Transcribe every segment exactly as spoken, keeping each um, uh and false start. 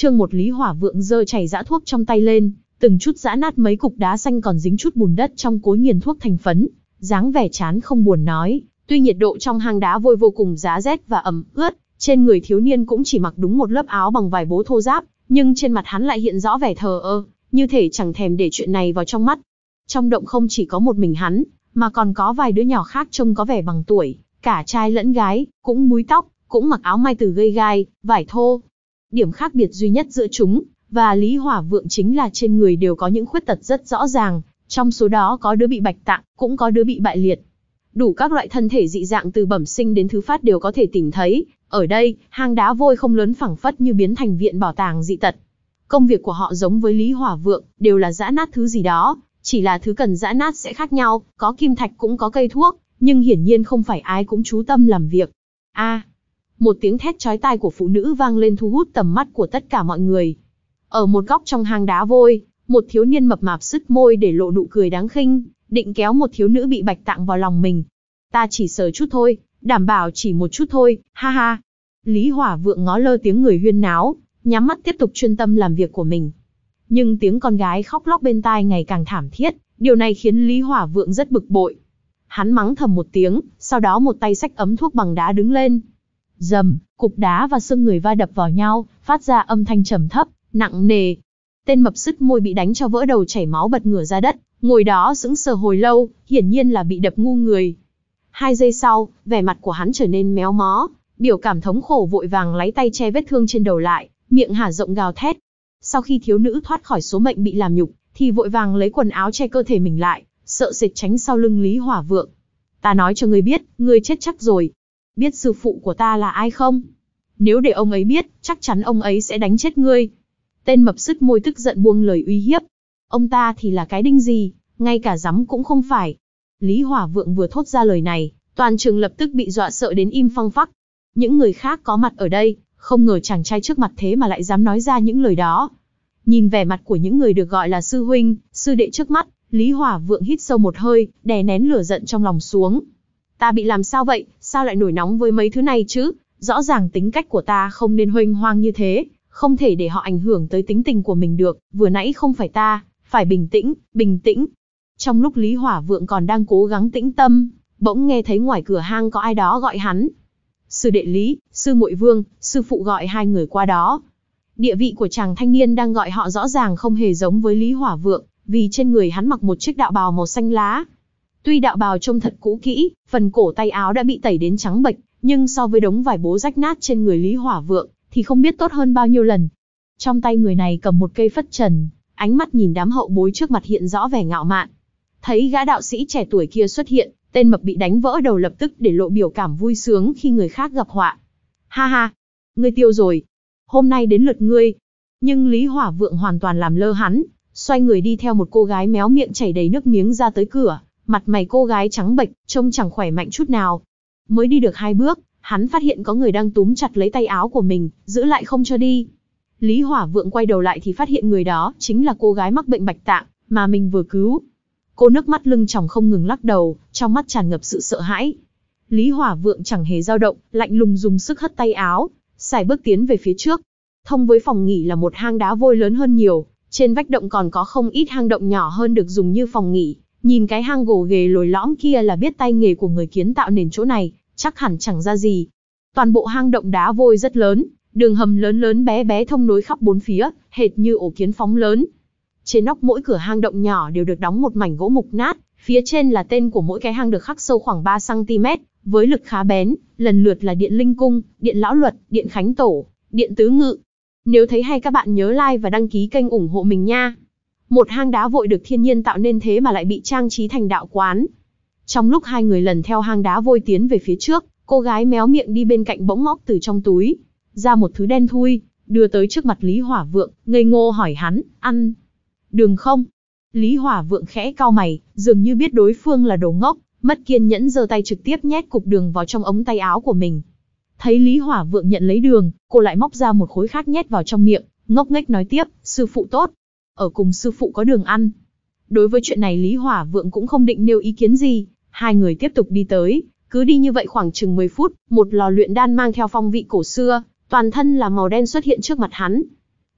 Chương một Lý Hỏa Vượng giơ chảy giã thuốc trong tay lên, từng chút giã nát mấy cục đá xanh còn dính chút bùn đất trong cối nghiền thuốc thành phấn, dáng vẻ chán không buồn nói, tuy nhiệt độ trong hang đá vôi vô cùng giá rét và ẩm ướt, trên người thiếu niên cũng chỉ mặc đúng một lớp áo bằng vải bố thô ráp, nhưng trên mặt hắn lại hiện rõ vẻ thờ ơ, như thể chẳng thèm để chuyện này vào trong mắt. Trong động không chỉ có một mình hắn, mà còn có vài đứa nhỏ khác trông có vẻ bằng tuổi, cả trai lẫn gái, cũng búi tóc, cũng mặc áo mai từ gây gai, vải thô. Điểm khác biệt duy nhất giữa chúng và Lý Hỏa Vượng chính là trên người đều có những khuyết tật rất rõ ràng, trong số đó có đứa bị bạch tạng, cũng có đứa bị bại liệt. Đủ các loại thân thể dị dạng từ bẩm sinh đến thứ phát đều có thể tìm thấy. Ở đây, hang đá vôi không lớn phẳng phất như biến thành viện bảo tàng dị tật. Công việc của họ giống với Lý Hỏa Vượng, đều là giã nát thứ gì đó, chỉ là thứ cần giã nát sẽ khác nhau, có kim thạch cũng có cây thuốc, nhưng hiển nhiên không phải ai cũng chú tâm làm việc. A, à, một tiếng thét chói tai của phụ nữ vang lên thu hút tầm mắt của tất cả mọi người. Ở một góc trong hang đá vôi, một thiếu niên mập mạp sứt môi để lộ nụ cười đáng khinh, định kéo một thiếu nữ bị bạch tạng vào lòng mình. Ta chỉ sờ chút thôi, đảm bảo chỉ một chút thôi, ha ha. Lý Hỏa Vượng ngó lơ tiếng người huyên náo, nhắm mắt tiếp tục chuyên tâm làm việc của mình. Nhưng tiếng con gái khóc lóc bên tai ngày càng thảm thiết, điều này khiến Lý Hỏa Vượng rất bực bội. Hắn mắng thầm một tiếng, sau đó một tay xách ấm thuốc bằng đá đứng lên. Rầm, cục đá và xương người va đập vào nhau, phát ra âm thanh trầm thấp, nặng nề. Tên mập sứt môi bị đánh cho vỡ đầu chảy máu bật ngửa ra đất, ngồi đó sững sờ hồi lâu, hiển nhiên là bị đập ngu người. Hai giây sau, vẻ mặt của hắn trở nên méo mó, biểu cảm thống khổ vội vàng lấy tay che vết thương trên đầu lại, miệng há rộng gào thét. Sau khi thiếu nữ thoát khỏi số mệnh bị làm nhục, thì vội vàng lấy quần áo che cơ thể mình lại, sợ sệt tránh sau lưng Lý Hỏa Vượng. Ta nói cho ngươi biết, ngươi chết chắc rồi. Biết sư phụ của ta là ai không? Nếu để ông ấy biết, chắc chắn ông ấy sẽ đánh chết ngươi. Tên mập sứt môi tức giận buông lời uy hiếp. Ông ta thì là cái đinh gì, ngay cả rắm cũng không phải. Lý Hỏa Vượng vừa thốt ra lời này, toàn trường lập tức bị dọa sợ đến im phăng phắc. Những người khác có mặt ở đây, không ngờ chàng trai trước mặt thế mà lại dám nói ra những lời đó. Nhìn vẻ mặt của những người được gọi là sư huynh, sư đệ trước mắt, Lý Hỏa Vượng hít sâu một hơi, đè nén lửa giận trong lòng xuống. Ta bị làm sao vậy, sao lại nổi nóng với mấy thứ này chứ? Rõ ràng tính cách của ta không nên huênh hoang như thế, không thể để họ ảnh hưởng tới tính tình của mình được, vừa nãy không phải ta, phải bình tĩnh, bình tĩnh. Trong lúc Lý Hỏa Vượng còn đang cố gắng tĩnh tâm, bỗng nghe thấy ngoài cửa hang có ai đó gọi hắn. Sư đệ Lý, sư muội Vương, sư phụ gọi hai người qua đó. Địa vị của chàng thanh niên đang gọi họ rõ ràng không hề giống với Lý Hỏa Vượng, vì trên người hắn mặc một chiếc đạo bào màu xanh lá. Tuy đạo bào trông thật cũ kỹ, phần cổ tay áo đã bị tẩy đến trắng bệch, nhưng so với đống vải bố rách nát trên người Lý Hỏa Vượng, thì không biết tốt hơn bao nhiêu lần. Trong tay người này cầm một cây phất trần, ánh mắt nhìn đám hậu bối trước mặt hiện rõ vẻ ngạo mạn. Thấy gã đạo sĩ trẻ tuổi kia xuất hiện, tên mập bị đánh vỡ đầu lập tức để lộ biểu cảm vui sướng khi người khác gặp họa. Ha ha, ngươi tiêu rồi. Hôm nay đến lượt ngươi. Nhưng Lý Hỏa Vượng hoàn toàn làm lơ hắn, xoay người đi theo một cô gái méo miệng chảy đầy nước miếng ra tới cửa. Mặt mày cô gái trắng bệch, trông chẳng khỏe mạnh chút nào. Mới đi được hai bước, hắn phát hiện có người đang túm chặt lấy tay áo của mình, giữ lại không cho đi. Lý Hỏa Vượng quay đầu lại thì phát hiện người đó chính là cô gái mắc bệnh bạch tạng mà mình vừa cứu. Cô nước mắt lưng tròng không ngừng lắc đầu, trong mắt tràn ngập sự sợ hãi. Lý Hỏa Vượng chẳng hề dao động, lạnh lùng dùng sức hất tay áo, sải bước tiến về phía trước. Thông với phòng nghỉ là một hang đá vôi lớn hơn nhiều, trên vách động còn có không ít hang động nhỏ hơn được dùng như phòng nghỉ. Nhìn cái hang gồ ghề lồi lõm kia là biết tay nghề của người kiến tạo nền chỗ này, chắc hẳn chẳng ra gì. Toàn bộ hang động đá vôi rất lớn, đường hầm lớn lớn bé bé thông nối khắp bốn phía, hệt như ổ kiến phóng lớn. Trên nóc mỗi cửa hang động nhỏ đều được đóng một mảnh gỗ mục nát, phía trên là tên của mỗi cái hang được khắc sâu khoảng ba xăng ti mét, với lực khá bén, lần lượt là Điện Linh Cung, Điện Lão Luật, Điện Khánh Tổ, Điện Tứ Ngự. Nếu thấy hay các bạn nhớ like và đăng ký kênh ủng hộ mình nha. Một hang đá vôi được thiên nhiên tạo nên thế mà lại bị trang trí thành đạo quán. Trong lúc hai người lần theo hang đá vôi tiến về phía trước, cô gái méo miệng đi bên cạnh bỗng móc từ trong túi ra một thứ đen thui, đưa tới trước mặt Lý Hỏa Vượng, ngây ngô hỏi hắn, ăn đường không? Lý Hỏa Vượng khẽ cau mày, dường như biết đối phương là đồ ngốc, mất kiên nhẫn giơ tay trực tiếp nhét cục đường vào trong ống tay áo của mình. Thấy Lý Hỏa Vượng nhận lấy đường, cô lại móc ra một khối khác nhét vào trong miệng, ngốc nghếch nói tiếp, sư phụ tốt. Ở cùng sư phụ có đường ăn. Đối với chuyện này Lý Hỏa Vượng cũng không định nêu ý kiến gì, hai người tiếp tục đi tới, cứ đi như vậy khoảng chừng mười phút, một lò luyện đan mang theo phong vị cổ xưa, toàn thân là màu đen xuất hiện trước mặt hắn.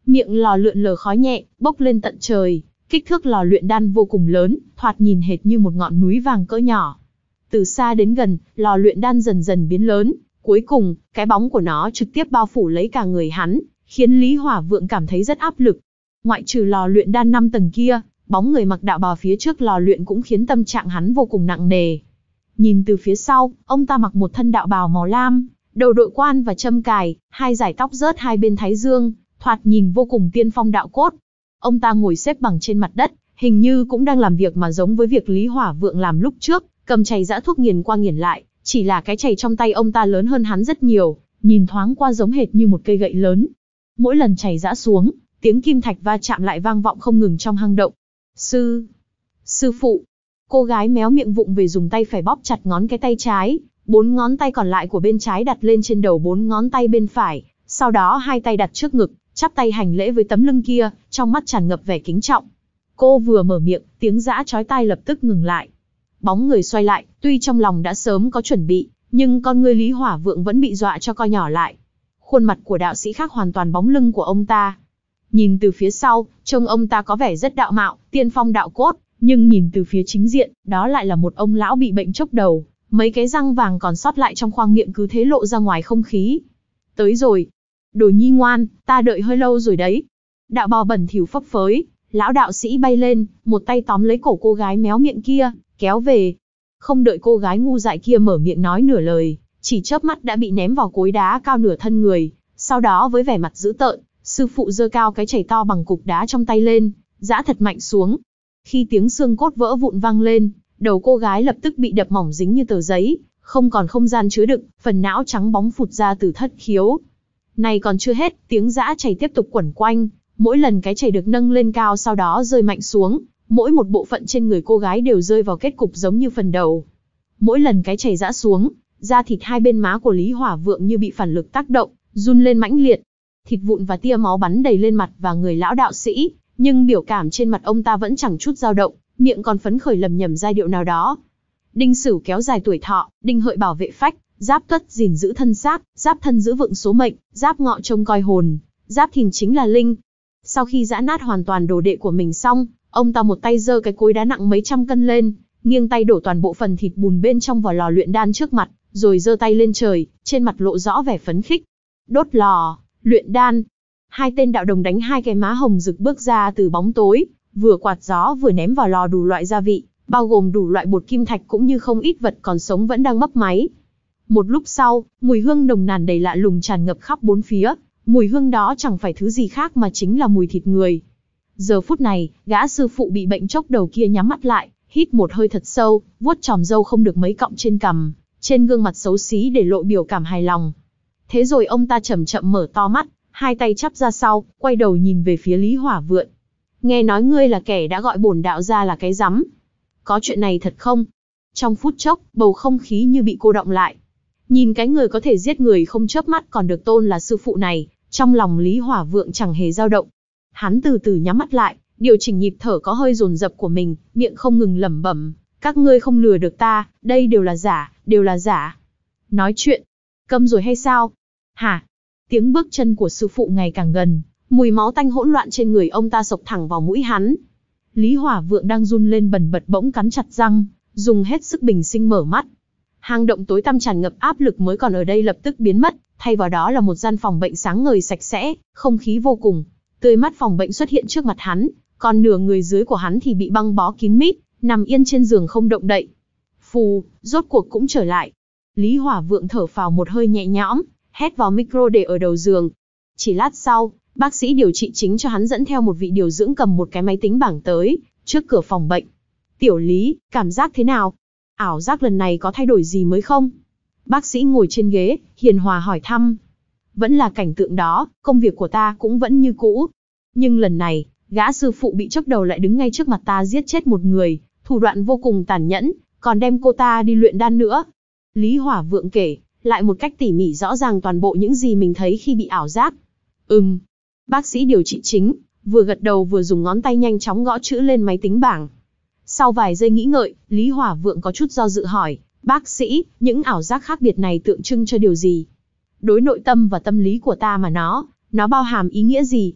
Miệng lò lượn lờ khói nhẹ, bốc lên tận trời, kích thước lò luyện đan vô cùng lớn, thoạt nhìn hệt như một ngọn núi vàng cỡ nhỏ. Từ xa đến gần, lò luyện đan dần dần biến lớn, cuối cùng, cái bóng của nó trực tiếp bao phủ lấy cả người hắn, khiến Lý Hỏa Vượng cảm thấy rất áp lực. Ngoại trừ lò luyện đan năm tầng kia, bóng người mặc đạo bào phía trước lò luyện cũng khiến tâm trạng hắn vô cùng nặng nề. Nhìn từ phía sau, ông ta mặc một thân đạo bào màu lam, đầu đội quan và châm cài, hai dải tóc rớt hai bên thái dương, thoạt nhìn vô cùng tiên phong đạo cốt. Ông ta ngồi xếp bằng trên mặt đất, hình như cũng đang làm việc mà giống với việc Lý Hỏa Vượng làm lúc trước, cầm chày giã thuốc nghiền qua nghiền lại, chỉ là cái chày trong tay ông ta lớn hơn hắn rất nhiều, nhìn thoáng qua giống hệt như một cây gậy lớn. Mỗi lần chày giã xuống, tiếng kim thạch va chạm lại vang vọng không ngừng trong hang động. Sư, sư phụ. Cô gái méo miệng vụng về dùng tay phải bóp chặt ngón cái tay trái, bốn ngón tay còn lại của bên trái đặt lên trên đầu bốn ngón tay bên phải, sau đó hai tay đặt trước ngực, chắp tay hành lễ với tấm lưng kia, trong mắt tràn ngập vẻ kính trọng. Cô vừa mở miệng, tiếng giã chói tai lập tức ngừng lại. Bóng người xoay lại, tuy trong lòng đã sớm có chuẩn bị, nhưng con người Lý Hỏa Vượng vẫn bị dọa cho co nhỏ lại. Khuôn mặt của đạo sĩ khác hoàn toàn bóng lưng của ông ta. Nhìn từ phía sau, trông ông ta có vẻ rất đạo mạo, tiên phong đạo cốt, nhưng nhìn từ phía chính diện, đó lại là một ông lão bị bệnh chốc đầu, mấy cái răng vàng còn sót lại trong khoang miệng cứ thế lộ ra ngoài không khí. Tới rồi. Đồ nhi ngoan, ta đợi hơi lâu rồi đấy. Đạo bào bẩn thỉu phấp phới, lão đạo sĩ bay lên, một tay tóm lấy cổ cô gái méo miệng kia, kéo về. Không đợi cô gái ngu dại kia mở miệng nói nửa lời, chỉ chớp mắt đã bị ném vào cối đá cao nửa thân người. Sau đó với vẻ mặt dữ tợn, sư phụ giơ cao cái chày to bằng cục đá trong tay lên, giã thật mạnh xuống. Khi tiếng xương cốt vỡ vụn vang lên, đầu cô gái lập tức bị đập mỏng dính như tờ giấy, không còn không gian chứa đựng, phần não trắng bóng phụt ra từ thất khiếu. Này còn chưa hết, tiếng giã chày tiếp tục quẩn quanh, mỗi lần cái chày được nâng lên cao sau đó rơi mạnh xuống, mỗi một bộ phận trên người cô gái đều rơi vào kết cục giống như phần đầu. Mỗi lần cái chày giã xuống, da thịt hai bên má của Lý Hỏa Vượng như bị phản lực tác động, run lên mãnh liệt. Thịt vụn và tia máu bắn đầy lên mặt và người lão đạo sĩ, nhưng biểu cảm trên mặt ông ta vẫn chẳng chút dao động, miệng còn phấn khởi lầm nhầm giai điệu nào đó. Đinh Sửu kéo dài tuổi thọ, đinh hợi bảo vệ phách, giáp tuất gìn giữ thân xác, giáp thân giữ vững số mệnh, giáp ngọ trông coi hồn, giáp thìn chính là linh. Sau khi giã nát hoàn toàn đồ đệ của mình xong, ông ta một tay giơ cái cối đá nặng mấy trăm cân lên, nghiêng tay đổ toàn bộ phần thịt bùn bên trong vào lò luyện đan trước mặt, rồi giơ tay lên trời, trên mặt lộ rõ vẻ phấn khích. Đốt lò, luyện đan. Hai tên đạo đồng đánh hai cái má hồng rực bước ra từ bóng tối, vừa quạt gió vừa ném vào lò đủ loại gia vị, bao gồm đủ loại bột kim thạch cũng như không ít vật còn sống vẫn đang mấp máy. Một lúc sau, mùi hương nồng nàn đầy lạ lùng tràn ngập khắp bốn phía, mùi hương đó chẳng phải thứ gì khác mà chính là mùi thịt người. Giờ phút này, gã sư phụ bị bệnh chốc đầu kia nhắm mắt lại, hít một hơi thật sâu, vuốt chòm râu không được mấy cọng trên cằm, trên gương mặt xấu xí để lộ biểu cảm hài lòng. Thế rồi ông ta chậm chậm mở to mắt, hai tay chắp ra sau, quay đầu nhìn về phía Lý Hỏa Vượng. Nghe nói ngươi là kẻ đã gọi bổn đạo ra là cái rắm. Có chuyện này thật không? Trong phút chốc, bầu không khí như bị cô đọng lại. Nhìn cái người có thể giết người không chớp mắt còn được tôn là sư phụ này, trong lòng Lý Hỏa Vượng chẳng hề dao động. Hắn từ từ nhắm mắt lại, điều chỉnh nhịp thở có hơi dồn dập của mình, miệng không ngừng lẩm bẩm, các ngươi không lừa được ta, đây đều là giả, đều là giả. Nói chuyện, câm rồi hay sao? Hả? Tiếng bước chân của sư phụ ngày càng gần, mùi máu tanh hỗn loạn trên người ông ta xộc thẳng vào mũi hắn. Lý Hỏa Vượng đang run lên bần bật bỗng cắn chặt răng, dùng hết sức bình sinh mở mắt. Hang động tối tăm tràn ngập áp lực mới còn ở đây lập tức biến mất, thay vào đó là một gian phòng bệnh sáng ngời sạch sẽ, không khí vô cùng tươi mát. Phòng bệnh xuất hiện trước mặt hắn, còn nửa người dưới của hắn thì bị băng bó kín mít, nằm yên trên giường không động đậy. Phù, rốt cuộc cũng trở lại. Lý Hỏa Vượng thở phào một hơi nhẹ nhõm, hét vào micro để ở đầu giường. Chỉ lát sau, bác sĩ điều trị chính cho hắn dẫn theo một vị điều dưỡng cầm một cái máy tính bảng tới, trước cửa phòng bệnh. Tiểu Lý, cảm giác thế nào? Ảo giác lần này có thay đổi gì mới không? Bác sĩ ngồi trên ghế, hiền hòa hỏi thăm. Vẫn là cảnh tượng đó, công việc của ta cũng vẫn như cũ. Nhưng lần này, gã sư phụ bị chốc đầu lại đứng ngay trước mặt ta giết chết một người, thủ đoạn vô cùng tàn nhẫn, còn đem cô ta đi luyện đan nữa. Lý Hỏa Vượng kể lại một cách tỉ mỉ rõ ràng toàn bộ những gì mình thấy khi bị ảo giác. Ừm. Bác sĩ điều trị chính, vừa gật đầu vừa dùng ngón tay nhanh chóng gõ chữ lên máy tính bảng. Sau vài giây nghĩ ngợi, Lý Hỏa Vượng có chút do dự hỏi, bác sĩ, những ảo giác khác biệt này tượng trưng cho điều gì? Đối nội tâm và tâm lý của ta mà nó, nó bao hàm ý nghĩa gì?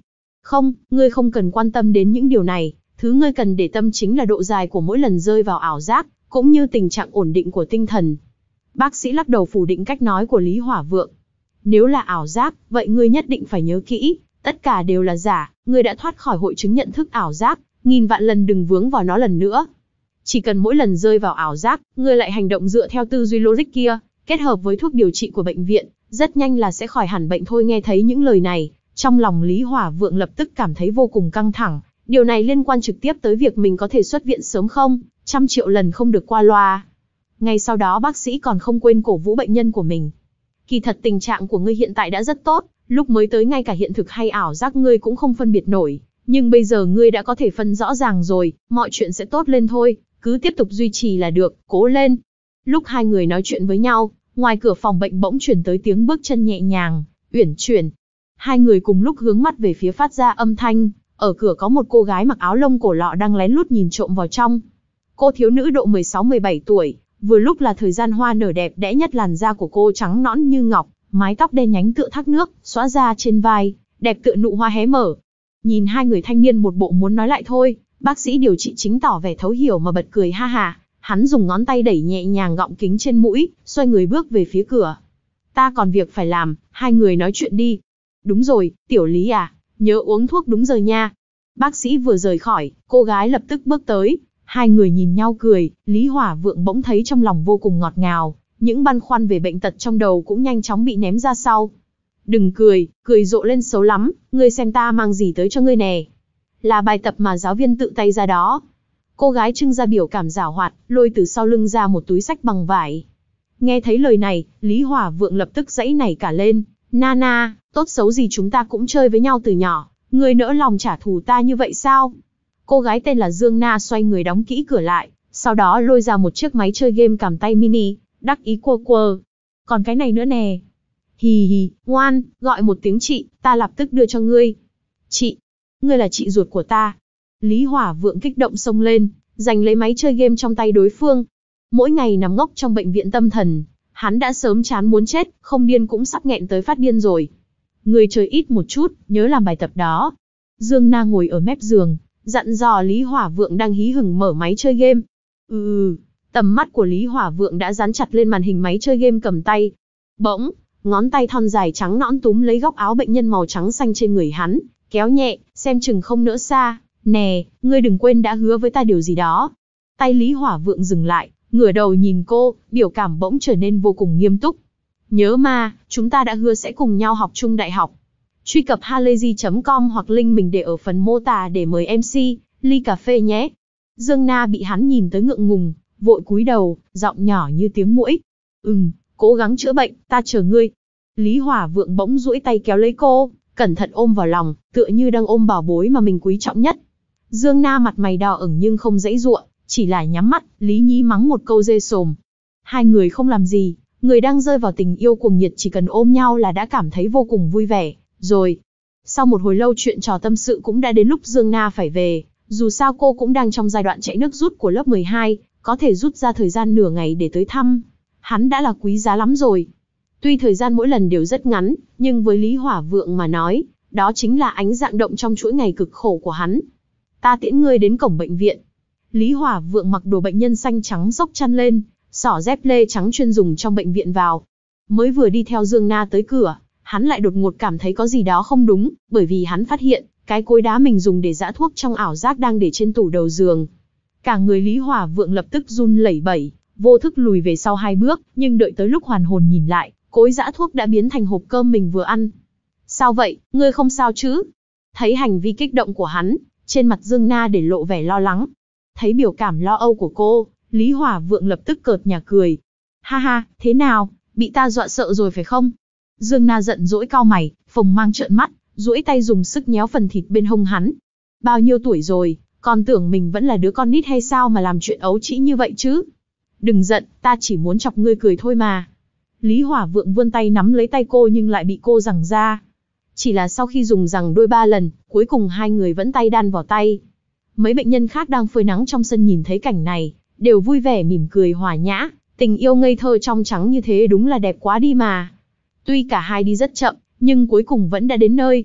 Không, ngươi không cần quan tâm đến những điều này, thứ ngươi cần để tâm chính là độ dài của mỗi lần rơi vào ảo giác, cũng như tình trạng ổn định của tinh thần. Bác sĩ lắc đầu phủ định cách nói của Lý Hỏa Vượng. Nếu là ảo giác, vậy ngươi nhất định phải nhớ kỹ, tất cả đều là giả, ngươi đã thoát khỏi hội chứng nhận thức ảo giác, nghìn vạn lần đừng vướng vào nó lần nữa. Chỉ cần mỗi lần rơi vào ảo giác, ngươi lại hành động dựa theo tư duy logic kia, kết hợp với thuốc điều trị của bệnh viện, rất nhanh là sẽ khỏi hẳn bệnh thôi. Nghe thấy những lời này, trong lòng Lý Hỏa Vượng lập tức cảm thấy vô cùng căng thẳng, điều này liên quan trực tiếp tới việc mình có thể xuất viện sớm không, trăm triệu lần không được qua loa. Ngay sau đó bác sĩ còn không quên cổ vũ bệnh nhân của mình. Kỳ thật tình trạng của ngươi hiện tại đã rất tốt, lúc mới tới ngay cả hiện thực hay ảo giác ngươi cũng không phân biệt nổi, nhưng bây giờ ngươi đã có thể phân rõ ràng rồi, mọi chuyện sẽ tốt lên thôi, cứ tiếp tục duy trì là được, cố lên. Lúc hai người nói chuyện với nhau, ngoài cửa phòng bệnh bỗng chuyển tới tiếng bước chân nhẹ nhàng, uyển chuyển. Hai người cùng lúc hướng mắt về phía phát ra âm thanh, ở cửa có một cô gái mặc áo lông cổ lọ đang lén lút nhìn trộm vào trong. Cô thiếu nữ độ mười sáu mười bảy tuổi, vừa lúc là thời gian hoa nở đẹp đẽ nhất, làn da của cô trắng nõn như ngọc, mái tóc đen nhánh tựa thác nước, xõa ra trên vai, đẹp tựa nụ hoa hé mở. Nhìn hai người thanh niên một bộ muốn nói lại thôi, bác sĩ điều trị chính tỏ vẻ thấu hiểu mà bật cười ha ha. Hắn dùng ngón tay đẩy nhẹ nhàng gọng kính trên mũi, xoay người bước về phía cửa. Ta còn việc phải làm, hai người nói chuyện đi. Đúng rồi, Tiểu Lý à, nhớ uống thuốc đúng giờ nha. Bác sĩ vừa rời khỏi, cô gái lập tức bước tới. Hai người nhìn nhau cười, Lý Hỏa Vượng bỗng thấy trong lòng vô cùng ngọt ngào, những băn khoăn về bệnh tật trong đầu cũng nhanh chóng bị ném ra sau. Đừng cười, cười rộ lên xấu lắm, ngươi xem ta mang gì tới cho ngươi nè. Là bài tập mà giáo viên tự tay ra đó. Cô gái trưng ra biểu cảm giảo hoạt, lôi từ sau lưng ra một túi xách bằng vải. Nghe thấy lời này, Lý Hỏa Vượng lập tức giãy nảy cả lên. Nana, tốt xấu gì chúng ta cũng chơi với nhau từ nhỏ, ngươi nỡ lòng trả thù ta như vậy sao? Cô gái tên là Dương Na xoay người đóng kỹ cửa lại, sau đó lôi ra một chiếc máy chơi game cầm tay mini, đắc ý quơ quơ. Còn cái này nữa nè. Hì hì, ngoan, gọi một tiếng chị, ta lập tức đưa cho ngươi. Chị? Ngươi là chị ruột của ta. Lý Hỏa Vượng kích động xông lên, giành lấy máy chơi game trong tay đối phương. Mỗi ngày nằm ngốc trong bệnh viện tâm thần, hắn đã sớm chán muốn chết, không điên cũng sắp nghẹn tới phát điên rồi. Ngươi chơi ít một chút, nhớ làm bài tập đó. Dương Na ngồi ở mép giường, dặn dò Lý Hỏa Vượng đang hí hửng mở máy chơi game. Ừ, tầm mắt của Lý Hỏa Vượng đã dán chặt lên màn hình máy chơi game cầm tay. Bỗng, ngón tay thon dài trắng nõn túm lấy góc áo bệnh nhân màu trắng xanh trên người hắn, kéo nhẹ, xem chừng không nỡ xa. Nè, ngươi đừng quên đã hứa với ta điều gì đó. Tay Lý Hỏa Vượng dừng lại, ngửa đầu nhìn cô, biểu cảm bỗng trở nên vô cùng nghiêm túc. Nhớ mà, chúng ta đã hứa sẽ cùng nhau học chung đại học. Truy cập halayzi chấm com hoặc link mình để ở phần mô tả để mời em xê, ly cà phê nhé. Dương Na bị hắn nhìn tới ngượng ngùng, vội cúi đầu, giọng nhỏ như tiếng muỗi. Ừm, cố gắng chữa bệnh, ta chờ ngươi. Lý Hỏa Vượng bỗng duỗi tay kéo lấy cô, cẩn thận ôm vào lòng, tựa như đang ôm bảo bối mà mình quý trọng nhất. Dương Na mặt mày đỏ ửng nhưng không giãy giụa, chỉ là nhắm mắt, lý nhí mắng một câu dê sồm. Hai người không làm gì, người đang rơi vào tình yêu cuồng nhiệt chỉ cần ôm nhau là đã cảm thấy vô cùng vui vẻ. Rồi, sau một hồi lâu chuyện trò tâm sự cũng đã đến lúc Dương Na phải về, dù sao cô cũng đang trong giai đoạn chạy nước rút của lớp mười hai, có thể rút ra thời gian nửa ngày để tới thăm. Hắn đã là quý giá lắm rồi. Tuy thời gian mỗi lần đều rất ngắn, nhưng với Lý Hỏa Vượng mà nói, đó chính là ánh dạng động trong chuỗi ngày cực khổ của hắn. Ta tiễn ngươi đến cổng bệnh viện. Lý Hỏa Vượng mặc đồ bệnh nhân xanh trắng xốc chăn lên, xỏ dép lê trắng chuyên dùng trong bệnh viện vào. Mới vừa đi theo Dương Na tới cửa, hắn lại đột ngột cảm thấy có gì đó không đúng, bởi vì hắn phát hiện, cái cối đá mình dùng để giã thuốc trong ảo giác đang để trên tủ đầu giường. Cả người Lý Hỏa Vượng lập tức run lẩy bẩy, vô thức lùi về sau hai bước, nhưng đợi tới lúc hoàn hồn nhìn lại, cối giã thuốc đã biến thành hộp cơm mình vừa ăn. Sao vậy, ngươi không sao chứ? Thấy hành vi kích động của hắn, trên mặt Dương Na để lộ vẻ lo lắng. Thấy biểu cảm lo âu của cô, Lý Hỏa Vượng lập tức cợt nhả cười. Ha ha, thế nào, bị ta dọa sợ rồi phải không? Dương Na giận dỗi cau mày, phồng mang trợn mắt, duỗi tay dùng sức nhéo phần thịt bên hông hắn. Bao nhiêu tuổi rồi, còn tưởng mình vẫn là đứa con nít hay sao mà làm chuyện ấu trĩ như vậy chứ? Đừng giận, ta chỉ muốn chọc ngươi cười thôi mà. Lý Hỏa Vượng vươn tay nắm lấy tay cô nhưng lại bị cô giằng ra. Chỉ là sau khi dùng giằng đôi ba lần, cuối cùng hai người vẫn tay đan vào tay. Mấy bệnh nhân khác đang phơi nắng trong sân nhìn thấy cảnh này, đều vui vẻ mỉm cười hòa nhã, tình yêu ngây thơ trong trắng như thế đúng là đẹp quá đi mà. Tuy cả hai đi rất chậm, nhưng cuối cùng vẫn đã đến nơi.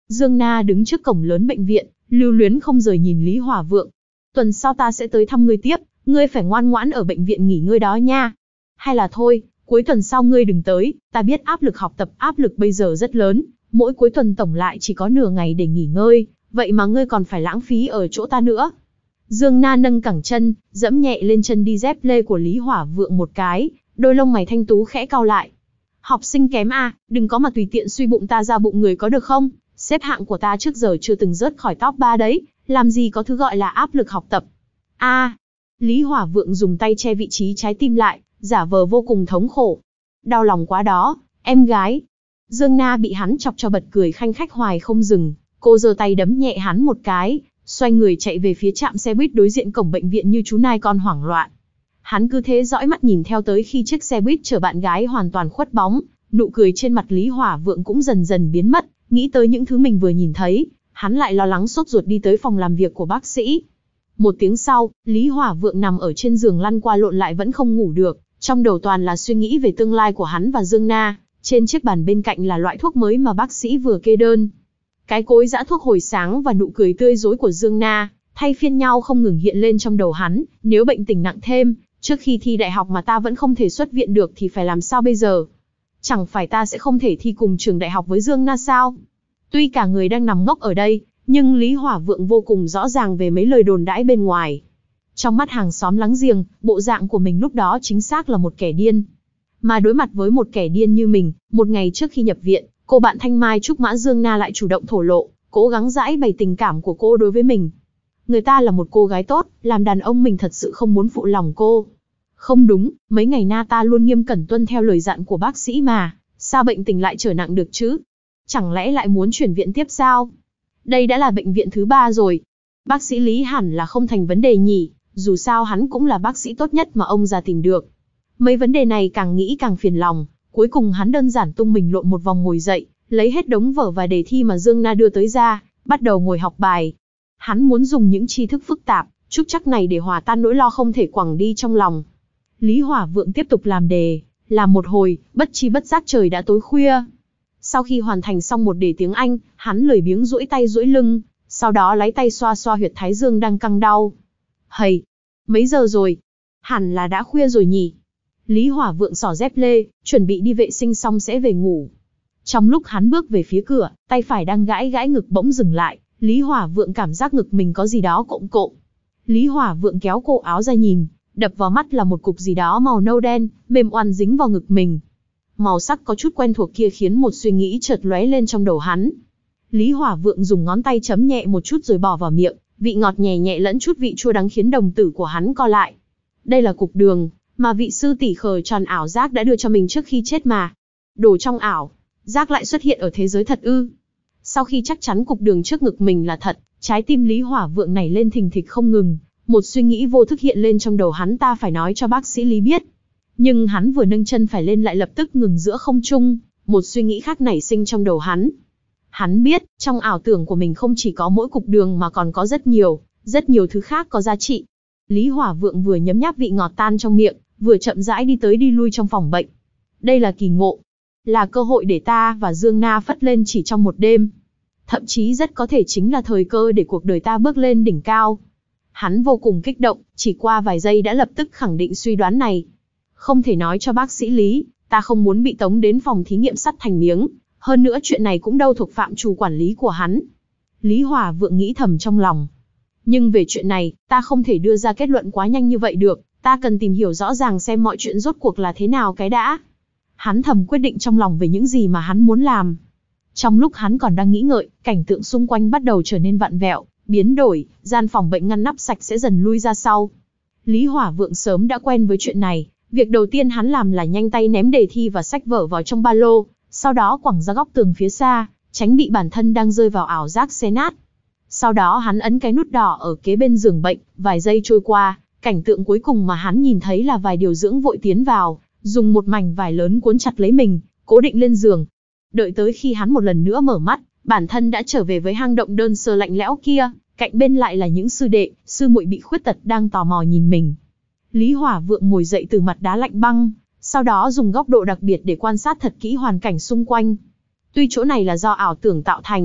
Dương Na đứng trước cổng lớn bệnh viện, lưu luyến không rời nhìn Lý Hỏa Vượng. Tuần sau ta sẽ tới thăm ngươi tiếp, ngươi phải ngoan ngoãn ở bệnh viện nghỉ ngơi đó nha. Hay là thôi, cuối tuần sau ngươi đừng tới, ta biết áp lực học tập áp lực bây giờ rất lớn, mỗi cuối tuần tổng lại chỉ có nửa ngày để nghỉ ngơi, vậy mà ngươi còn phải lãng phí ở chỗ ta nữa. Dương Na nâng cẳng chân, dẫm nhẹ lên chân đi dép lê của Lý Hỏa Vượng một cái, đôi lông mày thanh tú khẽ cau lại. Học sinh kém à, đừng có mà tùy tiện suy bụng ta ra bụng người có được không? Xếp hạng của ta trước giờ chưa từng rớt khỏi top ba đấy, làm gì có thứ gọi là áp lực học tập. A, à, Lý Hỏa Vượng dùng tay che vị trí trái tim lại, giả vờ vô cùng thống khổ. Đau lòng quá đó, em gái. Dương Na bị hắn chọc cho bật cười khanh khách hoài không dừng, cô giơ tay đấm nhẹ hắn một cái, xoay người chạy về phía trạm xe buýt đối diện cổng bệnh viện như chú nai con hoảng loạn. Hắn cứ thế dõi mắt nhìn theo tới khi chiếc xe buýt chở bạn gái hoàn toàn khuất bóng, nụ cười trên mặt Lý Hỏa Vượng cũng dần dần biến mất, nghĩ tới những thứ mình vừa nhìn thấy, hắn lại lo lắng sốt ruột đi tới phòng làm việc của bác sĩ. Một tiếng sau, Lý Hỏa Vượng nằm ở trên giường lăn qua lộn lại vẫn không ngủ được, trong đầu toàn là suy nghĩ về tương lai của hắn và Dương Na, trên chiếc bàn bên cạnh là loại thuốc mới mà bác sĩ vừa kê đơn. Cái cối giã thuốc hồi sáng và nụ cười tươi rói của Dương Na, thay phiên nhau không ngừng hiện lên trong đầu hắn, nếu bệnh tình nặng thêm, trước khi thi đại học mà ta vẫn không thể xuất viện được thì phải làm sao bây giờ? Chẳng phải ta sẽ không thể thi cùng trường đại học với Dương Na sao? Tuy cả người đang nằm ngốc ở đây, nhưng Lý Hỏa Vượng vô cùng rõ ràng về mấy lời đồn đãi bên ngoài. Trong mắt hàng xóm láng giềng, bộ dạng của mình lúc đó chính xác là một kẻ điên. Mà đối mặt với một kẻ điên như mình, một ngày trước khi nhập viện, cô bạn Thanh Mai Trúc Mã Dương Na lại chủ động thổ lộ, cố gắng giãi bày tình cảm của cô đối với mình. Người ta là một cô gái tốt, làm đàn ông mình thật sự không muốn phụ lòng cô. Không đúng, mấy ngày na ta luôn nghiêm cẩn tuân theo lời dặn của bác sĩ mà, sao bệnh tình lại trở nặng được chứ? Chẳng lẽ lại muốn chuyển viện tiếp sao? Đây đã là bệnh viện thứ ba rồi. Bác sĩ Lý hẳn là không thành vấn đề nhỉ, dù sao hắn cũng là bác sĩ tốt nhất mà ông già tìm được. Mấy vấn đề này càng nghĩ càng phiền lòng, cuối cùng hắn đơn giản tung mình lộn một vòng ngồi dậy, lấy hết đống vở và đề thi mà Dương Na đưa tới ra, bắt đầu ngồi học bài. Hắn muốn dùng những tri thức phức tạp, trúc trắc này để hòa tan nỗi lo không thể quẳng đi trong lòng. Lý Hỏa Vượng tiếp tục làm đề, làm một hồi, bất chi bất giác trời đã tối khuya. Sau khi hoàn thành xong một đề tiếng Anh, hắn lười biếng duỗi tay duỗi lưng, sau đó lấy tay xoa xoa huyệt thái dương đang căng đau. Hầy, mấy giờ rồi? Hẳn là đã khuya rồi nhỉ? Lý Hỏa Vượng xỏ dép lê, chuẩn bị đi vệ sinh xong sẽ về ngủ. Trong lúc hắn bước về phía cửa, tay phải đang gãi gãi ngực bỗng dừng lại, Lý Hỏa Vượng cảm giác ngực mình có gì đó cộm cộm. Lý Hỏa Vượng kéo cổ áo ra nhìn, đập vào mắt là một cục gì đó màu nâu đen, mềm oằn dính vào ngực mình. Màu sắc có chút quen thuộc kia khiến một suy nghĩ chợt lóe lên trong đầu hắn. Lý Hỏa Vượng dùng ngón tay chấm nhẹ một chút rồi bỏ vào miệng, vị ngọt nhẹ nhẹ lẫn chút vị chua đắng khiến đồng tử của hắn co lại. Đây là cục đường mà vị sư tỷ khờ tròn ảo giác đã đưa cho mình trước khi chết mà. Đồ trong ảo giác lại xuất hiện ở thế giới thật ư? Sau khi chắc chắn cục đường trước ngực mình là thật, trái tim Lý Hỏa Vượng này lên thình thịch không ngừng, một suy nghĩ vô thức hiện lên trong đầu hắn, ta phải nói cho bác sĩ Lý biết. Nhưng hắn vừa nâng chân phải lên lại lập tức ngừng giữa không trung, một suy nghĩ khác nảy sinh trong đầu hắn. Hắn biết, trong ảo tưởng của mình không chỉ có mỗi cục đường mà còn có rất nhiều, rất nhiều thứ khác có giá trị. Lý Hỏa Vượng vừa nhấm nháp vị ngọt tan trong miệng, vừa chậm rãi đi tới đi lui trong phòng bệnh. Đây là kỳ ngộ, là cơ hội để ta và Dương Na phất lên chỉ trong một đêm. Thậm chí rất có thể chính là thời cơ để cuộc đời ta bước lên đỉnh cao. Hắn vô cùng kích động, chỉ qua vài giây đã lập tức khẳng định suy đoán này. Không thể nói cho bác sĩ Lý, ta không muốn bị tống đến phòng thí nghiệm sắt thành miếng, hơn nữa chuyện này cũng đâu thuộc phạm trù quản lý của hắn. Lý Hỏa Vượng nghĩ thầm trong lòng. Nhưng về chuyện này, ta không thể đưa ra kết luận quá nhanh như vậy được, ta cần tìm hiểu rõ ràng xem mọi chuyện rốt cuộc là thế nào cái đã. Hắn thầm quyết định trong lòng về những gì mà hắn muốn làm. Trong lúc hắn còn đang nghĩ ngợi, cảnh tượng xung quanh bắt đầu trở nên vặn vẹo, biến đổi, gian phòng bệnh ngăn nắp sạch sẽ dần lui ra sau. Lý Hỏa Vượng sớm đã quen với chuyện này, việc đầu tiên hắn làm là nhanh tay ném đề thi và sách vở vào trong ba lô, sau đó quẳng ra góc tường phía xa, tránh bị bản thân đang rơi vào ảo giác xé nát. Sau đó hắn ấn cái nút đỏ ở kế bên giường bệnh, vài giây trôi qua, cảnh tượng cuối cùng mà hắn nhìn thấy là vài điều dưỡng vội tiến vào, dùng một mảnh vải lớn cuốn chặt lấy mình, cố định lên giường. Đợi tới khi hắn một lần nữa mở mắt, bản thân đã trở về với hang động đơn sơ lạnh lẽo kia, cạnh bên lại là những sư đệ, sư muội bị khuyết tật đang tò mò nhìn mình. Lý Hỏa Vượng ngồi dậy từ mặt đá lạnh băng, sau đó dùng góc độ đặc biệt để quan sát thật kỹ hoàn cảnh xung quanh. Tuy chỗ này là do ảo tưởng tạo thành,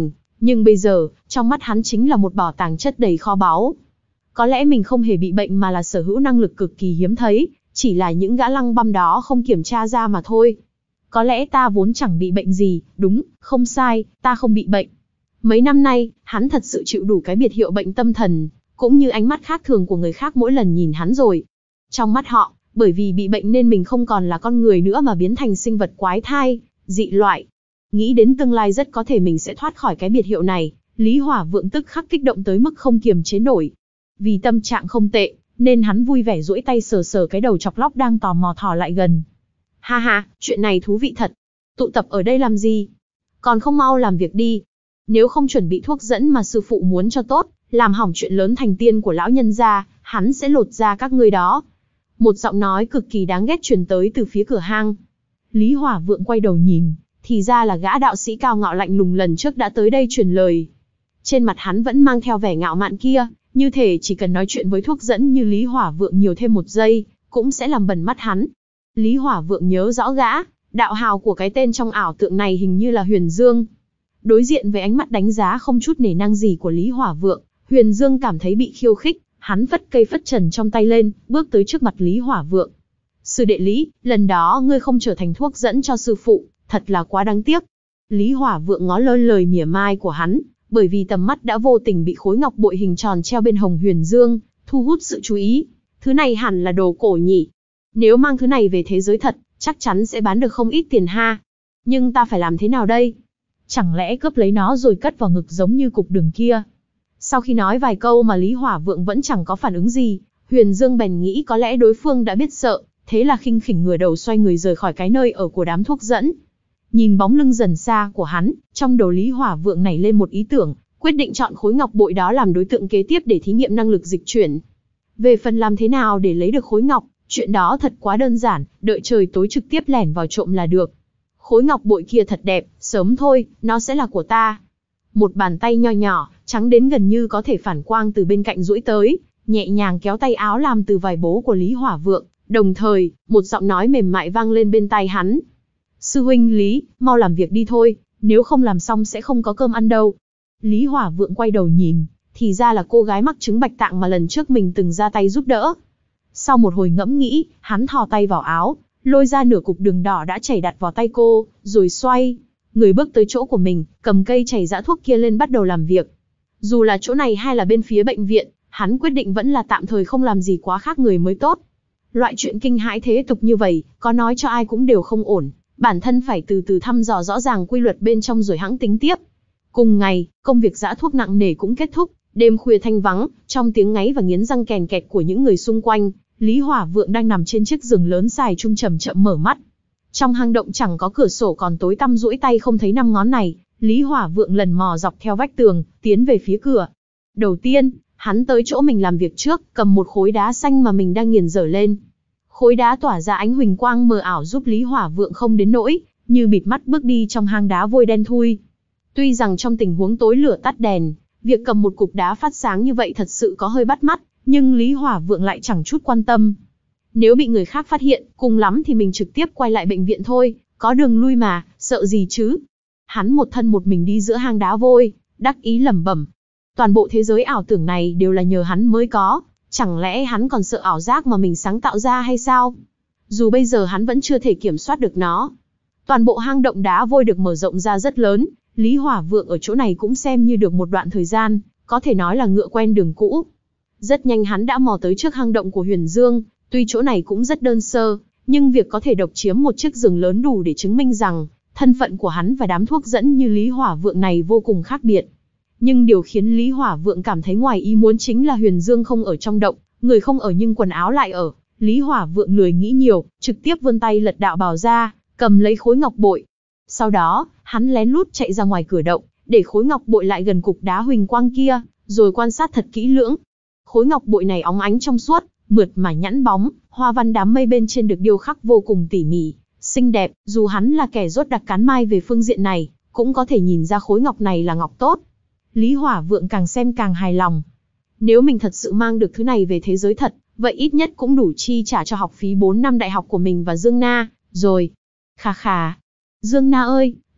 Nhưng bây giờ, trong mắt hắn chính là một bảo tàng chất đầy kho báu. Có lẽ mình không hề bị bệnh mà là sở hữu năng lực cực kỳ hiếm thấy, chỉ là những gã lăng băm đó không kiểm tra ra mà thôi. Có lẽ ta vốn chẳng bị bệnh gì, đúng, không sai, ta không bị bệnh. Mấy năm nay, hắn thật sự chịu đủ cái biệt hiệu bệnh tâm thần, cũng như ánh mắt khác thường của người khác mỗi lần nhìn hắn rồi. Trong mắt họ, bởi vì bị bệnh nên mình không còn là con người nữa mà biến thành sinh vật quái thai, dị loại. Nghĩ đến tương lai rất có thể mình sẽ thoát khỏi cái biệt hiệu này, Lý Hỏa Vượng tức khắc kích động tới mức không kiềm chế nổi. Vì tâm trạng không tệ, nên hắn vui vẻ duỗi tay sờ sờ cái đầu chọc lóc đang tò mò thò lại gần. Ha ha, chuyện này thú vị thật. Tụ tập ở đây làm gì? Còn không mau làm việc đi. Nếu không chuẩn bị thuốc dẫn mà sư phụ muốn cho tốt, làm hỏng chuyện lớn thành tiên của lão nhân gia, hắn sẽ lột da các ngươi đó. Một giọng nói cực kỳ đáng ghét truyền tới từ phía cửa hang. Lý Hỏa Vượng quay đầu nhìn, thì ra là gã đạo sĩ cao ngạo lạnh lùng lần trước đã tới đây truyền lời. Trên mặt hắn vẫn mang theo vẻ ngạo mạn kia, như thể chỉ cần nói chuyện với thuốc dẫn như Lý Hỏa Vượng nhiều thêm một giây, cũng sẽ làm bẩn mắt hắn. Lý Hỏa Vượng nhớ rõ gã, đạo hào của cái tên trong ảo tượng này hình như là Huyền Dương. Đối diện với ánh mắt đánh giá không chút nể nang gì của Lý Hỏa Vượng, Huyền Dương cảm thấy bị khiêu khích, hắn phất cây phất trần trong tay lên, bước tới trước mặt Lý Hỏa Vượng. Sư đệ Lý, lần đó ngươi không trở thành thuốc dẫn cho sư phụ, thật là quá đáng tiếc. Lý Hỏa Vượng ngó lơ lời mỉa mai của hắn, bởi vì tầm mắt đã vô tình bị khối ngọc bội hình tròn treo bên hồng Huyền Dương, thu hút sự chú ý. Thứ này hẳn là đồ cổ nhỉ. Nếu mang thứ này về thế giới thật, chắc chắn sẽ bán được không ít tiền ha. Nhưng ta phải làm thế nào đây? Chẳng lẽ cướp lấy nó rồi cất vào ngực giống như cục đường kia? Sau khi nói vài câu mà Lý Hỏa Vượng vẫn chẳng có phản ứng gì, Huyền Dương bèn nghĩ có lẽ đối phương đã biết sợ, thế là khinh khỉnh ngửa đầu xoay người rời khỏi cái nơi ở của đám thuốc dẫn. Nhìn bóng lưng dần xa của hắn, trong đầu Lý Hỏa Vượng nảy lên một ý tưởng, quyết định chọn khối ngọc bội đó làm đối tượng kế tiếp để thí nghiệm năng lực dịch chuyển. Về phần làm thế nào để lấy được khối ngọc, chuyện đó thật quá đơn giản, đợi trời tối trực tiếp lẻn vào trộm là được. Khối ngọc bội kia thật đẹp, sớm thôi, nó sẽ là của ta. Một bàn tay nho nhỏ, trắng đến gần như có thể phản quang từ bên cạnh duỗi tới, nhẹ nhàng kéo tay áo làm từ vải bố của Lý Hỏa Vượng, đồng thời, một giọng nói mềm mại vang lên bên tai hắn. Sư huynh Lý, mau làm việc đi thôi, nếu không làm xong sẽ không có cơm ăn đâu. Lý Hỏa Vượng quay đầu nhìn, thì ra là cô gái mắc chứng bạch tạng mà lần trước mình từng ra tay giúp đỡ. Sau một hồi ngẫm nghĩ, hắn thò tay vào áo, lôi ra nửa cục đường đỏ đã chảy đặt vào tay cô, rồi xoay. Người bước tới chỗ của mình, cầm cây chảy dã thuốc kia lên bắt đầu làm việc. Dù là chỗ này hay là bên phía bệnh viện, hắn quyết định vẫn là tạm thời không làm gì quá khác người mới tốt. Loại chuyện kinh hãi thế tục như vậy, có nói cho ai cũng đều không ổn. Bản thân phải từ từ thăm dò rõ ràng quy luật bên trong rồi hãng tính tiếp. Cùng ngày, công việc dã thuốc nặng nề cũng kết thúc, đêm khuya thanh vắng, trong tiếng ngáy và nghiến răng kèn kẹt của những người xung quanh, Lý Hỏa Vượng đang nằm trên chiếc giường lớn xài chung chậm chậm mở mắt. Trong hang động chẳng có cửa sổ còn tối tăm duỗi tay không thấy năm ngón này, Lý Hỏa Vượng lần mò dọc theo vách tường, tiến về phía cửa. Đầu tiên, hắn tới chỗ mình làm việc trước, cầm một khối đá xanh mà mình đang nghiền dở lên. Khối đá tỏa ra ánh huỳnh quang mờ ảo giúp Lý Hỏa Vượng không đến nỗi như bịt mắt bước đi trong hang đá vôi đen thui. Tuy rằng trong tình huống tối lửa tắt đèn, việc cầm một cục đá phát sáng như vậy thật sự có hơi bắt mắt, nhưng Lý Hỏa Vượng lại chẳng chút quan tâm. Nếu bị người khác phát hiện, cùng lắm thì mình trực tiếp quay lại bệnh viện thôi, có đường lui mà, sợ gì chứ. Hắn một thân một mình đi giữa hang đá vôi, đắc ý lẩm bẩm. Toàn bộ thế giới ảo tưởng này đều là nhờ hắn mới có, chẳng lẽ hắn còn sợ ảo giác mà mình sáng tạo ra hay sao? Dù bây giờ hắn vẫn chưa thể kiểm soát được nó. Toàn bộ hang động đá vôi được mở rộng ra rất lớn, Lý Hỏa Vượng ở chỗ này cũng xem như được một đoạn thời gian, có thể nói là ngựa quen đường cũ. Rất nhanh hắn đã mò tới trước hang động của Huyền Dương, tuy chỗ này cũng rất đơn sơ, nhưng việc có thể độc chiếm một chiếc giường lớn đủ để chứng minh rằng, thân phận của hắn và đám thuốc dẫn như Lý Hỏa Vượng này vô cùng khác biệt. Nhưng điều khiến Lý Hỏa Vượng cảm thấy ngoài ý muốn chính là Huyền Dương không ở trong động, người không ở nhưng quần áo lại ở. Lý Hỏa Vượng lười nghĩ nhiều, trực tiếp vươn tay lật đạo bào ra, cầm lấy khối ngọc bội. Sau đó, hắn lén lút chạy ra ngoài cửa động, để khối ngọc bội lại gần cục đá huỳnh quang kia, rồi quan sát thật kỹ lưỡng. Khối ngọc bội này óng ánh trong suốt, mượt mà nhẵn bóng, hoa văn đám mây bên trên được điêu khắc vô cùng tỉ mỉ, xinh đẹp. Dù hắn là kẻ rốt đặc cán mai về phương diện này, cũng có thể nhìn ra khối ngọc này là ngọc tốt. Lý Hỏa Vượng càng xem càng hài lòng. Nếu mình thật sự mang được thứ này về thế giới thật, vậy ít nhất cũng đủ chi trả cho học phí bốn năm đại học của mình và Dương Na, rồi. Khà khà. Dương Na ơi,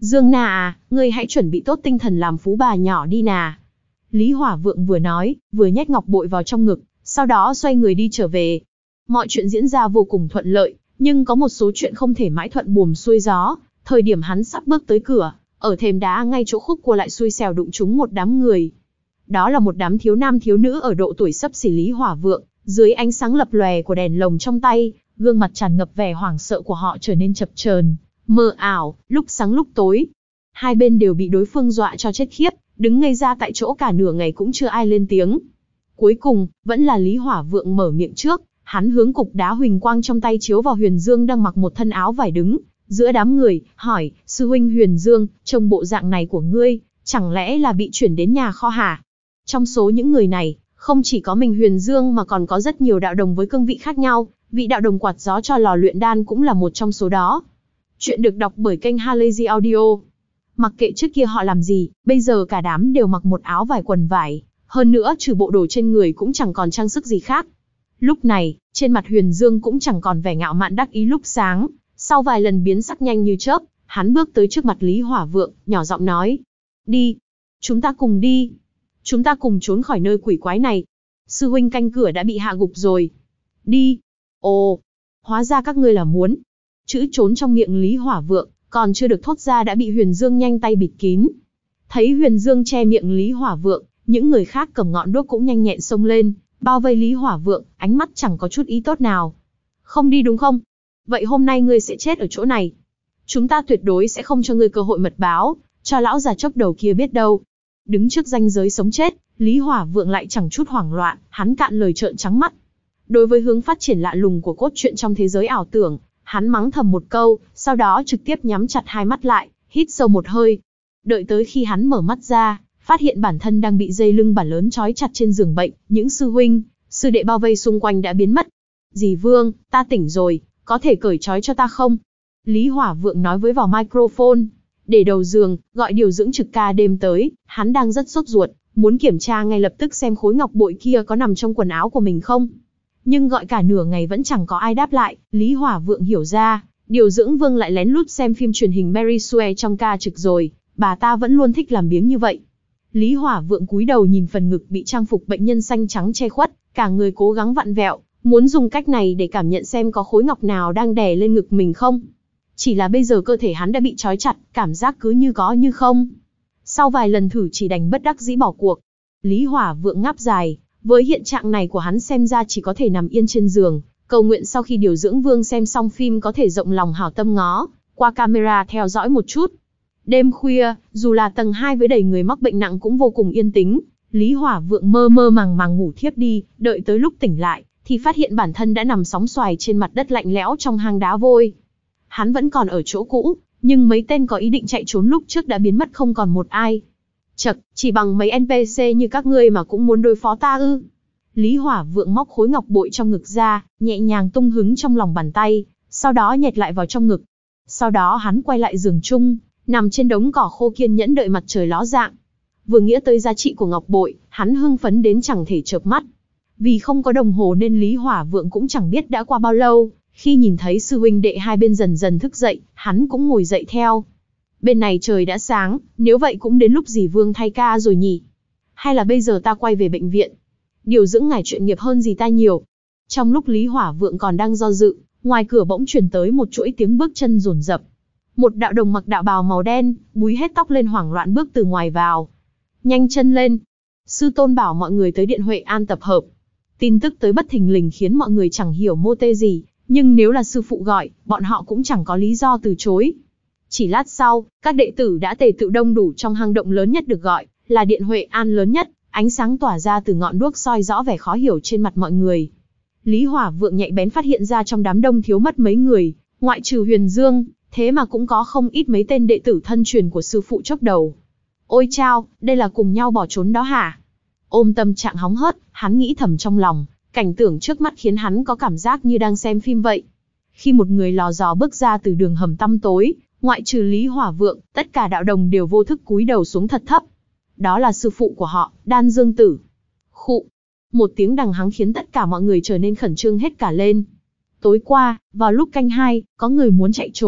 Dương Na à, ngươi hãy chuẩn bị tốt tinh thần làm phú bà nhỏ đi nà. Lý Hỏa Vượng vừa nói, vừa nhét ngọc bội vào trong ngực, sau đó xoay người đi trở về. Mọi chuyện diễn ra vô cùng thuận lợi, nhưng có một số chuyện không thể mãi thuận buồm xuôi gió. Thời điểm hắn sắp bước tới cửa, ở thềm đá ngay chỗ khúc cua lại xui xẻo đụng trúng một đám người. Đó là một đám thiếu nam thiếu nữ ở độ tuổi xấp xỉ Lý Hỏa Vượng, dưới ánh sáng lập lòe của đèn lồng trong tay, gương mặt tràn ngập vẻ hoảng sợ của họ trở nên chập chờn, mờ ảo, lúc sáng lúc tối. Hai bên đều bị đối phương dọa cho chết khiếp, đứng ngây ra tại chỗ cả nửa ngày cũng chưa ai lên tiếng. Cuối cùng, vẫn là Lý Hỏa Vượng mở miệng trước, hắn hướng cục đá huỳnh quang trong tay chiếu vào Huyền Dương đang mặc một thân áo vải đứng giữa đám người, hỏi, sư huynh Huyền Dương, trông bộ dạng này của ngươi, chẳng lẽ là bị chuyển đến nhà kho hả? Trong số những người này, không chỉ có mình Huyền Dương mà còn có rất nhiều đạo đồng với cương vị khác nhau, vị đạo đồng quạt gió cho lò luyện đan cũng là một trong số đó. Chuyện được đọc bởi kênh Halazy Audio. Mặc kệ trước kia họ làm gì, bây giờ cả đám đều mặc một áo vải quần vải, hơn nữa trừ bộ đồ trên người cũng chẳng còn trang sức gì khác. Lúc này, trên mặt Huyền Dương cũng chẳng còn vẻ ngạo mạn đắc ý lúc sáng, sau vài lần biến sắc nhanh như chớp, hắn bước tới trước mặt Lý Hỏa Vượng, nhỏ giọng nói: "Đi, chúng ta cùng đi. Chúng ta cùng trốn khỏi nơi quỷ quái này. Sư huynh canh cửa đã bị hạ gục rồi. Đi." Ồ, hóa ra các ngươi là muốn. Chữ trốn trong miệng Lý Hỏa Vượng, còn chưa được thốt ra đã bị Huyền Dương nhanh tay bịt kín. Thấy Huyền Dương che miệng Lý Hỏa Vượng, những người khác cầm ngọn đuốc cũng nhanh nhẹn xông lên, bao vây Lý Hỏa Vượng, ánh mắt chẳng có chút ý tốt nào. "Không đi đúng không? Vậy hôm nay ngươi sẽ chết ở chỗ này. Chúng ta tuyệt đối sẽ không cho ngươi cơ hội mật báo, cho lão già chốc đầu kia biết đâu." Đứng trước ranh giới sống chết, Lý Hỏa Vượng lại chẳng chút hoảng loạn, hắn cạn lời trợn trắng mắt. Đối với hướng phát triển lạ lùng của cốt truyện trong thế giới ảo tưởng, hắn mắng thầm một câu, sau đó trực tiếp nhắm chặt hai mắt lại, hít sâu một hơi. Đợi tới khi hắn mở mắt ra, phát hiện bản thân đang bị dây lưng bản lớn trói chặt trên giường bệnh, những sư huynh, sư đệ bao vây xung quanh đã biến mất. "Dì Vương, ta tỉnh rồi, có thể cởi trói cho ta không?" Lý Hỏa Vượng nói với vào microphone. Để đầu giường, gọi điều dưỡng trực ca đêm tới, hắn đang rất sốt ruột, muốn kiểm tra ngay lập tức xem khối ngọc bội kia có nằm trong quần áo của mình không. Nhưng gọi cả nửa ngày vẫn chẳng có ai đáp lại, Lý Hỏa Vượng hiểu ra, điều dưỡng Vương lại lén lút xem phim truyền hình Mary Sue trong ca trực rồi, bà ta vẫn luôn thích làm biếng như vậy. Lý Hỏa Vượng cúi đầu nhìn phần ngực bị trang phục bệnh nhân xanh trắng che khuất, cả người cố gắng vặn vẹo, muốn dùng cách này để cảm nhận xem có khối ngọc nào đang đè lên ngực mình không. Chỉ là bây giờ cơ thể hắn đã bị trói chặt, cảm giác cứ như có như không. Sau vài lần thử chỉ đành bất đắc dĩ bỏ cuộc. Lý Hỏa Vượng ngáp dài, với hiện trạng này của hắn xem ra chỉ có thể nằm yên trên giường, cầu nguyện sau khi điều dưỡng Vương xem xong phim có thể rộng lòng hảo tâm ngó qua camera theo dõi một chút. Đêm khuya, dù là tầng hai với đầy người mắc bệnh nặng cũng vô cùng yên tĩnh, Lý Hỏa Vượng mơ mơ màng màng ngủ thiếp đi, đợi tới lúc tỉnh lại, thì phát hiện bản thân đã nằm sóng xoài trên mặt đất lạnh lẽo trong hang đá vôi. Hắn vẫn còn ở chỗ cũ, nhưng mấy tên có ý định chạy trốn lúc trước đã biến mất không còn một ai. Chậc, chỉ bằng mấy en pê xê như các ngươi mà cũng muốn đối phó ta ư? Lý Hỏa Vượng móc khối ngọc bội trong ngực ra, nhẹ nhàng tung hứng trong lòng bàn tay, sau đó nhét lại vào trong ngực. Sau đó hắn quay lại giường chung, nằm trên đống cỏ khô kiên nhẫn đợi mặt trời ló dạng. Vừa nghĩ tới giá trị của ngọc bội, hắn hưng phấn đến chẳng thể chợp mắt. Vì không có đồng hồ nên Lý Hỏa Vượng cũng chẳng biết đã qua bao lâu, khi nhìn thấy sư huynh đệ hai bên dần dần thức dậy, hắn cũng ngồi dậy theo. Bên này trời đã sáng, nếu vậy cũng đến lúc dì Vương thay ca rồi nhỉ? Hay là bây giờ ta quay về bệnh viện? Điều dưỡng ngài chuyên nghiệp hơn gì ta nhiều. Trong lúc Lý Hỏa Vượng còn đang do dự, ngoài cửa bỗng truyền tới một chuỗi tiếng bước chân dồn dập. Một đạo đồng mặc đạo bào màu đen, búi hết tóc lên hoảng loạn bước từ ngoài vào. Nhanh chân lên. Sư tôn bảo mọi người tới điện Huệ An tập hợp. Tin tức tới bất thình lình khiến mọi người chẳng hiểu mô tê gì, nhưng nếu là sư phụ gọi, bọn họ cũng chẳng có lý do từ chối. Chỉ lát sau, các đệ tử đã tề tựu đông đủ trong hang động lớn nhất được gọi là điện Huệ An lớn nhất, ánh sáng tỏa ra từ ngọn đuốc soi rõ vẻ khó hiểu trên mặt mọi người. Lý Hỏa Vượng nhạy bén phát hiện ra trong đám đông thiếu mất mấy người, ngoại trừ Huyền Dương, thế mà cũng có không ít mấy tên đệ tử thân truyền của sư phụ chốc đầu. Ôi chao, đây là cùng nhau bỏ trốn đó hả? Ôm tâm trạng hóng hớt, hắn nghĩ thầm trong lòng, cảnh tượng trước mắt khiến hắn có cảm giác như đang xem phim vậy. Khi một người lò dò bước ra từ đường hầm tăm tối, ngoại trừ Lý Hỏa Vượng, tất cả đạo đồng đều vô thức cúi đầu xuống thật thấp. Đó là sư phụ của họ, Đan Dương Tử. Khụ. Một tiếng đằng hắng khiến tất cả mọi người trở nên khẩn trương hết cả lên. Tối qua, vào lúc canh hai, có người muốn chạy trốn,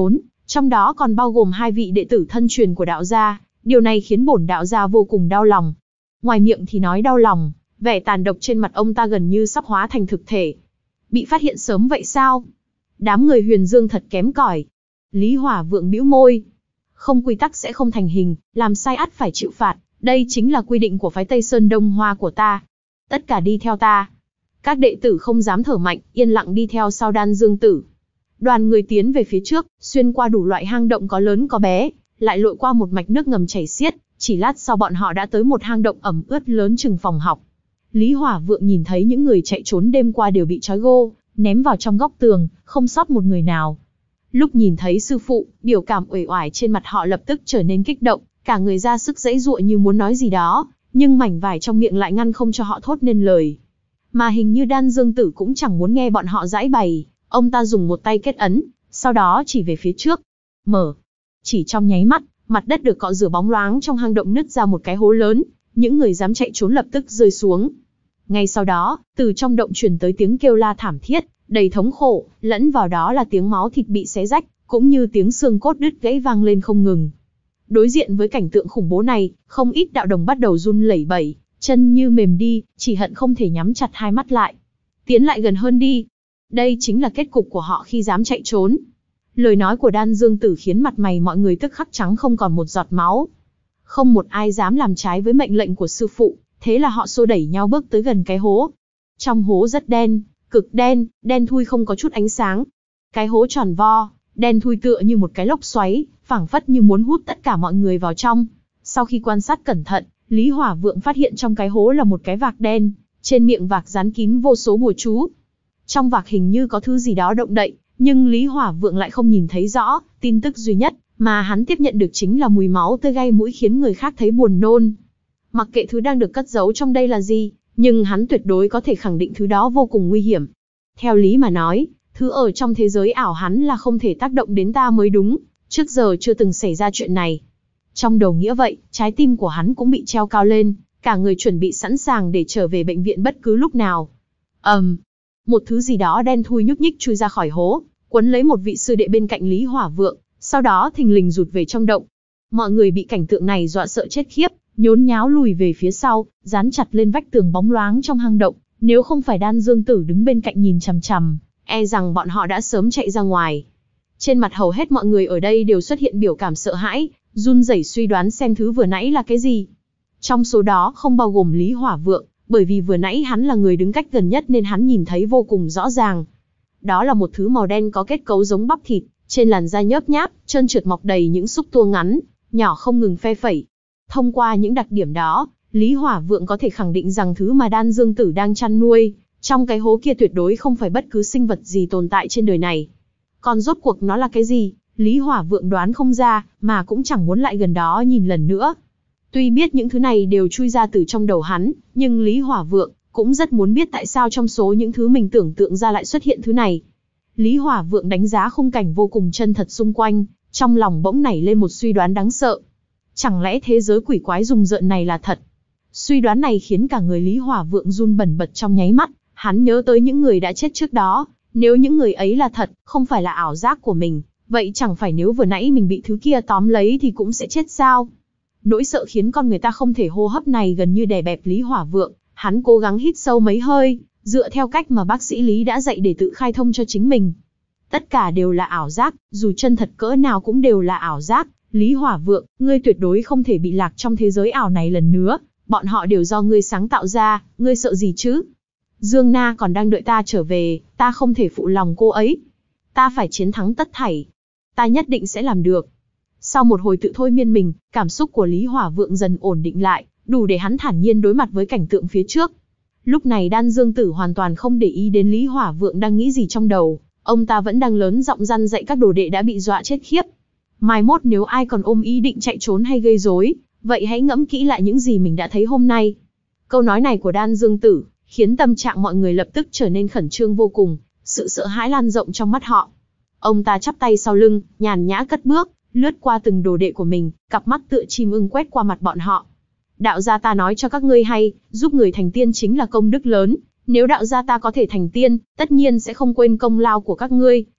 Trong đó còn bao gồm hai vị đệ tử thân truyền của đạo gia, điều này khiến bổn đạo gia vô cùng đau lòng. Ngoài miệng thì nói đau lòng, vẻ tàn độc trên mặt ông ta gần như sắp hóa thành thực thể. Bị phát hiện sớm vậy sao? Đám người Huyền Dương thật kém cỏi. Lý Hỏa Vượng bĩu môi. Không quy tắc sẽ không thành hình, làm sai ắt phải chịu phạt, đây chính là quy định của phái Tây Sơn Đông Hoa của ta. Tất cả đi theo ta. Các đệ tử không dám thở mạnh, yên lặng đi theo sau Đan Dương Tử. Đoàn người tiến về phía trước, xuyên qua đủ loại hang động có lớn có bé, lại lội qua một mạch nước ngầm chảy xiết, chỉ lát sau bọn họ đã tới một hang động ẩm ướt lớn chừng phòng học. Lý Hỏa Vượng nhìn thấy những người chạy trốn đêm qua đều bị trói gô, ném vào trong góc tường, không sót một người nào. Lúc nhìn thấy sư phụ, biểu cảm uể oải trên mặt họ lập tức trở nên kích động, cả người ra sức giãy giụa như muốn nói gì đó, nhưng mảnh vải trong miệng lại ngăn không cho họ thốt nên lời. Mà hình như Đan Dương Tử cũng chẳng muốn nghe bọn họ giãi bày, ông ta dùng một tay kết ấn, sau đó chỉ về phía trước. Mở. Chỉ trong nháy mắt, mặt đất được cọ rửa bóng loáng trong hang động nứt ra một cái hố lớn, những người dám chạy trốn lập tức rơi xuống. Ngay sau đó, từ trong động truyền tới tiếng kêu la thảm thiết, đầy thống khổ, lẫn vào đó là tiếng máu thịt bị xé rách, cũng như tiếng xương cốt đứt gãy vang lên không ngừng. Đối diện với cảnh tượng khủng bố này, không ít đạo đồng bắt đầu run lẩy bẩy, chân như mềm đi, chỉ hận không thể nhắm chặt hai mắt lại. Tiến lại gần hơn đi. Đây chính là kết cục của họ khi dám chạy trốn. Lời nói của Đan Dương Tử khiến mặt mày mọi người tức khắc trắng không còn một giọt máu. Không một ai dám làm trái với mệnh lệnh của sư phụ, thế là họ xô đẩy nhau bước tới gần cái hố. Trong hố rất đen, cực đen, đen thui không có chút ánh sáng. Cái hố tròn vo, đen thui tựa như một cái lốc xoáy, phảng phất như muốn hút tất cả mọi người vào trong. Sau khi quan sát cẩn thận, Lý Hỏa Vượng phát hiện trong cái hố là một cái vạc đen, trên miệng vạc dán kín vô số bùa chú. Trong vạc hình như có thứ gì đó động đậy, nhưng Lý Hỏa Vượng lại không nhìn thấy rõ. Tin tức duy nhất mà hắn tiếp nhận được chính là mùi máu tươi gai mũi khiến người khác thấy buồn nôn. Mặc kệ thứ đang được cất giấu trong đây là gì, nhưng hắn tuyệt đối có thể khẳng định thứ đó vô cùng nguy hiểm. Theo lý mà nói, thứ ở trong thế giới ảo hắn là không thể tác động đến ta mới đúng, trước giờ chưa từng xảy ra chuyện này. Trong đầu nghĩa vậy, trái tim của hắn cũng bị treo cao lên, cả người chuẩn bị sẵn sàng để trở về bệnh viện bất cứ lúc nào. ầm, um, một thứ gì đó đen thui nhúc nhích chui ra khỏi hố, quấn lấy một vị sư đệ bên cạnh Lý Hỏa Vượng, sau đó thình lình rụt về trong động. Mọi người bị cảnh tượng này dọa sợ chết khiếp, nhốn nháo lùi về phía sau, dán chặt lên vách tường bóng loáng trong hang động. Nếu không phải Đan Dương Tử đứng bên cạnh nhìn chằm chằm, e rằng bọn họ đã sớm chạy ra ngoài. Trên mặt hầu hết mọi người ở đây đều xuất hiện biểu cảm sợ hãi, run rẩy suy đoán xem thứ vừa nãy là cái gì. Trong số đó không bao gồm Lý Hỏa Vượng, bởi vì vừa nãy hắn là người đứng cách gần nhất nên hắn nhìn thấy vô cùng rõ ràng. Đó là một thứ màu đen có kết cấu giống bắp thịt, trên làn da nhớp nháp, trơn trượt mọc đầy những xúc tua ngắn, nhỏ không ngừng phe phẩy. Thông qua những đặc điểm đó, Lý Hỏa Vượng có thể khẳng định rằng thứ mà Đan Dương Tử đang chăn nuôi, trong cái hố kia tuyệt đối không phải bất cứ sinh vật gì tồn tại trên đời này. Còn rốt cuộc nó là cái gì, Lý Hỏa Vượng đoán không ra, mà cũng chẳng muốn lại gần đó nhìn lần nữa. Tuy biết những thứ này đều chui ra từ trong đầu hắn, nhưng Lý Hỏa Vượng cũng rất muốn biết tại sao trong số những thứ mình tưởng tượng ra lại xuất hiện thứ này. Lý Hỏa Vượng đánh giá khung cảnh vô cùng chân thật xung quanh, trong lòng bỗng nảy lên một suy đoán đáng sợ. Chẳng lẽ thế giới quỷ quái rùng rợn này là thật? Suy đoán này khiến cả người Lý Hỏa Vượng run bần bật trong nháy mắt, hắn nhớ tới những người đã chết trước đó. Nếu những người ấy là thật, không phải là ảo giác của mình, vậy chẳng phải nếu vừa nãy mình bị thứ kia tóm lấy thì cũng sẽ chết sao? Nỗi sợ khiến con người ta không thể hô hấp này gần như đè bẹp Lý Hỏa Vượng, hắn cố gắng hít sâu mấy hơi, dựa theo cách mà bác sĩ Lý đã dạy để tự khai thông cho chính mình. Tất cả đều là ảo giác, dù chân thật cỡ nào cũng đều là ảo giác. Lý Hỏa Vượng, ngươi tuyệt đối không thể bị lạc trong thế giới ảo này lần nữa, bọn họ đều do ngươi sáng tạo ra, ngươi sợ gì chứ? Dương Na còn đang đợi ta trở về, ta không thể phụ lòng cô ấy. Ta phải chiến thắng tất thảy. Ta nhất định sẽ làm được. Sau một hồi tự thôi miên mình, cảm xúc của Lý Hỏa Vượng dần ổn định lại, đủ để hắn thản nhiên đối mặt với cảnh tượng phía trước. Lúc này Đan Dương Tử hoàn toàn không để ý đến Lý Hỏa Vượng đang nghĩ gì trong đầu, ông ta vẫn đang lớn giọng răn dạy các đồ đệ đã bị dọa chết khiếp. Mai mốt nếu ai còn ôm ý định chạy trốn hay gây rối, vậy hãy ngẫm kỹ lại những gì mình đã thấy hôm nay. Câu nói này của Đan Dương Tử khiến tâm trạng mọi người lập tức trở nên khẩn trương vô cùng, sự sợ hãi lan rộng trong mắt họ. Ông ta chắp tay sau lưng, nhàn nhã cất bước, lướt qua từng đồ đệ của mình, cặp mắt tựa chim ưng quét qua mặt bọn họ. Đạo gia ta nói cho các ngươi hay, giúp người thành tiên chính là công đức lớn, nếu đạo gia ta có thể thành tiên, tất nhiên sẽ không quên công lao của các ngươi,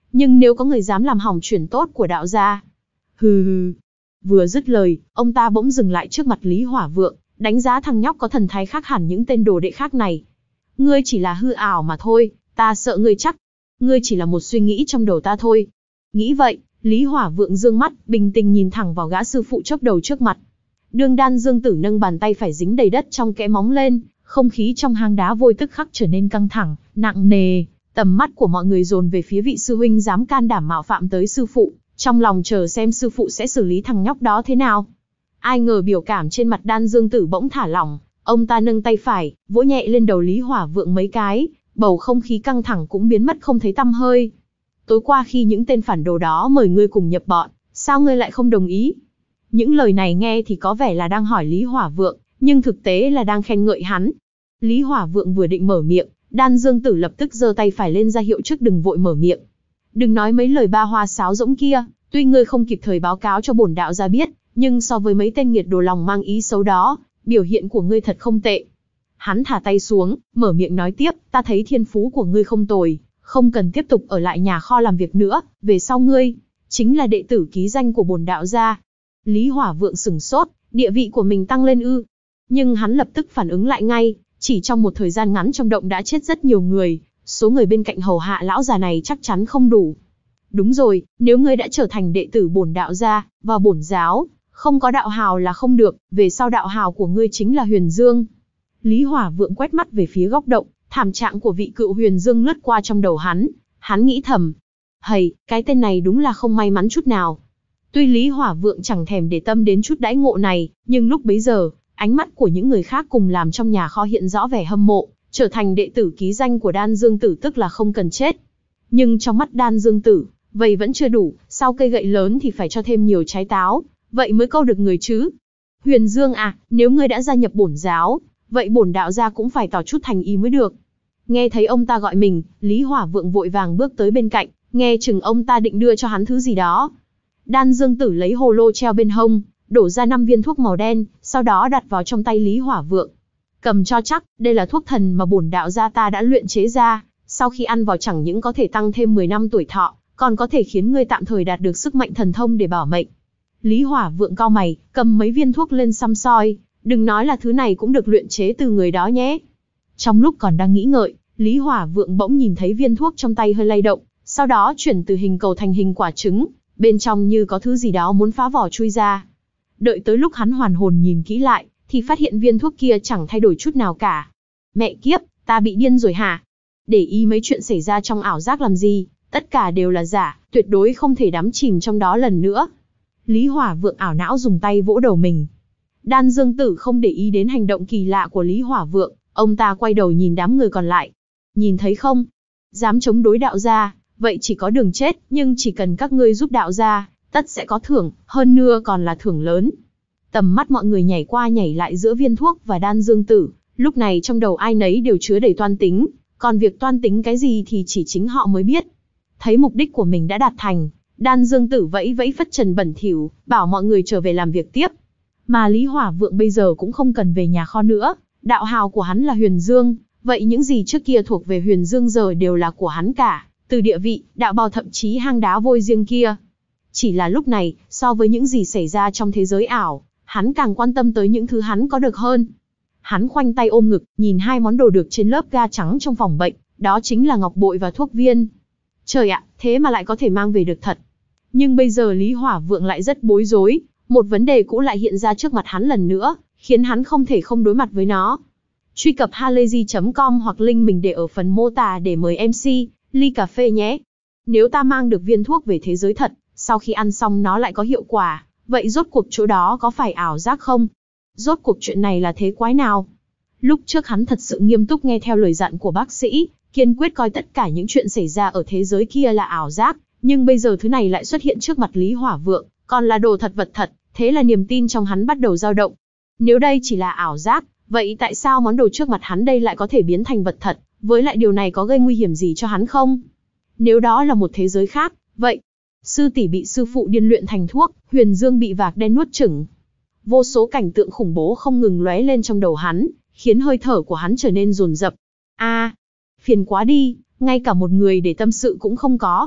nhưng nếu có người dám làm hỏng chuyện tốt của đạo gia, hừ hừ. Vừa dứt lời, ông ta bỗng dừng lại trước mặt Lý Hỏa Vượng, đánh giá thằng nhóc có thần thái khác hẳn những tên đồ đệ khác này. Ngươi chỉ là hư ảo mà thôi, ta sợ ngươi chắc. Ngươi chỉ là một suy nghĩ trong đầu ta thôi. Nghĩ vậy, Lý Hỏa Vượng dương mắt, bình tĩnh nhìn thẳng vào gã sư phụ chốc đầu trước mặt. Đường Đan Dương Tử nâng bàn tay phải dính đầy đất trong kẽ móng lên, không khí trong hang đá vôi tức khắc trở nên căng thẳng, nặng nề. Tầm mắt của mọi người dồn về phía vị sư huynh dám can đảm mạo phạm tới sư phụ, trong lòng chờ xem sư phụ sẽ xử lý thằng nhóc đó thế nào. Ai ngờ biểu cảm trên mặt Đan Dương Tử bỗng thả lỏng, ông ta nâng tay phải, vỗ nhẹ lên đầu Lý Hỏa Vượng mấy cái, bầu không khí căng thẳng cũng biến mất không thấy tăm hơi. Tối qua khi những tên phản đồ đó mời ngươi cùng nhập bọn, sao ngươi lại không đồng ý? Những lời này nghe thì có vẻ là đang hỏi Lý Hỏa Vượng, nhưng thực tế là đang khen ngợi hắn. Lý Hỏa Vượng vừa định mở miệng, Đan Dương Tử lập tức giơ tay phải lên ra hiệu trước đừng vội mở miệng. Đừng nói mấy lời ba hoa sáo rỗng kia, tuy ngươi không kịp thời báo cáo cho bổn đạo gia biết, nhưng so với mấy tên nghiệt đồ lòng mang ý xấu đó, biểu hiện của ngươi thật không tệ. Hắn thả tay xuống, mở miệng nói tiếp, ta thấy thiên phú của ngươi không tồi, không cần tiếp tục ở lại nhà kho làm việc nữa, về sau ngươi chính là đệ tử ký danh của bổn đạo gia. Lý Hỏa Vượng sửng sốt, địa vị của mình tăng lên ư? Nhưng hắn lập tức phản ứng lại ngay, chỉ trong một thời gian ngắn trong động đã chết rất nhiều người, số người bên cạnh hầu hạ lão già này chắc chắn không đủ. Đúng rồi, nếu ngươi đã trở thành đệ tử bổn đạo gia và bổn giáo, không có đạo hào là không được, về sau đạo hào của ngươi chính là Huyền Dương. Lý Hỏa Vượng quét mắt về phía góc động, thảm trạng của vị cựu Huyền Dương lướt qua trong đầu hắn, hắn nghĩ thầm, hầy, cái tên này đúng là không may mắn chút nào. Tuy Lý Hỏa Vượng chẳng thèm để tâm đến chút đãi ngộ này, nhưng lúc bấy giờ, ánh mắt của những người khác cùng làm trong nhà kho hiện rõ vẻ hâm mộ, trở thành đệ tử ký danh của Đan Dương Tử tức là không cần chết. Nhưng trong mắt Đan Dương Tử, vậy vẫn chưa đủ, sau cây gậy lớn thì phải cho thêm nhiều trái táo, vậy mới câu được người chứ. Huyền Dương à, nếu ngươi đã gia nhập bổn giáo, vậy bổn đạo gia cũng phải tỏ chút thành ý mới được. Nghe thấy ông ta gọi mình, Lý Hỏa Vượng vội vàng bước tới bên cạnh, nghe chừng ông ta định đưa cho hắn thứ gì đó. Đan Dương Tử lấy hồ lô treo bên hông, đổ ra năm viên thuốc màu đen, sau đó đặt vào trong tay Lý Hỏa Vượng. Cầm cho chắc, đây là thuốc thần mà bổn đạo gia ta đã luyện chế ra, sau khi ăn vào chẳng những có thể tăng thêm mười năm tuổi thọ, còn có thể khiến ngươi tạm thời đạt được sức mạnh thần thông để bảo mệnh. Lý Hỏa Vượng cau mày, cầm mấy viên thuốc lên xăm soi, đừng nói là thứ này cũng được luyện chế từ người đó nhé. Trong lúc còn đang nghĩ ngợi, Lý Hỏa Vượng bỗng nhìn thấy viên thuốc trong tay hơi lay động, sau đó chuyển từ hình cầu thành hình quả trứng, bên trong như có thứ gì đó muốn phá vỏ chui ra. Đợi tới lúc hắn hoàn hồn nhìn kỹ lại, thì phát hiện viên thuốc kia chẳng thay đổi chút nào cả. Mẹ kiếp, ta bị điên rồi hả? Để ý mấy chuyện xảy ra trong ảo giác làm gì, tất cả đều là giả, tuyệt đối không thể đắm chìm trong đó lần nữa. Lý Hỏa Vượng ảo não dùng tay vỗ đầu mình. Đan Dương Tử không để ý đến hành động kỳ lạ của Lý Hỏa Vượng, ông ta quay đầu nhìn đám người còn lại. Nhìn thấy không? Dám chống đối đạo gia, vậy chỉ có đường chết, nhưng chỉ cần các ngươi giúp đạo gia, tất sẽ có thưởng, hơn nữa còn là thưởng lớn. Tầm mắt mọi người nhảy qua nhảy lại giữa viên thuốc và Đan Dương Tử, lúc này trong đầu ai nấy đều chứa đầy toan tính, còn việc toan tính cái gì thì chỉ chính họ mới biết. Thấy mục đích của mình đã đạt thành, Đan Dương Tử vẫy vẫy phất trần bẩn thỉu, bảo mọi người trở về làm việc tiếp. Mà Lý Hỏa Vượng bây giờ cũng không cần về nhà kho nữa, đạo hào của hắn là Huyền Dương, vậy những gì trước kia thuộc về Huyền Dương giờ đều là của hắn cả, từ địa vị, đạo bào thậm chí hang đá vôi riêng kia. Chỉ là lúc này, so với những gì xảy ra trong thế giới ảo, hắn càng quan tâm tới những thứ hắn có được hơn. Hắn khoanh tay ôm ngực, nhìn hai món đồ được trên lớp ga trắng trong phòng bệnh, đó chính là ngọc bội và thuốc viên. Trời ạ, thế mà lại có thể mang về được thật. Nhưng bây giờ Lý Hỏa Vượng lại rất bối rối, một vấn đề cũ lại hiện ra trước mặt hắn lần nữa, khiến hắn không thể không đối mặt với nó. Truy cập halayzi chấm com hoặc link mình để ở phần mô tả để mời em xê, ly cà phê nhé. Nếu ta mang được viên thuốc về thế giới thật, sau khi ăn xong nó lại có hiệu quả, vậy rốt cuộc chỗ đó có phải ảo giác không? Rốt cuộc chuyện này là thế quái nào? Lúc trước hắn thật sự nghiêm túc nghe theo lời dặn của bác sĩ, kiên quyết coi tất cả những chuyện xảy ra ở thế giới kia là ảo giác, nhưng bây giờ thứ này lại xuất hiện trước mặt Lý Hỏa Vượng, còn là đồ thật vật thật, thế là niềm tin trong hắn bắt đầu dao động. Nếu đây chỉ là ảo giác, vậy tại sao món đồ trước mặt hắn đây lại có thể biến thành vật thật, với lại điều này có gây nguy hiểm gì cho hắn không? Nếu đó là một thế giới khác, vậy sư tỷ bị sư phụ điên luyện thành thuốc, Huyền Dương bị vạc đen nuốt chửng. Vô số cảnh tượng khủng bố không ngừng lóe lên trong đầu hắn, khiến hơi thở của hắn trở nên dồn dập. A, à, phiền quá đi, ngay cả một người để tâm sự cũng không có.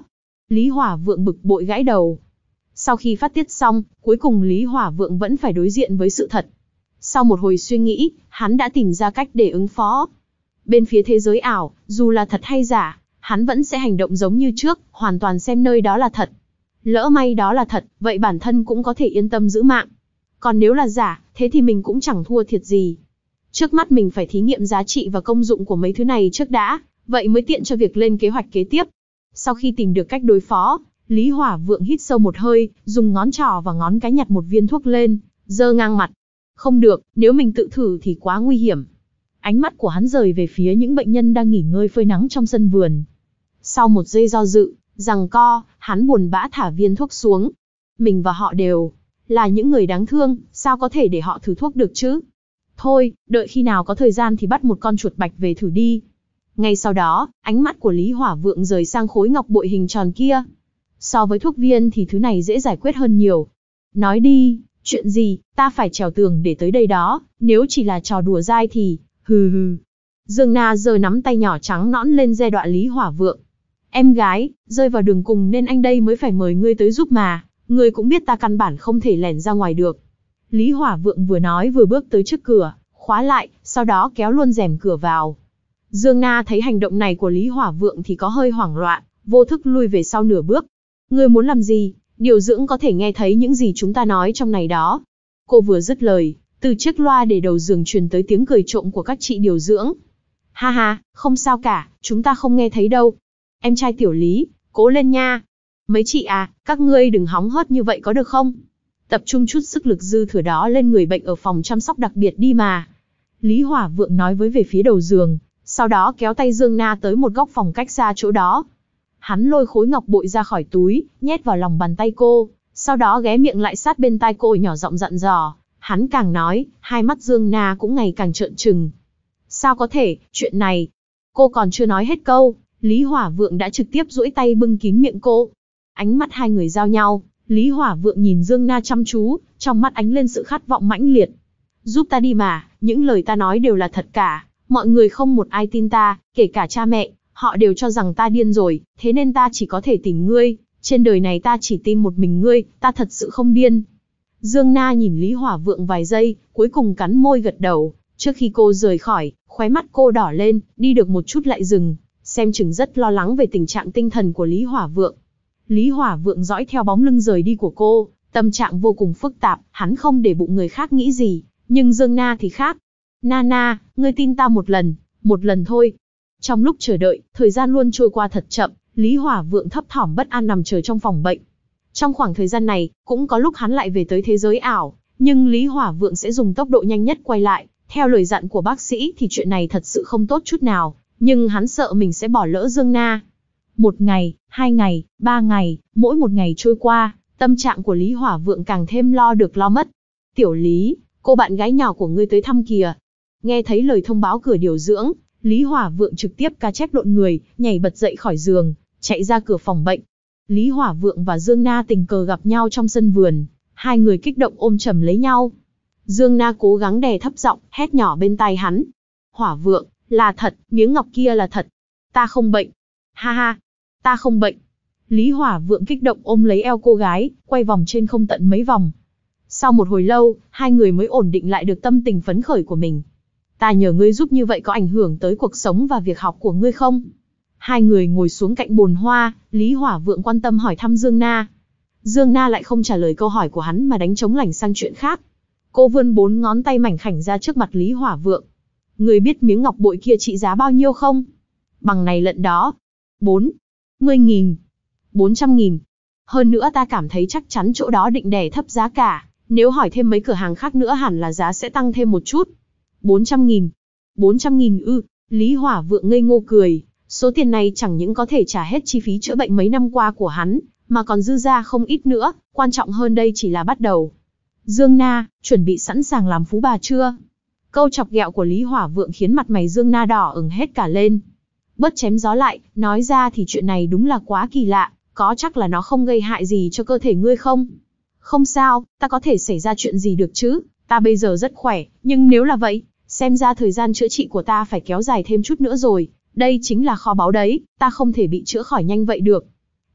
Lý Hỏa Vượng bực bội gãi đầu. Sau khi phát tiết xong, cuối cùng Lý Hỏa Vượng vẫn phải đối diện với sự thật. Sau một hồi suy nghĩ, hắn đã tìm ra cách để ứng phó. Bên phía thế giới ảo, dù là thật hay giả, hắn vẫn sẽ hành động giống như trước, hoàn toàn xem nơi đó là thật. Lỡ may đó là thật, vậy bản thân cũng có thể yên tâm giữ mạng. Còn nếu là giả, thế thì mình cũng chẳng thua thiệt gì. Trước mắt mình phải thí nghiệm giá trị và công dụng của mấy thứ này trước đã, vậy mới tiện cho việc lên kế hoạch kế tiếp. Sau khi tìm được cách đối phó, Lý Hỏa Vượng hít sâu một hơi, dùng ngón trỏ và ngón cái nhặt một viên thuốc lên, giơ ngang mặt. Không được, nếu mình tự thử thì quá nguy hiểm. Ánh mắt của hắn rời về phía những bệnh nhân đang nghỉ ngơi phơi nắng trong sân vườn. Sau một giây do dự, giằng co, hắn buồn bã thả viên thuốc xuống. Mình và họ đều là những người đáng thương, sao có thể để họ thử thuốc được chứ? Thôi, đợi khi nào có thời gian thì bắt một con chuột bạch về thử đi. Ngay sau đó, ánh mắt của Lý Hỏa Vượng rời sang khối ngọc bội hình tròn kia. So với thuốc viên thì thứ này dễ giải quyết hơn nhiều. Nói đi, chuyện gì, ta phải trèo tường để tới đây đó, nếu chỉ là trò đùa dai thì, hừ hừ. Dương Na giơ nắm tay nhỏ trắng nõn lên giai đoạn Lý Hỏa Vượng. Em gái, rơi vào đường cùng nên anh đây mới phải mời ngươi tới giúp mà, ngươi cũng biết ta căn bản không thể lẻn ra ngoài được. Lý Hỏa Vượng vừa nói vừa bước tới trước cửa, khóa lại, sau đó kéo luôn rèm cửa vào. Dương Na thấy hành động này của Lý Hỏa Vượng thì có hơi hoảng loạn, vô thức lui về sau nửa bước. Ngươi muốn làm gì? Điều dưỡng có thể nghe thấy những gì chúng ta nói trong này đó. Cô vừa dứt lời, từ chiếc loa để đầu giường truyền tới tiếng cười trộm của các chị điều dưỡng. Ha ha, không sao cả, chúng ta không nghe thấy đâu. Em trai tiểu Lý, cố lên nha. Mấy chị à, các ngươi đừng hóng hớt như vậy có được không? Tập trung chút sức lực dư thừa đó lên người bệnh ở phòng chăm sóc đặc biệt đi mà. Lý Hỏa Vượng nói với về phía đầu giường, sau đó kéo tay Dương Na tới một góc phòng cách xa chỗ đó. Hắn lôi khối ngọc bội ra khỏi túi, nhét vào lòng bàn tay cô, sau đó ghé miệng lại sát bên tai cô nhỏ giọng dặn dò. Hắn càng nói, hai mắt Dương Na cũng ngày càng trợn trừng. Sao có thể, chuyện này. Cô còn chưa nói hết câu, Lý Hỏa Vượng đã trực tiếp duỗi tay bưng kín miệng cô. Ánh mắt hai người giao nhau, Lý Hỏa Vượng nhìn Dương Na chăm chú, trong mắt ánh lên sự khát vọng mãnh liệt. Giúp ta đi mà, những lời ta nói đều là thật cả, mọi người không một ai tin ta, kể cả cha mẹ, họ đều cho rằng ta điên rồi, thế nên ta chỉ có thể tìm ngươi, trên đời này ta chỉ tin một mình ngươi, ta thật sự không điên. Dương Na nhìn Lý Hỏa Vượng vài giây, cuối cùng cắn môi gật đầu, trước khi cô rời khỏi, khóe mắt cô đỏ lên, đi được một chút lại dừng, xem chừng rất lo lắng về tình trạng tinh thần của Lý Hỏa Vượng. Lý Hỏa Vượng dõi theo bóng lưng rời đi của cô, tâm trạng vô cùng phức tạp, hắn không để bụng người khác nghĩ gì, nhưng Dương Na thì khác. Nana, ngươi tin ta một lần, một lần thôi. Trong lúc chờ đợi, thời gian luôn trôi qua thật chậm, Lý Hỏa Vượng thấp thỏm bất an nằm chờ trong phòng bệnh. Trong khoảng thời gian này, cũng có lúc hắn lại về tới thế giới ảo, nhưng Lý Hỏa Vượng sẽ dùng tốc độ nhanh nhất quay lại. Theo lời dặn của bác sĩ thì chuyện này thật sự không tốt chút nào, nhưng hắn sợ mình sẽ bỏ lỡ Dương Na. Một ngày, hai ngày, ba ngày, mỗi một ngày trôi qua, tâm trạng của Lý Hỏa Vượng càng thêm lo được lo mất. Tiểu Lý, cô bạn gái nhỏ của ngươi tới thăm kìa. Nghe thấy lời thông báo cửa điều dưỡng, Lý Hỏa Vượng trực tiếp cá chép lộn người, nhảy bật dậy khỏi giường, chạy ra cửa phòng bệnh. Lý Hỏa Vượng và Dương Na tình cờ gặp nhau trong sân vườn, hai người kích động ôm chầm lấy nhau. Dương Na cố gắng đè thấp giọng, hét nhỏ bên tai hắn. Hỏa Vượng, là thật, miếng ngọc kia là thật. Ta không bệnh. Ha ha, ta không bệnh. Lý Hỏa Vượng kích động ôm lấy eo cô gái, quay vòng trên không tận mấy vòng. Sau một hồi lâu, hai người mới ổn định lại được tâm tình phấn khởi của mình. Ta nhờ ngươi giúp như vậy có ảnh hưởng tới cuộc sống và việc học của ngươi không? Hai người ngồi xuống cạnh bồn hoa, Lý Hỏa Vượng quan tâm hỏi thăm Dương Na. Dương Na lại không trả lời câu hỏi của hắn mà đánh trống lảng sang chuyện khác. Cô vươn bốn ngón tay mảnh khảnh ra trước mặt Lý Hỏa Vượng. Ngươi biết miếng ngọc bội kia trị giá bao nhiêu không? Bằng này lận đó. Bốn. Mươi nghìn. Bốn trăm nghìn. Hơn nữa ta cảm thấy chắc chắn chỗ đó định đè thấp giá cả. Nếu hỏi thêm mấy cửa hàng khác nữa hẳn là giá sẽ tăng thêm một chút. Bốn trăm nghìn. Bốn trăm nghìn ư. Lý Hỏa Vượng ngây ngô cười. Số tiền này chẳng những có thể trả hết chi phí chữa bệnh mấy năm qua của hắn, mà còn dư ra không ít nữa, quan trọng hơn đây chỉ là bắt đầu. Dương Na, chuẩn bị sẵn sàng làm phú bà chưa? Câu chọc ghẹo của Lý Hỏa Vượng khiến mặt mày Dương Na đỏ ửng hết cả lên. Bớt chém gió lại, nói ra thì chuyện này đúng là quá kỳ lạ, có chắc là nó không gây hại gì cho cơ thể ngươi không? Không sao, ta có thể xảy ra chuyện gì được chứ, ta bây giờ rất khỏe, nhưng nếu là vậy, xem ra thời gian chữa trị của ta phải kéo dài thêm chút nữa rồi, đây chính là kho báu đấy, ta không thể bị chữa khỏi nhanh vậy được.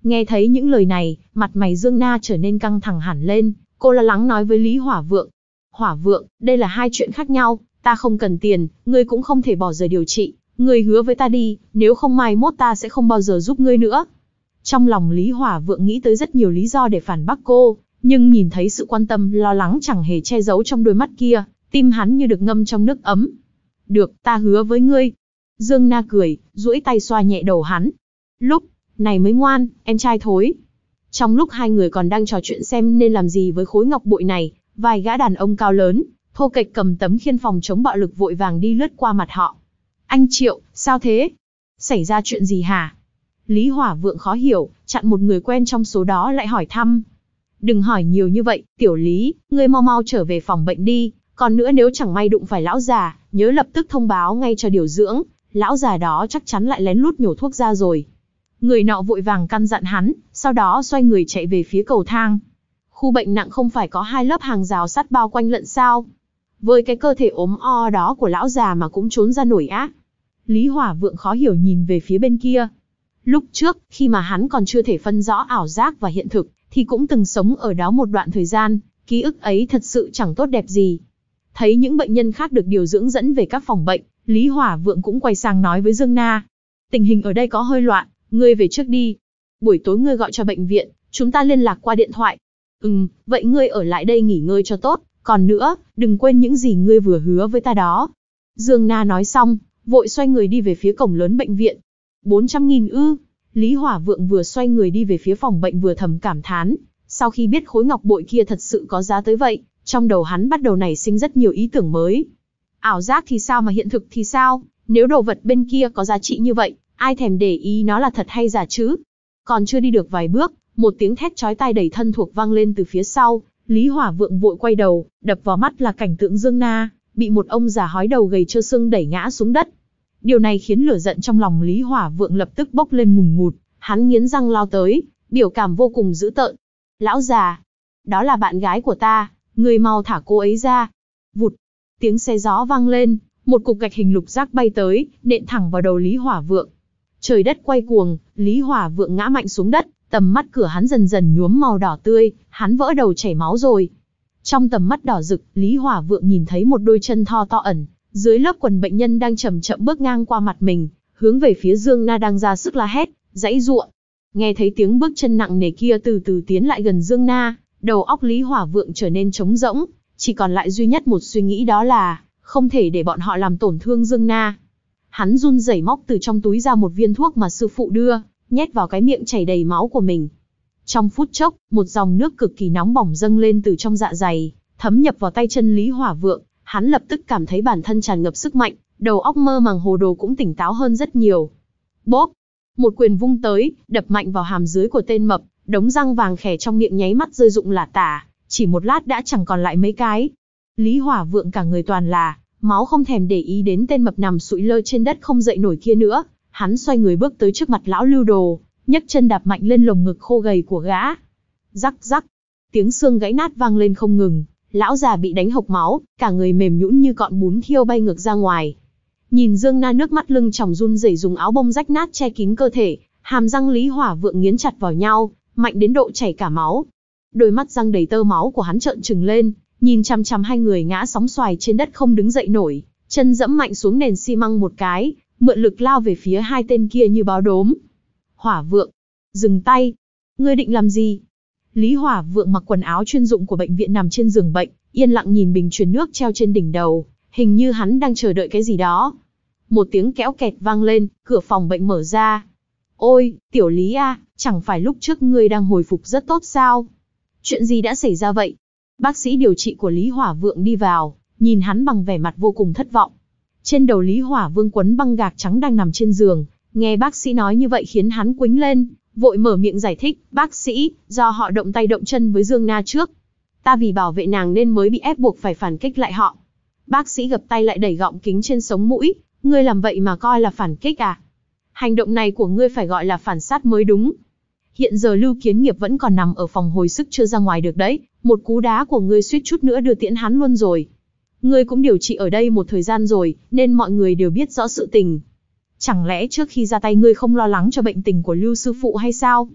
Nghe thấy những lời này, mặt mày Dương Na trở nên căng thẳng hẳn lên, cô lo lắng nói với Lý Hỏa Vượng. Hỏa Vượng, đây là hai chuyện khác nhau, ta không cần tiền, ngươi cũng không thể bỏ giờ điều trị, ngươi hứa với ta đi, nếu không mai mốt ta sẽ không bao giờ giúp ngươi nữa. Trong lòng Lý Hỏa Vượng nghĩ tới rất nhiều lý do để phản bác cô, nhưng nhìn thấy sự quan tâm, lo lắng chẳng hề che giấu trong đôi mắt kia, tim hắn như được ngâm trong nước ấm. Được, ta hứa với ngươi. Dương Na cười, duỗi tay xoa nhẹ đầu hắn. Lúc này mới ngoan, em trai thối. Trong lúc hai người còn đang trò chuyện xem nên làm gì với khối ngọc bội này, vài gã đàn ông cao lớn, thô kệch cầm tấm khiên phòng chống bạo lực vội vàng đi lướt qua mặt họ. Anh Triệu, sao thế? Xảy ra chuyện gì hả? Lý Hỏa Vượng khó hiểu, chặn một người quen trong số đó lại hỏi thăm. Đừng hỏi nhiều như vậy, Tiểu Lý, ngươi mau mau trở về phòng bệnh đi, còn nữa nếu chẳng may đụng phải lão già, nhớ lập tức thông báo ngay cho điều dưỡng, lão già đó chắc chắn lại lén lút nhổ thuốc ra rồi. Người nọ vội vàng căn dặn hắn, sau đó xoay người chạy về phía cầu thang. Khu bệnh nặng không phải có hai lớp hàng rào sắt bao quanh lận sao? Với cái cơ thể ốm o đó của lão già mà cũng trốn ra nổi á. Lý Hỏa Vượng khó hiểu nhìn về phía bên kia. Lúc trước, khi mà hắn còn chưa thể phân rõ ảo giác và hiện thực, thì cũng từng sống ở đó một đoạn thời gian, ký ức ấy thật sự chẳng tốt đẹp gì. Thấy những bệnh nhân khác được điều dưỡng dẫn về các phòng bệnh, Lý Hỏa Vượng cũng quay sang nói với Dương Na. Tình hình ở đây có hơi loạn, ngươi về trước đi. Buổi tối ngươi gọi cho bệnh viện, chúng ta liên lạc qua điện thoại. Ừm, vậy ngươi ở lại đây nghỉ ngơi cho tốt, còn nữa, đừng quên những gì ngươi vừa hứa với ta đó. Dương Na nói xong, vội xoay người đi về phía cổng lớn bệnh viện. bốn trăm nghìn ư? Lý Hỏa Vượng vừa xoay người đi về phía phòng bệnh vừa thầm cảm thán. Sau khi biết khối ngọc bội kia thật sự có giá tới vậy, trong đầu hắn bắt đầu nảy sinh rất nhiều ý tưởng mới. Ảo giác thì sao mà hiện thực thì sao? Nếu đồ vật bên kia có giá trị như vậy, ai thèm để ý nó là thật hay giả chứ? Còn chưa đi được vài bước, một tiếng thét chói tai đầy thân thuộc vang lên từ phía sau. Lý Hỏa Vượng vội quay đầu, đập vào mắt là cảnh tượng Dương Na bị một ông già hói đầu gầy trơ xương đẩy ngã xuống đất. Điều này khiến lửa giận trong lòng Lý Hỏa Vượng lập tức bốc lên ngùn ngụt, hắn nghiến răng lao tới, biểu cảm vô cùng dữ tợn. Lão già, đó là bạn gái của ta, ngươi mau thả cô ấy ra. Vụt, tiếng xe gió vang lên, một cục gạch hình lục giác bay tới, nện thẳng vào đầu Lý Hỏa Vượng. Trời đất quay cuồng, Lý Hỏa Vượng ngã mạnh xuống đất, tầm mắt cửa hắn dần dần nhuốm màu đỏ tươi, hắn vỡ đầu chảy máu rồi. Trong tầm mắt đỏ rực, Lý Hỏa Vượng nhìn thấy một đôi chân thon to ẩn dưới lớp quần bệnh nhân đang chậm chậm bước ngang qua mặt mình, hướng về phía Dương Na đang ra sức la hét, giãy giụa. Nghe thấy tiếng bước chân nặng nề kia từ từ tiến lại gần Dương Na, đầu óc Lý Hỏa Vượng trở nên trống rỗng, chỉ còn lại duy nhất một suy nghĩ, đó là không thể để bọn họ làm tổn thương Dương Na. Hắn run rẩy móc từ trong túi ra một viên thuốc mà sư phụ đưa, nhét vào cái miệng chảy đầy máu của mình. Trong phút chốc, một dòng nước cực kỳ nóng bỏng dâng lên từ trong dạ dày, thấm nhập vào tay chân Lý Hỏa Vượng. Hắn lập tức cảm thấy bản thân tràn ngập sức mạnh, đầu óc mơ màng hồ đồ cũng tỉnh táo hơn rất nhiều. Bốp! Một quyền vung tới, đập mạnh vào hàm dưới của tên mập, đống răng vàng khè trong miệng nháy mắt rơi rụng lả tả, chỉ một lát đã chẳng còn lại mấy cái. Lý Hỏa Vượng cả người toàn là máu, không thèm để ý đến tên mập nằm sụi lơ trên đất không dậy nổi kia nữa. Hắn xoay người bước tới trước mặt lão Lưu Đồ, nhấc chân đạp mạnh lên lồng ngực khô gầy của gã. Rắc rắc! Tiếng xương gãy nát vang lên không ngừng. Lão già bị đánh hộc máu, cả người mềm nhũn như cọn bún thiêu bay ngược ra ngoài. Nhìn Dương Na nước mắt lưng tròng run rẩy dùng áo bông rách nát che kín cơ thể, hàm răng Lý Hỏa Vượng nghiến chặt vào nhau, mạnh đến độ chảy cả máu. Đôi mắt răng đầy tơ máu của hắn trợn trừng lên, nhìn chằm chằm hai người ngã sóng xoài trên đất không đứng dậy nổi, chân dẫm mạnh xuống nền xi măng một cái, mượn lực lao về phía hai tên kia như báo đốm. Hỏa Vượng, dừng tay, ngươi định làm gì? Lý Hỏa Vượng mặc quần áo chuyên dụng của bệnh viện nằm trên giường bệnh, yên lặng nhìn bình truyền nước treo trên đỉnh đầu, hình như hắn đang chờ đợi cái gì đó. Một tiếng kéo kẹt vang lên, cửa phòng bệnh mở ra. Ôi, Tiểu Lý à, chẳng phải lúc trước ngươi đang hồi phục rất tốt sao? Chuyện gì đã xảy ra vậy? Bác sĩ điều trị của Lý Hỏa Vượng đi vào, nhìn hắn bằng vẻ mặt vô cùng thất vọng. Trên đầu Lý Hỏa Vương quấn băng gạc trắng đang nằm trên giường, nghe bác sĩ nói như vậy khiến hắn quĩnh lên. Vội mở miệng giải thích, bác sĩ, do họ động tay động chân với Dương Na trước. Ta vì bảo vệ nàng nên mới bị ép buộc phải phản kích lại họ. Bác sĩ gập tay lại đẩy gọng kính trên sống mũi, ngươi làm vậy mà coi là phản kích à? Hành động này của ngươi phải gọi là phản sát mới đúng. Hiện giờ Lưu Kiến Nghiệp vẫn còn nằm ở phòng hồi sức chưa ra ngoài được đấy, một cú đá của ngươi suýt chút nữa đưa tiễn hắn luôn rồi. Ngươi cũng điều trị ở đây một thời gian rồi, nên mọi người đều biết rõ sự tình. Chẳng lẽ trước khi ra tay ngươi không lo lắng cho bệnh tình của Lưu sư phụ hay sao?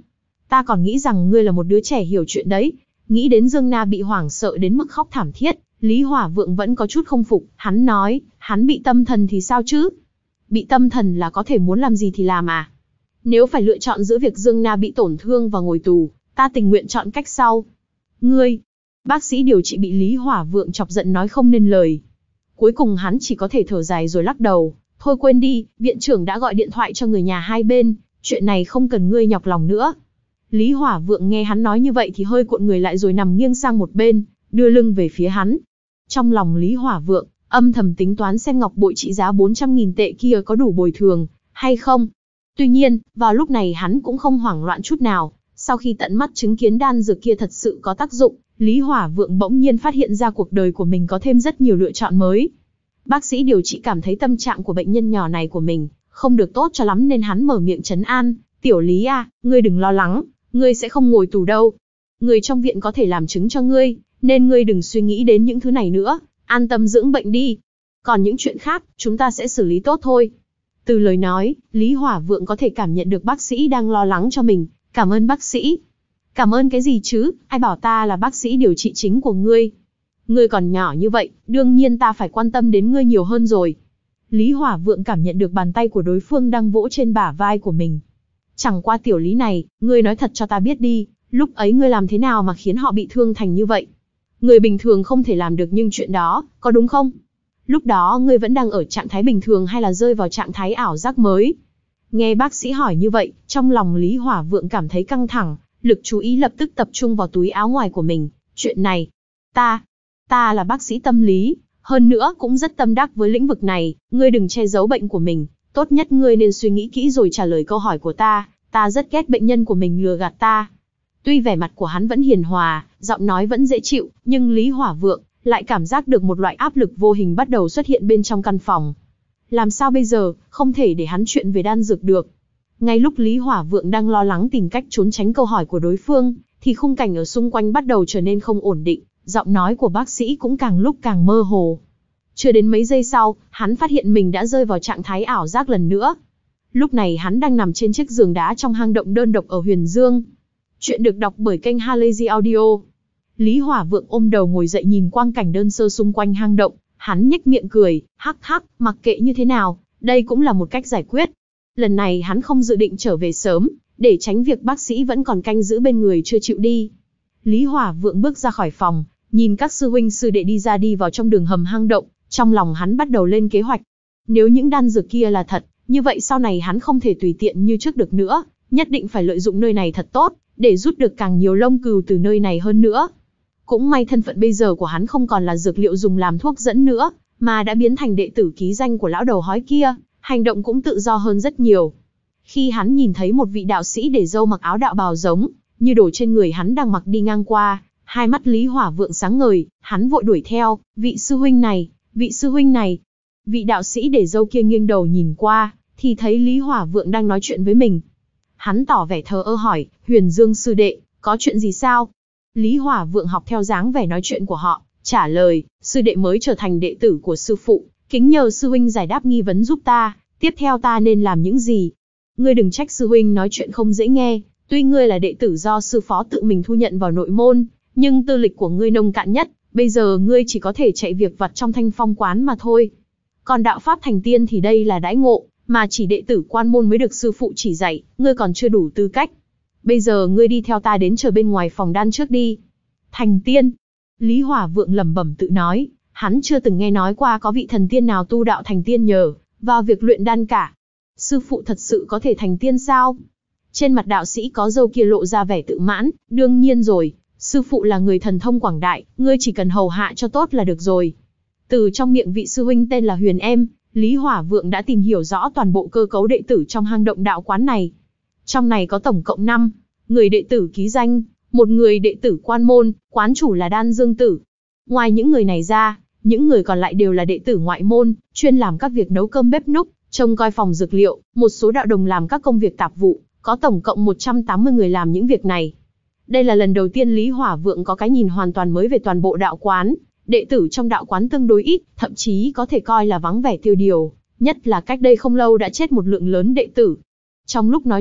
Ta còn nghĩ rằng ngươi là một đứa trẻ hiểu chuyện đấy. Nghĩ đến Dương Na bị hoảng sợ đến mức khóc thảm thiết, Lý Hỏa Vượng vẫn có chút không phục, hắn nói, hắn bị tâm thần thì sao chứ? Bị tâm thần là có thể muốn làm gì thì làm à? Nếu phải lựa chọn giữa việc Dương Na bị tổn thương và ngồi tù, ta tình nguyện chọn cách sau. Ngươi, bác sĩ điều trị bị Lý Hỏa Vượng chọc giận nói không nên lời. Cuối cùng hắn chỉ có thể thở dài rồi lắc đầu, thôi quên đi, viện trưởng đã gọi điện thoại cho người nhà hai bên, chuyện này không cần ngươi nhọc lòng nữa. Lý Hỏa Vượng nghe hắn nói như vậy thì hơi cuộn người lại rồi nằm nghiêng sang một bên, đưa lưng về phía hắn. Trong lòng Lý Hỏa Vượng, âm thầm tính toán xem ngọc bội trị giá bốn trăm nghìn tệ kia có đủ bồi thường, hay không. Tuy nhiên, vào lúc này hắn cũng không hoảng loạn chút nào, sau khi tận mắt chứng kiến đan dược kia thật sự có tác dụng, Lý Hỏa Vượng bỗng nhiên phát hiện ra cuộc đời của mình có thêm rất nhiều lựa chọn mới. Bác sĩ điều trị cảm thấy tâm trạng của bệnh nhân nhỏ này của mình không được tốt cho lắm nên hắn mở miệng trấn an, tiểu Lý à, ngươi đừng lo lắng, ngươi sẽ không ngồi tù đâu. Người trong viện có thể làm chứng cho ngươi, nên ngươi đừng suy nghĩ đến những thứ này nữa, an tâm dưỡng bệnh đi. Còn những chuyện khác, chúng ta sẽ xử lý tốt thôi. Từ lời nói, Lý Hỏa Vượng có thể cảm nhận được bác sĩ đang lo lắng cho mình, cảm ơn bác sĩ. Cảm ơn cái gì chứ, ai bảo ta là bác sĩ điều trị chính của ngươi. Ngươi còn nhỏ như vậy, đương nhiên ta phải quan tâm đến ngươi nhiều hơn rồi. Lý Hỏa Vượng cảm nhận được bàn tay của đối phương đang vỗ trên bả vai của mình. Chẳng qua tiểu Lý này, ngươi nói thật cho ta biết đi, lúc ấy ngươi làm thế nào mà khiến họ bị thương thành như vậy? Người bình thường không thể làm được nhưng chuyện đó, có đúng không? Lúc đó ngươi vẫn đang ở trạng thái bình thường hay là rơi vào trạng thái ảo giác mới? Nghe bác sĩ hỏi như vậy, trong lòng Lý Hỏa Vượng cảm thấy căng thẳng, lực chú ý lập tức tập trung vào túi áo ngoài của mình. Chuyện này, ta, ta là bác sĩ tâm lý, hơn nữa cũng rất tâm đắc với lĩnh vực này, ngươi đừng che giấu bệnh của mình, tốt nhất ngươi nên suy nghĩ kỹ rồi trả lời câu hỏi của ta, ta rất ghét bệnh nhân của mình lừa gạt ta. Tuy vẻ mặt của hắn vẫn hiền hòa, giọng nói vẫn dễ chịu, nhưng Lý Hỏa Vượng lại cảm giác được một loại áp lực vô hình bắt đầu xuất hiện bên trong căn phòng. Làm sao bây giờ, không thể để hắn chuyện về đan dược được. Ngay lúc Lý Hỏa Vượng đang lo lắng tìm cách trốn tránh câu hỏi của đối phương, thì khung cảnh ở xung quanh bắt đầu trở nên không ổn định, giọng nói của bác sĩ cũng càng lúc càng mơ hồ. Chưa đến mấy giây sau, hắn phát hiện mình đã rơi vào trạng thái ảo giác lần nữa. Lúc này hắn đang nằm trên chiếc giường đá trong hang động đơn độc ở Huyền Dương. Chuyện được đọc bởi kênh Halazy Audio. Lý Hỏa Vượng ôm đầu ngồi dậy nhìn quang cảnh đơn sơ xung quanh hang động, hắn nhếch miệng cười, hắc hắc, mặc kệ như thế nào, đây cũng là một cách giải quyết. Lần này hắn không dự định trở về sớm, để tránh việc bác sĩ vẫn còn canh giữ bên người chưa chịu đi. Lý Hỏa Vượng bước ra khỏi phòng, nhìn các sư huynh sư đệ đi ra đi vào trong đường hầm hang động, trong lòng hắn bắt đầu lên kế hoạch. Nếu những đan dược kia là thật, như vậy sau này hắn không thể tùy tiện như trước được nữa, nhất định phải lợi dụng nơi này thật tốt, để rút được càng nhiều lông cừu từ nơi này hơn nữa. Cũng may thân phận bây giờ của hắn không còn là dược liệu dùng làm thuốc dẫn nữa, mà đã biến thành đệ tử ký danh của lão đầu hói kia, hành động cũng tự do hơn rất nhiều. Khi hắn nhìn thấy một vị đạo sĩ để râu mặc áo đạo bào giống như đồ trên người hắn đang mặc đi ngang qua, hai mắt Lý Hỏa Vượng sáng ngời, hắn vội đuổi theo, vị sư huynh này, vị sư huynh này. Vị đạo sĩ để râu kia nghiêng đầu nhìn qua, thì thấy Lý Hỏa Vượng đang nói chuyện với mình. Hắn tỏ vẻ thờ ơ hỏi, Huyền Dương sư đệ, có chuyện gì sao? Lý Hỏa Vượng học theo dáng vẻ nói chuyện của họ, trả lời, sư đệ mới trở thành đệ tử của sư phụ, kính nhờ sư huynh giải đáp nghi vấn giúp ta, tiếp theo ta nên làm những gì? Ngươi đừng trách sư huynh nói chuyện không dễ nghe, tuy ngươi là đệ tử do sư phó tự mình thu nhận vào nội môn, nhưng tư lịch của ngươi nông cạn nhất, bây giờ ngươi chỉ có thể chạy việc vặt trong Thanh Phong quán mà thôi. Còn đạo pháp thành tiên thì đây là đãi ngộ, mà chỉ đệ tử quan môn mới được sư phụ chỉ dạy, ngươi còn chưa đủ tư cách. Bây giờ ngươi đi theo ta đến chờ bên ngoài phòng đan trước đi. Thành tiên. Lý Hỏa Vượng lẩm bẩm tự nói, hắn chưa từng nghe nói qua có vị thần tiên nào tu đạo thành tiên nhờ vào việc luyện đan cả. Sư phụ thật sự có thể thành tiên sao? Trên mặt đạo sĩ có râu kia lộ ra vẻ tự mãn, đương nhiên rồi, sư phụ là người thần thông quảng đại, ngươi chỉ cần hầu hạ cho tốt là được rồi. Từ trong miệng vị sư huynh tên là Huyền Em, Lý Hỏa Vượng đã tìm hiểu rõ toàn bộ cơ cấu đệ tử trong hang động đạo quán này. Trong này có tổng cộng năm người đệ tử ký danh, một người đệ tử quan môn, quán chủ là Đan Dương Tử. Ngoài những người này ra, những người còn lại đều là đệ tử ngoại môn, chuyên làm các việc nấu cơm bếp núc, trông coi phòng dược liệu, một số đạo đồng làm các công việc tạp vụ, có tổng cộng một trăm tám mươi người làm những việc này. Đây là lần đầu tiên Lý Hỏa Vượng có cái nhìn hoàn toàn mới về toàn bộ đạo quán, đệ tử trong đạo quán tương đối ít, thậm chí có thể coi là vắng vẻ tiêu điều, nhất là cách đây không lâu đã chết một lượng lớn đệ tử. Trong lúc nói chuyện,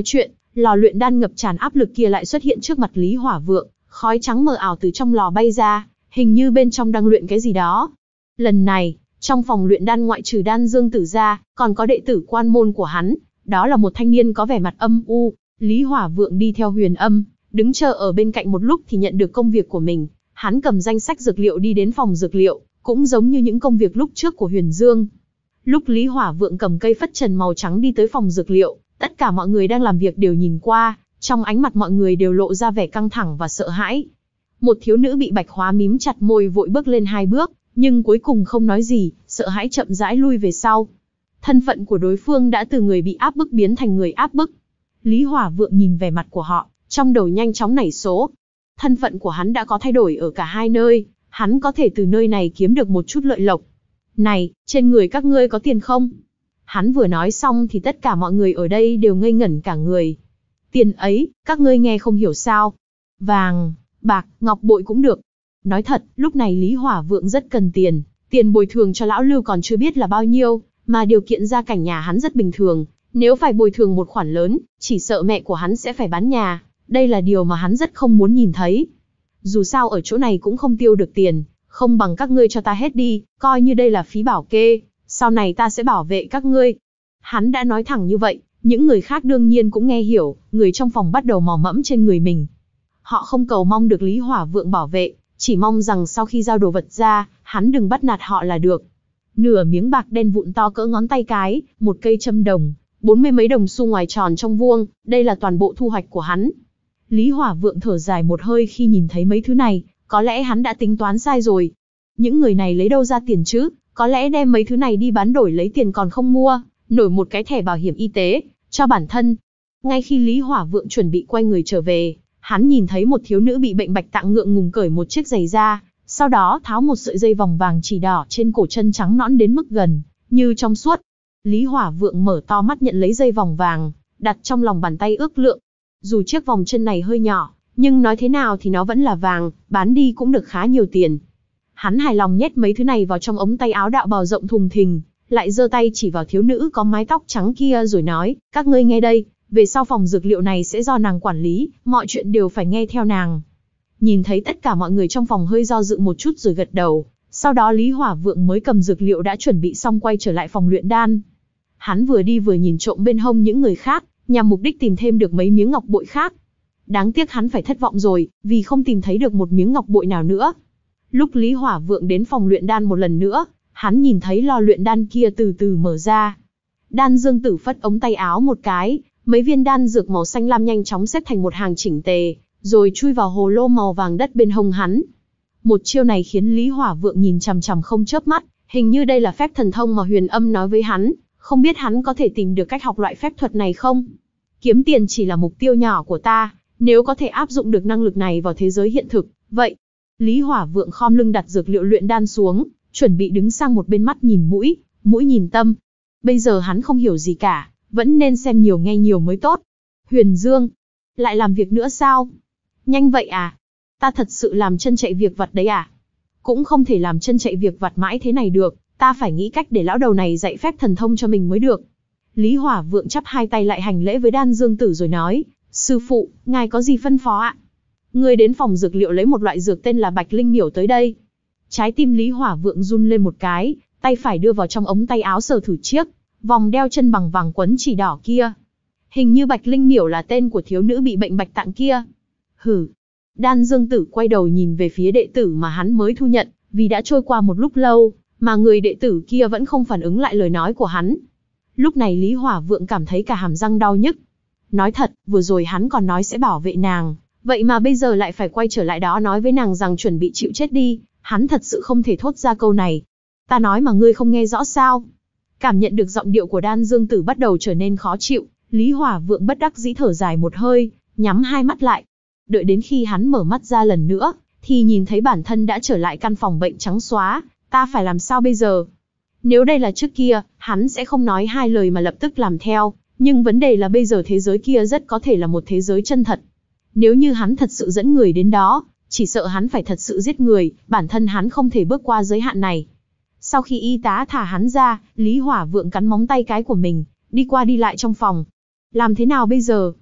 lò luyện đan ngập tràn áp lực kia lại xuất hiện trước mặt Lý Hỏa Vượng, khói trắng mờ ảo từ trong lò bay ra, hình như bên trong đang luyện cái gì đó. Lần này, trong phòng luyện đan ngoại trừ Đan Dương Tử ra, còn có đệ tử quan môn của hắn, đó là một thanh niên có vẻ mặt âm u. Lý Hỏa Vượng đi theo Huyền Âm, đứng chờ ở bên cạnh một lúc thì nhận được công việc của mình. Hắn cầm danh sách dược liệu đi đến phòng dược liệu, cũng giống như những công việc lúc trước của Huyền Dương. Lúc Lý Hỏa Vượng cầm cây phất trần màu trắng đi tới phòng dược liệu, tất cả mọi người đang làm việc đều nhìn qua, trong ánh mặt mọi người đều lộ ra vẻ căng thẳng và sợ hãi. Một thiếu nữ bị bạch hóa mím chặt môi vội bước lên hai bước, nhưng cuối cùng không nói gì, sợ hãi chậm rãi lui về sau. Thân phận của đối phương đã từ người bị áp bức biến thành người áp bức. Lý Hỏa Vượng nhìn vẻ mặt của họ, trong đầu nhanh chóng nảy số. Thân phận của hắn đã có thay đổi ở cả hai nơi, hắn có thể từ nơi này kiếm được một chút lợi lộc. Này, trên người các ngươi có tiền không? Hắn vừa nói xong thì tất cả mọi người ở đây đều ngây ngẩn cả người. Tiền ấy, các ngươi nghe không hiểu sao? Vàng, bạc, ngọc bội cũng được. Nói thật, lúc này Lý Hỏa Vượng rất cần tiền, tiền bồi thường cho lão Lưu còn chưa biết là bao nhiêu, mà điều kiện gia cảnh nhà hắn rất bình thường, nếu phải bồi thường một khoản lớn, chỉ sợ mẹ của hắn sẽ phải bán nhà, đây là điều mà hắn rất không muốn nhìn thấy. Dù sao ở chỗ này cũng không tiêu được tiền, không bằng các ngươi cho ta hết đi, coi như đây là phí bảo kê, sau này ta sẽ bảo vệ các ngươi. Hắn đã nói thẳng như vậy, những người khác đương nhiên cũng nghe hiểu, người trong phòng bắt đầu mò mẫm trên người mình. Họ không cầu mong được Lý Hỏa Vượng bảo vệ, chỉ mong rằng sau khi giao đồ vật ra, hắn đừng bắt nạt họ là được. Nửa miếng bạc đen vụn to cỡ ngón tay cái, một cây châm đồng, bốn mươi mấy đồng xu ngoài tròn trong vuông, đây là toàn bộ thu hoạch của hắn. Lý Hỏa Vượng thở dài một hơi khi nhìn thấy mấy thứ này, có lẽ hắn đã tính toán sai rồi. Những người này lấy đâu ra tiền chứ, có lẽ đem mấy thứ này đi bán đổi lấy tiền còn không mua, nổi một cái thẻ bảo hiểm y tế, cho bản thân. Ngay khi Lý Hỏa Vượng chuẩn bị quay người trở về, hắn nhìn thấy một thiếu nữ bị bệnh bạch tạng ngượng ngùng cởi một chiếc giày ra, sau đó tháo một sợi dây vòng vàng chỉ đỏ trên cổ chân trắng nõn đến mức gần như trong suốt. Lý Hỏa Vượng mở to mắt nhận lấy dây vòng vàng, đặt trong lòng bàn tay ước lượng. Dù chiếc vòng chân này hơi nhỏ, nhưng nói thế nào thì nó vẫn là vàng, bán đi cũng được khá nhiều tiền. Hắn hài lòng nhét mấy thứ này vào trong ống tay áo đạo bào rộng thùng thình, lại giơ tay chỉ vào thiếu nữ có mái tóc trắng kia rồi nói, các ngươi nghe đây, về sau phòng dược liệu này sẽ do nàng quản lý, mọi chuyện đều phải nghe theo nàng. Nhìn thấy tất cả mọi người trong phòng hơi do dự một chút rồi gật đầu, sau đó Lý Hỏa Vượng mới cầm dược liệu đã chuẩn bị xong quay trở lại phòng luyện đan. Hắn vừa đi vừa nhìn trộm bên hông những người khác, nhằm mục đích tìm thêm được mấy miếng ngọc bội khác. Đáng tiếc hắn phải thất vọng rồi, vì không tìm thấy được một miếng ngọc bội nào nữa. Lúc Lý Hỏa Vượng đến phòng luyện đan một lần nữa, hắn nhìn thấy lò luyện đan kia từ từ mở ra. Đan Dương Tử phất ống tay áo một cái, mấy viên đan dược màu xanh lam nhanh chóng xếp thành một hàng chỉnh tề, rồi chui vào hồ lô màu vàng đất bên hông hắn. Một chiêu này khiến Lý Hỏa Vượng nhìn chằm chằm không chớp mắt, hình như đây là phép thần thông mà Huyền Âm nói với hắn, không biết hắn có thể tìm được cách học loại phép thuật này không? Kiếm tiền chỉ là mục tiêu nhỏ của ta, nếu có thể áp dụng được năng lực này vào thế giới hiện thực, vậy. Lý Hỏa Vượng khom lưng đặt dược liệu luyện đan xuống, chuẩn bị đứng sang một bên mắt nhìn mũi, mũi nhìn tâm. Bây giờ hắn không hiểu gì cả, vẫn nên xem nhiều nghe nhiều mới tốt. Huyền Dương, lại làm việc nữa sao? Nhanh vậy à? Ta thật sự làm chân chạy việc vặt đấy à? Cũng không thể làm chân chạy việc vặt mãi thế này được, ta phải nghĩ cách để lão đầu này dạy phép thần thông cho mình mới được. Lý Hỏa Vượng chắp hai tay lại hành lễ với Đan Dương Tử rồi nói, sư phụ, ngài có gì phân phó ạ? Người đến phòng dược liệu lấy một loại dược tên là Bạch Linh Miểu tới đây. Trái tim Lý Hỏa Vượng run lên một cái, tay phải đưa vào trong ống tay áo sờ thử chiếc vòng đeo chân bằng vàng quấn chỉ đỏ kia. Hình như Bạch Linh Miểu là tên của thiếu nữ bị bệnh bạch tạng kia. Hử. Đan Dương Tử quay đầu nhìn về phía đệ tử mà hắn mới thu nhận, vì đã trôi qua một lúc lâu, mà người đệ tử kia vẫn không phản ứng lại lời nói của hắn. Lúc này Lý Hỏa Vượng cảm thấy cả hàm răng đau nhức. Nói thật, vừa rồi hắn còn nói sẽ bảo vệ nàng, vậy mà bây giờ lại phải quay trở lại đó nói với nàng rằng chuẩn bị chịu chết đi, hắn thật sự không thể thốt ra câu này. Ta nói mà ngươi không nghe rõ sao? Cảm nhận được giọng điệu của Đan Dương Tử bắt đầu trở nên khó chịu, Lý Hỏa Vượng bất đắc dĩ thở dài một hơi, nhắm hai mắt lại. Đợi đến khi hắn mở mắt ra lần nữa, thì nhìn thấy bản thân đã trở lại căn phòng bệnh trắng xóa, ta phải làm sao bây giờ? Nếu đây là trước kia, hắn sẽ không nói hai lời mà lập tức làm theo, nhưng vấn đề là bây giờ thế giới kia rất có thể là một thế giới chân thật. Nếu như hắn thật sự dẫn người đến đó, chỉ sợ hắn phải thật sự giết người, bản thân hắn không thể bước qua giới hạn này. Sau khi y tá thả hắn ra, Lý Hỏa Vượng cắn móng tay cái của mình, đi qua đi lại trong phòng. Làm thế nào bây giờ?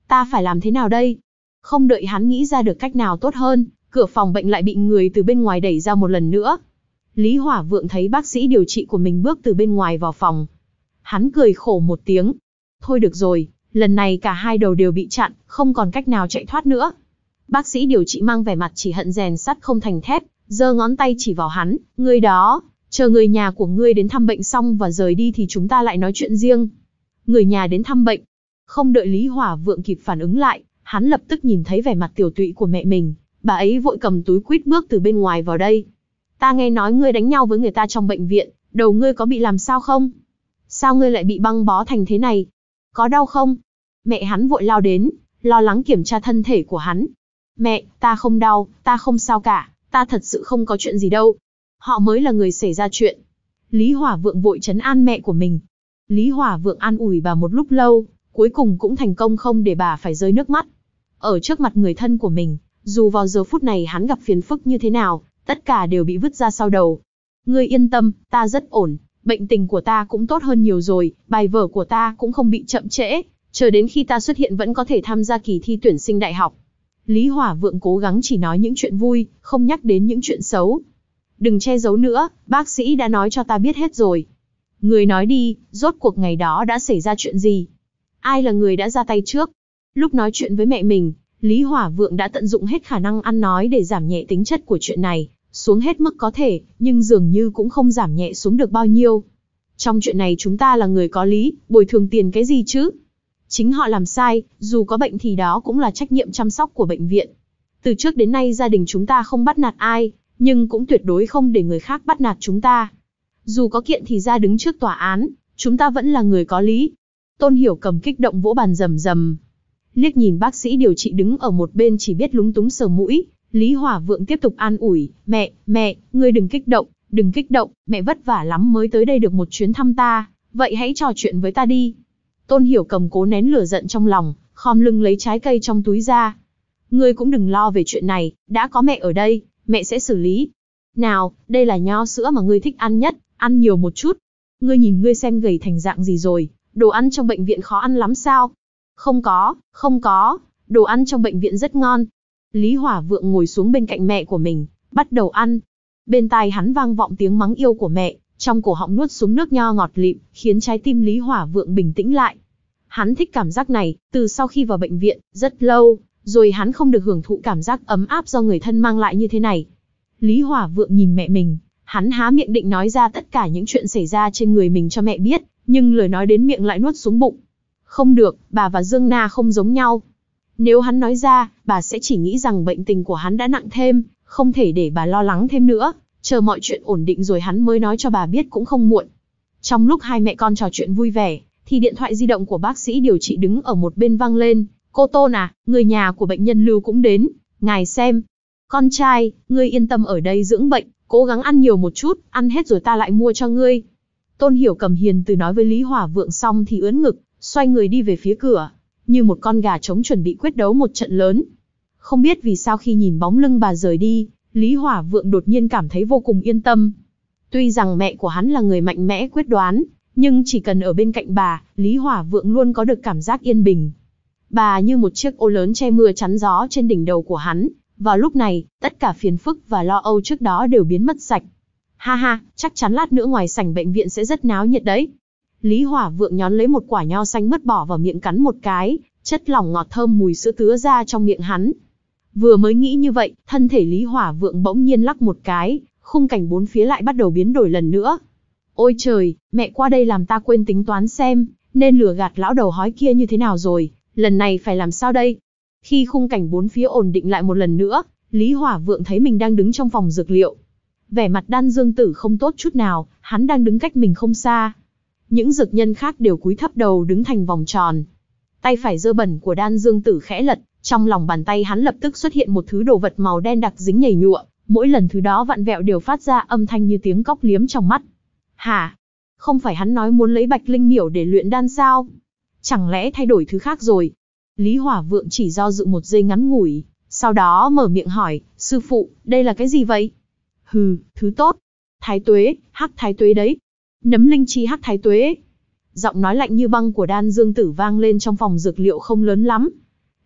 Ta phải làm thế nào đây? Không đợi hắn nghĩ ra được cách nào tốt hơn, cửa phòng bệnh lại bị người từ bên ngoài đẩy ra một lần nữa. Lý Hỏa Vượng thấy bác sĩ điều trị của mình bước từ bên ngoài vào phòng. Hắn cười khổ một tiếng. Thôi được rồi, lần này cả hai đầu đều bị chặn, không còn cách nào chạy thoát nữa. Bác sĩ điều trị mang vẻ mặt chỉ hận rèn sắt không thành thép, giơ ngón tay chỉ vào hắn, ngươi đó, chờ người nhà của ngươi đến thăm bệnh xong và rời đi thì chúng ta lại nói chuyện riêng. Người nhà đến thăm bệnh. Không đợi Lý Hỏa Vượng kịp phản ứng lại, hắn lập tức nhìn thấy vẻ mặt tiểu tụy của mẹ mình, bà ấy vội cầm túi quýt bước từ bên ngoài vào đây. Ta nghe nói ngươi đánh nhau với người ta trong bệnh viện, đầu ngươi có bị làm sao không? Sao ngươi lại bị băng bó thành thế này? Có đau không? Mẹ hắn vội lao đến, lo lắng kiểm tra thân thể của hắn. Mẹ, ta không đau, ta không sao cả, ta thật sự không có chuyện gì đâu. Họ mới là người xảy ra chuyện. Lý Hỏa Vượng vội trấn an mẹ của mình. Lý Hỏa Vượng an ủi bà một lúc lâu, cuối cùng cũng thành công không để bà phải rơi nước mắt. Ở trước mặt người thân của mình, dù vào giờ phút này hắn gặp phiền phức như thế nào, tất cả đều bị vứt ra sau đầu. Ngươi yên tâm, ta rất ổn, bệnh tình của ta cũng tốt hơn nhiều rồi, bài vở của ta cũng không bị chậm trễ, chờ đến khi ta xuất hiện vẫn có thể tham gia kỳ thi tuyển sinh đại học. Lý Hỏa Vượng cố gắng chỉ nói những chuyện vui, không nhắc đến những chuyện xấu. Đừng che giấu nữa, bác sĩ đã nói cho ta biết hết rồi. Người nói đi, rốt cuộc ngày đó đã xảy ra chuyện gì? Ai là người đã ra tay trước? Lúc nói chuyện với mẹ mình, Lý Hỏa Vượng đã tận dụng hết khả năng ăn nói để giảm nhẹ tính chất của chuyện này, xuống hết mức có thể, nhưng dường như cũng không giảm nhẹ xuống được bao nhiêu. Trong chuyện này chúng ta là người có lý, bồi thường tiền cái gì chứ? Chính họ làm sai, dù có bệnh thì đó cũng là trách nhiệm chăm sóc của bệnh viện. Từ trước đến nay gia đình chúng ta không bắt nạt ai, nhưng cũng tuyệt đối không để người khác bắt nạt chúng ta. Dù có kiện thì ra đứng trước tòa án, chúng ta vẫn là người có lý. Tôn Hiểu Cầm kích động vỗ bàn rầm rầm. Liếc nhìn bác sĩ điều trị đứng ở một bên chỉ biết lúng túng sờ mũi, Lý Hỏa Vượng tiếp tục an ủi, mẹ, mẹ, ngươi đừng kích động, đừng kích động, mẹ vất vả lắm mới tới đây được một chuyến thăm ta, vậy hãy trò chuyện với ta đi. Tôn Hiểu Cầm cố nén lửa giận trong lòng, khom lưng lấy trái cây trong túi ra. Ngươi cũng đừng lo về chuyện này, đã có mẹ ở đây, mẹ sẽ xử lý. Nào, đây là nho sữa mà ngươi thích ăn nhất, ăn nhiều một chút. Ngươi nhìn ngươi xem gầy thành dạng gì rồi, đồ ăn trong bệnh viện khó ăn lắm sao? Không có, không có, đồ ăn trong bệnh viện rất ngon. Lý Hỏa Vượng ngồi xuống bên cạnh mẹ của mình, bắt đầu ăn. Bên tai hắn vang vọng tiếng mắng yêu của mẹ, trong cổ họng nuốt xuống nước nho ngọt lịm, khiến trái tim Lý Hỏa Vượng bình tĩnh lại. Hắn thích cảm giác này, từ sau khi vào bệnh viện, rất lâu, rồi hắn không được hưởng thụ cảm giác ấm áp do người thân mang lại như thế này. Lý Hỏa Vượng nhìn mẹ mình, hắn há miệng định nói ra tất cả những chuyện xảy ra trên người mình cho mẹ biết, nhưng lời nói đến miệng lại nuốt xuống bụng. Không được, bà và Dương Na không giống nhau. Nếu hắn nói ra, bà sẽ chỉ nghĩ rằng bệnh tình của hắn đã nặng thêm, không thể để bà lo lắng thêm nữa, chờ mọi chuyện ổn định rồi hắn mới nói cho bà biết cũng không muộn. Trong lúc hai mẹ con trò chuyện vui vẻ, thì điện thoại di động của bác sĩ điều trị đứng ở một bên vang lên. Cô Tôn à, người nhà của bệnh nhân Lưu cũng đến, ngài xem. Con trai, ngươi yên tâm ở đây dưỡng bệnh, cố gắng ăn nhiều một chút, ăn hết rồi ta lại mua cho ngươi. Tôn Hiểu Cầm hiền từ nói với Lý Hỏa Vượng xong thì ưỡn ngực, xoay người đi về phía cửa, như một con gà trống chuẩn bị quyết đấu một trận lớn. Không biết vì sao khi nhìn bóng lưng bà rời đi, Lý Hỏa Vượng đột nhiên cảm thấy vô cùng yên tâm. Tuy rằng mẹ của hắn là người mạnh mẽ quyết đoán, nhưng chỉ cần ở bên cạnh bà, Lý Hỏa Vượng luôn có được cảm giác yên bình. Bà như một chiếc ô lớn che mưa chắn gió trên đỉnh đầu của hắn. Vào lúc này, tất cả phiền phức và lo âu trước đó đều biến mất sạch. Ha ha, chắc chắn lát nữa ngoài sảnh bệnh viện sẽ rất náo nhiệt đấy. Lý Hỏa Vượng nhón lấy một quả nho xanh mứt bỏ vào miệng cắn một cái, chất lỏng ngọt thơm mùi sữa tứa ra trong miệng hắn. Vừa mới nghĩ như vậy, thân thể Lý Hỏa Vượng bỗng nhiên lắc một cái, khung cảnh bốn phía lại bắt đầu biến đổi lần nữa. Ôi trời, mẹ qua đây làm ta quên tính toán xem, nên lừa gạt lão đầu hói kia như thế nào rồi, lần này phải làm sao đây? Khi khung cảnh bốn phía ổn định lại một lần nữa, Lý Hỏa Vượng thấy mình đang đứng trong phòng dược liệu. Vẻ mặt Đan Dương Tử không tốt chút nào, hắn đang đứng cách mình không xa. Những dược nhân khác đều cúi thấp đầu đứng thành vòng tròn. Tay phải dơ bẩn của Đan Dương Tử khẽ lật, trong lòng bàn tay hắn lập tức xuất hiện một thứ đồ vật màu đen đặc dính nhầy nhụa, mỗi lần thứ đó vặn vẹo đều phát ra âm thanh như tiếng cóc liếm trong mắt. Hả? Không phải hắn nói muốn lấy Bạch Linh Miểu để luyện đan sao? Chẳng lẽ thay đổi thứ khác rồi? Lý Hỏa Vượng chỉ do dự một giây ngắn ngủi, sau đó mở miệng hỏi, sư phụ, đây là cái gì vậy? Hừ, thứ tốt. Thái tuế, hắc thái tuế đấy. Nấm linh chi hắc thái tuế. Giọng nói lạnh như băng của Đan Dương Tử vang lên trong phòng dược liệu không lớn lắm.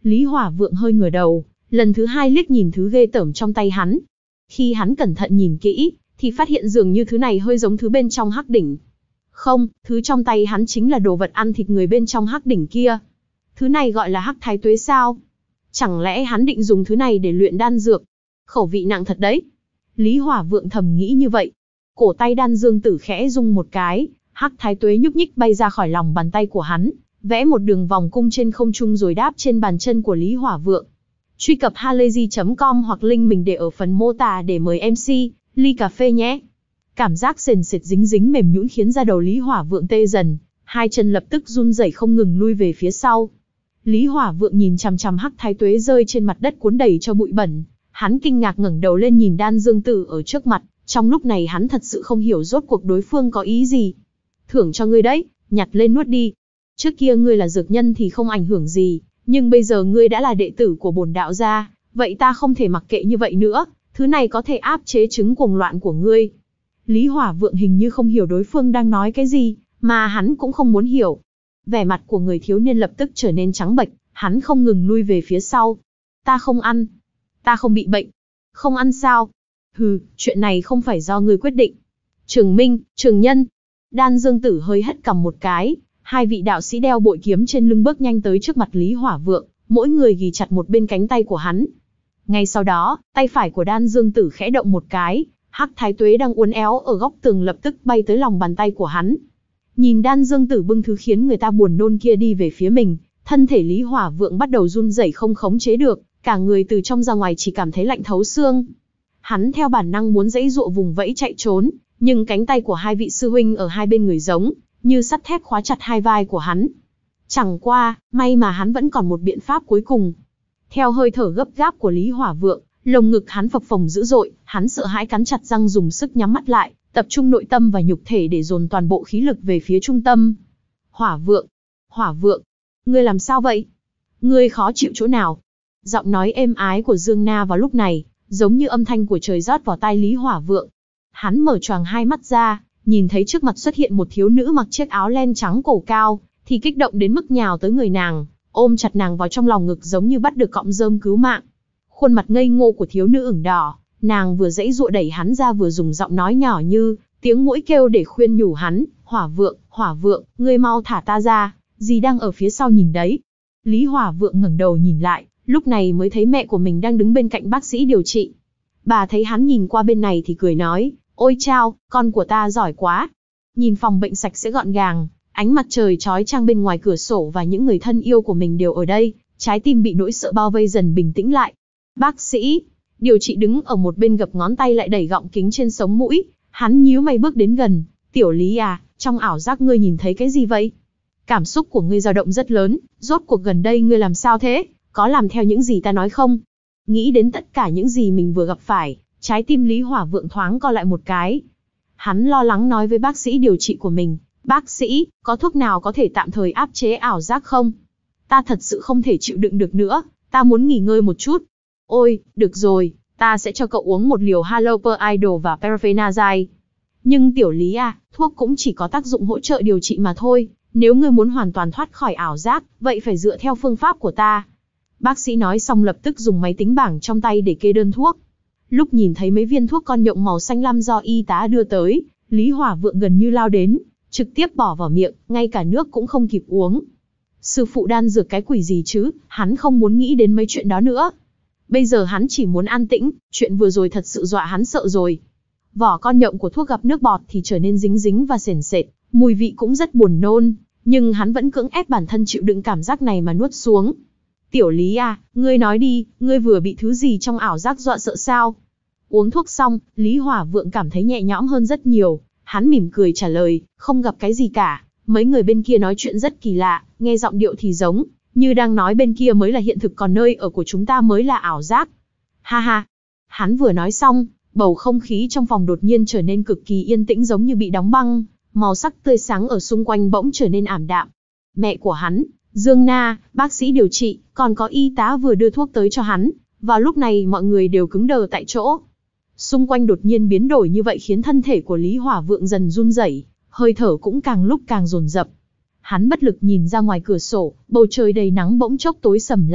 Lý Hỏa Vượng hơi ngửa đầu, lần thứ hai liếc nhìn thứ ghê tởm trong tay hắn. Khi hắn cẩn thận nhìn kỹ, thì phát hiện dường như thứ này hơi giống thứ bên trong hắc đỉnh. Không, thứ trong tay hắn chính là đồ vật ăn thịt người bên trong hắc đỉnh kia. Thứ này gọi là hắc thái tuế sao? Chẳng lẽ hắn định dùng thứ này để luyện đan dược? Khẩu vị nặng thật đấy. Lý Hỏa Vượng thầm nghĩ như vậy. Cổ tay Đan Dương Tử khẽ rung một cái, hắc thái tuế nhúc nhích bay ra khỏi lòng bàn tay của hắn, vẽ một đường vòng cung trên không trung rồi đáp trên bàn chân của Lý Hỏa Vượng. Truy cập halayzi chấm com hoặc link mình để ở phần mô tả để mời em xê, ly cà phê nhé. Cảm giác sền sệt dính dính mềm nhũn khiến da đầu Lý Hỏa Vượng tê dần, hai chân lập tức run rẩy không ngừng lui về phía sau. Lý Hỏa Vượng nhìn chằm chằm hắc thái tuế rơi trên mặt đất cuốn đầy cho bụi bẩn, hắn kinh ngạc ngẩng đầu lên nhìn Đan Dương Tử ở trước mặt, trong lúc này hắn thật sự không hiểu rốt cuộc đối phương có ý gì. Thưởng cho ngươi đấy, nhặt lên nuốt đi. Trước kia ngươi là dược nhân thì không ảnh hưởng gì, nhưng bây giờ ngươi đã là đệ tử của bổn đạo gia, vậy ta không thể mặc kệ như vậy nữa, thứ này có thể áp chế chứng cuồng loạn của ngươi. Lý Hỏa Vượng hình như không hiểu đối phương đang nói cái gì, mà hắn cũng không muốn hiểu. Vẻ mặt của người thiếu niên lập tức trở nên trắng bệch, hắn không ngừng lui về phía sau. Ta không ăn. Ta không bị bệnh. Không ăn sao? Hừ, chuyện này không phải do ngươi quyết định. Trường Minh, Trường Nhân. Đan Dương Tử hơi hất cằm một cái, hai vị đạo sĩ đeo bội kiếm trên lưng bước nhanh tới trước mặt Lý Hỏa Vượng, mỗi người ghì chặt một bên cánh tay của hắn. Ngay sau đó, tay phải của Đan Dương Tử khẽ động một cái, hắc thái tuế đang uốn éo ở góc tường lập tức bay tới lòng bàn tay của hắn. Nhìn Đan Dương Tử bưng thứ khiến người ta buồn nôn kia đi về phía mình, thân thể Lý Hỏa Vượng bắt đầu run rẩy không khống chế được, cả người từ trong ra ngoài chỉ cảm thấy lạnh thấu xương. Hắn theo bản năng muốn giãy giụa vùng vẫy chạy trốn, nhưng cánh tay của hai vị sư huynh ở hai bên người giống như sắt thép khóa chặt hai vai của hắn. Chẳng qua, may mà hắn vẫn còn một biện pháp cuối cùng. Theo hơi thở gấp gáp của Lý Hỏa Vượng, lồng ngực hắn phập phồng dữ dội, hắn sợ hãi cắn chặt răng dùng sức nhắm mắt lại, tập trung nội tâm và nhục thể để dồn toàn bộ khí lực về phía trung tâm. Hỏa Vượng, Hỏa Vượng, ngươi làm sao vậy? Ngươi khó chịu chỗ nào? Giọng nói êm ái của Dương Na vào lúc này, giống như âm thanh của trời rót vào tai Lý Hỏa Vượng. Hắn mở choàng hai mắt ra, nhìn thấy trước mặt xuất hiện một thiếu nữ mặc chiếc áo len trắng cổ cao, thì kích động đến mức nhào tới người nàng, ôm chặt nàng vào trong lòng ngực giống như bắt được cọng rơm cứu mạng. Khuôn mặt ngây ngô của thiếu nữ ửng đỏ, nàng vừa giãy giụa đẩy hắn ra vừa dùng giọng nói nhỏ như tiếng muỗi kêu để khuyên nhủ hắn, Hỏa Vượng, Hỏa Vượng, ngươi mau thả ta ra, dì đang ở phía sau nhìn đấy. Lý Hỏa Vượng ngẩng đầu nhìn lại, lúc này mới thấy mẹ của mình đang đứng bên cạnh bác sĩ điều trị. Bà thấy hắn nhìn qua bên này thì cười nói, ôi chao, con của ta giỏi quá. Nhìn phòng bệnh sạch sẽ gọn gàng, ánh mặt trời chói chang bên ngoài cửa sổ và những người thân yêu của mình đều ở đây, trái tim bị nỗi sợ bao vây dần bình tĩnh lại. Bác sĩ, điều trị đứng ở một bên gập ngón tay lại đẩy gọng kính trên sống mũi, hắn nhíu mày bước đến gần, tiểu Lý à, trong ảo giác ngươi nhìn thấy cái gì vậy? Cảm xúc của ngươi dao động rất lớn, rốt cuộc gần đây ngươi làm sao thế, có làm theo những gì ta nói không? Nghĩ đến tất cả những gì mình vừa gặp phải, trái tim Lý Hỏa Vượng thoáng co lại một cái. Hắn lo lắng nói với bác sĩ điều trị của mình, bác sĩ, có thuốc nào có thể tạm thời áp chế ảo giác không? Ta thật sự không thể chịu đựng được nữa, ta muốn nghỉ ngơi một chút. Ôi, được rồi, ta sẽ cho cậu uống một liều Haloper Idol và Perphenazine. Nhưng tiểu Lý à, thuốc cũng chỉ có tác dụng hỗ trợ điều trị mà thôi, nếu ngươi muốn hoàn toàn thoát khỏi ảo giác, vậy phải dựa theo phương pháp của ta. Bác sĩ nói xong lập tức dùng máy tính bảng trong tay để kê đơn thuốc. Lúc nhìn thấy mấy viên thuốc con nhộng màu xanh lam do y tá đưa tới, Lý Hỏa Vượng gần như lao đến, trực tiếp bỏ vào miệng, ngay cả nước cũng không kịp uống. Sư phụ đan dược cái quỷ gì chứ, hắn không muốn nghĩ đến mấy chuyện đó nữa. Bây giờ hắn chỉ muốn an tĩnh, chuyện vừa rồi thật sự dọa hắn sợ rồi. Vỏ con nhộng của thuốc gặp nước bọt thì trở nên dính dính và sền sệt, mùi vị cũng rất buồn nôn, nhưng hắn vẫn cưỡng ép bản thân chịu đựng cảm giác này mà nuốt xuống. Tiểu Lý à, ngươi nói đi, ngươi vừa bị thứ gì trong ảo giác dọa sợ sao? Uống thuốc xong, Lý Hỏa Vượng cảm thấy nhẹ nhõm hơn rất nhiều, hắn mỉm cười trả lời, không gặp cái gì cả, mấy người bên kia nói chuyện rất kỳ lạ, nghe giọng điệu thì giống như đang nói bên kia mới là hiện thực còn nơi ở của chúng ta mới là ảo giác. Ha ha. Hắn vừa nói xong, bầu không khí trong phòng đột nhiên trở nên cực kỳ yên tĩnh giống như bị đóng băng, màu sắc tươi sáng ở xung quanh bỗng trở nên ảm đạm. Mẹ của hắn, Dương Na, bác sĩ điều trị, còn có y tá vừa đưa thuốc tới cho hắn, vào lúc này mọi người đều cứng đờ tại chỗ. Xung quanh đột nhiên biến đổi như vậy khiến thân thể của Lý Hỏa Vượng dần run rẩy, hơi thở cũng càng lúc càng dồn dập. Hắn bất lực nhìn ra ngoài cửa sổ, bầu trời đầy nắng bỗng chốc tối sầm lại,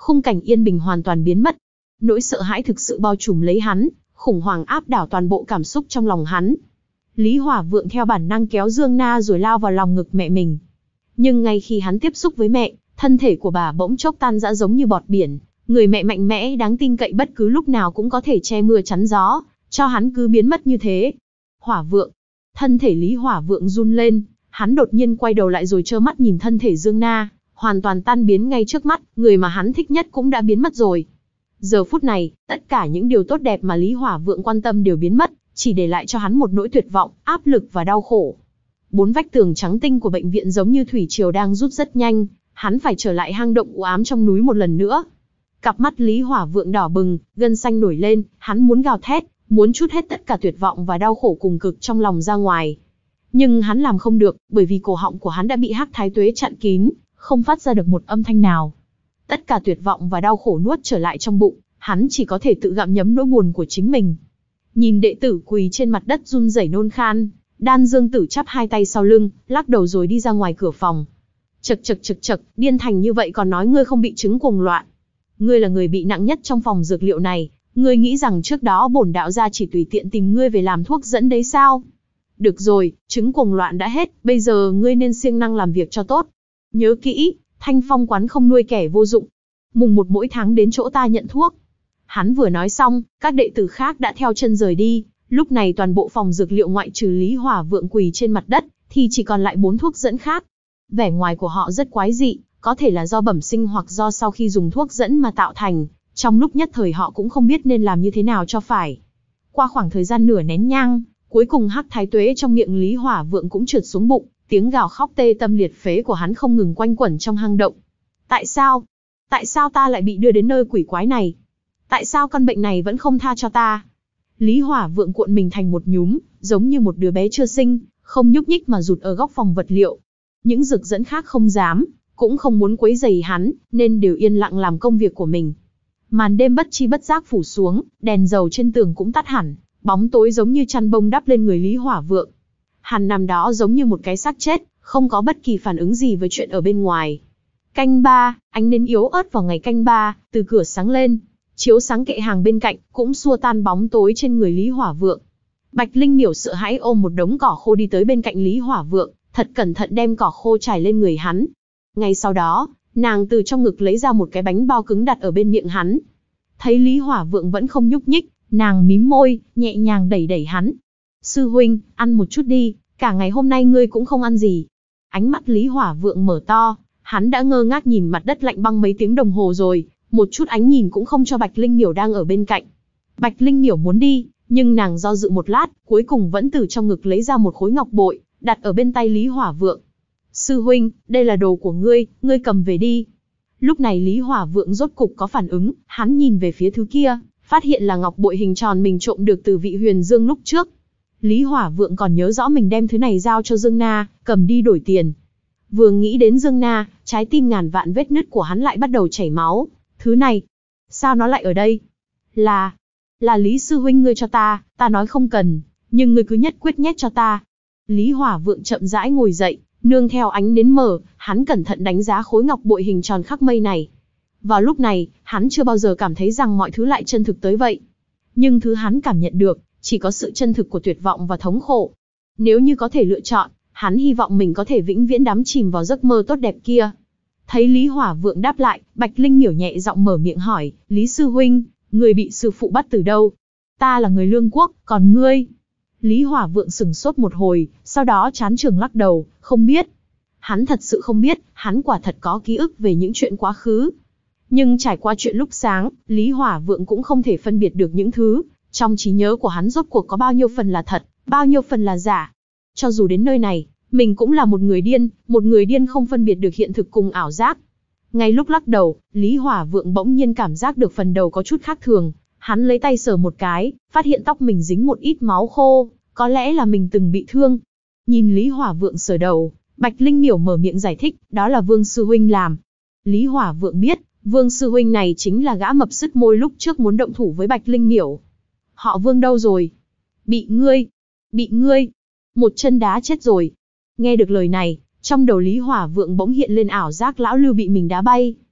khung cảnh yên bình hoàn toàn biến mất. Nỗi sợ hãi thực sự bao trùm lấy hắn, khủng hoảng áp đảo toàn bộ cảm xúc trong lòng hắn. Lý Hỏa Vượng theo bản năng kéo Dương Na rồi lao vào lòng ngực mẹ mình. Nhưng ngay khi hắn tiếp xúc với mẹ, thân thể của bà bỗng chốc tan rã giống như bọt biển. Người mẹ mạnh mẽ đáng tin cậy bất cứ lúc nào cũng có thể che mưa chắn gió, cho hắn cứ biến mất như thế. Hỏa Vượng. Thân thể Lý Hỏa Vượng run lên, hắn đột nhiên quay đầu lại rồi trơ mắt nhìn thân thể Dương Na, hoàn toàn tan biến ngay trước mắt, người mà hắn thích nhất cũng đã biến mất rồi. Giờ phút này, tất cả những điều tốt đẹp mà Lý Hỏa Vượng quan tâm đều biến mất, chỉ để lại cho hắn một nỗi tuyệt vọng, áp lực và đau khổ. Bốn vách tường trắng tinh của bệnh viện giống như thủy triều đang rút rất nhanh, hắn phải trở lại hang động u ám trong núi một lần nữa. Cặp mắt Lý Hỏa Vượng đỏ bừng, gân xanh nổi lên, hắn muốn gào thét, muốn trút hết tất cả tuyệt vọng và đau khổ cùng cực trong lòng ra ngoài. Nhưng hắn làm không được, bởi vì cổ họng của hắn đã bị Hắc Thái Tuế chặn kín, không phát ra được một âm thanh nào. Tất cả tuyệt vọng và đau khổ nuốt trở lại trong bụng, hắn chỉ có thể tự gặm nhấm nỗi buồn của chính mình. Nhìn đệ tử quỳ trên mặt đất run rẩy nôn khan, Đan Dương Tử chắp hai tay sau lưng, lắc đầu rồi đi ra ngoài cửa phòng. Chậc chậc chậc chậc, điên thành như vậy còn nói ngươi không bị chứng cuồng loạn. Ngươi là người bị nặng nhất trong phòng dược liệu này, ngươi nghĩ rằng trước đó bổn đạo gia chỉ tùy tiện tìm ngươi về làm thuốc dẫn đấy sao? Được rồi, chứng cuồng loạn đã hết, bây giờ ngươi nên siêng năng làm việc cho tốt. Nhớ kỹ, Thanh Phong quán không nuôi kẻ vô dụng. Mùng một mỗi tháng đến chỗ ta nhận thuốc. Hắn vừa nói xong, các đệ tử khác đã theo chân rời đi. Lúc này toàn bộ phòng dược liệu ngoại trừ Lý Hỏa Vượng quỳ trên mặt đất, thì chỉ còn lại bốn thuốc dẫn khác. Vẻ ngoài của họ rất quái dị, có thể là do bẩm sinh hoặc do sau khi dùng thuốc dẫn mà tạo thành. Trong lúc nhất thời họ cũng không biết nên làm như thế nào cho phải. Qua khoảng thời gian nửa nén nhang, cuối cùng Hắc Thái Tuế trong miệng Lý Hỏa Vượng cũng trượt xuống bụng, tiếng gào khóc tê tâm liệt phế của hắn không ngừng quanh quẩn trong hang động. Tại sao? Tại sao ta lại bị đưa đến nơi quỷ quái này? Tại sao căn bệnh này vẫn không tha cho ta? Lý Hỏa Vượng cuộn mình thành một nhúm, giống như một đứa bé chưa sinh, không nhúc nhích mà rụt ở góc phòng vật liệu. Những dược dẫn khác không dám, cũng không muốn quấy rầy hắn, nên đều yên lặng làm công việc của mình. Màn đêm bất chi bất giác phủ xuống, đèn dầu trên tường cũng tắt hẳn, bóng tối giống như chăn bông đắp lên người Lý Hỏa Vượng. Hắn nằm đó giống như một cái xác chết, không có bất kỳ phản ứng gì với chuyện ở bên ngoài. Canh ba, ánh nến yếu ớt vào ngày canh ba, từ cửa sáng lên, chiếu sáng kệ hàng bên cạnh, cũng xua tan bóng tối trên người Lý Hỏa Vượng. Bạch Linh Miểu sợ hãi ôm một đống cỏ khô đi tới bên cạnh Lý Hỏa Vượng, thật cẩn thận đem cỏ khô trải lên người hắn. Ngay sau đó, nàng từ trong ngực lấy ra một cái bánh bao cứng đặt ở bên miệng hắn. Thấy Lý Hỏa Vượng vẫn không nhúc nhích, nàng mím môi, nhẹ nhàng đẩy đẩy hắn. Sư huynh, ăn một chút đi, cả ngày hôm nay ngươi cũng không ăn gì. Ánh mắt Lý Hỏa Vượng mở to, hắn đã ngơ ngác nhìn mặt đất lạnh băng mấy tiếng đồng hồ rồi, một chút ánh nhìn cũng không cho Bạch Linh Miểu đang ở bên cạnh. Bạch Linh Miểu muốn đi, nhưng nàng do dự một lát, cuối cùng vẫn từ trong ngực lấy ra một khối ngọc bội, đặt ở bên tay Lý Hỏa Vượng. Sư huynh, đây là đồ của ngươi, ngươi cầm về đi. Lúc này Lý Hỏa Vượng rốt cục có phản ứng, hắn nhìn về phía thứ kia, phát hiện là ngọc bội hình tròn mình trộm được từ vị Huyền Dương lúc trước. Lý Hỏa Vượng còn nhớ rõ mình đem thứ này giao cho Dương Na, cầm đi đổi tiền. Vừa nghĩ đến Dương Na, trái tim ngàn vạn vết nứt của hắn lại bắt đầu chảy máu. Thứ này, sao nó lại ở đây? Là, là Lý sư huynh ngươi cho ta, ta nói không cần, nhưng ngươi cứ nhất quyết nhét cho ta. Lý Hỏa Vượng chậm rãi ngồi dậy, nương theo ánh nến mở, hắn cẩn thận đánh giá khối ngọc bội hình tròn khắc mây này. Vào lúc này, hắn chưa bao giờ cảm thấy rằng mọi thứ lại chân thực tới vậy. Nhưng thứ hắn cảm nhận được, chỉ có sự chân thực của tuyệt vọng và thống khổ. Nếu như có thể lựa chọn, hắn hy vọng mình có thể vĩnh viễn đắm chìm vào giấc mơ tốt đẹp kia. Thấy Lý Hỏa Vượng đáp lại, Bạch Linh Miểu nhẹ giọng mở miệng hỏi, Lý sư huynh, người bị sư phụ bắt từ đâu? Ta là người Lương Quốc, còn ngươi? Lý Hỏa Vượng sừng sốt một hồi, sau đó chán trường lắc đầu, không biết. Hắn thật sự không biết, hắn quả thật có ký ức về những chuyện quá khứ. Nhưng trải qua chuyện lúc sáng, Lý Hỏa Vượng cũng không thể phân biệt được những thứ trong trí nhớ của hắn rốt cuộc có bao nhiêu phần là thật, bao nhiêu phần là giả. Cho dù đến nơi này, mình cũng là một người điên, một người điên không phân biệt được hiện thực cùng ảo giác. Ngay lúc lắc đầu, Lý Hỏa Vượng bỗng nhiên cảm giác được phần đầu có chút khác thường. Hắn lấy tay sờ một cái, phát hiện tóc mình dính một ít máu khô, có lẽ là mình từng bị thương. Nhìn Lý Hỏa Vượng sờ đầu, Bạch Linh Miểu mở miệng giải thích, đó là Vương sư huynh làm. Lý Hỏa Vượng biết, Vương sư huynh này chính là gã mập sứt môi lúc trước muốn động thủ với Bạch Linh Miểu. Họ Vương đâu rồi? Bị ngươi, bị ngươi, một chân đá chết rồi. Nghe được lời này, trong đầu Lý Hỏa Vượng bỗng hiện lên ảo giác lão Lưu bị mình đá bay.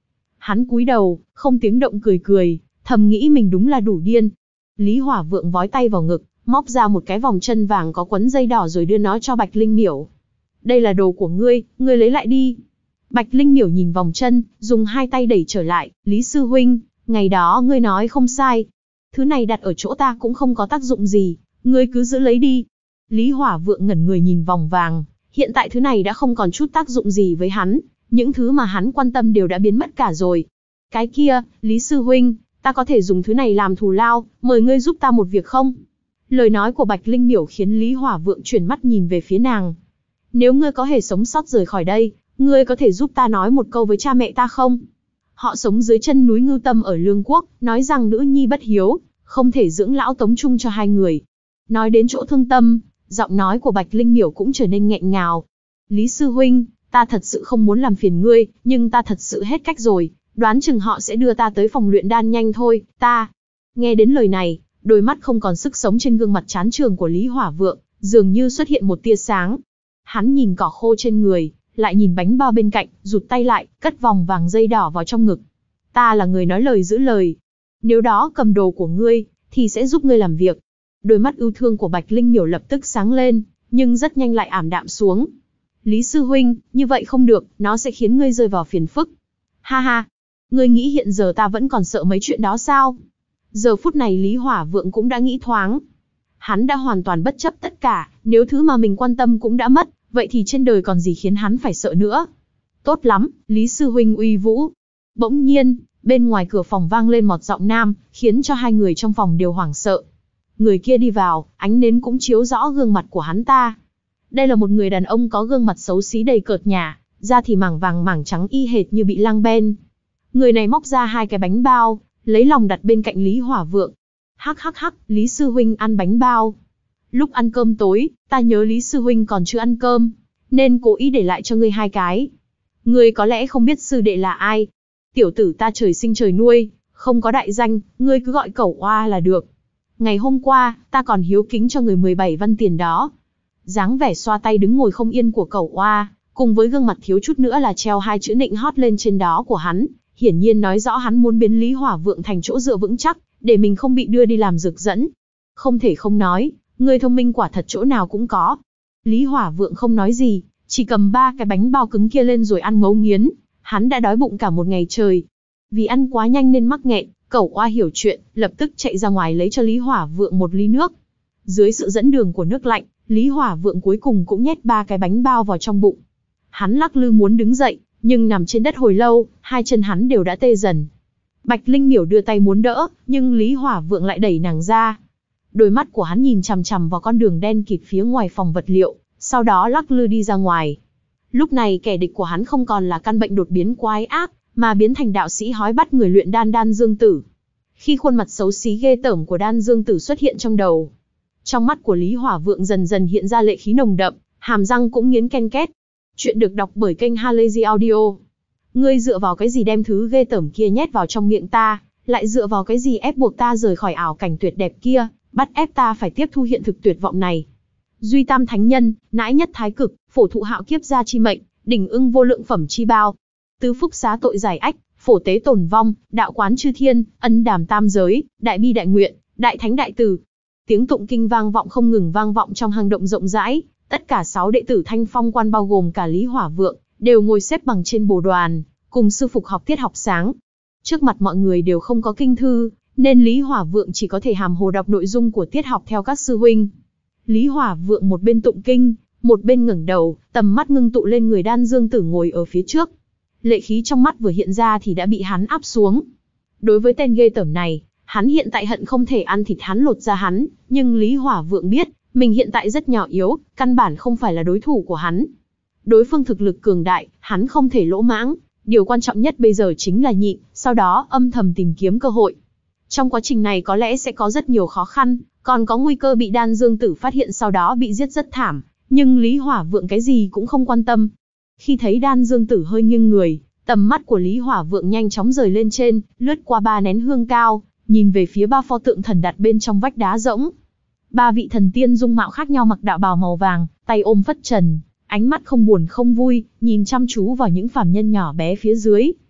Hắn cúi đầu, không tiếng động cười cười, thầm nghĩ mình đúng là đủ điên. Lý Hỏa Vượng vói tay vào ngực, móc ra một cái vòng chân vàng có quấn dây đỏ rồi đưa nó cho Bạch Linh Miểu. Đây là đồ của ngươi, ngươi lấy lại đi. Bạch Linh Miểu nhìn vòng chân, dùng hai tay đẩy trở lại. Lý sư huynh, ngày đó ngươi nói không sai. Thứ này đặt ở chỗ ta cũng không có tác dụng gì, ngươi cứ giữ lấy đi. Lý Hỏa Vượng ngẩn người nhìn vòng vàng, hiện tại thứ này đã không còn chút tác dụng gì với hắn, những thứ mà hắn quan tâm đều đã biến mất cả rồi. Cái kia, Lý sư huynh, ta có thể dùng thứ này làm thù lao, mời ngươi giúp ta một việc không? Lời nói của Bạch Linh Miểu khiến Lý Hỏa Vượng chuyển mắt nhìn về phía nàng. Nếu ngươi có thể sống sót rời khỏi đây, ngươi có thể giúp ta nói một câu với cha mẹ ta không? Họ sống dưới chân núi Ngưu Tâm ở Lương Quốc, nói rằng nữ nhi bất hiếu, không thể dưỡng lão tống chung cho hai người. Nói đến chỗ thương tâm, giọng nói của Bạch Linh Miểu cũng trở nên nghẹn ngào. Lý sư huynh, ta thật sự không muốn làm phiền ngươi, nhưng ta thật sự hết cách rồi, đoán chừng họ sẽ đưa ta tới phòng luyện đan nhanh thôi, ta. Nghe đến lời này, đôi mắt không còn sức sống trên gương mặt chán trường của Lý Hỏa Vượng, dường như xuất hiện một tia sáng. Hắn nhìn cỏ khô trên người, lại nhìn bánh bao bên cạnh, rụt tay lại, cất vòng vàng dây đỏ vào trong ngực. Ta là người nói lời giữ lời. Nếu đó cầm đồ của ngươi, thì sẽ giúp ngươi làm việc. Đôi mắt ưu thương của Bạch Linh Miểu lập tức sáng lên, nhưng rất nhanh lại ảm đạm xuống. Lý sư huynh, như vậy không được, nó sẽ khiến ngươi rơi vào phiền phức. Ha ha, ngươi nghĩ hiện giờ ta vẫn còn sợ mấy chuyện đó sao? Giờ phút này Lý Hỏa Vượng cũng đã nghĩ thoáng. Hắn đã hoàn toàn bất chấp tất cả, nếu thứ mà mình quan tâm cũng đã mất, vậy thì trên đời còn gì khiến hắn phải sợ nữa. Tốt lắm, Lý sư huynh uy vũ. Bỗng nhiên, bên ngoài cửa phòng vang lên một giọng nam, khiến cho hai người trong phòng đều hoảng sợ. Người kia đi vào, ánh nến cũng chiếu rõ gương mặt của hắn ta. Đây là một người đàn ông có gương mặt xấu xí đầy cợt nhả, da thì mảng vàng mảng trắng y hệt như bị lang ben. Người này móc ra hai cái bánh bao, lấy lòng đặt bên cạnh Lý Hỏa Vượng. Hắc hắc hắc, Lý sư huynh ăn bánh bao. Lúc ăn cơm tối, ta nhớ Lý sư huynh còn chưa ăn cơm, nên cố ý để lại cho ngươi hai cái. Ngươi có lẽ không biết sư đệ là ai. Tiểu tử ta trời sinh trời nuôi, không có đại danh, ngươi cứ gọi cẩu oa là được. Ngày hôm qua, ta còn hiếu kính cho người mười bảy văn tiền đó. Dáng vẻ xoa tay đứng ngồi không yên của cẩu oa, cùng với gương mặt thiếu chút nữa là treo hai chữ nịnh hót lên trên đó của hắn, hiển nhiên nói rõ hắn muốn biến Lý Hỏa Vượng thành chỗ dựa vững chắc, để mình không bị đưa đi làm dược dẫn. Không thể không nói, người thông minh quả thật chỗ nào cũng có. Lý Hỏa Vượng không nói gì, chỉ cầm ba cái bánh bao cứng kia lên rồi ăn ngấu nghiến, hắn đã đói bụng cả một ngày trời. Vì ăn quá nhanh nên mắc nghẹn, cẩu oa hiểu chuyện, lập tức chạy ra ngoài lấy cho Lý Hỏa Vượng một ly nước. Dưới sự dẫn đường của nước lạnh, Lý Hỏa Vượng cuối cùng cũng nhét ba cái bánh bao vào trong bụng. Hắn lắc lư muốn đứng dậy, nhưng nằm trên đất hồi lâu, hai chân hắn đều đã tê dần. Bạch Linh Miểu đưa tay muốn đỡ, nhưng Lý Hỏa Vượng lại đẩy nàng ra. Đôi mắt của hắn nhìn chằm chằm vào con đường đen kịt phía ngoài phòng vật liệu, sau đó lắc lư đi ra ngoài. Lúc này kẻ địch của hắn không còn là căn bệnh đột biến quái ác, mà biến thành đạo sĩ hói bắt người luyện đan Đan Dương Tử. Khi khuôn mặt xấu xí ghê tởm của Đan Dương Tử xuất hiện trong đầu, trong mắt của Lý Hỏa Vượng dần dần hiện ra lệ khí nồng đậm, hàm răng cũng nghiến ken két. Chuyện được đọc bởi kênh Halazy Audio. Ngươi dựa vào cái gì đem thứ ghê tởm kia nhét vào trong miệng ta, lại dựa vào cái gì ép buộc ta rời khỏi ảo cảnh tuyệt đẹp kia, bắt ép ta phải tiếp thu hiện thực tuyệt vọng này. Duy Tam Thánh Nhân, nãi nhất thái cực, phổ thụ hạo kiếp gia chi mệnh, đỉnh ưng vô lượng phẩm chi bao. Tứ phúc xá tội giải ách, phổ tế tổn vong, đạo quán chư thiên, ân đàm tam giới, đại bi đại nguyện, đại thánh đại từ. Tiếng tụng kinh vang vọng không ngừng vang vọng trong hang động rộng rãi, tất cả sáu đệ tử Thanh Phong Quan bao gồm cả Lý Hỏa Vượng, đều ngồi xếp bằng trên bồ đoàn, cùng sư phụ học tiết học sáng. Trước mặt mọi người đều không có kinh thư, nên Lý Hỏa Vượng chỉ có thể hàm hồ đọc nội dung của tiết học theo các sư huynh. Lý Hỏa Vượng một bên tụng kinh, một bên ngẩng đầu, tầm mắt ngưng tụ lên người Đan Dương Tử ngồi ở phía trước. Lệ khí trong mắt vừa hiện ra thì đã bị hắn áp xuống. Đối với tên ghê tởm này, hắn hiện tại hận không thể ăn thịt hắn lột ra hắn, nhưng Lý Hỏa Vượng biết, mình hiện tại rất nhỏ yếu, căn bản không phải là đối thủ của hắn. Đối phương thực lực cường đại, hắn không thể lỗ mãng, điều quan trọng nhất bây giờ chính là nhịn, sau đó âm thầm tìm kiếm cơ hội. Trong quá trình này có lẽ sẽ có rất nhiều khó khăn, còn có nguy cơ bị Đan Dương Tử phát hiện sau đó bị giết rất thảm, nhưng Lý Hỏa Vượng cái gì cũng không quan tâm. Khi thấy Đan Dương Tử hơi nghiêng người, tầm mắt của Lý Hỏa Vượng nhanh chóng rời lên trên, lướt qua ba nén hương cao, nhìn về phía ba pho tượng thần đặt bên trong vách đá rỗng. Ba vị thần tiên dung mạo khác nhau mặc đạo bào màu vàng, tay ôm phất trần, ánh mắt không buồn không vui, nhìn chăm chú vào những phàm nhân nhỏ bé phía dưới.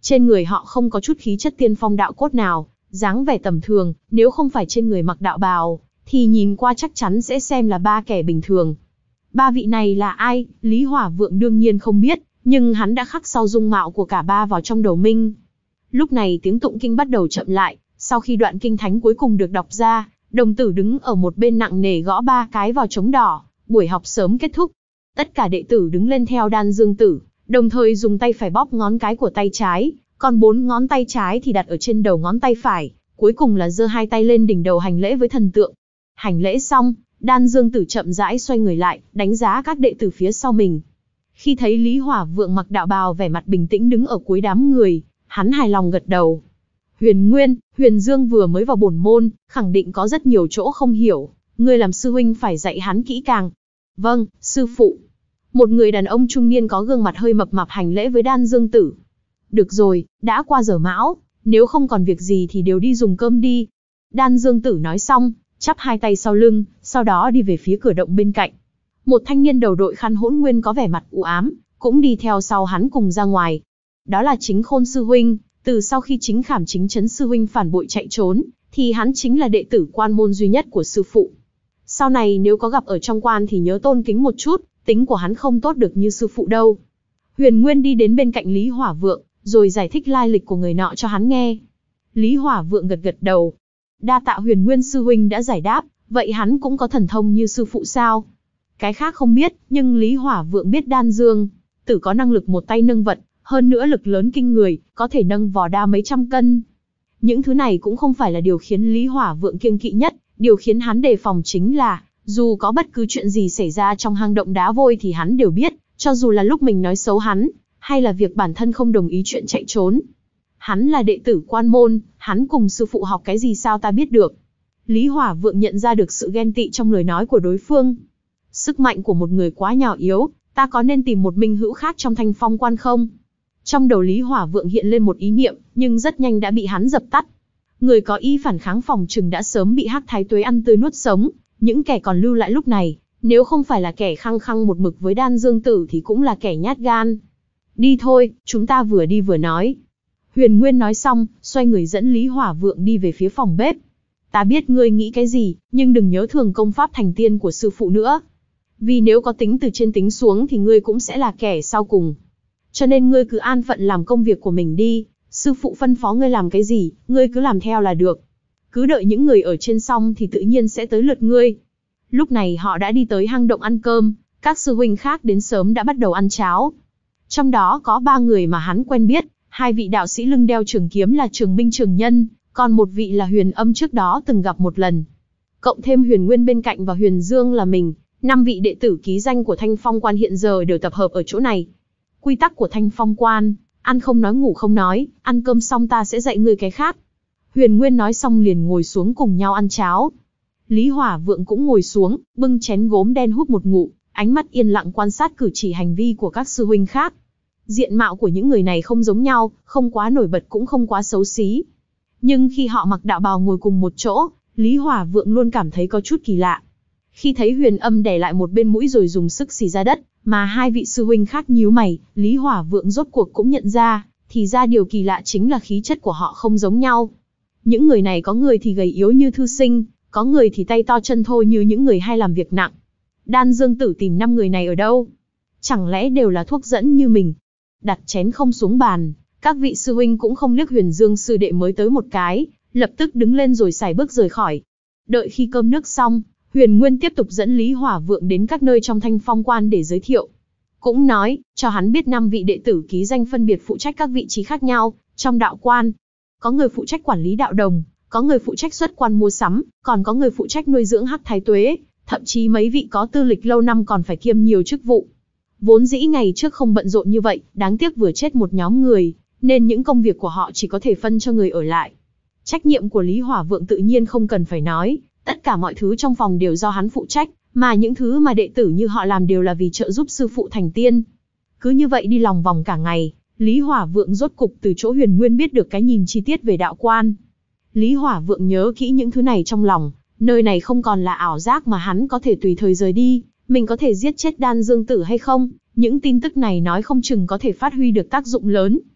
Trên người họ không có chút khí chất tiên phong đạo cốt nào, dáng vẻ tầm thường, nếu không phải trên người mặc đạo bào, thì nhìn qua chắc chắn sẽ xem là ba kẻ bình thường. Ba vị này là ai, Lý Hỏa Vượng đương nhiên không biết, nhưng hắn đã khắc sâu dung mạo của cả ba vào trong đầu mình. Lúc này tiếng tụng kinh bắt đầu chậm lại, sau khi đoạn kinh thánh cuối cùng được đọc ra, đồng tử đứng ở một bên nặng nề gõ ba cái vào trống đỏ, buổi học sớm kết thúc. Tất cả đệ tử đứng lên theo Đan Dương Tử, đồng thời dùng tay phải bóp ngón cái của tay trái, còn bốn ngón tay trái thì đặt ở trên đầu ngón tay phải, cuối cùng là giơ hai tay lên đỉnh đầu hành lễ với thần tượng. Hành lễ xong, Đan Dương Tử chậm rãi xoay người lại, đánh giá các đệ tử phía sau mình. Khi thấy Lý Hỏa Vượng mặc đạo bào vẻ mặt bình tĩnh đứng ở cuối đám người, hắn hài lòng gật đầu. Huyền Nguyên, Huyền Dương vừa mới vào bổn môn, khẳng định có rất nhiều chỗ không hiểu, ngươi làm sư huynh phải dạy hắn kỹ càng. Vâng, sư phụ. Một người đàn ông trung niên có gương mặt hơi mập mạp hành lễ với Đan Dương Tử. Được rồi, đã qua giờ mão, nếu không còn việc gì thì đều đi dùng cơm đi. Đan Dương Tử nói xong, chắp hai tay sau lưng, sau đó đi về phía cửa động bên cạnh. Một thanh niên đầu đội khăn hỗn nguyên có vẻ mặt u ám, cũng đi theo sau hắn cùng ra ngoài. Đó là Chính Khôn sư huynh, từ sau khi Chính Khảm Chính Trấn sư huynh phản bội chạy trốn, thì hắn chính là đệ tử quan môn duy nhất của sư phụ. Sau này nếu có gặp ở trong quan thì nhớ tôn kính một chút, tính của hắn không tốt được như sư phụ đâu. Huyền Nguyên đi đến bên cạnh Lý Hỏa Vượng, rồi giải thích lai lịch của người nọ cho hắn nghe. Lý Hỏa Vượng gật gật đầu. Đa tạ Huyền Nguyên sư huynh đã giải đáp, vậy hắn cũng có thần thông như sư phụ sao? Cái khác không biết, nhưng Lý Hỏa Vượng biết Đan Dương Tử có năng lực một tay nâng vật, hơn nữa lực lớn kinh người, có thể nâng vò đa mấy trăm cân. Những thứ này cũng không phải là điều khiến Lý Hỏa Vượng kiêng kỵ nhất, điều khiến hắn đề phòng chính là, dù có bất cứ chuyện gì xảy ra trong hang động đá vôi thì hắn đều biết, cho dù là lúc mình nói xấu hắn, hay là việc bản thân không đồng ý chuyện chạy trốn. Hắn là đệ tử quan môn, hắn cùng sư phụ học cái gì sao ta biết được. Lý Hỏa Vượng nhận ra được sự ghen tị trong lời nói của đối phương. Sức mạnh của một người quá nhỏ yếu, ta có nên tìm một minh hữu khác trong Thanh Phong quan không? Trong đầu Lý Hỏa Vượng hiện lên một ý niệm, nhưng rất nhanh đã bị hắn dập tắt. Người có ý phản kháng phòng trừng đã sớm bị Hắc Thái Tuế ăn tươi nuốt sống, những kẻ còn lưu lại lúc này, nếu không phải là kẻ khăng khăng một mực với Đan Dương Tử thì cũng là kẻ nhát gan. Đi thôi, chúng ta vừa đi vừa nói. Huyền Nguyên nói xong, xoay người dẫn Lý Hỏa Vượng đi về phía phòng bếp. Ta biết ngươi nghĩ cái gì, nhưng đừng nhớ thường công pháp thành tiên của sư phụ nữa. Vì nếu có tính từ trên tính xuống thì ngươi cũng sẽ là kẻ sau cùng. Cho nên ngươi cứ an phận làm công việc của mình đi, sư phụ phân phó ngươi làm cái gì, ngươi cứ làm theo là được. Cứ đợi những người ở trên xong thì tự nhiên sẽ tới lượt ngươi. Lúc này họ đã đi tới hang động ăn cơm, các sư huynh khác đến sớm đã bắt đầu ăn cháo. Trong đó có ba người mà hắn quen biết, hai vị đạo sĩ lưng đeo trường kiếm là Trường Minh Trường Nhân, còn một vị là Huyền Âm trước đó từng gặp một lần. Cộng thêm Huyền Nguyên bên cạnh và Huyền Dương là mình, năm vị đệ tử ký danh của Thanh Phong quan hiện giờ đều tập hợp ở chỗ này. Quy tắc của Thanh Phong quan, ăn không nói ngủ không nói, ăn cơm xong ta sẽ dạy ngươi cái khác. Huyền Nguyên nói xong liền ngồi xuống cùng nhau ăn cháo. Lý Hỏa Vượng cũng ngồi xuống, bưng chén gốm đen hút một ngụm, ánh mắt yên lặng quan sát cử chỉ hành vi của các sư huynh khác. Diện mạo của những người này không giống nhau, không quá nổi bật cũng không quá xấu xí. Nhưng khi họ mặc đạo bào ngồi cùng một chỗ, Lý Hỏa Vượng luôn cảm thấy có chút kỳ lạ. Khi thấy Huyền Âm đè lại một bên mũi rồi dùng sức xì ra đất, mà hai vị sư huynh khác nhíu mày, Lý Hỏa Vượng rốt cuộc cũng nhận ra, thì ra điều kỳ lạ chính là khí chất của họ không giống nhau. Những người này có người thì gầy yếu như thư sinh, có người thì tay to chân thô như những người hay làm việc nặng. Đan Dương Tử tìm năm người này ở đâu? Chẳng lẽ đều là thuốc dẫn như mình? Đặt chén không xuống bàn, các vị sư huynh cũng không liếc Huyền Dương sư đệ mới tới một cái, lập tức đứng lên rồi sải bước rời khỏi. Đợi khi cơm nước xong, Huyền Nguyên tiếp tục dẫn Lý Hỏa Vượng đến các nơi trong Thanh Phong quan để giới thiệu. Cũng nói, cho hắn biết năm vị đệ tử ký danh phân biệt phụ trách các vị trí khác nhau trong đạo quan. Có người phụ trách quản lý đạo đồng, có người phụ trách xuất quan mua sắm, còn có người phụ trách nuôi dưỡng Hắc Thái Tuế, thậm chí mấy vị có tư lịch lâu năm còn phải kiêm nhiều chức vụ. Vốn dĩ ngày trước không bận rộn như vậy, đáng tiếc vừa chết một nhóm người, nên những công việc của họ chỉ có thể phân cho người ở lại. Trách nhiệm của Lý Hỏa Vượng tự nhiên không cần phải nói, tất cả mọi thứ trong phòng đều do hắn phụ trách, mà những thứ mà đệ tử như họ làm đều là vì trợ giúp sư phụ thành tiên. Cứ như vậy đi lòng vòng cả ngày, Lý Hỏa Vượng rốt cục từ chỗ Huyền Nguyên biết được cái nhìn chi tiết về đạo quan. Lý Hỏa Vượng nhớ kỹ những thứ này trong lòng, nơi này không còn là ảo giác mà hắn có thể tùy thời rời đi, mình có thể giết chết Đan Dương Tử hay không, những tin tức này nói không chừng có thể phát huy được tác dụng lớn.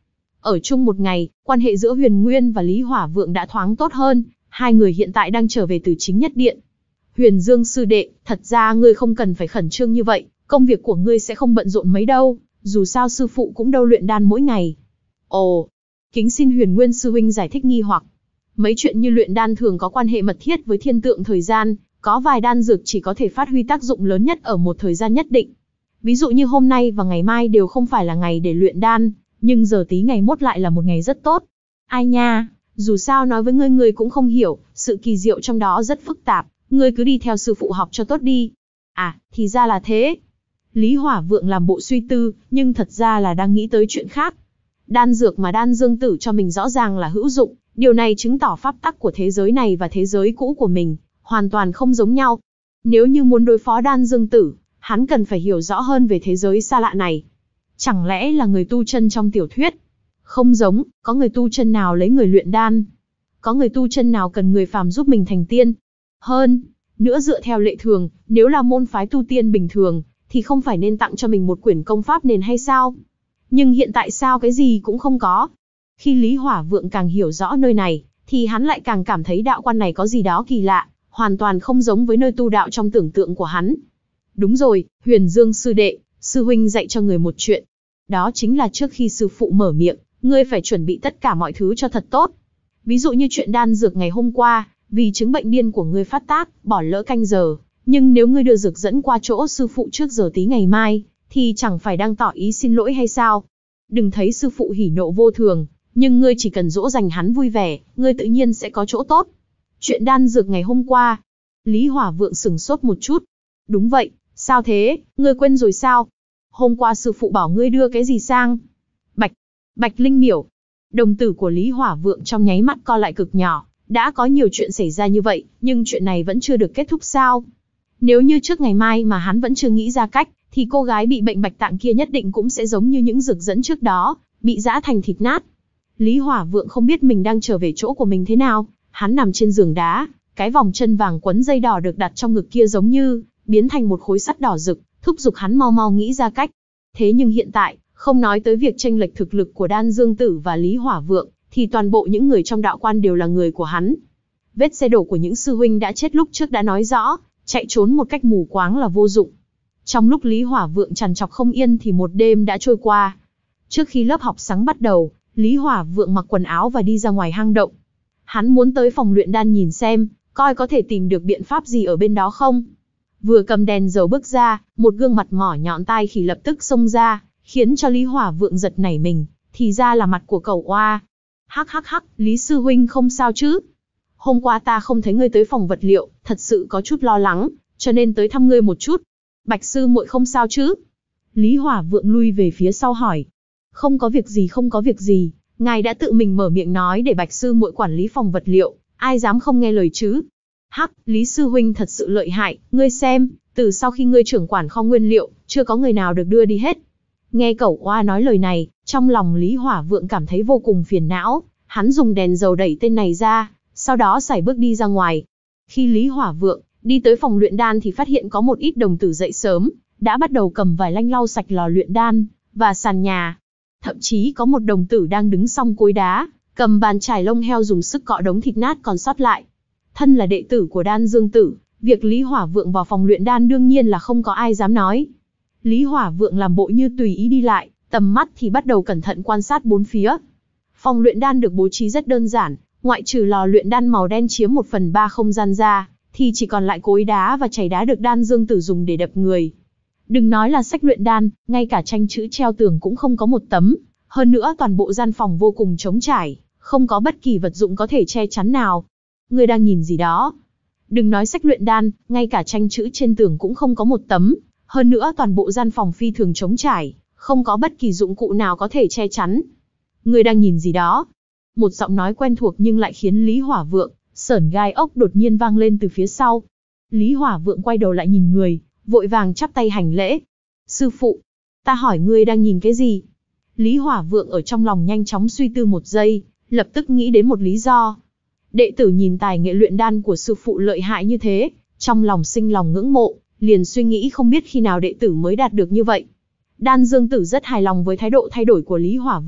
Ở chung một ngày, quan hệ giữa Huyền Nguyên và Lý Hỏa Vượng đã thoáng tốt hơn, hai người hiện tại đang trở về từ chính nhất điện. Huyền Dương sư đệ, thật ra ngươi không cần phải khẩn trương như vậy, công việc của ngươi sẽ không bận rộn mấy đâu, dù sao sư phụ cũng đâu luyện đan mỗi ngày. Ồ, kính xin Huyền Nguyên sư huynh giải thích nghi hoặc. Mấy chuyện như luyện đan thường có quan hệ mật thiết với thiên tượng thời gian, có vài đan dược chỉ có thể phát huy tác dụng lớn nhất ở một thời gian nhất định. Ví dụ như hôm nay và ngày mai đều không phải là ngày để luyện đan, nhưng giờ tí ngày mốt lại là một ngày rất tốt. Ai nha, dù sao nói với ngươi ngươi cũng không hiểu, sự kỳ diệu trong đó rất phức tạp, ngươi cứ đi theo sư phụ học cho tốt đi. À, thì ra là thế. Lý Hỏa Vượng làm bộ suy tư, nhưng thật ra là đang nghĩ tới chuyện khác. Đan dược mà Đan Dương Tử cho mình rõ ràng là hữu dụng, điều này chứng tỏ pháp tắc của thế giới này và thế giới cũ của mình hoàn toàn không giống nhau. Nếu như muốn đối phó Đan Dương Tử, hắn cần phải hiểu rõ hơn về thế giới xa lạ này. Chẳng lẽ là người tu chân trong tiểu thuyết? Không giống, có người tu chân nào lấy người luyện đan? Có người tu chân nào cần người phàm giúp mình thành tiên? Hơn nữa dựa theo lệ thường, nếu là môn phái tu tiên bình thường, thì không phải nên tặng cho mình một quyển công pháp nền hay sao? Nhưng hiện tại sao cái gì cũng không có? Khi Lý Hỏa Vượng càng hiểu rõ nơi này, thì hắn lại càng cảm thấy đạo quan này có gì đó kỳ lạ, hoàn toàn không giống với nơi tu đạo trong tưởng tượng của hắn. Đúng rồi, Huyền Dương sư đệ, sư huynh dạy cho người một chuyện. Đó chính là trước khi sư phụ mở miệng, ngươi phải chuẩn bị tất cả mọi thứ cho thật tốt. Ví dụ như chuyện đan dược ngày hôm qua, vì chứng bệnh điên của ngươi phát tác, bỏ lỡ canh giờ. Nhưng nếu ngươi đưa dược dẫn qua chỗ sư phụ trước giờ tí ngày mai, thì chẳng phải đang tỏ ý xin lỗi hay sao? Đừng thấy sư phụ hỉ nộ vô thường, nhưng ngươi chỉ cần dỗ dành hắn vui vẻ, ngươi tự nhiên sẽ có chỗ tốt. Chuyện đan dược ngày hôm qua. Lý Hỏa Vượng sửng sốt một chút. Đúng vậy, sao thế, ngươi quên rồi sao? Hôm qua sư phụ bảo ngươi đưa cái gì sang? Bạch, Bạch Linh Miểu. Đồng tử của Lý Hỏa Vượng trong nháy mắt co lại cực nhỏ, đã có nhiều chuyện xảy ra như vậy, nhưng chuyện này vẫn chưa được kết thúc sao? Nếu như trước ngày mai mà hắn vẫn chưa nghĩ ra cách, thì cô gái bị bệnh bạch tạng kia nhất định cũng sẽ giống như những dược dẫn trước đó, bị giã thành thịt nát. Lý Hỏa Vượng không biết mình đang trở về chỗ của mình thế nào, hắn nằm trên giường đá, cái vòng chân vàng quấn dây đỏ được đặt trong ngực kia giống như biến thành một khối sắt đỏ rực, thúc giục hắn mau mau nghĩ ra cách. Thế nhưng hiện tại, không nói tới việc chênh lệch thực lực của Đan Dương Tử và Lý Hỏa Vượng, thì toàn bộ những người trong đạo quan đều là người của hắn. Vết xe đổ của những sư huynh đã chết lúc trước đã nói rõ, chạy trốn một cách mù quáng là vô dụng. Trong lúc Lý Hỏa Vượng trằn trọc không yên thì một đêm đã trôi qua. Trước khi lớp học sáng bắt đầu, Lý Hỏa Vượng mặc quần áo và đi ra ngoài hang động. Hắn muốn tới phòng luyện đan nhìn xem, coi có thể tìm được biện pháp gì ở bên đó không. Vừa cầm đèn dầu bước ra, một gương mặt mỏ nhọn tai khỉ lập tức xông ra, khiến cho Lý Hỏa Vượng giật nảy mình, thì ra là mặt của cẩu oa. Hắc hắc hắc, Lý sư huynh không sao chứ? Hôm qua ta không thấy ngươi tới phòng vật liệu, thật sự có chút lo lắng, cho nên tới thăm ngươi một chút. Bạch sư muội không sao chứ? Lý Hỏa Vượng lui về phía sau hỏi. Không có việc gì không có việc gì, ngài đã tự mình mở miệng nói để Bạch sư muội quản lý phòng vật liệu, ai dám không nghe lời chứ? Hắc, Lý sư huynh thật sự lợi hại, ngươi xem, từ sau khi ngươi trưởng quản kho nguyên liệu, chưa có người nào được đưa đi hết. Nghe cẩu oa nói lời này, trong lòng Lý Hỏa Vượng cảm thấy vô cùng phiền não, hắn dùng đèn dầu đẩy tên này ra, sau đó sải bước đi ra ngoài. Khi Lý Hỏa Vượng đi tới phòng luyện đan thì phát hiện có một ít đồng tử dậy sớm, đã bắt đầu cầm vải lanh lau sạch lò luyện đan và sàn nhà. Thậm chí có một đồng tử đang đứng song cối đá, cầm bàn chải lông heo dùng sức cọ đống thịt nát còn sót lại. Thân là đệ tử của Đan Dương Tử, việc Lý Hỏa Vượng vào phòng luyện đan đương nhiên là không có ai dám nói. Lý Hỏa Vượng làm bộ như tùy ý đi lại, tầm mắt thì bắt đầu cẩn thận quan sát bốn phía. Phòng luyện đan được bố trí rất đơn giản, ngoại trừ lò luyện đan màu đen chiếm một phần ba không gian ra, thì chỉ còn lại cối đá và chày đá được Đan Dương Tử dùng để đập người. Đừng nói là sách luyện đan, ngay cả tranh chữ treo tường cũng không có một tấm, hơn nữa toàn bộ gian phòng vô cùng trống trải, không có bất kỳ vật dụng có thể che chắn nào. Ngươi đang nhìn gì đó? Đừng nói sách luyện đan, ngay cả tranh chữ trên tường cũng không có một tấm, hơn nữa toàn bộ gian phòng phi thường trống trải, không có bất kỳ dụng cụ nào có thể che chắn. Ngươi đang nhìn gì đó? Một giọng nói quen thuộc nhưng lại khiến Lý Hỏa Vượng sởn gai ốc đột nhiên vang lên từ phía sau. Lý Hỏa Vượng quay đầu lại nhìn người, vội vàng chắp tay hành lễ. Sư phụ, ta hỏi ngươi đang nhìn cái gì? Lý Hỏa Vượng ở trong lòng nhanh chóng suy tư một giây, lập tức nghĩ đến một lý do. Đệ tử nhìn tài nghệ luyện đan của sư phụ lợi hại như thế, trong lòng sinh lòng ngưỡng mộ, liền suy nghĩ không biết khi nào đệ tử mới đạt được như vậy. Đan Dương Tử rất hài lòng với thái độ thay đổi của Lý Hỏa Vượng,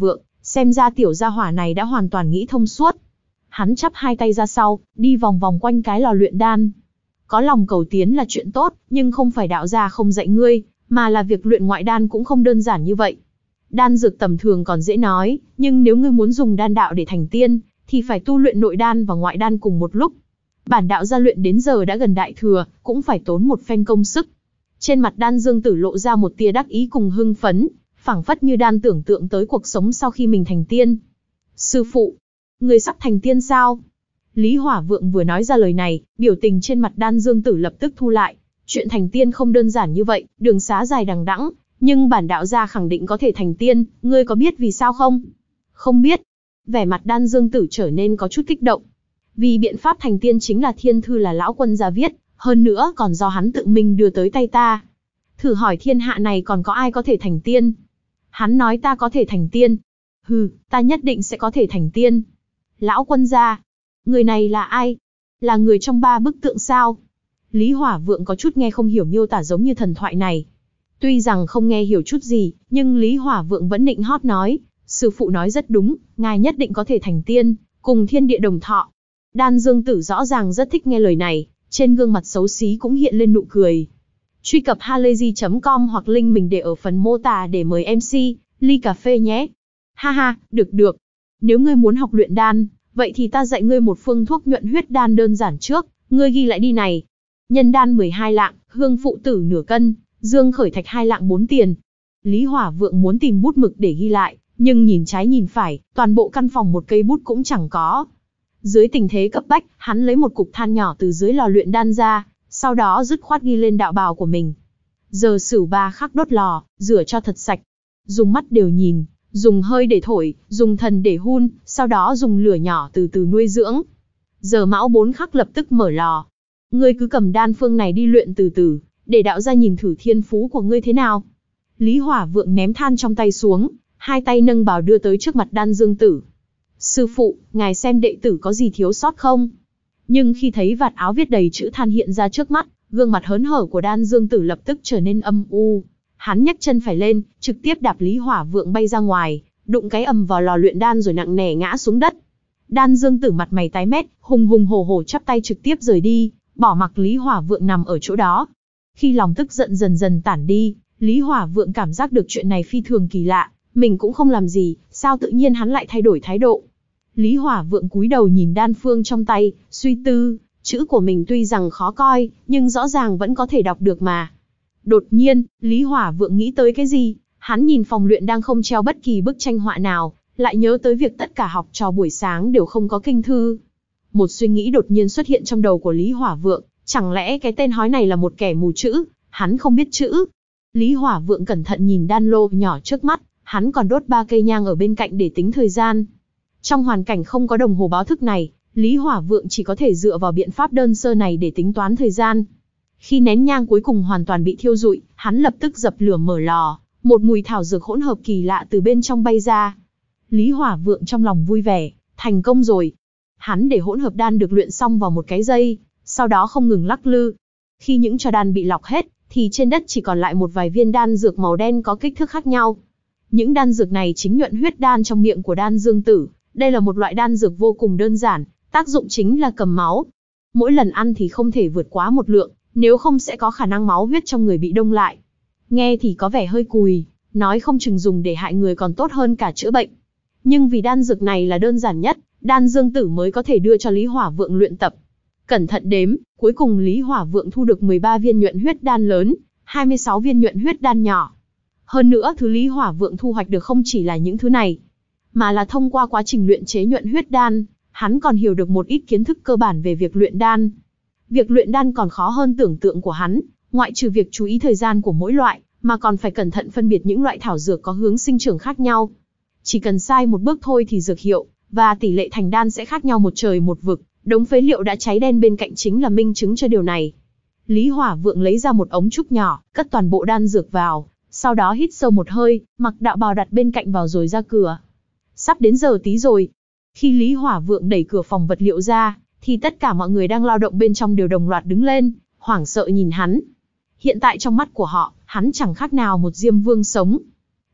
xem ra tiểu gia hỏa này đã hoàn toàn nghĩ thông suốt. Hắn chắp hai tay ra sau, đi vòng vòng quanh cái lò luyện đan. Có lòng cầu tiến là chuyện tốt, nhưng không phải đạo gia không dạy ngươi, mà là việc luyện ngoại đan cũng không đơn giản như vậy. Đan dược tầm thường còn dễ nói, nhưng nếu ngươi muốn dùng đan đạo để thành tiên, thì phải tu luyện nội đan và ngoại đan cùng một lúc. Bản đạo gia luyện đến giờ đã gần đại thừa, cũng phải tốn một phen công sức. Trên mặt Đan Dương Tử lộ ra một tia đắc ý cùng hưng phấn, phảng phất như Đan tưởng tượng tới cuộc sống sau khi mình thành tiên. Sư phụ, người sắp thành tiên sao? Lý Hỏa Vượng vừa nói ra lời này, biểu tình trên mặt Đan Dương Tử lập tức thu lại. Chuyện thành tiên không đơn giản như vậy, đường xá dài đằng đẵng, nhưng bản đạo gia khẳng định có thể thành tiên, ngươi có biết vì sao không? Không biết. Vẻ mặt Đan Dương Tử trở nên có chút kích động. Vì biện pháp thành tiên chính là thiên thư là lão quân gia viết, hơn nữa còn do hắn tự mình đưa tới tay ta. Thử hỏi thiên hạ này còn có ai có thể thành tiên? Hắn nói ta có thể thành tiên. Hừ, ta nhất định sẽ có thể thành tiên. Lão quân gia, người này là ai? Là người trong ba bức tượng sao? Lý Hỏa Vượng có chút nghe không hiểu miêu tả giống như thần thoại này. Tuy rằng không nghe hiểu chút gì, nhưng Lý Hỏa Vượng vẫn nịnh hót nói, sư phụ nói rất đúng, ngài nhất định có thể thành tiên, cùng thiên địa đồng thọ. Đan Dương Tử rõ ràng rất thích nghe lời này, trên gương mặt xấu xí cũng hiện lên nụ cười. Truy cập halayzi chấm com hoặc link mình để ở phần mô tả để mời em xê, ly cà phê nhé. Ha ha, được được. Nếu ngươi muốn học luyện đan, vậy thì ta dạy ngươi một phương thuốc nhuận huyết đan đơn giản trước, ngươi ghi lại đi này. Nhân đan mười hai lạng, hương phụ tử nửa cân, dương khởi thạch hai lạng bốn tiền. Lý Hỏa Vượng muốn tìm bút mực để ghi lại, nhưng nhìn trái nhìn phải, toàn bộ căn phòng một cây bút cũng chẳng có. Dưới tình thế cấp bách, hắn lấy một cục than nhỏ từ dưới lò luyện đan ra, sau đó dứt khoát ghi lên đạo bào của mình. Giờ Sửu ba khắc đốt lò, rửa cho thật sạch. Dùng mắt đều nhìn, dùng hơi để thổi, dùng thần để hun, sau đó dùng lửa nhỏ từ từ nuôi dưỡng. Giờ Mão bốn khắc lập tức mở lò. Ngươi cứ cầm đan phương này đi luyện từ từ, để đạo gia nhìn thử thiên phú của ngươi thế nào. Lý Hỏa Vượng ném than trong tay xuống, hai tay nâng bào đưa tới trước mặt Đan Dương Tử. Sư phụ, ngài xem đệ tử có gì thiếu sót không? Nhưng khi thấy vạt áo viết đầy chữ than hiện ra trước mắt, gương mặt hớn hở của Đan Dương Tử lập tức trở nên âm u. Hắn nhấc chân phải lên, trực tiếp đạp Lý Hỏa Vượng bay ra ngoài, đụng cái ầm vào lò luyện đan rồi nặng nề ngã xuống đất. Đan Dương Tử mặt mày tái mét, hùng hùng hổ hổ chắp tay trực tiếp rời đi, bỏ mặc Lý Hỏa Vượng nằm ở chỗ đó. Khi lòng tức giận dần dần tản đi, Lý Hỏa Vượng cảm giác được chuyện này phi thường kỳ lạ, mình cũng không làm gì, sao tự nhiên hắn lại thay đổi thái độ. Lý Hỏa Vượng cúi đầu nhìn đan phương trong tay, suy tư, chữ của mình tuy rằng khó coi, nhưng rõ ràng vẫn có thể đọc được mà. Đột nhiên, Lý Hỏa Vượng nghĩ tới cái gì, hắn nhìn phòng luyện đang không treo bất kỳ bức tranh họa nào, lại nhớ tới việc tất cả học trò buổi sáng đều không có kinh thư. Một suy nghĩ đột nhiên xuất hiện trong đầu của Lý Hỏa Vượng, chẳng lẽ cái tên hói này là một kẻ mù chữ, hắn không biết chữ. Lý Hỏa Vượng cẩn thận nhìn đan lô nhỏ trước mắt, hắn còn đốt ba cây nhang ở bên cạnh để tính thời gian. Trong hoàn cảnh không có đồng hồ báo thức này, Lý Hỏa Vượng chỉ có thể dựa vào biện pháp đơn sơ này để tính toán thời gian. Khi nén nhang cuối cùng hoàn toàn bị thiêu rụi, hắn lập tức dập lửa mở lò, một mùi thảo dược hỗn hợp kỳ lạ từ bên trong bay ra. Lý Hỏa Vượng trong lòng vui vẻ, thành công rồi. Hắn để hỗn hợp đan được luyện xong vào một cái dây, sau đó không ngừng lắc lư. Khi những trò đan bị lọc hết, thì trên đất chỉ còn lại một vài viên đan dược màu đen có kích thước khác nhau. Những đan dược này chính nhuận huyết đan trong miệng của Đan Dương Tử. Đây là một loại đan dược vô cùng đơn giản, tác dụng chính là cầm máu. Mỗi lần ăn thì không thể vượt quá một lượng, nếu không sẽ có khả năng máu huyết trong người bị đông lại. Nghe thì có vẻ hơi cùi, nói không chừng dùng để hại người còn tốt hơn cả chữa bệnh. Nhưng vì đan dược này là đơn giản nhất, Đan Dương Tử mới có thể đưa cho Lý Hỏa Vượng luyện tập. Cẩn thận đếm, cuối cùng Lý Hỏa Vượng thu được mười ba viên nhuận huyết đan lớn, hai mươi sáu viên nhuận huyết đan nhỏ. Hơn nữa thứ Lý Hỏa Vượng thu hoạch được không chỉ là những thứ này, mà là thông qua quá trình luyện chế nhuận huyết đan, hắn còn hiểu được một ít kiến thức cơ bản về việc luyện đan. Việc luyện đan còn khó hơn tưởng tượng của hắn, ngoại trừ việc chú ý thời gian của mỗi loại, mà còn phải cẩn thận phân biệt những loại thảo dược có hướng sinh trưởng khác nhau. Chỉ cần sai một bước thôi thì dược hiệu và tỷ lệ thành đan sẽ khác nhau một trời một vực, đống phế liệu đã cháy đen bên cạnh chính là minh chứng cho điều này. Lý Hỏa Vượng lấy ra một ống trúc nhỏ, cất toàn bộ đan dược vào, sau đó hít sâu một hơi, mặc đạo bào đặt bên cạnh vào rồi ra cửa. Sắp đến giờ tí rồi. Khi Lý Hỏa Vượng đẩy cửa phòng vật liệu ra, thì tất cả mọi người đang lao động bên trong đều đồng loạt đứng lên, hoảng sợ nhìn hắn. Hiện tại trong mắt của họ, hắn chẳng khác nào một diêm vương sống.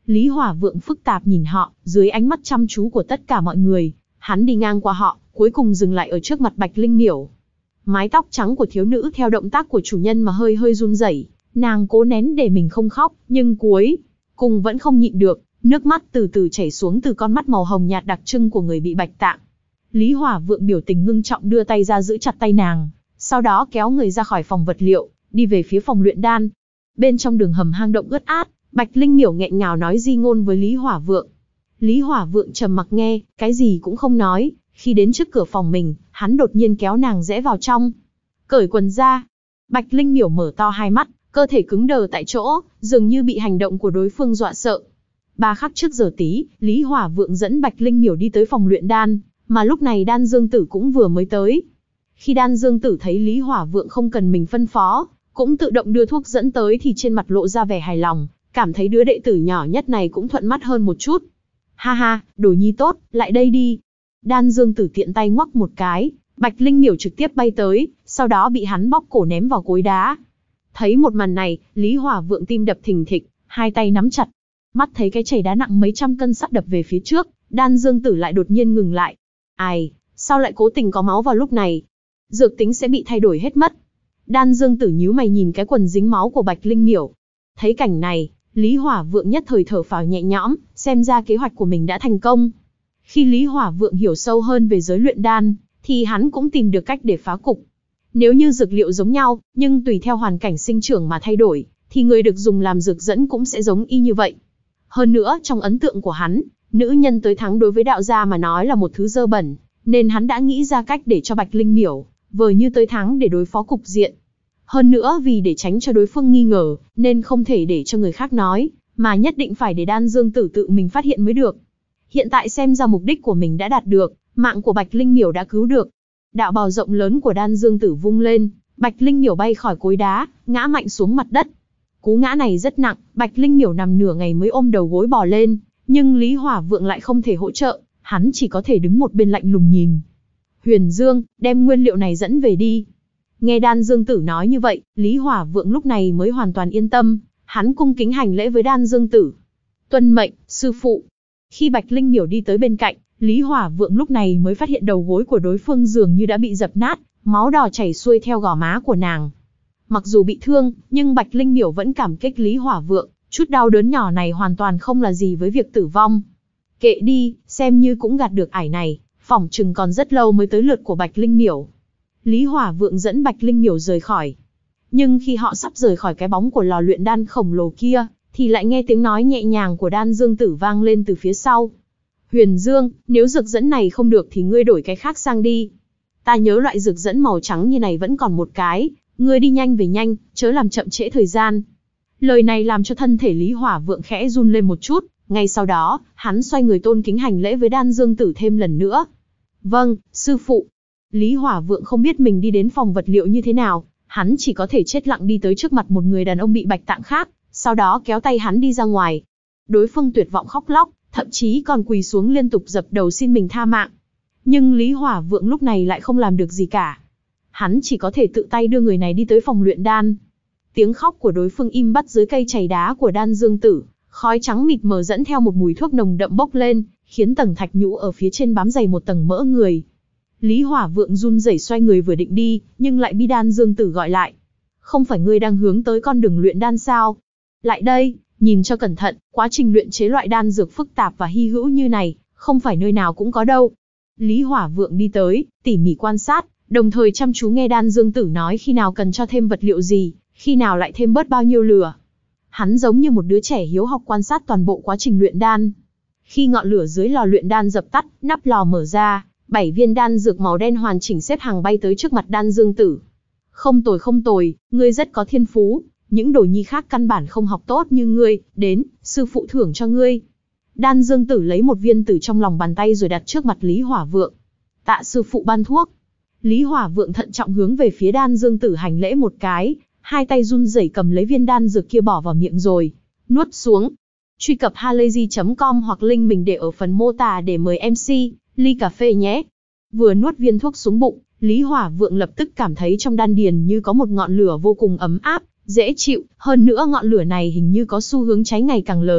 Lý Hỏa Vượng phức tạp nhìn họ, dưới ánh mắt chăm chú của tất cả mọi người, hắn đi ngang qua họ, cuối cùng dừng lại ở trước mặt Bạch Linh Miểu. Mái tóc trắng của thiếu nữ theo động tác của chủ nhân mà hơi hơi run rẩy, nàng cố nén để mình không khóc, nhưng cuối cùng vẫn không nhịn được, nước mắt từ từ chảy xuống từ con mắt màu hồng nhạt đặc trưng của người bị bạch tạng. Lý Hỏa Vượng biểu tình ngưng trọng đưa tay ra giữ chặt tay nàng, sau đó kéo người ra khỏi phòng vật liệu, đi về phía phòng luyện đan. Bên trong đường hầm hang động ướt át, Bạch Linh Miểu nghẹn ngào nói di ngôn với Lý Hỏa Vượng. Lý Hỏa Vượng trầm mặc nghe, cái gì cũng không nói. Khi đến trước cửa phòng mình, hắn đột nhiên kéo nàng rẽ vào trong. Cởi quần ra. Bạch Linh Miểu mở to hai mắt, cơ thể cứng đờ tại chỗ, dường như bị hành động của đối phương dọa sợ. Ba khắc trước giờ tí, Lý Hỏa Vượng dẫn Bạch Linh Miểu đi tới phòng luyện đan, mà lúc này Đan Dương Tử cũng vừa mới tới. Khi Đan Dương Tử thấy Lý Hỏa Vượng không cần mình phân phó, cũng tự động đưa thuốc dẫn tới thì trên mặt lộ ra vẻ hài lòng, cảm thấy đứa đệ tử nhỏ nhất này cũng thuận mắt hơn một chút. Ha ha, đồ nhi tốt, lại đây đi. Đan Dương Tử tiện tay ngoắc một cái, Bạch Linh Miểu trực tiếp bay tới, sau đó bị hắn bóp cổ ném vào cối đá. Thấy một màn này, Lý Hỏa Vượng tim đập thình thịch, hai tay nắm chặt. Mắt thấy cái chày đá nặng mấy trăm cân sắp đập về phía trước, Đan Dương Tử lại đột nhiên ngừng lại. Ai, sao lại cố tình có máu vào lúc này? Dược tính sẽ bị thay đổi hết mất. Đan Dương Tử nhíu mày nhìn cái quần dính máu của Bạch Linh Miểu. Thấy cảnh này, Lý Hỏa Vượng nhất thời thở phào nhẹ nhõm, xem ra kế hoạch của mình đã thành công. Khi Lý Hỏa Vượng hiểu sâu hơn về giới luyện đan, thì hắn cũng tìm được cách để phá cục. Nếu như dược liệu giống nhau, nhưng tùy theo hoàn cảnh sinh trưởng mà thay đổi, thì người được dùng làm dược dẫn cũng sẽ giống y như vậy. Hơn nữa, trong ấn tượng của hắn, nữ nhân tới thắng đối với đạo gia mà nói là một thứ dơ bẩn, nên hắn đã nghĩ ra cách để cho Bạch Linh Miểu vờ như tới thắng để đối phó cục diện. Hơn nữa vì để tránh cho đối phương nghi ngờ, nên không thể để cho người khác nói, mà nhất định phải để Đan Dương Tử tự mình phát hiện mới được. Hiện tại xem ra mục đích của mình đã đạt được, mạng của Bạch Linh Miểu đã cứu được. Đạo bào rộng lớn của Đan Dương Tử vung lên, Bạch Linh Miểu bay khỏi cối đá, ngã mạnh xuống mặt đất. Cú ngã này rất nặng, Bạch Linh Miểu nằm nửa ngày mới ôm đầu gối bò lên, nhưng Lý Hỏa Vượng lại không thể hỗ trợ, hắn chỉ có thể đứng một bên lạnh lùng nhìn. Huyền Dương, đem nguyên liệu này dẫn về đi. Nghe Đan Dương Tử nói như vậy, Lý Hỏa Vượng lúc này mới hoàn toàn yên tâm, hắn cung kính hành lễ với Đan Dương Tử. Tuân mệnh, sư phụ. Khi Bạch Linh Miểu đi tới bên cạnh, Lý Hỏa Vượng lúc này mới phát hiện đầu gối của đối phương dường như đã bị dập nát, máu đỏ chảy xuôi theo gò má của nàng. Mặc dù bị thương, nhưng Bạch Linh Miểu vẫn cảm kích Lý Hỏa Vượng, chút đau đớn nhỏ này hoàn toàn không là gì với việc tử vong. Kệ đi, xem như cũng gạt được ải này, phỏng chừng còn rất lâu mới tới lượt của Bạch Linh Miểu. Lý Hỏa Vượng dẫn Bạch Linh Miểu rời khỏi. Nhưng khi họ sắp rời khỏi cái bóng của lò luyện đan khổng lồ kia, thì lại nghe tiếng nói nhẹ nhàng của Đan Dương Tử vang lên từ phía sau. Huyền Dương, nếu dược dẫn này không được thì ngươi đổi cái khác sang đi. Ta nhớ loại dược dẫn màu trắng như này vẫn còn một cái, ngươi đi nhanh về nhanh, chớ làm chậm trễ thời gian. Lời này làm cho thân thể Lý Hỏa Vượng khẽ run lên một chút, ngay sau đó, hắn xoay người tôn kính hành lễ với Đan Dương Tử thêm lần nữa. Vâng, sư phụ. Lý Hỏa Vượng không biết mình đi đến phòng vật liệu như thế nào, hắn chỉ có thể chết lặng đi tới trước mặt một người đàn ông bị bạch tạng khác, sau đó kéo tay hắn đi ra ngoài. Đối phương tuyệt vọng khóc lóc, thậm chí còn quỳ xuống liên tục dập đầu xin mình tha mạng. Nhưng Lý Hỏa Vượng lúc này lại không làm được gì cả. Hắn chỉ có thể tự tay đưa người này đi tới phòng luyện đan. Tiếng khóc của đối phương im bặt dưới cây chày đá của Đan Dương Tử, khói trắng mịt mờ dẫn theo một mùi thuốc nồng đậm bốc lên, khiến tầng thạch nhũ ở phía trên bám dày một tầng mỡ người. Lý Hỏa Vượng run rẩy xoay người vừa định đi, nhưng lại bị Đan Dương Tử gọi lại. Không phải ngươi đang hướng tới con đường luyện đan sao? Lại đây, nhìn cho cẩn thận, quá trình luyện chế loại đan dược phức tạp và hy hữu như này, không phải nơi nào cũng có đâu. Lý Hỏa Vượng đi tới, tỉ mỉ quan sát, đồng thời chăm chú nghe Đan Dương Tử nói khi nào cần cho thêm vật liệu gì, khi nào lại thêm bớt bao nhiêu lửa. Hắn giống như một đứa trẻ hiếu học quan sát toàn bộ quá trình luyện đan. Khi ngọn lửa dưới lò luyện đan dập tắt, nắp lò mở ra, bảy viên đan dược màu đen hoàn chỉnh xếp hàng bay tới trước mặt Đan Dương Tử. Không tồi không tồi, ngươi rất có thiên phú, những đồ nhi khác căn bản không học tốt như ngươi, đến, sư phụ thưởng cho ngươi. Đan Dương Tử lấy một viên từ trong lòng bàn tay rồi đặt trước mặt Lý Hỏa Vượng. Tạ sư phụ ban thuốc. Lý Hỏa Vượng thận trọng hướng về phía Đan Dương Tử hành lễ một cái, hai tay run rẩy cầm lấy viên đan dược kia bỏ vào miệng rồi nuốt xuống. Truy cập halayzi chấm com hoặc link mình để ở phần mô tả để mời em xê ly cà phê nhé. Vừa nuốt viên thuốc xuống bụng, Lý Hỏa Vượng lập tức cảm thấy trong đan điền như có một ngọn lửa vô cùng ấm áp, dễ chịu, hơn nữa ngọn lửa này hình như có xu hướng cháy ngày càng lớn,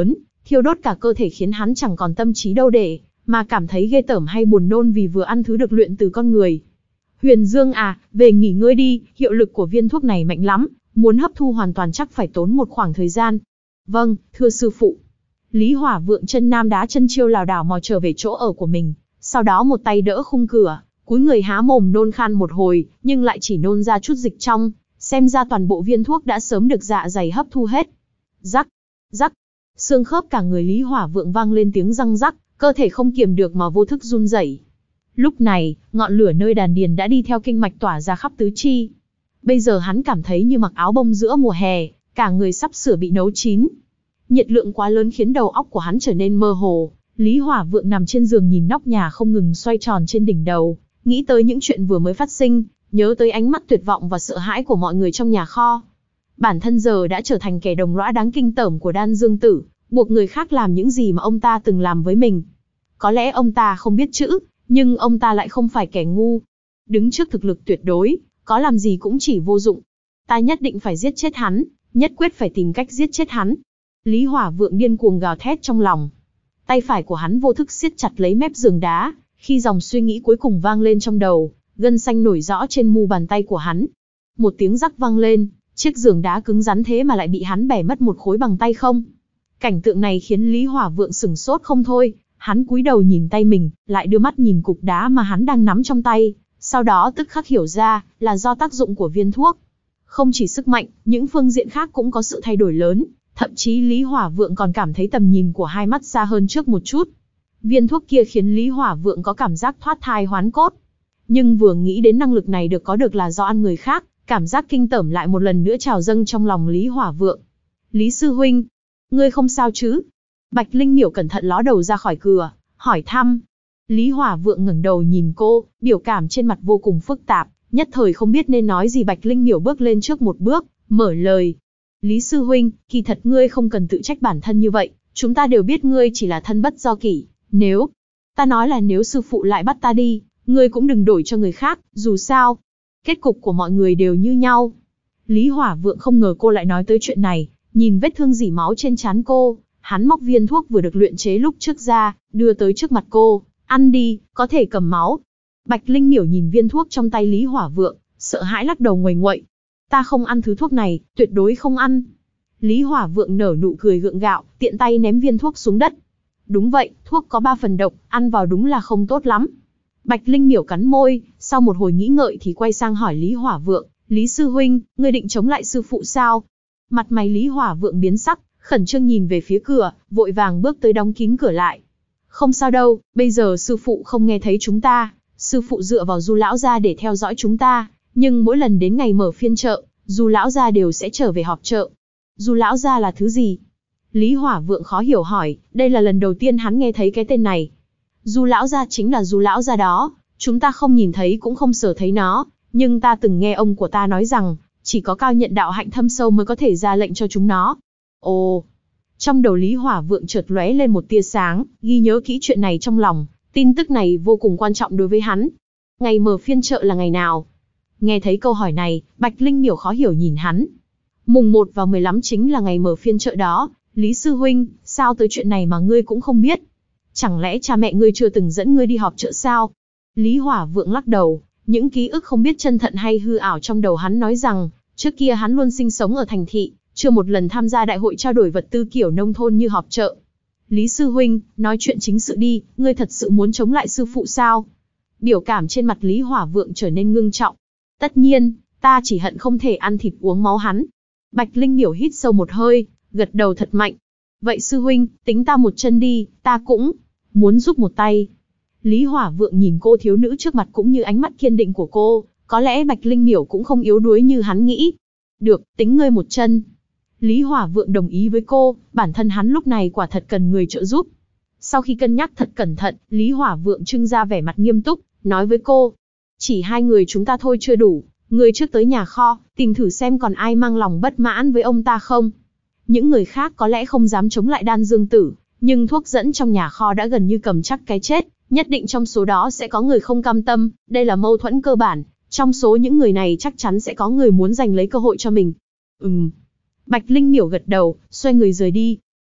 thiêu đốt cả cơ thể khiến hắn chẳng còn tâm trí đâu để mà cảm thấy ghê tởm hay buồn nôn vì vừa ăn thứ được luyện từ con người. Huyền Dương à, về nghỉ ngơi đi, hiệu lực của viên thuốc này mạnh lắm, muốn hấp thu hoàn toàn chắc phải tốn một khoảng thời gian. Vâng, thưa sư phụ. Lý Hỏa Vượng chân nam đá chân chiêu lảo đảo mò trở về chỗ ở của mình, sau đó một tay đỡ khung cửa, cúi người há mồm nôn khan một hồi, nhưng lại chỉ nôn ra chút dịch trong, xem ra toàn bộ viên thuốc đã sớm được dạ dày hấp thu hết. Rắc, rắc, xương khớp cả người Lý Hỏa Vượng vang lên tiếng răng rắc, cơ thể không kiềm được mà vô thức run rẩy. Lúc này, ngọn lửa nơi đàn điền đã đi theo kinh mạch tỏa ra khắp tứ chi. Bây giờ hắn cảm thấy như mặc áo bông giữa mùa hè, cả người sắp sửa bị nấu chín. Nhiệt lượng quá lớn khiến đầu óc của hắn trở nên mơ hồ. Lý Hỏa Vượng nằm trên giường nhìn nóc nhà không ngừng xoay tròn trên đỉnh đầu, nghĩ tới những chuyện vừa mới phát sinh, nhớ tới ánh mắt tuyệt vọng và sợ hãi của mọi người trong nhà kho. Bản thân giờ đã trở thành kẻ đồng lõa đáng kinh tởm của Đan Dương Tử, buộc người khác làm những gì mà ông ta từng làm với mình. Có lẽ ông ta không biết chữ, nhưng ông ta lại không phải kẻ ngu. Đứng trước thực lực tuyệt đối, có làm gì cũng chỉ vô dụng. Ta nhất định phải giết chết hắn, nhất quyết phải tìm cách giết chết hắn. Lý Hỏa Vượng điên cuồng gào thét trong lòng. Tay phải của hắn vô thức siết chặt lấy mép giường đá, khi dòng suy nghĩ cuối cùng vang lên trong đầu, gân xanh nổi rõ trên mu bàn tay của hắn. Một tiếng rắc vang lên, chiếc giường đá cứng rắn thế mà lại bị hắn bẻ mất một khối bằng tay không. Cảnh tượng này khiến Lý Hỏa Vượng sửng sốt không thôi, hắn cúi đầu nhìn tay mình, lại đưa mắt nhìn cục đá mà hắn đang nắm trong tay, sau đó tức khắc hiểu ra, là do tác dụng của viên thuốc. Không chỉ sức mạnh, những phương diện khác cũng có sự thay đổi lớn, thậm chí Lý Hỏa Vượng còn cảm thấy tầm nhìn của hai mắt xa hơn trước một chút. Viên thuốc kia khiến Lý Hỏa Vượng có cảm giác thoát thai hoán cốt. Nhưng vừa nghĩ đến năng lực này được có được là do ăn người khác, cảm giác kinh tởm lại một lần nữa trào dâng trong lòng Lý Hỏa Vượng. Lý sư huynh, ngươi không sao chứ? Bạch Linh Miểu cẩn thận ló đầu ra khỏi cửa, hỏi thăm. Lý Hỏa Vượng ngẩng đầu nhìn cô, biểu cảm trên mặt vô cùng phức tạp, nhất thời không biết nên nói gì. Bạch Linh Miểu bước lên trước một bước, mở lời. Lý sư huynh, kỳ thật ngươi không cần tự trách bản thân như vậy, chúng ta đều biết ngươi chỉ là thân bất do kỷ, nếu, ta nói là nếu sư phụ lại bắt ta đi, ngươi cũng đừng đổi cho người khác, dù sao, kết cục của mọi người đều như nhau. Lý Hỏa Vượng không ngờ cô lại nói tới chuyện này, nhìn vết thương rỉ máu trên trán cô, hắn móc viên thuốc vừa được luyện chế lúc trước ra, đưa tới trước mặt cô, ăn đi, có thể cầm máu. Bạch Linh Miểu nhìn viên thuốc trong tay Lý Hỏa Vượng, sợ hãi lắc đầu nguầy nguậy. Ta không ăn thứ thuốc này, tuyệt đối không ăn. Lý Hỏa Vượng nở nụ cười gượng gạo, tiện tay ném viên thuốc xuống đất. Đúng vậy, thuốc có ba phần độc, ăn vào đúng là không tốt lắm. Bạch Linh Miểu cắn môi, sau một hồi nghĩ ngợi thì quay sang hỏi Lý Hỏa Vượng, Lý sư huynh, ngươi định chống lại sư phụ sao? Mặt mày Lý Hỏa Vượng biến sắc, khẩn trương nhìn về phía cửa, vội vàng bước tới đóng kín cửa lại. Không sao đâu, bây giờ sư phụ không nghe thấy chúng ta, sư phụ dựa vào Du lão gia để theo dõi chúng ta, nhưng mỗi lần đến ngày mở phiên chợ, Du lão gia đều sẽ trở về họp chợ. Du lão gia là thứ gì? Lý Hỏa Vượng khó hiểu hỏi, đây là lần đầu tiên hắn nghe thấy cái tên này. Du lão gia chính là Du lão gia đó, chúng ta không nhìn thấy cũng không sờ thấy nó, nhưng ta từng nghe ông của ta nói rằng, chỉ có cao nhận đạo hạnh thâm sâu mới có thể ra lệnh cho chúng nó. Ồ, trong đầu Lý Hỏa Vượng chợt lóe lên một tia sáng, ghi nhớ kỹ chuyện này trong lòng, tin tức này vô cùng quan trọng đối với hắn. Ngày mở phiên chợ là ngày nào? Nghe thấy câu hỏi này, Bạch Linh Miểu khó hiểu nhìn hắn. Mùng một vào mười lăm chính là ngày mở phiên chợ đó, Lý sư huynh, sao tới chuyện này mà ngươi cũng không biết? Chẳng lẽ cha mẹ ngươi chưa từng dẫn ngươi đi họp chợ sao? Lý Hỏa Vượng lắc đầu, những ký ức không biết chân thật hay hư ảo trong đầu hắn nói rằng, trước kia hắn luôn sinh sống ở thành thị, chưa một lần tham gia đại hội trao đổi vật tư kiểu nông thôn như họp chợ. Lý sư huynh, nói chuyện chính sự đi, ngươi thật sự muốn chống lại sư phụ sao? Biểu cảm trên mặt Lý Hỏa Vượng trở nên ngưng trọng. Tất nhiên, ta chỉ hận không thể ăn thịt uống máu hắn. Bạch Linh Miểu hít sâu một hơi, gật đầu thật mạnh. Vậy sư huynh, tính ta một chân đi, ta cũng muốn giúp một tay. Lý Hỏa Vượng nhìn cô thiếu nữ trước mặt cũng như ánh mắt kiên định của cô, có lẽ Bạch Linh Miểu cũng không yếu đuối như hắn nghĩ. Được, tính ngươi một chân. Lý Hỏa Vượng đồng ý với cô, bản thân hắn lúc này quả thật cần người trợ giúp. Sau khi cân nhắc thật cẩn thận, Lý Hỏa Vượng trưng ra vẻ mặt nghiêm túc, nói với cô. Chỉ hai người chúng ta thôi chưa đủ, người trước tới nhà kho, tìm thử xem còn ai mang lòng bất mãn với ông ta không. Những người khác có lẽ không dám chống lại Đan Dương Tử, nhưng thuốc dẫn trong nhà kho đã gần như cầm chắc cái chết, nhất định trong số đó sẽ có người không cam tâm, đây là mâu thuẫn cơ bản, trong số những người này chắc chắn sẽ có người muốn giành lấy cơ hội cho mình. Ừm. Bạch Linh Miểu gật đầu, xoay người rời đi.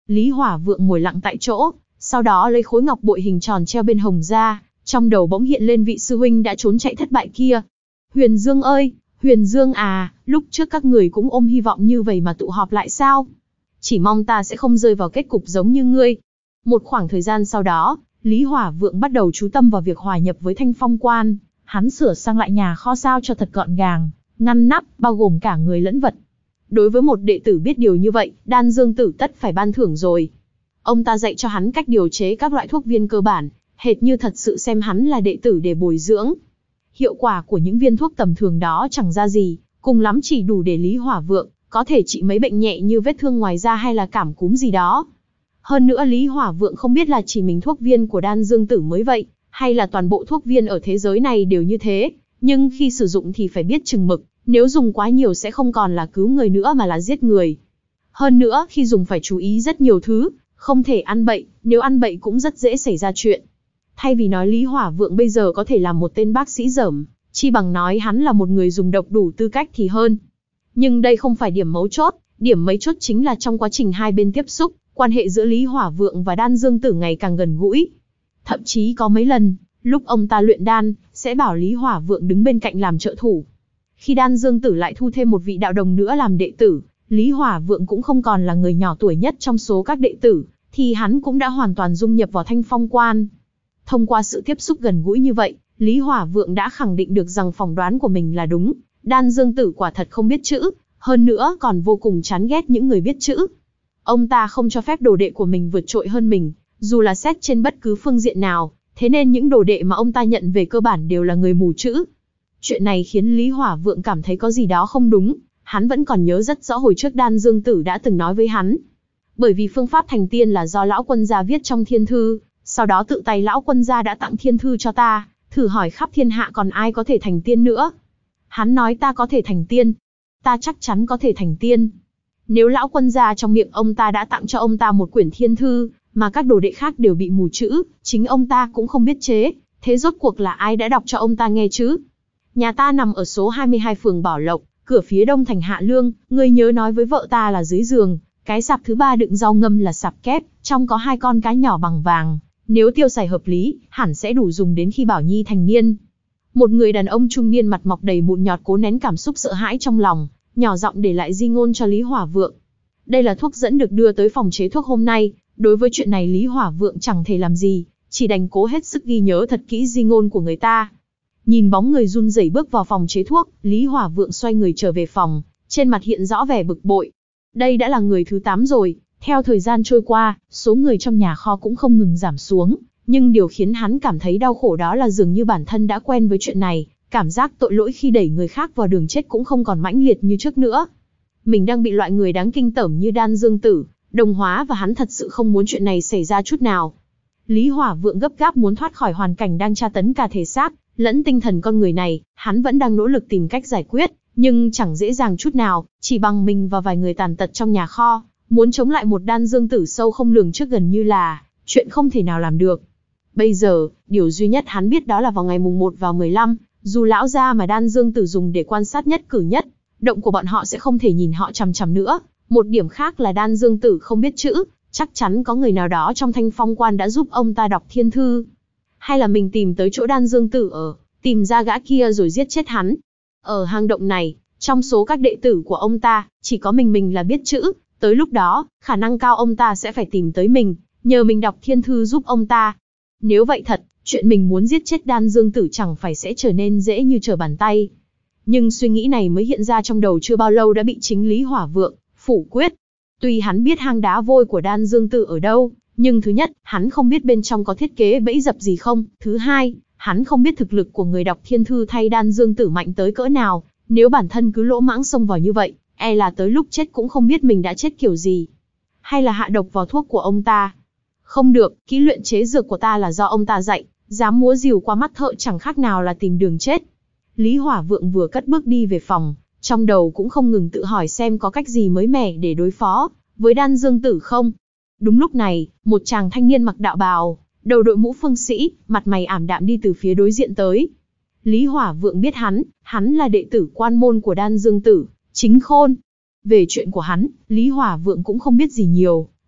Lý Hỏa Vượng ngồi lặng tại chỗ, sau đó lấy khối ngọc bội hình tròn treo bên hồng ra, trong đầu bỗng hiện lên vị sư huynh đã trốn chạy thất bại kia. Huyền Dương ơi, Huyền Dương à, lúc trước các người cũng ôm hy vọng như vậy mà tụ họp lại sao? Chỉ mong ta sẽ không rơi vào kết cục giống như ngươi. Một khoảng thời gian sau đó, Lý Hỏa Vượng bắt đầu chú tâm vào việc hòa nhập với Thanh Phong Quan. Hắn sửa sang lại nhà kho sao cho thật gọn gàng, ngăn nắp, bao gồm cả người lẫn vật. Đối với một đệ tử biết điều như vậy, Đan Dương Tử tất phải ban thưởng rồi. Ông ta dạy cho hắn cách điều chế các loại thuốc viên cơ bản, hệt như thật sự xem hắn là đệ tử để bồi dưỡng. Hiệu quả của những viên thuốc tầm thường đó chẳng ra gì, cùng lắm chỉ đủ để Lý Hỏa Vượng có thể trị mấy bệnh nhẹ như vết thương ngoài da hay là cảm cúm gì đó. Hơn nữa Lý Hỏa Vượng không biết là chỉ mình thuốc viên của Đan Dương Tử mới vậy, hay là toàn bộ thuốc viên ở thế giới này đều như thế, nhưng khi sử dụng thì phải biết chừng mực, nếu dùng quá nhiều sẽ không còn là cứu người nữa mà là giết người. Hơn nữa khi dùng phải chú ý rất nhiều thứ, không thể ăn bậy, nếu ăn bậy cũng rất dễ xảy ra chuyện. Thay vì nói Lý Hỏa Vượng bây giờ có thể là một tên bác sĩ dởm, chi bằng nói hắn là một người dùng độc đủ tư cách thì hơn. Nhưng đây không phải điểm mấu chốt, điểm mấu chốt chính là trong quá trình hai bên tiếp xúc, quan hệ giữa Lý Hỏa Vượng và Đan Dương Tử ngày càng gần gũi. Thậm chí có mấy lần, lúc ông ta luyện đan, sẽ bảo Lý Hỏa Vượng đứng bên cạnh làm trợ thủ. Khi Đan Dương Tử lại thu thêm một vị đạo đồng nữa làm đệ tử, Lý Hỏa Vượng cũng không còn là người nhỏ tuổi nhất trong số các đệ tử, thì hắn cũng đã hoàn toàn dung nhập vào Thanh Phong Quan. Thông qua sự tiếp xúc gần gũi như vậy, Lý Hỏa Vượng đã khẳng định được rằng phỏng đoán của mình là đúng, Đan Dương Tử quả thật không biết chữ, hơn nữa còn vô cùng chán ghét những người biết chữ. Ông ta không cho phép đồ đệ của mình vượt trội hơn mình, dù là xét trên bất cứ phương diện nào, thế nên những đồ đệ mà ông ta nhận về cơ bản đều là người mù chữ. Chuyện này khiến Lý Hỏa Vượng cảm thấy có gì đó không đúng, hắn vẫn còn nhớ rất rõ hồi trước Đan Dương Tử đã từng nói với hắn. Bởi vì phương pháp thành tiên là do lão quân gia viết trong thiên thư, sau đó tự tay lão quân gia đã tặng thiên thư cho ta, thử hỏi khắp thiên hạ còn ai có thể thành tiên nữa. Hắn nói ta có thể thành tiên. Ta chắc chắn có thể thành tiên. Nếu lão quân gia trong miệng ông ta đã tặng cho ông ta một quyển thiên thư, mà các đồ đệ khác đều bị mù chữ, chính ông ta cũng không biết chế, thế rốt cuộc là ai đã đọc cho ông ta nghe chứ? Nhà ta nằm ở số hai mươi hai phường Bảo Lộc, cửa phía đông thành Hạ Lương, ngươi nhớ nói với vợ ta là dưới giường, cái sạp thứ ba đựng rau ngâm là sạp kép, trong có hai con cá nhỏ bằng vàng, nếu tiêu xài hợp lý, hẳn sẽ đủ dùng đến khi Bảo Nhi thành niên. Một người đàn ông trung niên mặt mọc đầy mụn nhọt cố nén cảm xúc sợ hãi trong lòng, nhỏ giọng để lại di ngôn cho Lý Hỏa Vượng. Đây là thuốc dẫn được đưa tới phòng chế thuốc hôm nay, đối với chuyện này Lý Hỏa Vượng chẳng thể làm gì, chỉ đành cố hết sức ghi nhớ thật kỹ di ngôn của người ta. Nhìn bóng người run rẩy bước vào phòng chế thuốc, Lý Hỏa Vượng xoay người trở về phòng, trên mặt hiện rõ vẻ bực bội. Đây đã là người thứ tám rồi, theo thời gian trôi qua, số người trong nhà kho cũng không ngừng giảm xuống, nhưng điều khiến hắn cảm thấy đau khổ đó là dường như bản thân đã quen với chuyện này, cảm giác tội lỗi khi đẩy người khác vào đường chết cũng không còn mãnh liệt như trước nữa. Mình đang bị loại người đáng kinh tởm như Đan Dương Tử đồng hóa và hắn thật sự không muốn chuyện này xảy ra chút nào. Lý Hỏa Vượng gấp gáp muốn thoát khỏi hoàn cảnh đang tra tấn cả thể xác lẫn tinh thần con người này, hắn vẫn đang nỗ lực tìm cách giải quyết, nhưng chẳng dễ dàng chút nào, chỉ bằng mình và vài người tàn tật trong nhà kho, muốn chống lại một Đan Dương Tử sâu không lường trước gần như là chuyện không thể nào làm được. Bây giờ, điều duy nhất hắn biết đó là vào ngày mùng một vào mười lăm, dù lão gia mà Đan Dương Tử dùng để quan sát nhất cử nhất động của bọn họ sẽ không thể nhìn họ chằm chằm nữa. Một điểm khác là Đan Dương Tử không biết chữ, chắc chắn có người nào đó trong Thanh Phong Quan đã giúp ông ta đọc thiên thư. Hay là mình tìm tới chỗ Đan Dương Tử ở, tìm ra gã kia rồi giết chết hắn. Ở hang động này, trong số các đệ tử của ông ta, chỉ có mình mình là biết chữ, tới lúc đó, khả năng cao ông ta sẽ phải tìm tới mình, nhờ mình đọc thiên thư giúp ông ta. Nếu vậy thật, chuyện mình muốn giết chết Đan Dương Tử chẳng phải sẽ trở nên dễ như trở bàn tay. Nhưng suy nghĩ này mới hiện ra trong đầu chưa bao lâu đã bị chính Lý Hỏa Vượng phủ quyết. Tuy hắn biết hang đá vôi của Đan Dương Tử ở đâu, nhưng thứ nhất, hắn không biết bên trong có thiết kế bẫy dập gì không. Thứ hai, hắn không biết thực lực của người đọc thiên thư thay Đan Dương Tử mạnh tới cỡ nào. Nếu bản thân cứ lỗ mãng xông vào như vậy, e là tới lúc chết cũng không biết mình đã chết kiểu gì. Hay là hạ độc vào thuốc của ông ta. Không được, kỹ luyện chế dược của ta là do ông ta dạy, dám múa rìu qua mắt thợ chẳng khác nào là tìm đường chết. Lý Hỏa Vượng vừa cất bước đi về phòng, trong đầu cũng không ngừng tự hỏi xem có cách gì mới mẻ để đối phó với Đan Dương Tử không. Đúng lúc này, một chàng thanh niên mặc đạo bào, đầu đội mũ phương sĩ, mặt mày ảm đạm đi từ phía đối diện tới. Lý Hỏa Vượng biết hắn, hắn là đệ tử quan môn của Đan Dương Tử, Chính Khôn. Về chuyện của hắn, Lý Hỏa Vượng cũng không biết gì nhiều,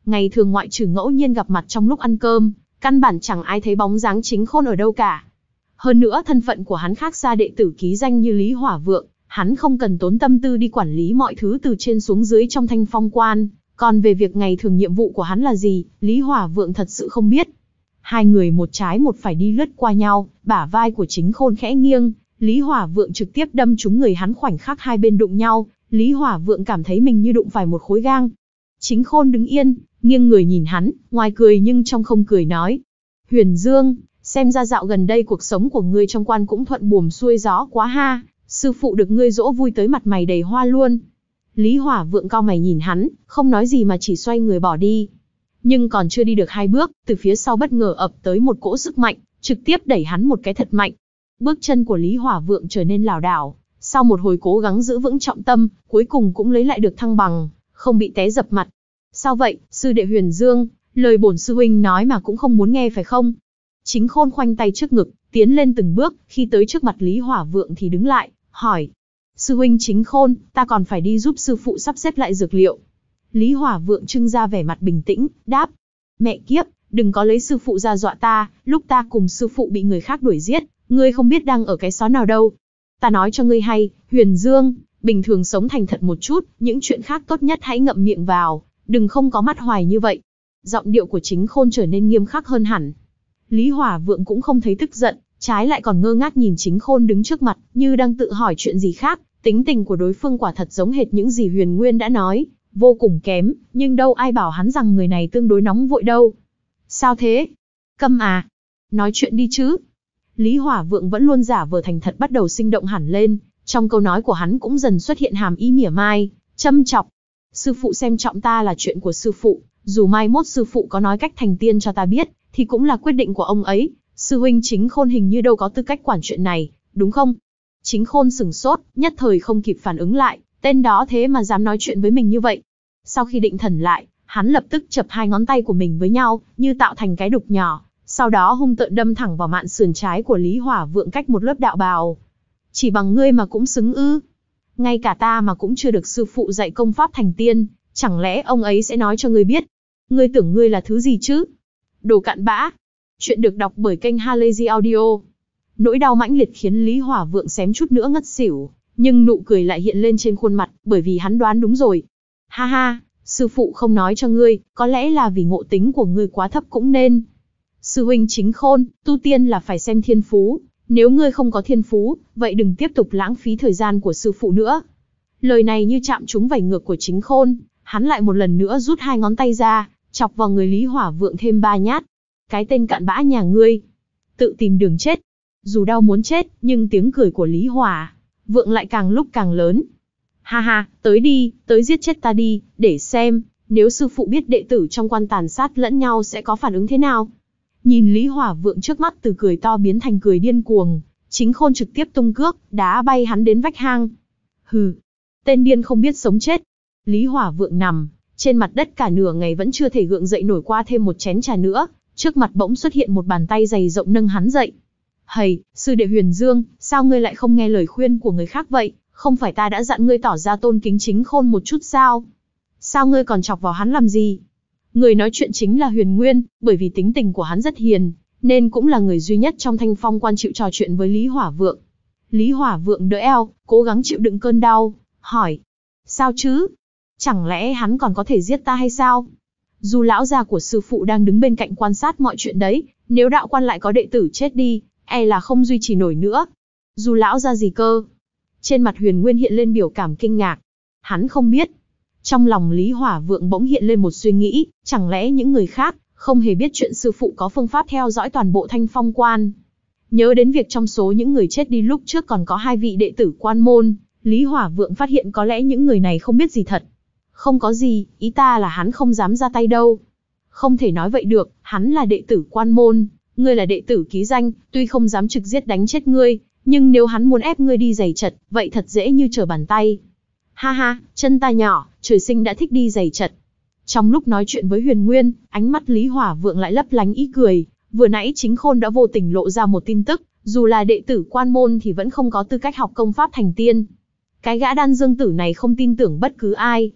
Ngày thường ngoại trừ ngẫu nhiên gặp mặt trong lúc ăn cơm, căn bản chẳng ai thấy bóng dáng Chính Khôn ở đâu cả. Hơn nữa thân phận của hắn khác xa đệ tử ký danh như Lý Hỏa Vượng, hắn không cần tốn tâm tư đi quản lý mọi thứ từ trên xuống dưới trong Thanh Phong Quan, còn về việc ngày thường nhiệm vụ của hắn là gì, Lý Hỏa Vượng thật sự không biết. Hai người một trái một phải đi lướt qua nhau, bả vai của Chính Khôn khẽ nghiêng, Lý Hỏa Vượng trực tiếp đâm trúng người hắn, khoảnh khắc hai bên đụng nhau, Lý Hỏa Vượng cảm thấy mình như đụng phải một khối gang. Chính Khôn đứng yên, nghiêng người nhìn hắn, ngoài cười nhưng trong không cười nói: Huyền Dương, xem ra dạo gần đây cuộc sống của ngươi trong quan cũng thuận buồm xuôi gió quá ha, sư phụ được ngươi dỗ vui tới mặt mày đầy hoa luôn. Lý Hỏa Vượng cau mày nhìn hắn, không nói gì mà chỉ xoay người bỏ đi. Nhưng còn chưa đi được hai bước, từ phía sau bất ngờ ập tới một cỗ sức mạnh, trực tiếp đẩy hắn một cái thật mạnh. Bước chân của Lý Hỏa Vượng trở nên lảo đảo, sau một hồi cố gắng giữ vững trọng tâm, cuối cùng cũng lấy lại được thăng bằng, không bị té dập mặt. Sao vậy, sư đệ Huyền Dương, lời bổn sư huynh nói mà cũng không muốn nghe phải không? Chính Khôn khoanh tay trước ngực, tiến lên từng bước, khi tới trước mặt Lý Hỏa Vượng thì đứng lại, hỏi: Sư huynh Chính Khôn, ta còn phải đi giúp sư phụ sắp xếp lại dược liệu. Lý Hỏa Vượng trưng ra vẻ mặt bình tĩnh, đáp: Mẹ kiếp, đừng có lấy sư phụ ra dọa ta, lúc ta cùng sư phụ bị người khác đuổi giết, ngươi không biết đang ở cái xó nào đâu. Ta nói cho ngươi hay, Huyền Dương, bình thường sống thành thật một chút, những chuyện khác tốt nhất hãy ngậm miệng vào, đừng không có mắt hoài như vậy. Giọng điệu của Chính Khôn trở nên nghiêm khắc hơn hẳn. Lý Hỏa Vượng cũng không thấy tức giận, trái lại còn ngơ ngác nhìn Chính Khôn đứng trước mặt, như đang tự hỏi chuyện gì khác. Tính tình của đối phương quả thật giống hệt những gì Huyền Nguyên đã nói, vô cùng kém, nhưng đâu ai bảo hắn rằng người này tương đối nóng vội đâu. Sao thế? Câm à? Nói chuyện đi chứ. Lý Hỏa Vượng vẫn luôn giả vờ thành thật bắt đầu sinh động hẳn lên, trong câu nói của hắn cũng dần xuất hiện hàm ý mỉa mai, châm chọc. Sư phụ xem trọng ta là chuyện của sư phụ, dù mai mốt sư phụ có nói cách thành tiên cho ta biết, thì cũng là quyết định của ông ấy, sư huynh Chính Khôn hình như đâu có tư cách quản chuyện này, đúng không? Chính Khôn sửng sốt, nhất thời không kịp phản ứng lại, tên đó thế mà dám nói chuyện với mình như vậy. Sau khi định thần lại, hắn lập tức chập hai ngón tay của mình với nhau, như tạo thành cái đục nhỏ, sau đó hung tợn đâm thẳng vào mạn sườn trái của Lý Hỏa Vượng cách một lớp đạo bào. Chỉ bằng ngươi mà cũng xứng ư? Ngay cả ta mà cũng chưa được sư phụ dạy công pháp thành tiên, chẳng lẽ ông ấy sẽ nói cho ngươi biết? Ngươi tưởng ngươi là thứ gì chứ? Đồ cặn bã. Chuyện được đọc bởi kênh Halazy Audio. Nỗi đau mãnh liệt khiến Lý Hỏa Vượng xém chút nữa ngất xỉu, nhưng nụ cười lại hiện lên trên khuôn mặt, bởi vì hắn đoán đúng rồi. Ha ha, sư phụ không nói cho ngươi, có lẽ là vì ngộ tính của ngươi quá thấp cũng nên. Sư huynh Chính Khôn, tu tiên là phải xem thiên phú, nếu ngươi không có thiên phú, vậy đừng tiếp tục lãng phí thời gian của sư phụ nữa. Lời này như chạm trúng vảy ngược của Chính Khôn, hắn lại một lần nữa rút hai ngón tay ra, chọc vào người Lý Hỏa Vượng thêm ba nhát. Cái tên cặn bã nhà ngươi, tự tìm đường chết. Dù đau muốn chết, nhưng tiếng cười của Lý Hỏa Vượng lại càng lúc càng lớn. Ha ha, tới đi, tới giết chết ta đi, để xem, nếu sư phụ biết đệ tử trong quan tàn sát lẫn nhau sẽ có phản ứng thế nào. Nhìn Lý Hỏa Vượng trước mắt từ cười to biến thành cười điên cuồng, Chính Khôn trực tiếp tung cước, đá bay hắn đến vách hang. Hừ, tên điên không biết sống chết. Lý Hỏa Vượng nằm trên mặt đất cả nửa ngày vẫn chưa thể gượng dậy nổi, qua thêm một chén trà nữa, trước mặt bỗng xuất hiện một bàn tay dày rộng nâng hắn dậy. Hầy, sư đệ Huyền Dương, sao ngươi lại không nghe lời khuyên của người khác vậy? Không phải ta đã dặn ngươi tỏ ra tôn kính Chính Khôn một chút sao? Sao ngươi còn chọc vào hắn làm gì? Người nói chuyện chính là Huyền Nguyên, bởi vì tính tình của hắn rất hiền, nên cũng là người duy nhất trong Thanh Phong Quan chịu trò chuyện với Lý Hỏa Vượng. Lý Hỏa Vượng đỡ eo, cố gắng chịu đựng cơn đau, hỏi: Sao chứ? Chẳng lẽ hắn còn có thể giết ta hay sao? Dù lão gia của sư phụ đang đứng bên cạnh quan sát mọi chuyện đấy, nếu đạo quan lại có đệ tử chết đi, e là không duy trì nổi nữa. Dù lão gia gì cơ? Trên mặt Huyền Nguyên hiện lên biểu cảm kinh ngạc. Hắn không biết. Trong lòng Lý Hỏa Vượng bỗng hiện lên một suy nghĩ, chẳng lẽ những người khác không hề biết chuyện sư phụ có phương pháp theo dõi toàn bộ Thanh Phong Quan? Nhớ đến việc trong số những người chết đi lúc trước còn có hai vị đệ tử quan môn, Lý Hỏa Vượng phát hiện có lẽ những người này không biết gì thật. Không có gì, ý ta là hắn không dám ra tay đâu. Không thể nói vậy được, hắn là đệ tử quan môn, ngươi là đệ tử ký danh, tuy không dám trực giết đánh chết ngươi, nhưng nếu hắn muốn ép ngươi đi giày chật, vậy thật dễ như trở bàn tay. Ha ha, chân ta nhỏ, trời sinh đã thích đi giày chật. Trong lúc nói chuyện với Huyền Nguyên, ánh mắt Lý Hỏa Vượng lại lấp lánh ý cười, vừa nãy Chính Khôn đã vô tình lộ ra một tin tức, dù là đệ tử quan môn thì vẫn không có tư cách học công pháp thành tiên. Cái gã Đan Dương Tử này không tin tưởng bất cứ ai.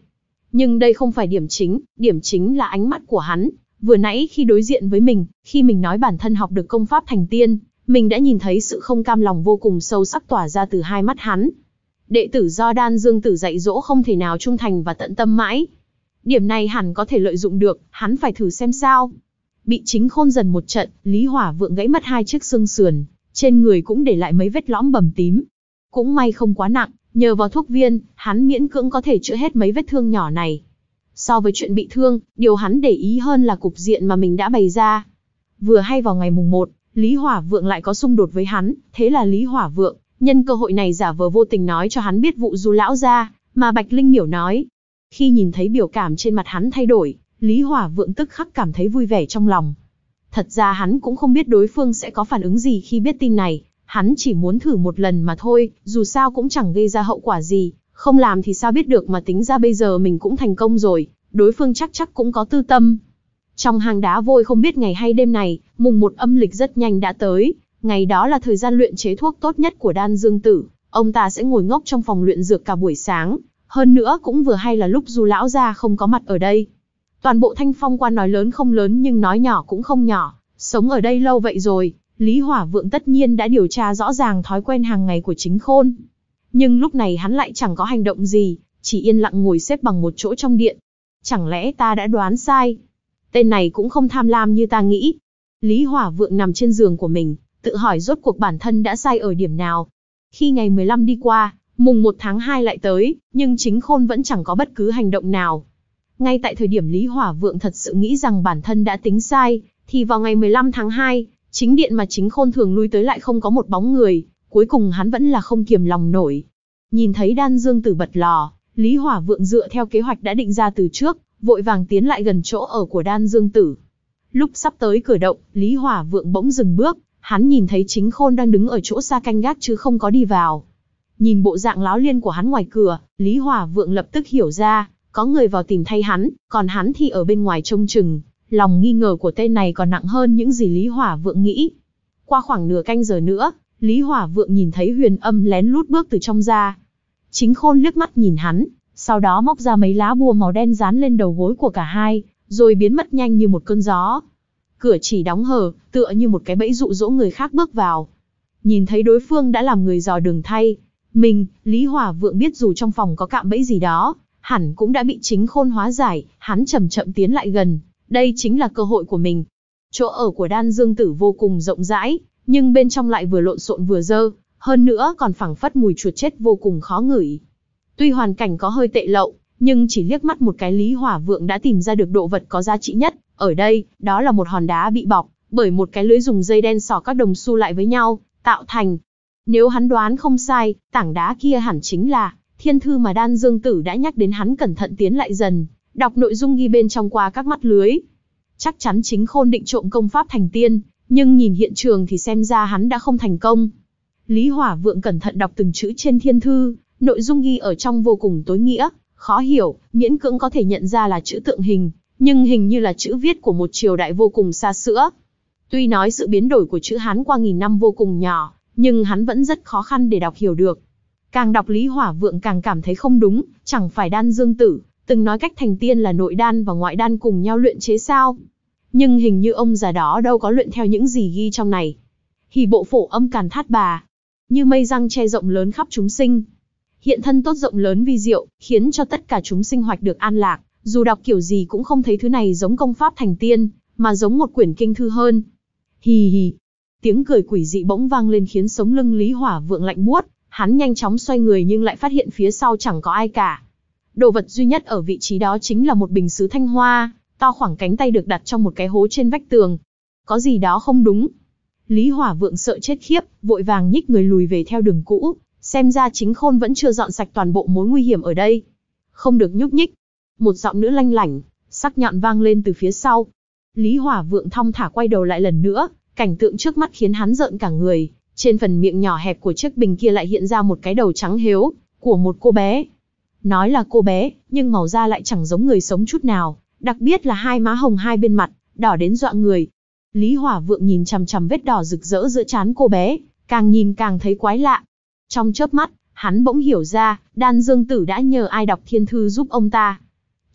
Nhưng đây không phải điểm chính, điểm chính là ánh mắt của hắn. Vừa nãy khi đối diện với mình, khi mình nói bản thân học được công pháp thành tiên, mình đã nhìn thấy sự không cam lòng vô cùng sâu sắc tỏa ra từ hai mắt hắn. Đệ tử do Đan Dương Tử dạy dỗ không thể nào trung thành và tận tâm mãi. Điểm này hẳn có thể lợi dụng được, hắn phải thử xem sao. Bị Chính Khôn dần một trận, Lý Hỏa Vượng gãy mất hai chiếc xương sườn, trên người cũng để lại mấy vết lõm bầm tím. Cũng may không quá nặng, nhờ vào thuốc viên, hắn miễn cưỡng có thể chữa hết mấy vết thương nhỏ này. So với chuyện bị thương, điều hắn để ý hơn là cục diện mà mình đã bày ra. Vừa hay vào ngày mùng một, Lý Hỏa Vượng lại có xung đột với hắn, thế là Lý Hỏa Vượng nhân cơ hội này giả vờ vô tình nói cho hắn biết vụ Du lão gia, mà Bạch Linh Miểu nói. Khi nhìn thấy biểu cảm trên mặt hắn thay đổi, Lý Hỏa Vượng tức khắc cảm thấy vui vẻ trong lòng. Thật ra hắn cũng không biết đối phương sẽ có phản ứng gì khi biết tin này, hắn chỉ muốn thử một lần mà thôi, dù sao cũng chẳng gây ra hậu quả gì, không làm thì sao biết được, mà tính ra bây giờ mình cũng thành công rồi, đối phương chắc chắc cũng có tư tâm. Trong hang đá vôi không biết ngày hay đêm này, mùng một âm lịch rất nhanh đã tới, ngày đó là thời gian luyện chế thuốc tốt nhất của Đan Dương Tử, ông ta sẽ ngồi ngốc trong phòng luyện dược cả buổi sáng, hơn nữa cũng vừa hay là lúc Du lão gia không có mặt ở đây. Toàn bộ Thanh Phong Quan nói lớn không lớn nhưng nói nhỏ cũng không nhỏ, sống ở đây lâu vậy rồi, Lý Hỏa Vượng tất nhiên đã điều tra rõ ràng thói quen hàng ngày của Chính Khôn. Nhưng lúc này hắn lại chẳng có hành động gì, chỉ yên lặng ngồi xếp bằng một chỗ trong điện. Chẳng lẽ ta đã đoán sai? Tên này cũng không tham lam như ta nghĩ. Lý Hỏa Vượng nằm trên giường của mình, tự hỏi rốt cuộc bản thân đã sai ở điểm nào. Khi ngày mười lăm đi qua, mùng một tháng hai lại tới, nhưng Chính Khôn vẫn chẳng có bất cứ hành động nào. Ngay tại thời điểm Lý Hỏa Vượng thật sự nghĩ rằng bản thân đã tính sai, thì vào ngày mười lăm tháng hai, chính điện mà Chính Khôn thường lui tới lại không có một bóng người, cuối cùng hắn vẫn là không kiềm lòng nổi. Nhìn thấy Đan Dương Tử bật lò, Lý Hỏa Vượng dựa theo kế hoạch đã định ra từ trước, vội vàng tiến lại gần chỗ ở của Đan Dương Tử. Lúc sắp tới cửa động, Lý Hỏa Vượng bỗng dừng bước, hắn nhìn thấy Chính Khôn đang đứng ở chỗ xa canh gác chứ không có đi vào. Nhìn bộ dạng láo liên của hắn ngoài cửa, Lý Hỏa Vượng lập tức hiểu ra, có người vào tìm thay hắn, còn hắn thì ở bên ngoài trông chừng. Lòng nghi ngờ của tên này còn nặng hơn những gì Lý Hỏa Vượng nghĩ. Qua khoảng nửa canh giờ nữa, Lý Hỏa Vượng nhìn thấy Huyền Âm lén lút bước từ trong ra. Chính Khôn liếc mắt nhìn hắn, sau đó móc ra mấy lá bùa màu đen dán lên đầu gối của cả hai, rồi biến mất nhanh như một cơn gió. Cửa chỉ đóng hờ, tựa như một cái bẫy dụ dỗ người khác bước vào. Nhìn thấy đối phương đã làm người dò đường thay, mình, Lý Hỏa Vượng biết dù trong phòng có cạm bẫy gì đó, hẳn cũng đã bị Chính Khôn hóa giải, hắn chậm chậm tiến lại gần. Đây chính là cơ hội của mình. Chỗ ở của Đan Dương Tử vô cùng rộng rãi, nhưng bên trong lại vừa lộn xộn vừa dơ, hơn nữa còn phảng phất mùi chuột chết vô cùng khó ngửi. Tuy hoàn cảnh có hơi tệ lậu, nhưng chỉ liếc mắt một cái Lý Hỏa Vượng đã tìm ra được đồ vật có giá trị nhất. Ở đây, đó là một hòn đá bị bọc bởi một cái lưới dùng dây đen xỏ các đồng xu lại với nhau, tạo thành. Nếu hắn đoán không sai, tảng đá kia hẳn chính là thiên thư mà Đan Dương Tử đã nhắc đến. Hắn cẩn thận tiến lại dần, đọc nội dung ghi bên trong qua các mắt lưới. Chắc chắn Chính Khôn định trộm công pháp thành tiên, nhưng nhìn hiện trường thì xem ra hắn đã không thành công. Lý Hỏa Vượng cẩn thận đọc từng chữ trên thiên thư, nội dung ghi ở trong vô cùng tối nghĩa, khó hiểu, miễn cưỡng có thể nhận ra là chữ tượng hình, nhưng hình như là chữ viết của một triều đại vô cùng xa xưa. Tuy nói sự biến đổi của chữ Hán qua nghìn năm vô cùng nhỏ, nhưng hắn vẫn rất khó khăn để đọc hiểu được. Càng đọc Lý Hỏa Vượng càng cảm thấy không đúng, chẳng phải Đan Dương Tử từng nói cách thành tiên là nội đan và ngoại đan cùng nhau luyện chế sao? Nhưng hình như ông già đó đâu có luyện theo những gì ghi trong này. Hỉ bộ phổ âm càn thát bà, như mây răng che rộng lớn khắp chúng sinh. Hiện thân tốt rộng lớn vi diệu, khiến cho tất cả chúng sinh hoạch được an lạc. Dù đọc kiểu gì cũng không thấy thứ này giống công pháp thành tiên, mà giống một quyển kinh thư hơn. Hì hì. Tiếng cười quỷ dị bỗng vang lên khiến sống lưng Lý Hỏa Vượng lạnh buốt. Hắn nhanh chóng xoay người nhưng lại phát hiện phía sau chẳng có ai cả. Đồ vật duy nhất ở vị trí đó chính là một bình sứ thanh hoa, to khoảng cánh tay được đặt trong một cái hố trên vách tường. Có gì đó không đúng. Lý Hỏa Vượng sợ chết khiếp, vội vàng nhích người lùi về theo đường cũ. Xem ra Chính Khôn vẫn chưa dọn sạch toàn bộ mối nguy hiểm ở đây. Không được nhúc nhích. Một giọng nữ lanh lảnh, sắc nhọn vang lên từ phía sau. Lý Hỏa Vượng thong thả quay đầu lại lần nữa, cảnh tượng trước mắt khiến hắn rợn cả người. Trên phần miệng nhỏ hẹp của chiếc bình kia lại hiện ra một cái đầu trắng hếu của một cô bé. Nói là cô bé, nhưng màu da lại chẳng giống người sống chút nào, đặc biệt là hai má hồng hai bên mặt, đỏ đến dọa người. Lý Hỏa Vượng nhìn chằm chằm vết đỏ rực rỡ giữa trán cô bé, càng nhìn càng thấy quái lạ. Trong chớp mắt, hắn bỗng hiểu ra, Đan Dương Tử đã nhờ ai đọc thiên thư giúp ông ta.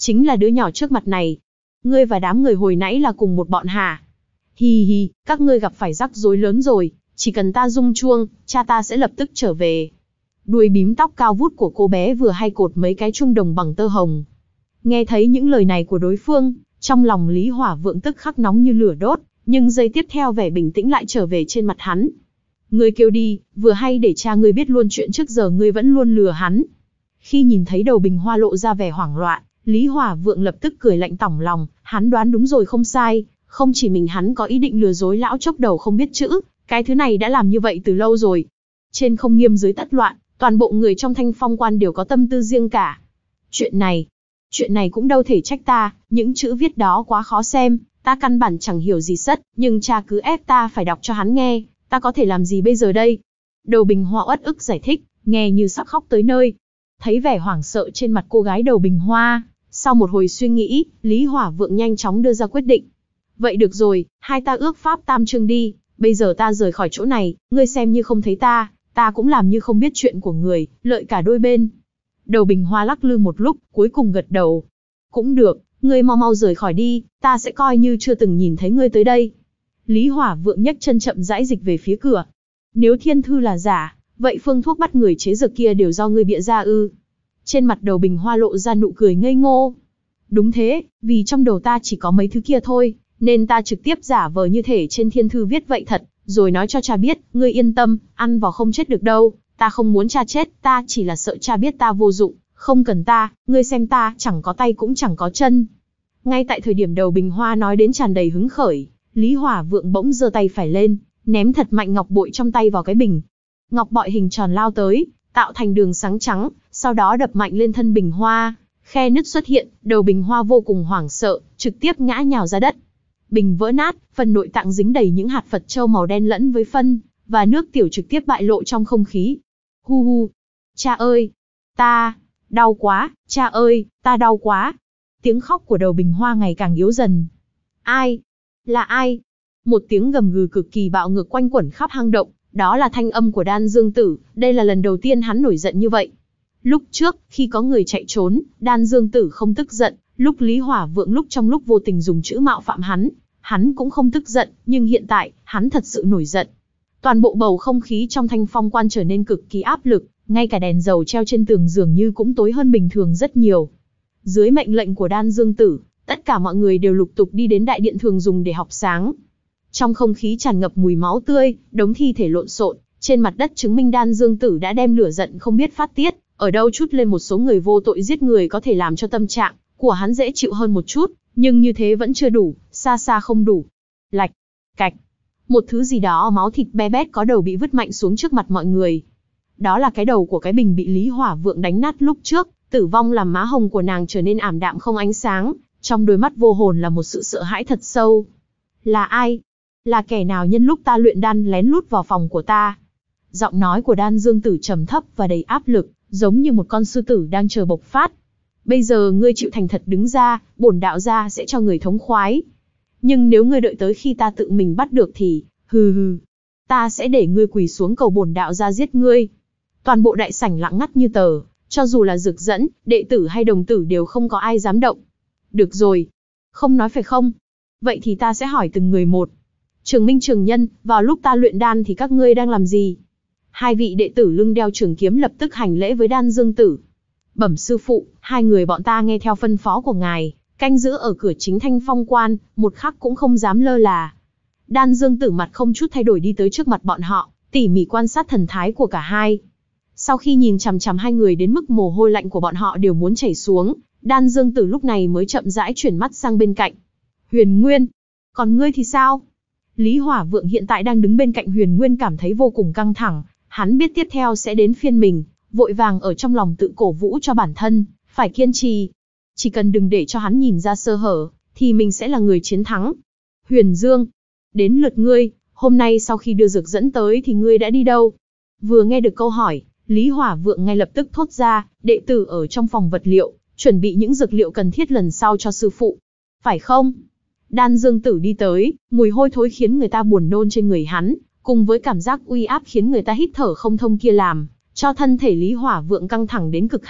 Chính là đứa nhỏ trước mặt này. Ngươi và đám người hồi nãy là cùng một bọn hả? Hi hi, các ngươi gặp phải rắc rối lớn rồi, chỉ cần ta rung chuông, cha ta sẽ lập tức trở về. Đuôi bím tóc cao vút của cô bé vừa hay cột mấy cái chuông đồng bằng tơ hồng. Nghe thấy những lời này của đối phương, trong lòng Lý Hỏa Vượng tức khắc nóng như lửa đốt, nhưng giây tiếp theo vẻ bình tĩnh lại trở về trên mặt hắn. Ngươi kêu đi, vừa hay để cha ngươi biết luôn chuyện trước giờ ngươi vẫn luôn lừa hắn. Khi nhìn thấy Đầu Bình Hoa lộ ra vẻ hoảng loạn, Lý Hỏa Vượng lập tức cười lạnh tỏng lòng, hắn đoán đúng rồi không sai, không chỉ mình hắn có ý định lừa dối lão chốc đầu không biết chữ, cái thứ này đã làm như vậy từ lâu rồi. Trên không nghiêm dưới tất loạn, toàn bộ người trong Thanh Phong Quan đều có tâm tư riêng cả. Chuyện này, chuyện này cũng đâu thể trách ta, những chữ viết đó quá khó xem, ta căn bản chẳng hiểu gì sất, nhưng cha cứ ép ta phải đọc cho hắn nghe, ta có thể làm gì bây giờ đây? Đầu Bình Hoa uất ức giải thích, nghe như sắp khóc tới nơi. Thấy vẻ hoảng sợ trên mặt cô gái Đầu Bình Hoa, sau một hồi suy nghĩ, Lý Hỏa Vượng nhanh chóng đưa ra quyết định. Vậy được rồi, hai ta ước pháp tam chương đi, bây giờ ta rời khỏi chỗ này, ngươi xem như không thấy ta, ta cũng làm như không biết chuyện của người, lợi cả đôi bên. Đầu Bình Hoa lắc lư một lúc, cuối cùng gật đầu. Cũng được, ngươi mau mau rời khỏi đi, ta sẽ coi như chưa từng nhìn thấy ngươi tới đây. Lý Hỏa Vượng nhấc chân chậm rãi dịch về phía cửa. Nếu thiên thư là giả, vậy phương thuốc bắt người chế dược kia đều do ngươi bịa ra ư? Trên mặt Đầu Bình Hoa lộ ra nụ cười ngây ngô. Đúng thế, vì trong đầu ta chỉ có mấy thứ kia thôi, nên ta trực tiếp giả vờ như thể trên thiên thư viết vậy thật, rồi nói cho cha biết, ngươi yên tâm, ăn vào không chết được đâu, ta không muốn cha chết, ta chỉ là sợ cha biết ta vô dụng, không cần ta, ngươi xem ta, chẳng có tay cũng chẳng có chân. Ngay tại thời điểm Đầu Bình Hoa nói đến tràn đầy hứng khởi, Lý Hỏa Vượng bỗng giơ tay phải lên, ném thật mạnh ngọc bội trong tay vào cái bình. Ngọc bội hình tròn lao tới, tạo thành đường sáng trắng, sau đó đập mạnh lên thân bình hoa, khe nứt xuất hiện, Đầu Bình Hoa vô cùng hoảng sợ, trực tiếp ngã nhào ra đất. Bình vỡ nát, phần nội tạng dính đầy những hạt Phật châu màu đen lẫn với phân và nước tiểu trực tiếp bại lộ trong không khí. Hu hu, cha ơi, ta, đau quá, cha ơi, ta đau quá. Tiếng khóc của Đầu Bình Hoa ngày càng yếu dần. Ai? Là ai? Một tiếng gầm gừ cực kỳ bạo ngược quanh quẩn khắp hang động, đó là thanh âm của Đan Dương Tử, đây là lần đầu tiên hắn nổi giận như vậy. Lúc trước, khi có người chạy trốn, Đan Dương Tử không tức giận, lúc Lý Hỏa Vượng lúc trong lúc vô tình dùng chữ mạo phạm hắn, hắn cũng không tức giận, nhưng hiện tại, hắn thật sự nổi giận. Toàn bộ bầu không khí trong Thanh Phong Quan trở nên cực kỳ áp lực, ngay cả đèn dầu treo trên tường dường như cũng tối hơn bình thường rất nhiều. Dưới mệnh lệnh của Đan Dương Tử, tất cả mọi người đều lục tục đi đến đại điện thường dùng để học sáng. Trong không khí tràn ngập mùi máu tươi, đống thi thể lộn xộn, trên mặt đất chứng minh Đan Dương Tử đã đem lửa giận không biết phát tiết, ở đâu chút lên một số người vô tội giết người có thể làm cho tâm trạng của hắn dễ chịu hơn một chút, nhưng như thế vẫn chưa đủ, xa xa không đủ. Lạch, cạch, một thứ gì đó máu thịt be bét có đầu bị vứt mạnh xuống trước mặt mọi người. Đó là cái đầu của cái bình bị Lý Hỏa Vượng đánh nát lúc trước, tử vong làm má hồng của nàng trở nên ảm đạm không ánh sáng, trong đôi mắt vô hồn là một sự sợ hãi thật sâu. Là ai? Là kẻ nào nhân lúc ta luyện đan lén lút vào phòng của ta? Giọng nói của Đan Dương Tử trầm thấp và đầy áp lực, giống như một con sư tử đang chờ bộc phát. Bây giờ ngươi chịu thành thật đứng ra, bổn đạo gia sẽ cho người thống khoái. Nhưng nếu ngươi đợi tới khi ta tự mình bắt được thì, hừ hừ, ta sẽ để ngươi quỳ xuống cầu bổn đạo gia giết ngươi. Toàn bộ đại sảnh lặng ngắt như tờ, cho dù là Dực Dẫn, đệ tử hay đồng tử đều không có ai dám động. Được rồi, không nói phải không? Vậy thì ta sẽ hỏi từng người một. Trường Minh Trường Nhân, vào lúc ta luyện đan thì các ngươi đang làm gì? Hai vị đệ tử lưng đeo trường kiếm lập tức hành lễ với Đan Dương Tử. Bẩm sư phụ, hai người bọn ta nghe theo phân phó của ngài, canh giữ ở cửa chính Thanh Phong Quan, một khắc cũng không dám lơ là. Đan Dương Tử mặt không chút thay đổi đi tới trước mặt bọn họ, tỉ mỉ quan sát thần thái của cả hai. Sau khi nhìn chằm chằm hai người đến mức mồ hôi lạnh của bọn họ đều muốn chảy xuống, Đan Dương Tử lúc này mới chậm rãi chuyển mắt sang bên cạnh. Huyền Nguyên, còn ngươi thì sao? Lý Hỏa Vượng hiện tại đang đứng bên cạnh Huyền Nguyên cảm thấy vô cùng căng thẳng, hắn biết tiếp theo sẽ đến phiên mình, vội vàng ở trong lòng tự cổ vũ cho bản thân, phải kiên trì. Chỉ cần đừng để cho hắn nhìn ra sơ hở, thì mình sẽ là người chiến thắng. Huyền Dương, đến lượt ngươi, hôm nay sau khi đưa dược dẫn tới thì ngươi đã đi đâu? Vừa nghe được câu hỏi, Lý Hỏa Vượng ngay lập tức thốt ra, đệ tử ở trong phòng vật liệu, chuẩn bị những dược liệu cần thiết lần sau cho sư phụ. Phải không? Đan Dương Tử đi tới, mùi hôi thối khiến người ta buồn nôn trên người hắn, cùng với cảm giác uy áp khiến người ta hít thở không thông kia làm cho thân thể Lý Hỏa Vượng căng thẳng đến cực hạn,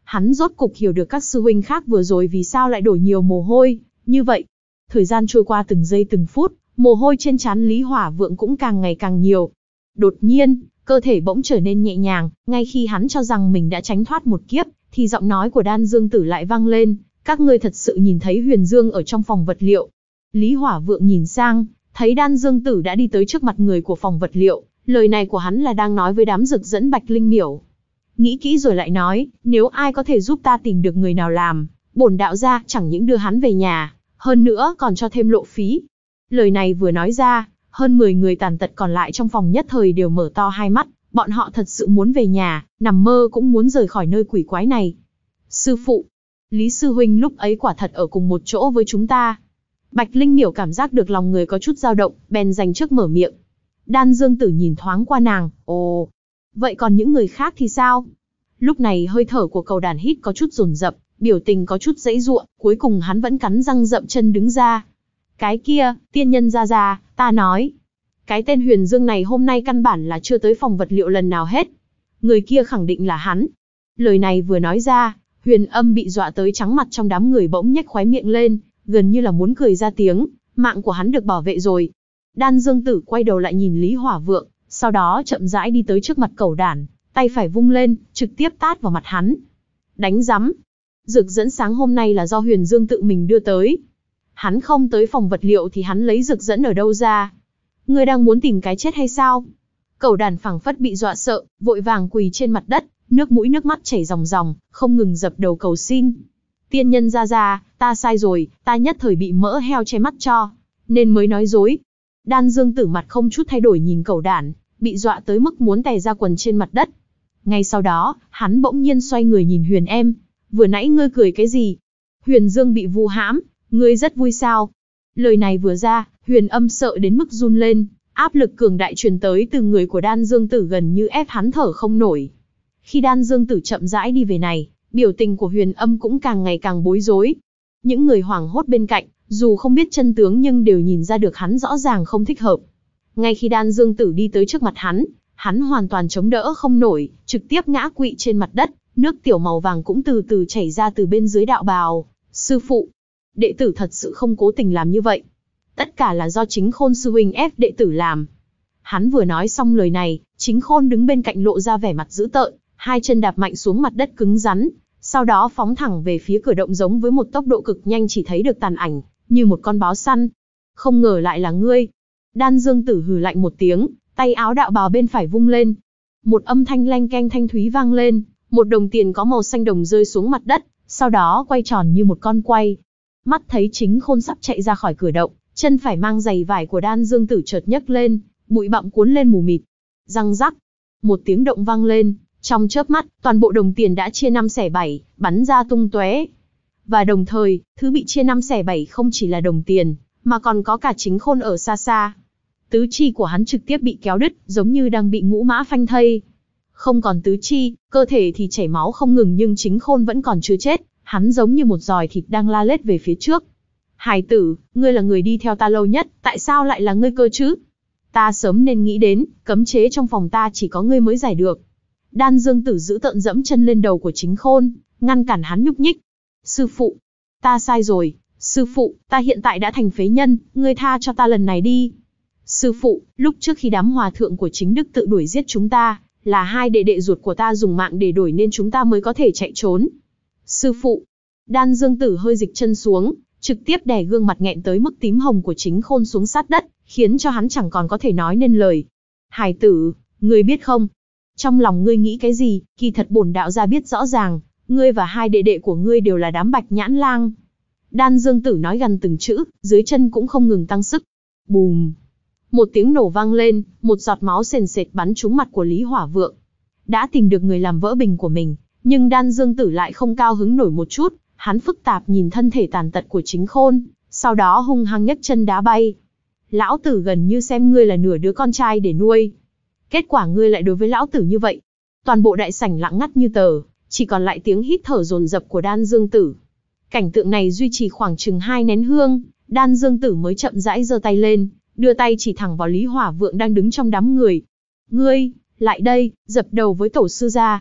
Hắn rốt cục hiểu được các sư huynh khác vừa rồi vì sao lại đổ nhiều mồ hôi như vậy. Thời gian trôi qua từng giây từng phút, mồ hôi trên trán Lý Hỏa Vượng cũng càng ngày càng nhiều. Đột nhiên, cơ thể bỗng trở nên nhẹ nhàng, ngay khi hắn cho rằng mình đã tránh thoát một kiếp, thì giọng nói của Đan Dương Tử lại vang lên, các ngươi thật sự nhìn thấy Huyền Dương ở trong phòng vật liệu. Lý Hỏa Vượng nhìn sang, thấy Đan Dương Tử đã đi tới trước mặt người của phòng vật liệu, lời này của hắn là đang nói với đám Dực dẫn Bạch Linh Miểu. Nghĩ kỹ rồi lại nói, nếu ai có thể giúp ta tìm được người nào làm, bổn đạo gia chẳng những đưa hắn về nhà, hơn nữa còn cho thêm lộ phí. Lời này vừa nói ra, hơn mười người tàn tật còn lại trong phòng nhất thời đều mở to hai mắt, bọn họ thật sự muốn về nhà, nằm mơ cũng muốn rời khỏi nơi quỷ quái này. Sư phụ, Lý Sư Huynh lúc ấy quả thật ở cùng một chỗ với chúng ta. Bạch Linh Miểu cảm giác được lòng người có chút dao động, bèn dành trước mở miệng. Đan Dương Tử nhìn thoáng qua nàng, ồ, vậy còn những người khác thì sao? Lúc này hơi thở của Cầu Đàn hít có chút dồn dập, biểu tình có chút giãy giụa, cuối cùng hắn vẫn cắn răng dậm chân đứng ra. Cái kia, tiên nhân ra ra, ta nói. Cái tên Huyền Dương này hôm nay căn bản là chưa tới phòng vật liệu lần nào hết. Người kia khẳng định là hắn. Lời này vừa nói ra, Huyền Âm bị dọa tới trắng mặt trong đám người bỗng nhếch khóe miệng lên, gần như là muốn cười ra tiếng, mạng của hắn được bảo vệ rồi. Đan Dương Tử quay đầu lại nhìn Lý Hỏa Vượng, sau đó chậm rãi đi tới trước mặt Cẩu Đản, tay phải vung lên, trực tiếp tát vào mặt hắn. Đánh rắm. Dược dẫn sáng hôm nay là do Huyền Dương tự mình đưa tới. Hắn không tới phòng vật liệu thì hắn lấy dược dẫn ở đâu ra? Ngươi đang muốn tìm cái chết hay sao? Cẩu Đản phảng phất bị dọa sợ, vội vàng quỳ trên mặt đất, nước mũi nước mắt chảy ròng ròng, không ngừng dập đầu cầu xin. Tiên nhân ra ra, ta sai rồi, ta nhất thời bị mỡ heo che mắt cho, nên mới nói dối. Đan Dương Tử mặt không chút thay đổi nhìn Cẩu Đản, bị dọa tới mức muốn tè ra quần trên mặt đất. Ngay sau đó, hắn bỗng nhiên xoay người nhìn Huyền Em. Vừa nãy ngươi cười cái gì? Huyền Dương bị vu hãm, ngươi rất vui sao? Lời này vừa ra, Huyền Âm sợ đến mức run lên, áp lực cường đại truyền tới từ người của Đan Dương Tử gần như ép hắn thở không nổi. Khi Đan Dương Tử chậm rãi đi về này, biểu tình của Huyền Âm cũng càng ngày càng bối rối. Những người hoảng hốt bên cạnh, dù không biết chân tướng nhưng đều nhìn ra được hắn rõ ràng không thích hợp. Ngay khi Đan Dương Tử đi tới trước mặt hắn, hắn hoàn toàn chống đỡ không nổi, trực tiếp ngã quỵ trên mặt đất, nước tiểu màu vàng cũng từ từ chảy ra từ bên dưới đạo bào. Sư phụ, đệ tử thật sự không cố tình làm như vậy. Tất cả là do Chính Khôn sư huynh ép đệ tử làm. Hắn vừa nói xong lời này, Chính Khôn đứng bên cạnh lộ ra vẻ mặt dữ tợn, hai chân đạp mạnh xuống mặt đất cứng rắn, sau đó phóng thẳng về phía cửa động giống với một tốc độ cực nhanh chỉ thấy được tàn ảnh, như một con báo săn. Không ngờ lại là ngươi. Đan Dương Tử hừ lạnh một tiếng, tay áo đạo bào bên phải vung lên. Một âm thanh leng keng thanh thúy vang lên, một đồng tiền có màu xanh đồng rơi xuống mặt đất, sau đó quay tròn như một con quay. Mắt thấy Chính Khôn sắp chạy ra khỏi cửa động, chân phải mang giày vải của Đan Dương Tử chợt nhấc lên, bụi bặm cuốn lên mù mịt. Răng rắc, một tiếng động vang lên, trong chớp mắt, toàn bộ đồng tiền đã chia năm xẻ bảy, bắn ra tung tóe. Và đồng thời, thứ bị chia năm xẻ bảy không chỉ là đồng tiền, mà còn có cả Chính Khôn ở xa xa. Tứ chi của hắn trực tiếp bị kéo đứt, giống như đang bị ngũ mã phanh thây. Không còn tứ chi, cơ thể thì chảy máu không ngừng nhưng Chính Khôn vẫn còn chưa chết, hắn giống như một giòi thịt đang la lết về phía trước. Hài tử, ngươi là người đi theo ta lâu nhất, tại sao lại là ngươi cơ chứ? Ta sớm nên nghĩ đến, cấm chế trong phòng ta chỉ có ngươi mới giải được. Đan Dương Tử giữ tợn dẫm chân lên đầu của Chính Khôn, ngăn cản hắn nhúc nhích. Sư phụ, ta sai rồi, sư phụ, ta hiện tại đã thành phế nhân, ngươi tha cho ta lần này đi. Sư phụ, lúc trước khi đám hòa thượng của Chính Đức tự đuổi giết chúng ta, là hai đệ đệ ruột của ta dùng mạng để đổi nên chúng ta mới có thể chạy trốn. Sư phụ, Đan Dương Tử hơi dịch chân xuống, trực tiếp đè gương mặt nghẹn tới mức tím hồng của Chính Khôn xuống sát đất, khiến cho hắn chẳng còn có thể nói nên lời. Hài tử, ngươi biết không? Trong lòng ngươi nghĩ cái gì, kỳ thật bổn đạo gia biết rõ ràng, ngươi và hai đệ đệ của ngươi đều là đám bạch nhãn lang. Đan Dương Tử nói gần từng chữ, dưới chân cũng không ngừng tăng sức. Bùm! Một tiếng nổ vang lên, một giọt máu sền sệt bắn trúng mặt của Lý Hỏa Vượng. Đã tìm được người làm vỡ bình của mình, nhưng Đan Dương Tử lại không cao hứng nổi một chút, hắn phức tạp nhìn thân thể tàn tật của Chính Khôn, sau đó hung hăng nhấc chân đá bay. Lão tử gần như xem ngươi là nửa đứa con trai để nuôi. Kết quả ngươi lại đối với lão tử như vậy. Toàn bộ đại sảnh lặng ngắt như tờ, chỉ còn lại tiếng hít thở dồn dập của Đan Dương Tử. Cảnh tượng này duy trì khoảng chừng hai nén hương, Đan Dương Tử mới chậm rãi giơ tay lên, đưa tay chỉ thẳng vào Lý Hỏa Vượng đang đứng trong đám người. Ngươi, lại đây, dập đầu với tổ sư gia.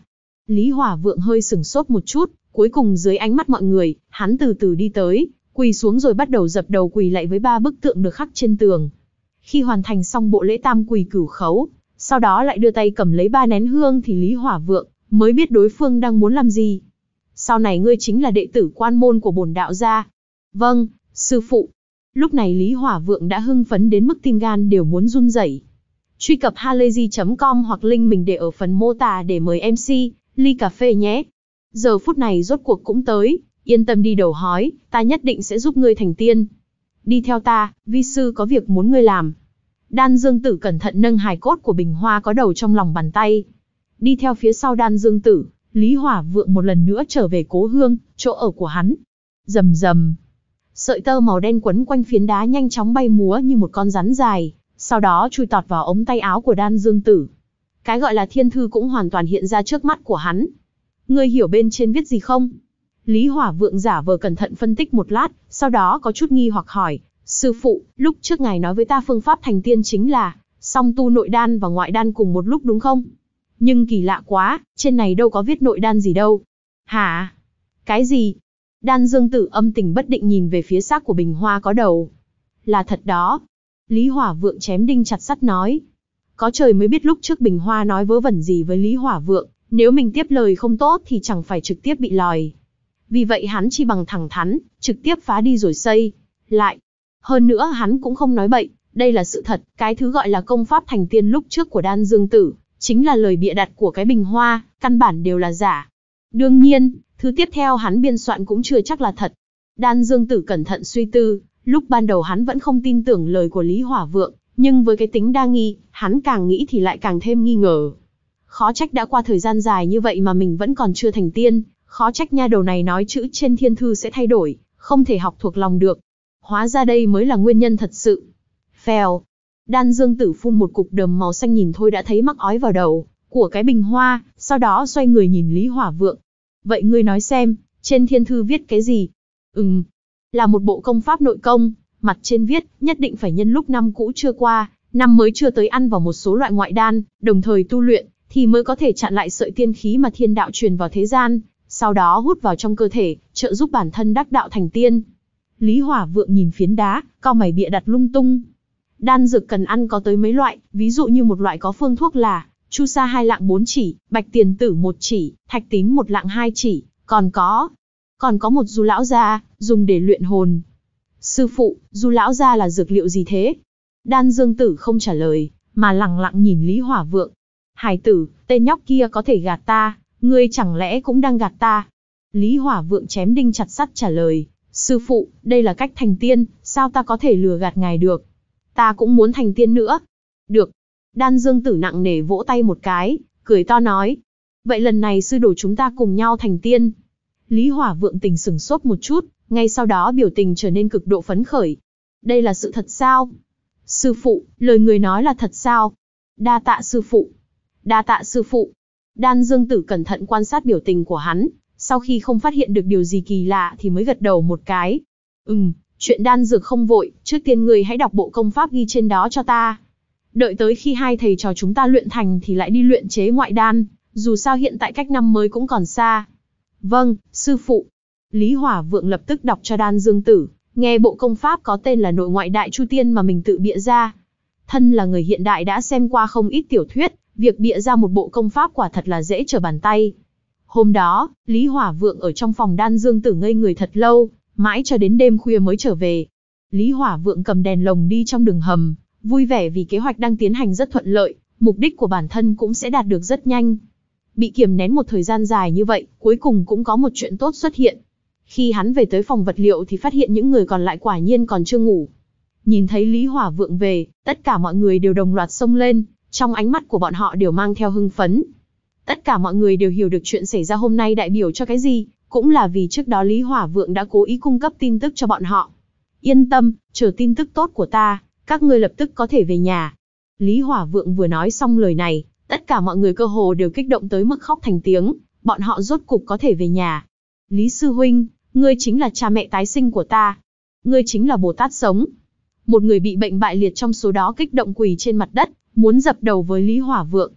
Lý Hỏa Vượng hơi sửng sốt một chút, cuối cùng dưới ánh mắt mọi người, hắn từ từ đi tới, quỳ xuống rồi bắt đầu dập đầu quỳ lạy với ba bức tượng được khắc trên tường. Khi hoàn thành xong bộ lễ tam quỳ cửu khấu, sau đó lại đưa tay cầm lấy ba nén hương thì Lý Hỏa Vượng mới biết đối phương đang muốn làm gì. Sau này ngươi chính là đệ tử quan môn của bổn đạo gia. Vâng, sư phụ. Lúc này Lý Hỏa Vượng đã hưng phấn đến mức tim gan đều muốn run rẩy. Truy cập halayzi chấm com hoặc link mình để ở phần mô tả để mời em xê, ly cà phê nhé. Giờ phút này rốt cuộc cũng tới, yên tâm đi đầu hói, ta nhất định sẽ giúp ngươi thành tiên. Đi theo ta, vi sư có việc muốn ngươi làm. Đan Dương Tử cẩn thận nâng hài cốt của bình hoa có đầu trong lòng bàn tay. Đi theo phía sau Đan Dương Tử, Lý Hỏa Vượng một lần nữa trở về cố hương, chỗ ở của hắn. Rầm rầm. Sợi tơ màu đen quấn quanh phiến đá nhanh chóng bay múa như một con rắn dài, sau đó chui tọt vào ống tay áo của Đan Dương Tử. Cái gọi là thiên thư cũng hoàn toàn hiện ra trước mắt của hắn. Ngươi hiểu bên trên viết gì không? Lý Hỏa Vượng giả vờ cẩn thận phân tích một lát, sau đó có chút nghi hoặc hỏi, sư phụ, lúc trước ngài nói với ta phương pháp thành tiên chính là song tu nội đan và ngoại đan cùng một lúc đúng không? Nhưng kỳ lạ quá, trên này đâu có viết nội đan gì đâu. Hả? Cái gì? Đan Dương Tử âm tình bất định nhìn về phía xác của bình hoa có đầu. Là thật đó. Lý Hỏa Vượng chém đinh chặt sắt nói. Có trời mới biết lúc trước bình hoa nói vớ vẩn gì với Lý Hỏa Vượng, nếu mình tiếp lời không tốt thì chẳng phải trực tiếp bị lòi. Vì vậy hắn chi bằng thẳng thắn, trực tiếp phá đi rồi xây lại. Hơn nữa hắn cũng không nói bậy, đây là sự thật, cái thứ gọi là công pháp thành tiên lúc trước của Đan Dương Tử, chính là lời bịa đặt của cái bình hoa, căn bản đều là giả. Đương nhiên, thứ tiếp theo hắn biên soạn cũng chưa chắc là thật. Đan Dương Tử cẩn thận suy tư, lúc ban đầu hắn vẫn không tin tưởng lời của Lý Hỏa Vượng, nhưng với cái tính đa nghi, hắn càng nghĩ thì lại càng thêm nghi ngờ. Khó trách đã qua thời gian dài như vậy mà mình vẫn còn chưa thành tiên, khó trách nha đầu này nói chữ trên thiên thư sẽ thay đổi, không thể học thuộc lòng được. Hóa ra đây mới là nguyên nhân thật sự. Phèo. Đan Dương Tử phun một cục đờm màu xanh nhìn thôi đã thấy mắc ói vào đầu của cái bình hoa, sau đó xoay người nhìn Lý Hỏa Vượng. Vậy ngươi nói xem, trên thiên thư viết cái gì? Ừm, là một bộ công pháp nội công, mặt trên viết, nhất định phải nhân lúc năm cũ chưa qua, năm mới chưa tới ăn vào một số loại ngoại đan, đồng thời tu luyện, thì mới có thể chặn lại sợi tiên khí mà thiên đạo truyền vào thế gian, sau đó hút vào trong cơ thể, trợ giúp bản thân đắc đạo thành tiên. Lý Hỏa Vượng nhìn phiến đá, cau mày bịa đặt lung tung. Đan dược cần ăn có tới mấy loại, ví dụ như một loại có phương thuốc là chu sa hai lạng bốn chỉ, bạch tiền tử một chỉ, thạch tín một lạng hai chỉ, còn có, còn có một du lão gia, dùng để luyện hồn. Sư phụ, du lão gia là dược liệu gì thế? Đan Dương Tử không trả lời, mà lặng lặng nhìn Lý Hỏa Vượng. Hải tử, tên nhóc kia có thể gạt ta, ngươi chẳng lẽ cũng đang gạt ta? Lý Hỏa Vượng chém đinh chặt sắt trả lời, sư phụ, đây là cách thành tiên, sao ta có thể lừa gạt ngài được? Ta cũng muốn thành tiên nữa. Được. Đan Dương Tử nặng nề vỗ tay một cái, cười to nói. Vậy lần này sư đồ chúng ta cùng nhau thành tiên. Lý Hỏa Vượng tình sửng sốt một chút, ngay sau đó biểu tình trở nên cực độ phấn khởi. Đây là sự thật sao? Sư phụ, lời người nói là thật sao? Đa tạ sư phụ. Đa tạ sư phụ. Đan Dương Tử cẩn thận quan sát biểu tình của hắn, sau khi không phát hiện được điều gì kỳ lạ thì mới gật đầu một cái. Ừm, chuyện đan dược không vội, trước tiên người hãy đọc bộ công pháp ghi trên đó cho ta. Đợi tới khi hai thầy trò chúng ta luyện thành thì lại đi luyện chế ngoại đan, dù sao hiện tại cách năm mới cũng còn xa. Vâng, sư phụ. Lý Hỏa Vượng lập tức đọc cho Đan Dương Tử, nghe bộ công pháp có tên là Nội Ngoại Đại Chu Tiên mà mình tự bịa ra. Thân là người hiện đại đã xem qua không ít tiểu thuyết, việc bịa ra một bộ công pháp quả thật là dễ trở bàn tay. Hôm đó, Lý Hỏa Vượng ở trong phòng Đan Dương Tử ngây người thật lâu, mãi cho đến đêm khuya mới trở về. Lý Hỏa Vượng cầm đèn lồng đi trong đường hầm, vui vẻ vì kế hoạch đang tiến hành rất thuận lợi, mục đích của bản thân cũng sẽ đạt được rất nhanh. Bị kiềm nén một thời gian dài như vậy, cuối cùng cũng có một chuyện tốt xuất hiện. Khi hắn về tới phòng vật liệu thì phát hiện những người còn lại quả nhiên còn chưa ngủ. Nhìn thấy Lý Hỏa Vượng về, tất cả mọi người đều đồng loạt xông lên, trong ánh mắt của bọn họ đều mang theo hưng phấn. Tất cả mọi người đều hiểu được chuyện xảy ra hôm nay đại biểu cho cái gì, cũng là vì trước đó Lý Hỏa Vượng đã cố ý cung cấp tin tức cho bọn họ. Yên tâm, chờ tin tức tốt của ta, các ngươi lập tức có thể về nhà. Lý Hỏa Vượng vừa nói xong lời này, tất cả mọi người cơ hồ đều kích động tới mức khóc thành tiếng, bọn họ rốt cục có thể về nhà. Lý Sư Huynh, ngươi chính là cha mẹ tái sinh của ta. Ngươi chính là Bồ Tát sống. Một người bị bệnh bại liệt trong số đó kích động quỳ trên mặt đất, muốn dập đầu với Lý Hỏa Vượng.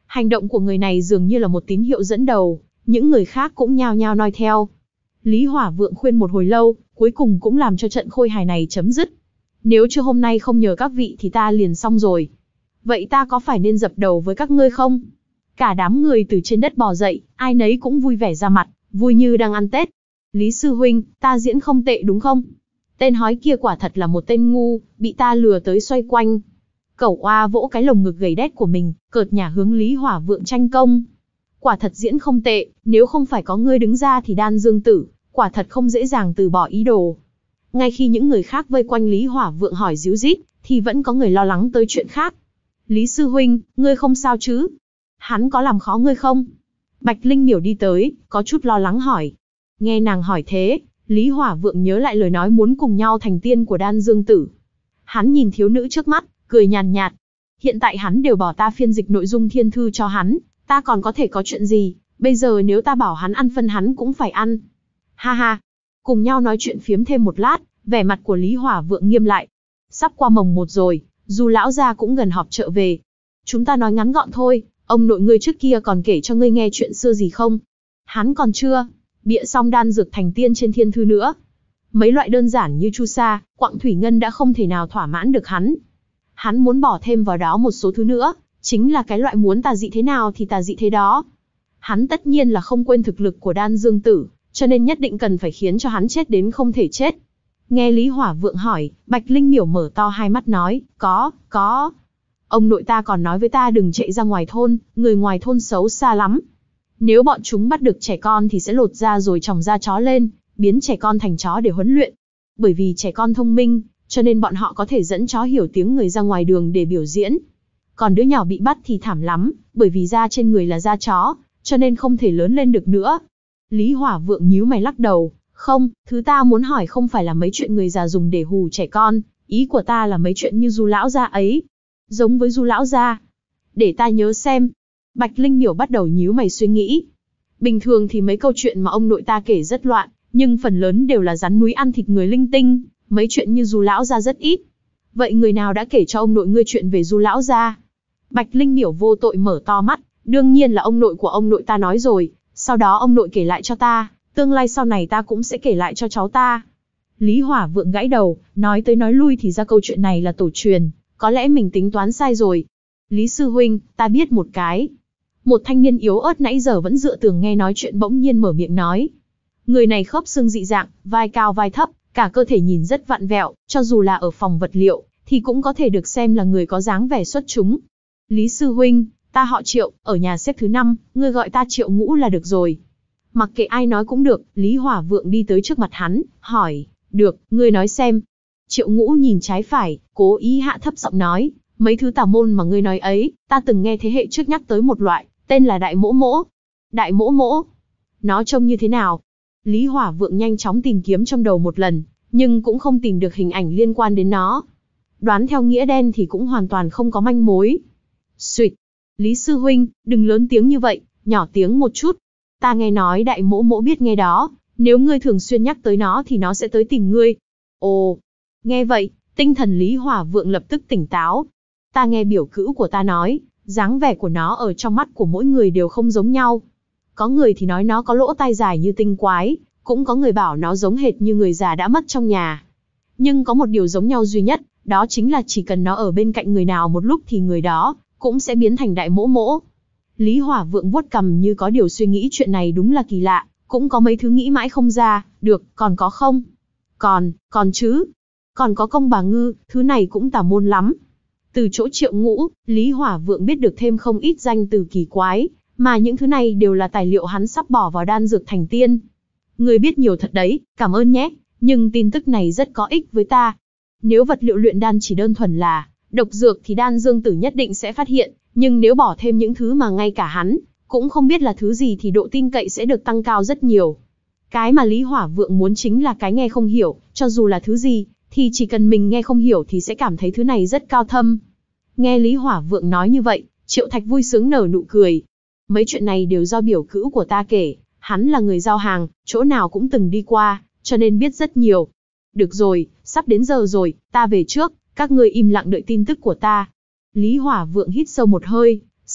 Hành động của người này dường như là một tín hiệu dẫn đầu, những người khác cũng nhao nhao noi theo. Lý Hỏa Vượng khuyên một hồi lâu, cuối cùng cũng làm cho trận khôi hài này chấm dứt. Nếu chưa hôm nay không nhờ các vị thì ta liền xong rồi. Vậy ta có phải nên dập đầu với các ngươi không? Cả đám người từ trên đất bò dậy, ai nấy cũng vui vẻ ra mặt, vui như đang ăn Tết. Lý sư huynh, ta diễn không tệ đúng không? Tên hói kia quả thật là một tên ngu, bị ta lừa tới xoay quanh. Cẩu oa vỗ cái lồng ngực gầy đét của mình, cợt nhả hướng Lý Hỏa Vượng tranh công. Quả thật diễn không tệ, nếu không phải có ngươi đứng ra thì Đan Dương Tử, quả thật không dễ dàng từ bỏ ý đồ. Ngay khi những người khác vây quanh Lý Hỏa Vượng hỏi díu dít, thì vẫn có người lo lắng tới chuyện khác. Lý sư huynh, ngươi không sao chứ? Hắn có làm khó ngươi không? Bạch Linh Miểu đi tới, có chút lo lắng hỏi. Nghe nàng hỏi thế, Lý Hỏa Vượng nhớ lại lời nói muốn cùng nhau thành tiên của Đan Dương Tử. Hắn nhìn thiếu nữ trước mắt, cười nhàn nhạt, nhạt. Hiện tại hắn đều bỏ ta phiên dịch nội dung thiên thư cho hắn, ta còn có thể có chuyện gì, bây giờ nếu ta bảo hắn ăn phân hắn cũng phải ăn. Ha ha, cùng nhau nói chuyện phiếm thêm một lát, vẻ mặt của Lý Hỏa Vượng nghiêm lại. Sắp qua mồng một rồi, dù lão gia cũng gần họp chợ về. Chúng ta nói ngắn gọn thôi, ông nội ngươi trước kia còn kể cho ngươi nghe chuyện xưa gì không? Hắn còn chưa bịa xong đan dược thành tiên trên thiên thư nữa. Mấy loại đơn giản như chu sa, quặng thủy ngân đã không thể nào thỏa mãn được hắn. Hắn muốn bỏ thêm vào đó một số thứ nữa, chính là cái loại muốn tà dị thế nào thì tà dị thế đó. Hắn tất nhiên là không quên thực lực của Đan Dương Tử, cho nên nhất định cần phải khiến cho hắn chết đến không thể chết. Nghe Lý Hỏa Vượng hỏi, Bạch Linh Miểu mở to hai mắt nói, có, có. Ông nội ta còn nói với ta đừng chạy ra ngoài thôn, người ngoài thôn xấu xa lắm. Nếu bọn chúng bắt được trẻ con thì sẽ lột da rồi tròng da chó lên, biến trẻ con thành chó để huấn luyện. Bởi vì trẻ con thông minh, cho nên bọn họ có thể dẫn chó hiểu tiếng người ra ngoài đường để biểu diễn. Còn đứa nhỏ bị bắt thì thảm lắm, bởi vì da trên người là da chó, cho nên không thể lớn lên được nữa. Lý Hỏa Vượng nhíu mày lắc đầu, không, thứ ta muốn hỏi không phải là mấy chuyện người già dùng để hù trẻ con, ý của ta là mấy chuyện như Du lão gia ấy. Giống với Du lão gia. Để ta nhớ xem. Bạch Linh Miểu bắt đầu nhíu mày suy nghĩ. Bình thường thì mấy câu chuyện mà ông nội ta kể rất loạn, nhưng phần lớn đều là rắn núi ăn thịt người linh tinh, mấy chuyện như Du lão gia rất ít. Vậy người nào đã kể cho ông nội ngươi chuyện về Du lão gia? Bạch Linh Miểu vô tội mở to mắt, đương nhiên là ông nội của ông nội ta nói rồi, sau đó ông nội kể lại cho ta, tương lai sau này ta cũng sẽ kể lại cho cháu ta. Lý Hỏa Vượng gãi đầu, nói tới nói lui thì ra câu chuyện này là tổ truyền, có lẽ mình tính toán sai rồi. Lý sư huynh, ta biết một cái. Một thanh niên yếu ớt nãy giờ vẫn dựa tường nghe nói chuyện bỗng nhiên mở miệng nói. Người này khớp xương dị dạng, vai cao vai thấp, cả cơ thể nhìn rất vặn vẹo, cho dù là ở phòng vật liệu, thì cũng có thể được xem là người có dáng vẻ xuất chúng. Lý sư huynh, ta họ Triệu, ở nhà xếp thứ năm, ngươi gọi ta Triệu Ngũ là được rồi. Mặc kệ ai nói cũng được, Lý Hỏa Vượng đi tới trước mặt hắn, hỏi, được, ngươi nói xem. Triệu Ngũ nhìn trái phải, cố ý hạ thấp giọng nói, mấy thứ tà môn mà ngươi nói ấy, ta từng nghe thế hệ trước nhắc tới một loại, tên là Đại Mỗ Mỗ. Đại Mỗ Mỗ? Nó trông như thế nào? Lý Hỏa Vượng nhanh chóng tìm kiếm trong đầu một lần, nhưng cũng không tìm được hình ảnh liên quan đến nó. Đoán theo nghĩa đen thì cũng hoàn toàn không có manh mối. Xuyệt! Lý sư huynh, đừng lớn tiếng như vậy, nhỏ tiếng một chút. Ta nghe nói Đại Mỗ Mỗ biết nghe đó, nếu ngươi thường xuyên nhắc tới nó thì nó sẽ tới tìm ngươi. Ồ! Nghe vậy, tinh thần Lý Hỏa Vượng lập tức tỉnh táo. Ta nghe biểu cữu của ta nói, dáng vẻ của nó ở trong mắt của mỗi người đều không giống nhau. Có người thì nói nó có lỗ tai dài như tinh quái, cũng có người bảo nó giống hệt như người già đã mất trong nhà. Nhưng có một điều giống nhau duy nhất, đó chính là chỉ cần nó ở bên cạnh người nào một lúc thì người đó cũng sẽ biến thành Đại Mỗ Mỗ. Lý Hỏa Vượng vuốt cằm như có điều suy nghĩ, chuyện này đúng là kỳ lạ, cũng có mấy thứ nghĩ mãi không ra. Được, còn có không? Còn, còn chứ. Còn có Công Bà Ngư, thứ này cũng tà môn lắm. Từ chỗ Triệu Ngũ, Lý Hỏa Vượng biết được thêm không ít danh từ kỳ quái, mà những thứ này đều là tài liệu hắn sắp bỏ vào đan dược thành tiên. Người biết nhiều thật đấy, cảm ơn nhé, nhưng tin tức này rất có ích với ta. Nếu vật liệu luyện đan chỉ đơn thuần là độc dược thì Đan Dương Tử nhất định sẽ phát hiện, nhưng nếu bỏ thêm những thứ mà ngay cả hắn cũng không biết là thứ gì thì độ tin cậy sẽ được tăng cao rất nhiều. Cái mà Lý Hỏa Vượng muốn chính là cái nghe không hiểu, cho dù là thứ gì, thì chỉ cần mình nghe không hiểu thì sẽ cảm thấy thứ này rất cao thâm. Nghe Lý Hỏa Vượng nói như vậy, Triệu Thạch vui sướng nở nụ cười. Mấy chuyện này đều do biểu cữu của ta kể, hắn là người giao hàng, chỗ nào cũng từng đi qua, cho nên biết rất nhiều. Được rồi, sắp đến giờ rồi, ta về trước, các ngươi im lặng đợi tin tức của ta. Lý Hỏa Vượng hít sâu một hơi, sau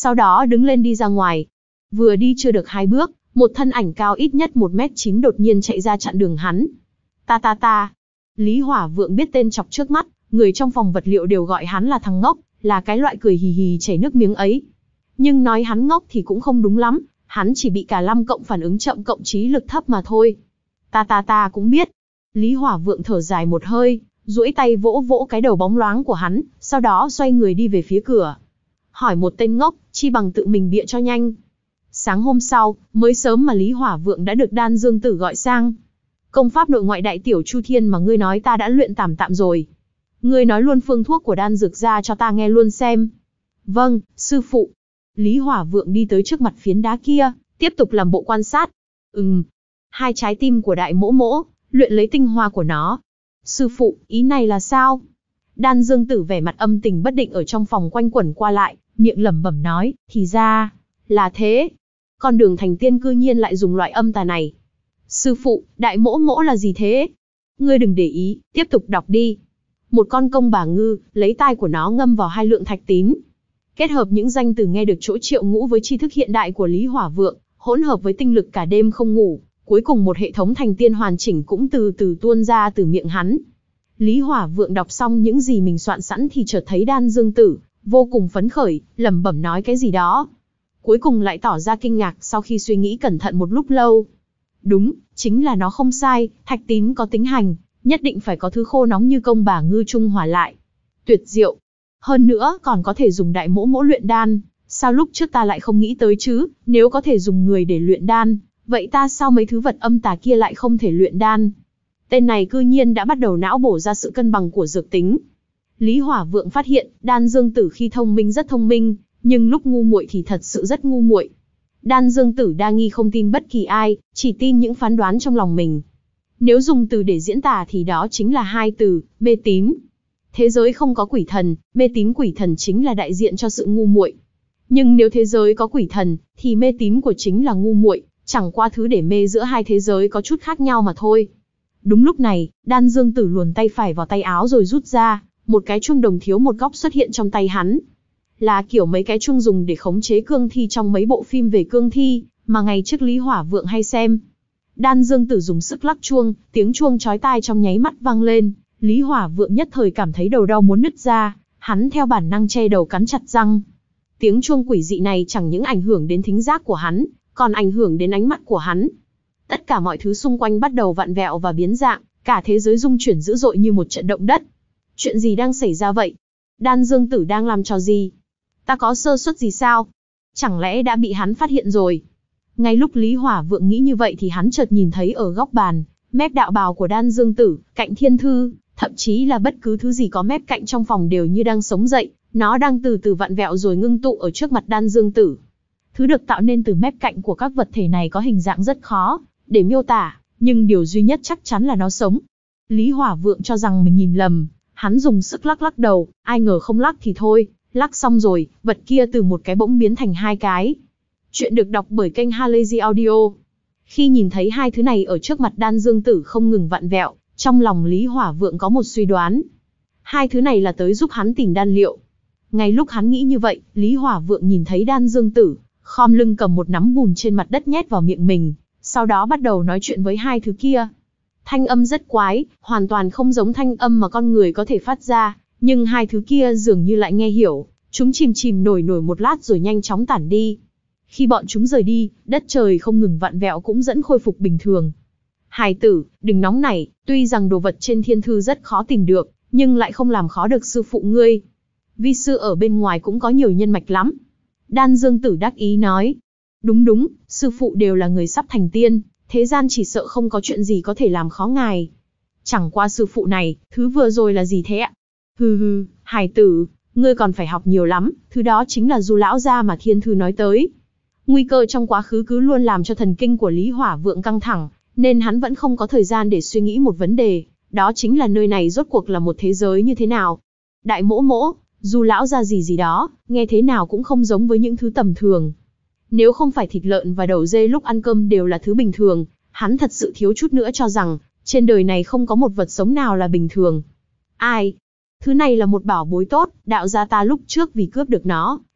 sau đó đứng lên đi ra ngoài. Vừa đi chưa được hai bước, một thân ảnh cao ít nhất một mét chín đột nhiên chạy ra chặn đường hắn. Ta ta ta. Lý Hỏa Vượng biết tên chọc trước mắt, người trong phòng vật liệu đều gọi hắn là thằng ngốc, là cái loại cười hì hì chảy nước miếng ấy. Nhưng nói hắn ngốc thì cũng không đúng lắm, hắn chỉ bị cả năm cộng phản ứng chậm cộng trí lực thấp mà thôi. Ta ta ta cũng biết. Lý Hỏa Vượng thở dài một hơi, duỗi tay vỗ vỗ cái đầu bóng loáng của hắn, sau đó xoay người đi về phía cửa. Hỏi một tên ngốc, chi bằng tự mình bịa cho nhanh. Sáng hôm sau, mới sớm mà Lý Hỏa Vượng đã được Đan Dương Tử gọi sang. Công pháp nội ngoại đại tiểu chu thiên mà ngươi nói ta đã luyện tạm tạm rồi. Ngươi nói luôn phương thuốc của đan dược ra cho ta nghe luôn xem. Vâng, sư phụ. Lý Hỏa Vượng đi tới trước mặt phiến đá kia, tiếp tục làm bộ quan sát. Ừm, hai trái tim của đại mỗ mỗ, luyện lấy tinh hoa của nó. Sư phụ, ý này là sao? Đan Dương Tử vẻ mặt âm tình bất định ở trong phòng quanh quẩn qua lại, miệng lẩm bẩm nói, thì ra là thế. Con đường thành tiên cư nhiên lại dùng loại âm tà này. Sư phụ, đại mỗ mỗ là gì thế? Ngươi đừng để ý, tiếp tục đọc đi. Một con công bà ngư, lấy tai của nó ngâm vào hai lượng thạch tín. Kết hợp những danh từ nghe được chỗ triệu ngũ với tri thức hiện đại của Lý Hỏa Vượng, hỗn hợp với tinh lực cả đêm không ngủ, cuối cùng một hệ thống thành tiên hoàn chỉnh cũng từ từ tuôn ra từ miệng hắn. Lý Hỏa Vượng đọc xong những gì mình soạn sẵn thì chợt thấy Đan Dương Tử vô cùng phấn khởi, lẩm bẩm nói cái gì đó. Cuối cùng lại tỏ ra kinh ngạc sau khi suy nghĩ cẩn thận một lúc lâu. Đúng, chính là nó không sai, thạch tín có tính hành, nhất định phải có thứ khô nóng như công bà ngư trung hòa lại. Tuyệt diệu. Hơn nữa còn có thể dùng đại mỗ mỗ luyện đan, sao lúc trước ta lại không nghĩ tới chứ, nếu có thể dùng người để luyện đan, vậy ta sao mấy thứ vật âm tà kia lại không thể luyện đan? Tên này cư nhiên đã bắt đầu não bổ ra sự cân bằng của dược tính. Lý Hỏa Vượng phát hiện, Đan Dương Tử khi thông minh rất thông minh, nhưng lúc ngu muội thì thật sự rất ngu muội. Đan Dương Tử đa nghi không tin bất kỳ ai, chỉ tin những phán đoán trong lòng mình. Nếu dùng từ để diễn tả thì đó chính là hai từ, mê tín. Thế giới không có quỷ thần, mê tín quỷ thần chính là đại diện cho sự ngu muội. Nhưng nếu thế giới có quỷ thần, thì mê tín của chính là ngu muội, chẳng qua thứ để mê giữa hai thế giới có chút khác nhau mà thôi. Đúng lúc này, Đan Dương Tử luồn tay phải vào tay áo rồi rút ra, một cái chuông đồng thiếu một góc xuất hiện trong tay hắn. Là kiểu mấy cái chuông dùng để khống chế cương thi trong mấy bộ phim về cương thi, mà ngày trước Lý Hỏa Vượng hay xem. Đan Dương Tử dùng sức lắc chuông, tiếng chuông chói tai trong nháy mắt vang lên, Lý Hỏa Vượng nhất thời cảm thấy đầu đau muốn nứt ra, hắn theo bản năng che đầu cắn chặt răng. Tiếng chuông quỷ dị này chẳng những ảnh hưởng đến thính giác của hắn, còn ảnh hưởng đến ánh mắt của hắn. Tất cả mọi thứ xung quanh bắt đầu vặn vẹo và biến dạng, cả thế giới rung chuyển dữ dội như một trận động đất. Chuyện gì đang xảy ra vậy? Đan Dương Tử đang làm trò gì? Ta có sơ suất gì sao? Chẳng lẽ đã bị hắn phát hiện rồi? Ngay lúc Lý Hỏa Vượng nghĩ như vậy thì hắn chợt nhìn thấy ở góc bàn, mép đạo bào của Đan Dương Tử, cạnh thiên thư, thậm chí là bất cứ thứ gì có mép cạnh trong phòng đều như đang sống dậy, nó đang từ từ vặn vẹo rồi ngưng tụ ở trước mặt Đan Dương Tử. Thứ được tạo nên từ mép cạnh của các vật thể này có hình dạng rất khó để miêu tả, nhưng điều duy nhất chắc chắn là nó sống. Lý Hỏa Vượng cho rằng mình nhìn lầm, hắn dùng sức lắc lắc đầu, ai ngờ không lắc thì thôi, lắc xong rồi, vật kia từ một cái bỗng biến thành hai cái. Chuyện được đọc bởi kênh Halazy Audio. Khi nhìn thấy hai thứ này ở trước mặt Đan Dương Tử không ngừng vặn vẹo, trong lòng Lý Hỏa Vượng có một suy đoán. Hai thứ này là tới giúp hắn tìm đan liệu. Ngay lúc hắn nghĩ như vậy, Lý Hỏa Vượng nhìn thấy Đan Dương Tử khom lưng cầm một nắm bùn trên mặt đất nhét vào miệng mình, sau đó bắt đầu nói chuyện với hai thứ kia. Thanh âm rất quái, hoàn toàn không giống thanh âm mà con người có thể phát ra, nhưng hai thứ kia dường như lại nghe hiểu, chúng chìm chìm nổi nổi một lát rồi nhanh chóng tản đi. Khi bọn chúng rời đi, đất trời không ngừng vặn vẹo cũng dẫn khôi phục bình thường. Hài tử, đừng nóng nảy, tuy rằng đồ vật trên thiên thư rất khó tìm được, nhưng lại không làm khó được sư phụ ngươi. Vi sư ở bên ngoài cũng có nhiều nhân mạch lắm. Đan Dương Tử đắc ý nói. Đúng đúng, sư phụ đều là người sắp thành tiên, thế gian chỉ sợ không có chuyện gì có thể làm khó ngài. Chẳng qua sư phụ này, thứ vừa rồi là gì thế ạ? Hừ hừ, hài tử, ngươi còn phải học nhiều lắm, thứ đó chính là Du lão gia mà thiên thư nói tới. Nguy cơ trong quá khứ cứ luôn làm cho thần kinh của Lý Hỏa Vượng căng thẳng, nên hắn vẫn không có thời gian để suy nghĩ một vấn đề, đó chính là nơi này rốt cuộc là một thế giới như thế nào. Đại mỗ mỗ, Du lão gia gì gì đó, nghe thế nào cũng không giống với những thứ tầm thường. Nếu không phải thịt lợn và đầu dê lúc ăn cơm đều là thứ bình thường, hắn thật sự thiếu chút nữa cho rằng, trên đời này không có một vật sống nào là bình thường. Ai? Thứ này là một bảo bối tốt, đạo gia ta lúc trước vì cướp được nó,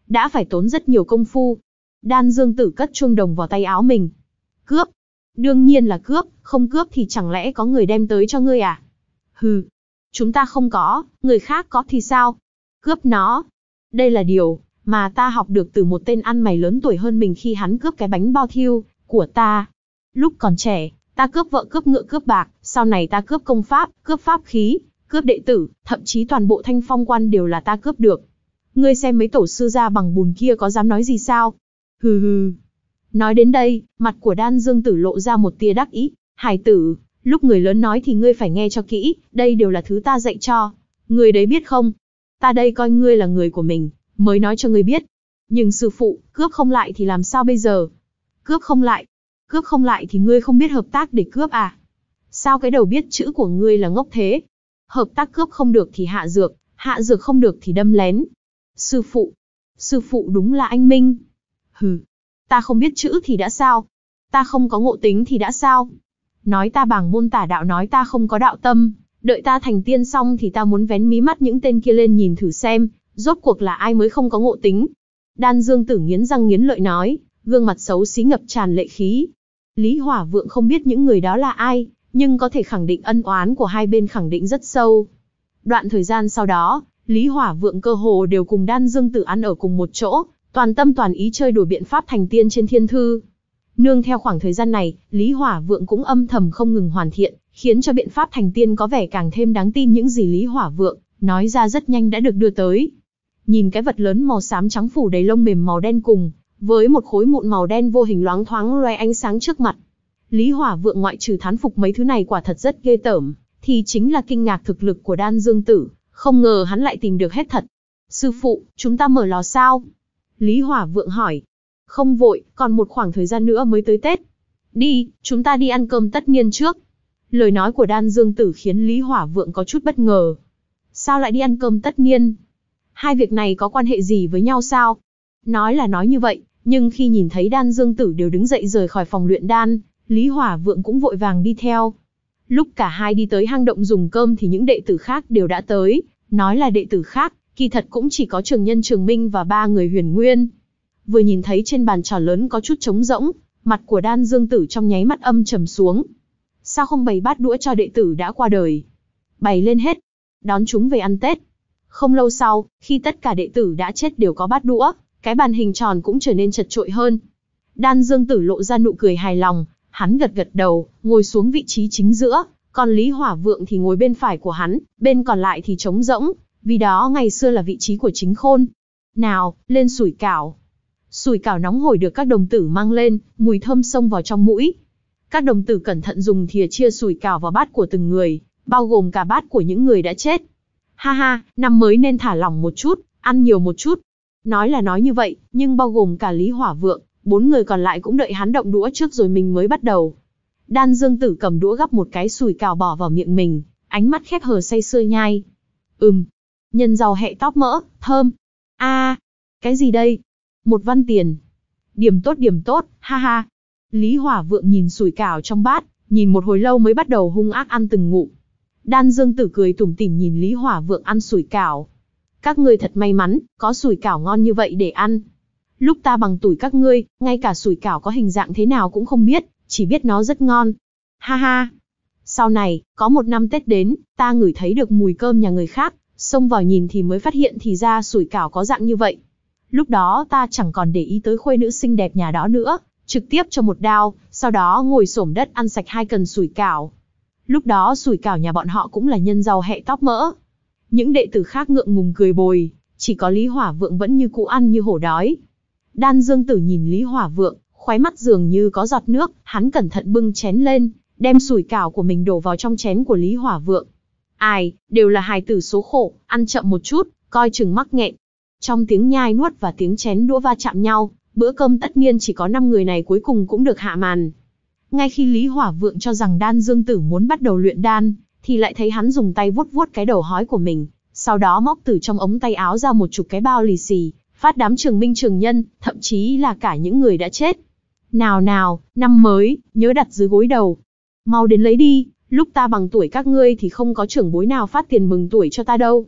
đã phải tốn rất nhiều công phu. Đan Dương Tử cất chuông đồng vào tay áo mình. Cướp? Đương nhiên là cướp, không cướp thì chẳng lẽ có người đem tới cho ngươi à? Hừ, chúng ta không có, người khác có thì sao? Cướp nó. Đây là điều mà ta học được từ một tên ăn mày lớn tuổi hơn mình khi hắn cướp cái bánh bao thiêu của ta. Lúc còn trẻ, ta cướp vợ, cướp ngựa, cướp bạc, sau này ta cướp công pháp, cướp pháp khí, cướp đệ tử, thậm chí toàn bộ Thanh Phong Quan đều là ta cướp được. Ngươi xem mấy tổ sư gia bằng bùn kia có dám nói gì sao? Hừ hừ. Nói đến đây, mặt của Đan Dương Tử lộ ra một tia đắc ý. Hải tử, lúc người lớn nói thì ngươi phải nghe cho kỹ, đây đều là thứ ta dạy cho. Ngươi đấy biết không? Ta đây coi ngươi là người của mình, mới nói cho ngươi biết. Nhưng sư phụ, cướp không lại thì làm sao bây giờ? Cướp không lại? Cướp không lại thì ngươi không biết hợp tác để cướp à? Sao cái đầu biết chữ của ngươi là ngốc thế? Hợp tác cướp không được thì hạ dược, hạ dược không được thì đâm lén. Sư phụ, sư phụ đúng là anh minh. Hừ, ta không biết chữ thì đã sao? Ta không có ngộ tính thì đã sao? Nói ta bảng môn tả đạo, nói ta không có đạo tâm, đợi ta thành tiên xong thì ta muốn vén mí mắt những tên kia lên nhìn thử xem, rốt cuộc là ai mới không có ngộ tính. Đan Dương Tử nghiến răng nghiến lợi nói, gương mặt xấu xí ngập tràn lệ khí. Lý Hỏa Vượng không biết những người đó là ai, nhưng có thể khẳng định ân oán của hai bên khẳng định rất sâu. Đoạn thời gian sau đó, Lý Hỏa Vượng cơ hồ đều cùng Đan Dương Tử ăn ở cùng một chỗ, toàn tâm toàn ý chơi đùa biện pháp thành tiên trên thiên thư. Nương theo khoảng thời gian này, Lý Hỏa Vượng cũng âm thầm không ngừng hoàn thiện, khiến cho biện pháp thành tiên có vẻ càng thêm đáng tin. Những gì Lý Hỏa Vượng nói ra rất nhanh đã được đưa tới. Nhìn cái vật lớn màu xám trắng phủ đầy lông mềm màu đen cùng với một khối mụn màu đen vô hình loáng thoáng loe ánh sáng trước mặt, Lý Hỏa Vượng ngoại trừ thán phục mấy thứ này quả thật rất ghê tởm, thì chính là kinh ngạc thực lực của Đan Dương Tử, không ngờ hắn lại tìm được hết thật. Sư phụ, chúng ta mở lò sao? Lý Hỏa Vượng hỏi. Không vội, còn một khoảng thời gian nữa mới tới Tết. Đi, chúng ta đi ăn cơm tất niên trước. Lời nói của Đan Dương Tử khiến Lý Hỏa Vượng có chút bất ngờ. Sao lại đi ăn cơm tất niên? Hai việc này có quan hệ gì với nhau sao? Nói là nói như vậy, nhưng khi nhìn thấy Đan Dương Tử đều đứng dậy rời khỏi phòng luyện đan, Lý Hỏa Vượng cũng vội vàng đi theo. Lúc cả hai đi tới hang động dùng cơm thì những đệ tử khác đều đã tới. Nói là đệ tử khác, kỳ thật cũng chỉ có Trường Nhân, Trường Minh và ba người Huyền Nguyên. Vừa nhìn thấy trên bàn trà lớn có chút trống rỗng, mặt của Đan Dương Tử trong nháy mắt âm trầm xuống. Sao không bày bát đũa cho đệ tử đã qua đời? Bày lên hết, đón chúng về ăn Tết. Không lâu sau, khi tất cả đệ tử đã chết đều có bát đũa, cái bàn hình tròn cũng trở nên chật chội hơn. Đan Dương Tử lộ ra nụ cười hài lòng, hắn gật gật đầu, ngồi xuống vị trí chính giữa, còn Lý Hỏa Vượng thì ngồi bên phải của hắn, bên còn lại thì trống rỗng, vì đó ngày xưa là vị trí của Chính Khôn. Nào, lên sủi cảo. Sủi cảo nóng hổi được các đồng tử mang lên, mùi thơm xông vào trong mũi. Các đồng tử cẩn thận dùng thìa chia sủi cảo vào bát của từng người, bao gồm cả bát của những người đã chết. Ha ha, năm mới nên thả lỏng một chút, ăn nhiều một chút. Nói là nói như vậy, nhưng bao gồm cả Lý Hỏa Vượng, bốn người còn lại cũng đợi hắn động đũa trước rồi mình mới bắt đầu. Đan Dương Tử cầm đũa gắp một cái sủi cảo bỏ vào miệng mình, ánh mắt khép hờ say sưa nhai. Ừm, nhân rau hẹ tóp mỡ, thơm. A, à, cái gì đây? Một văn tiền. Điểm tốt điểm tốt, ha ha. Lý Hỏa Vượng nhìn sủi cảo trong bát, nhìn một hồi lâu mới bắt đầu hung ác ăn từng ngụm. Đan Dương Tử cười tủm tỉm nhìn Lý Hỏa Vượng ăn sủi cảo. Các ngươi thật may mắn, có sủi cảo ngon như vậy để ăn. Lúc ta bằng tuổi các ngươi, ngay cả sủi cảo có hình dạng thế nào cũng không biết, chỉ biết nó rất ngon. Ha ha. Sau này, có một năm Tết đến, ta ngửi thấy được mùi cơm nhà người khác, xông vào nhìn thì mới phát hiện thì ra sủi cảo có dạng như vậy. Lúc đó ta chẳng còn để ý tới khuê nữ xinh đẹp nhà đó nữa, trực tiếp cho một đao, sau đó ngồi xổm đất ăn sạch hai cần sủi cảo. Lúc đó sủi cảo nhà bọn họ cũng là nhân rau hẹ tóp mỡ. Những đệ tử khác ngượng ngùng cười bồi, chỉ có Lý Hỏa Vượng vẫn như cũ ăn như hổ đói. Đan Dương Tử nhìn Lý Hỏa Vượng, khóe mắt dường như có giọt nước, hắn cẩn thận bưng chén lên, đem sủi cảo của mình đổ vào trong chén của Lý Hỏa Vượng. Ai, đều là hài tử số khổ, ăn chậm một chút, coi chừng mắc nghẹn. Trong tiếng nhai nuốt và tiếng chén đũa va chạm nhau, bữa cơm tất niên chỉ có năm người này cuối cùng cũng được hạ màn. Ngay khi Lý Hỏa Vượng cho rằng Đan Dương Tử muốn bắt đầu luyện đan, thì lại thấy hắn dùng tay vuốt vuốt cái đầu hói của mình, sau đó móc từ trong ống tay áo ra một chục cái bao lì xì, phát đám Trường Minh, Trường Nhân, thậm chí là cả những người đã chết. Nào nào, năm mới, nhớ đặt dưới gối đầu. Mau đến lấy đi, lúc ta bằng tuổi các ngươi thì không có trưởng bối nào phát tiền mừng tuổi cho ta đâu.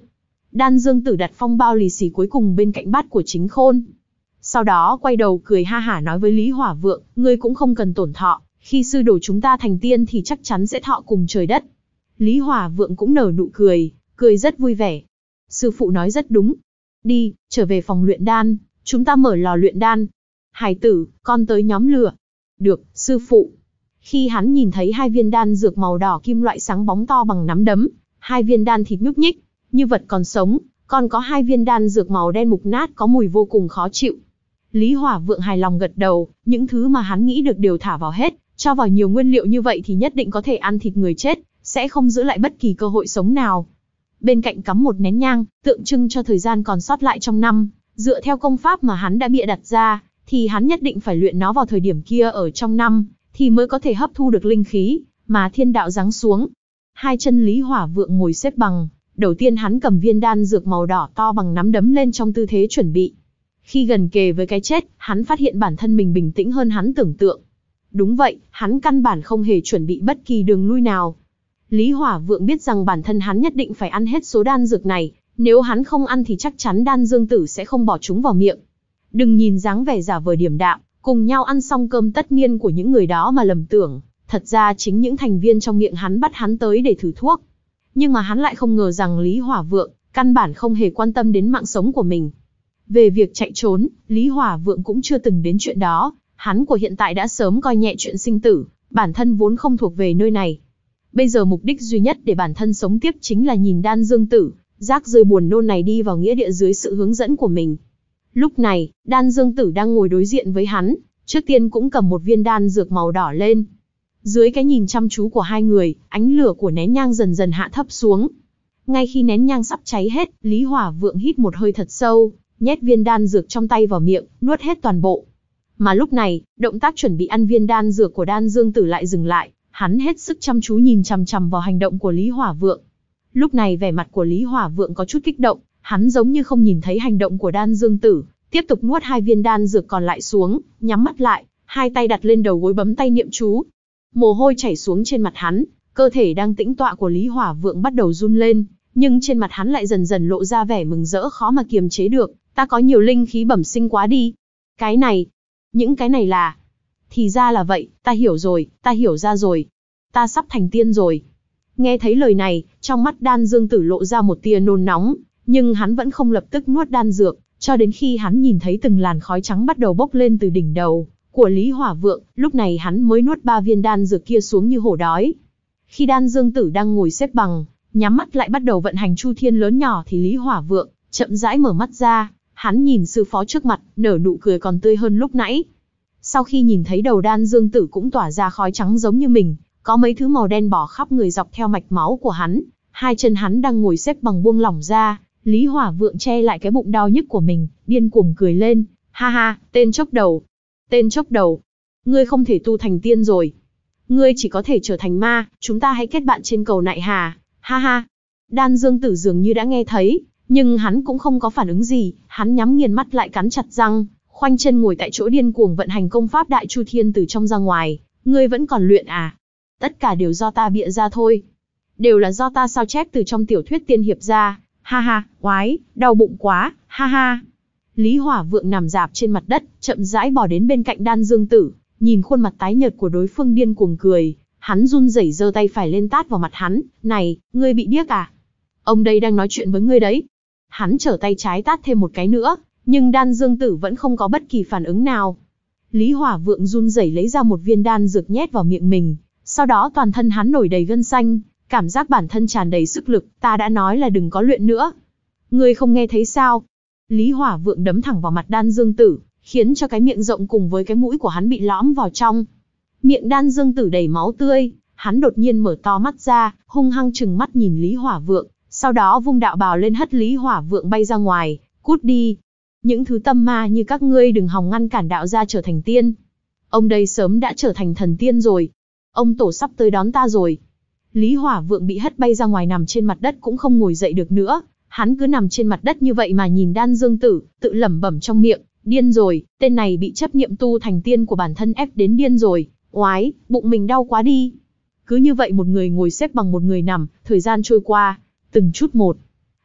Đan Dương Tử đặt phong bao lì xì cuối cùng bên cạnh bát của Chính Khôn. Sau đó quay đầu cười ha hả nói với Lý Hỏa Vượng, ngươi cũng không cần tổn thọ, khi sư đồ chúng ta thành tiên thì chắc chắn sẽ thọ cùng trời đất. Lý Hỏa Vượng cũng nở nụ cười, cười rất vui vẻ. Sư phụ nói rất đúng. Đi, trở về phòng luyện đan, chúng ta mở lò luyện đan. Hải tử, con tới nhóm lửa. Được, sư phụ. Khi hắn nhìn thấy hai viên đan dược màu đỏ kim loại sáng bóng to bằng nắm đấm, hai viên đan thịt nhúc nhích, như vật còn sống, còn có hai viên đan dược màu đen mục nát có mùi vô cùng khó chịu. Lý Hỏa Vượng hài lòng gật đầu, những thứ mà hắn nghĩ được đều thả vào hết, cho vào nhiều nguyên liệu như vậy thì nhất định có thể ăn thịt người chết, sẽ không giữ lại bất kỳ cơ hội sống nào. Bên cạnh cắm một nén nhang, tượng trưng cho thời gian còn sót lại trong năm, dựa theo công pháp mà hắn đã bịa đặt ra, thì hắn nhất định phải luyện nó vào thời điểm kia ở trong năm, thì mới có thể hấp thu được linh khí mà thiên đạo giáng xuống. Hai chân Lý Hỏa Vượng ngồi xếp bằng, đầu tiên hắn cầm viên đan dược màu đỏ to bằng nắm đấm lên trong tư thế chuẩn bị. Khi gần kề với cái chết, hắn phát hiện bản thân mình bình tĩnh hơn hắn tưởng tượng. Đúng vậy, hắn căn bản không hề chuẩn bị bất kỳ đường lui nào. Lý Hỏa Vượng biết rằng bản thân hắn nhất định phải ăn hết số đan dược này, nếu hắn không ăn thì chắc chắn Đan Dương Tử sẽ không bỏ chúng vào miệng. Đừng nhìn dáng vẻ giả vờ điềm đạm, cùng nhau ăn xong cơm tất niên của những người đó mà lầm tưởng, thật ra chính những thành viên trong miệng hắn bắt hắn tới để thử thuốc. Nhưng mà hắn lại không ngờ rằng Lý Hỏa Vượng căn bản không hề quan tâm đến mạng sống của mình. Về việc chạy trốn, Lý Hỏa Vượng cũng chưa từng đến chuyện đó, hắn của hiện tại đã sớm coi nhẹ chuyện sinh tử, bản thân vốn không thuộc về nơi này. Bây giờ mục đích duy nhất để bản thân sống tiếp chính là nhìn Đan Dương Tử, rác rưởi buồn nôn này đi vào nghĩa địa dưới sự hướng dẫn của mình. Lúc này, Đan Dương Tử đang ngồi đối diện với hắn, trước tiên cũng cầm một viên đan dược màu đỏ lên. Dưới cái nhìn chăm chú của hai người, ánh lửa của nén nhang dần dần hạ thấp xuống. Ngay khi nén nhang sắp cháy hết, Lý Hỏa Vượng hít một hơi thật sâu, nhét viên đan dược trong tay vào miệng, nuốt hết toàn bộ. Mà lúc này, động tác chuẩn bị ăn viên đan dược của Đan Dương Tử lại dừng lại, hắn hết sức chăm chú nhìn chằm chằm vào hành động của Lý Hỏa Vượng. Lúc này vẻ mặt của Lý Hỏa Vượng có chút kích động, hắn giống như không nhìn thấy hành động của Đan Dương Tử, tiếp tục nuốt hai viên đan dược còn lại xuống, nhắm mắt lại, hai tay đặt lên đầu gối bấm tay niệm chú. Mồ hôi chảy xuống trên mặt hắn, cơ thể đang tĩnh tọa của Lý Hỏa Vượng bắt đầu run lên, nhưng trên mặt hắn lại dần dần lộ ra vẻ mừng rỡ khó mà kiềm chế được, ta có nhiều linh khí bẩm sinh quá đi. Cái này, những cái này là... Thì ra là vậy, ta hiểu rồi, ta hiểu ra rồi. Ta sắp thành tiên rồi. Nghe thấy lời này, trong mắt Đan Dương Tử lộ ra một tia nôn nóng, nhưng hắn vẫn không lập tức nuốt đan dược, cho đến khi hắn nhìn thấy từng làn khói trắng bắt đầu bốc lên từ đỉnh đầu của Lý Hỏa Vượng, lúc này hắn mới nuốt ba viên đan dược kia xuống như hổ đói. Khi Đan Dương Tử đang ngồi xếp bằng, nhắm mắt lại bắt đầu vận hành chu thiên lớn nhỏ thì Lý Hỏa Vượng chậm rãi mở mắt ra, hắn nhìn sư phó trước mặt, nở nụ cười còn tươi hơn lúc nãy. Sau khi nhìn thấy đầu Đan Dương Tử cũng tỏa ra khói trắng giống như mình, có mấy thứ màu đen bỏ khắp người dọc theo mạch máu của hắn, hai chân hắn đang ngồi xếp bằng buông lỏng ra, Lý Hỏa Vượng che lại cái bụng đau nhức của mình, điên cuồng cười lên, ha ha, tên chốc đầu, tên chốc đầu, ngươi không thể tu thành tiên rồi, ngươi chỉ có thể trở thành ma, chúng ta hãy kết bạn trên cầu nại hà, ha ha. Đan Dương Tử dường như đã nghe thấy, nhưng hắn cũng không có phản ứng gì, hắn nhắm nghiền mắt lại cắn chặt răng, khoanh chân ngồi tại chỗ điên cuồng vận hành công pháp Đại Chu Thiên từ trong ra ngoài, ngươi vẫn còn luyện à? Tất cả đều do ta bịa ra thôi. Đều là do ta sao chép từ trong tiểu thuyết tiên hiệp ra, ha ha, oái, đau bụng quá, ha ha. Lý Hỏa Vượng nằm rạp trên mặt đất, chậm rãi bò đến bên cạnh Đan Dương Tử, nhìn khuôn mặt tái nhợt của đối phương điên cuồng cười, hắn run rẩy giơ tay phải lên tát vào mặt hắn, này, ngươi bị điếc à? Ông đây đang nói chuyện với ngươi đấy. Hắn trở tay trái tát thêm một cái nữa, nhưng Đan Dương Tử vẫn không có bất kỳ phản ứng nào. Lý Hỏa Vượng run rẩy lấy ra một viên đan dược nhét vào miệng mình, sau đó toàn thân hắn nổi đầy gân xanh, cảm giác bản thân tràn đầy sức lực, ta đã nói là đừng có luyện nữa. Ngươi không nghe thấy sao? Lý Hỏa Vượng đấm thẳng vào mặt Đan Dương Tử, khiến cho cái miệng rộng cùng với cái mũi của hắn bị lõm vào trong. Miệng Đan Dương Tử đầy máu tươi, hắn đột nhiên mở to mắt ra, hung hăng trừng mắt nhìn Lý Hỏa Vượng, sau đó vung đạo bào lên hất Lý Hỏa Vượng bay ra ngoài, cút đi. Những thứ tâm ma như các ngươi đừng hòng ngăn cản đạo gia trở thành tiên. Ông đây sớm đã trở thành thần tiên rồi. Ông tổ sắp tới đón ta rồi. Lý Hỏa Vượng bị hất bay ra ngoài nằm trên mặt đất cũng không ngồi dậy được nữa. Hắn cứ nằm trên mặt đất như vậy mà nhìn Đan Dương Tử, tự lẩm bẩm trong miệng, điên rồi, tên này bị chấp niệm tu thành tiên của bản thân ép đến điên rồi, oái, bụng mình đau quá đi. Cứ như vậy một người ngồi xếp bằng một người nằm, thời gian trôi qua, từng chút một.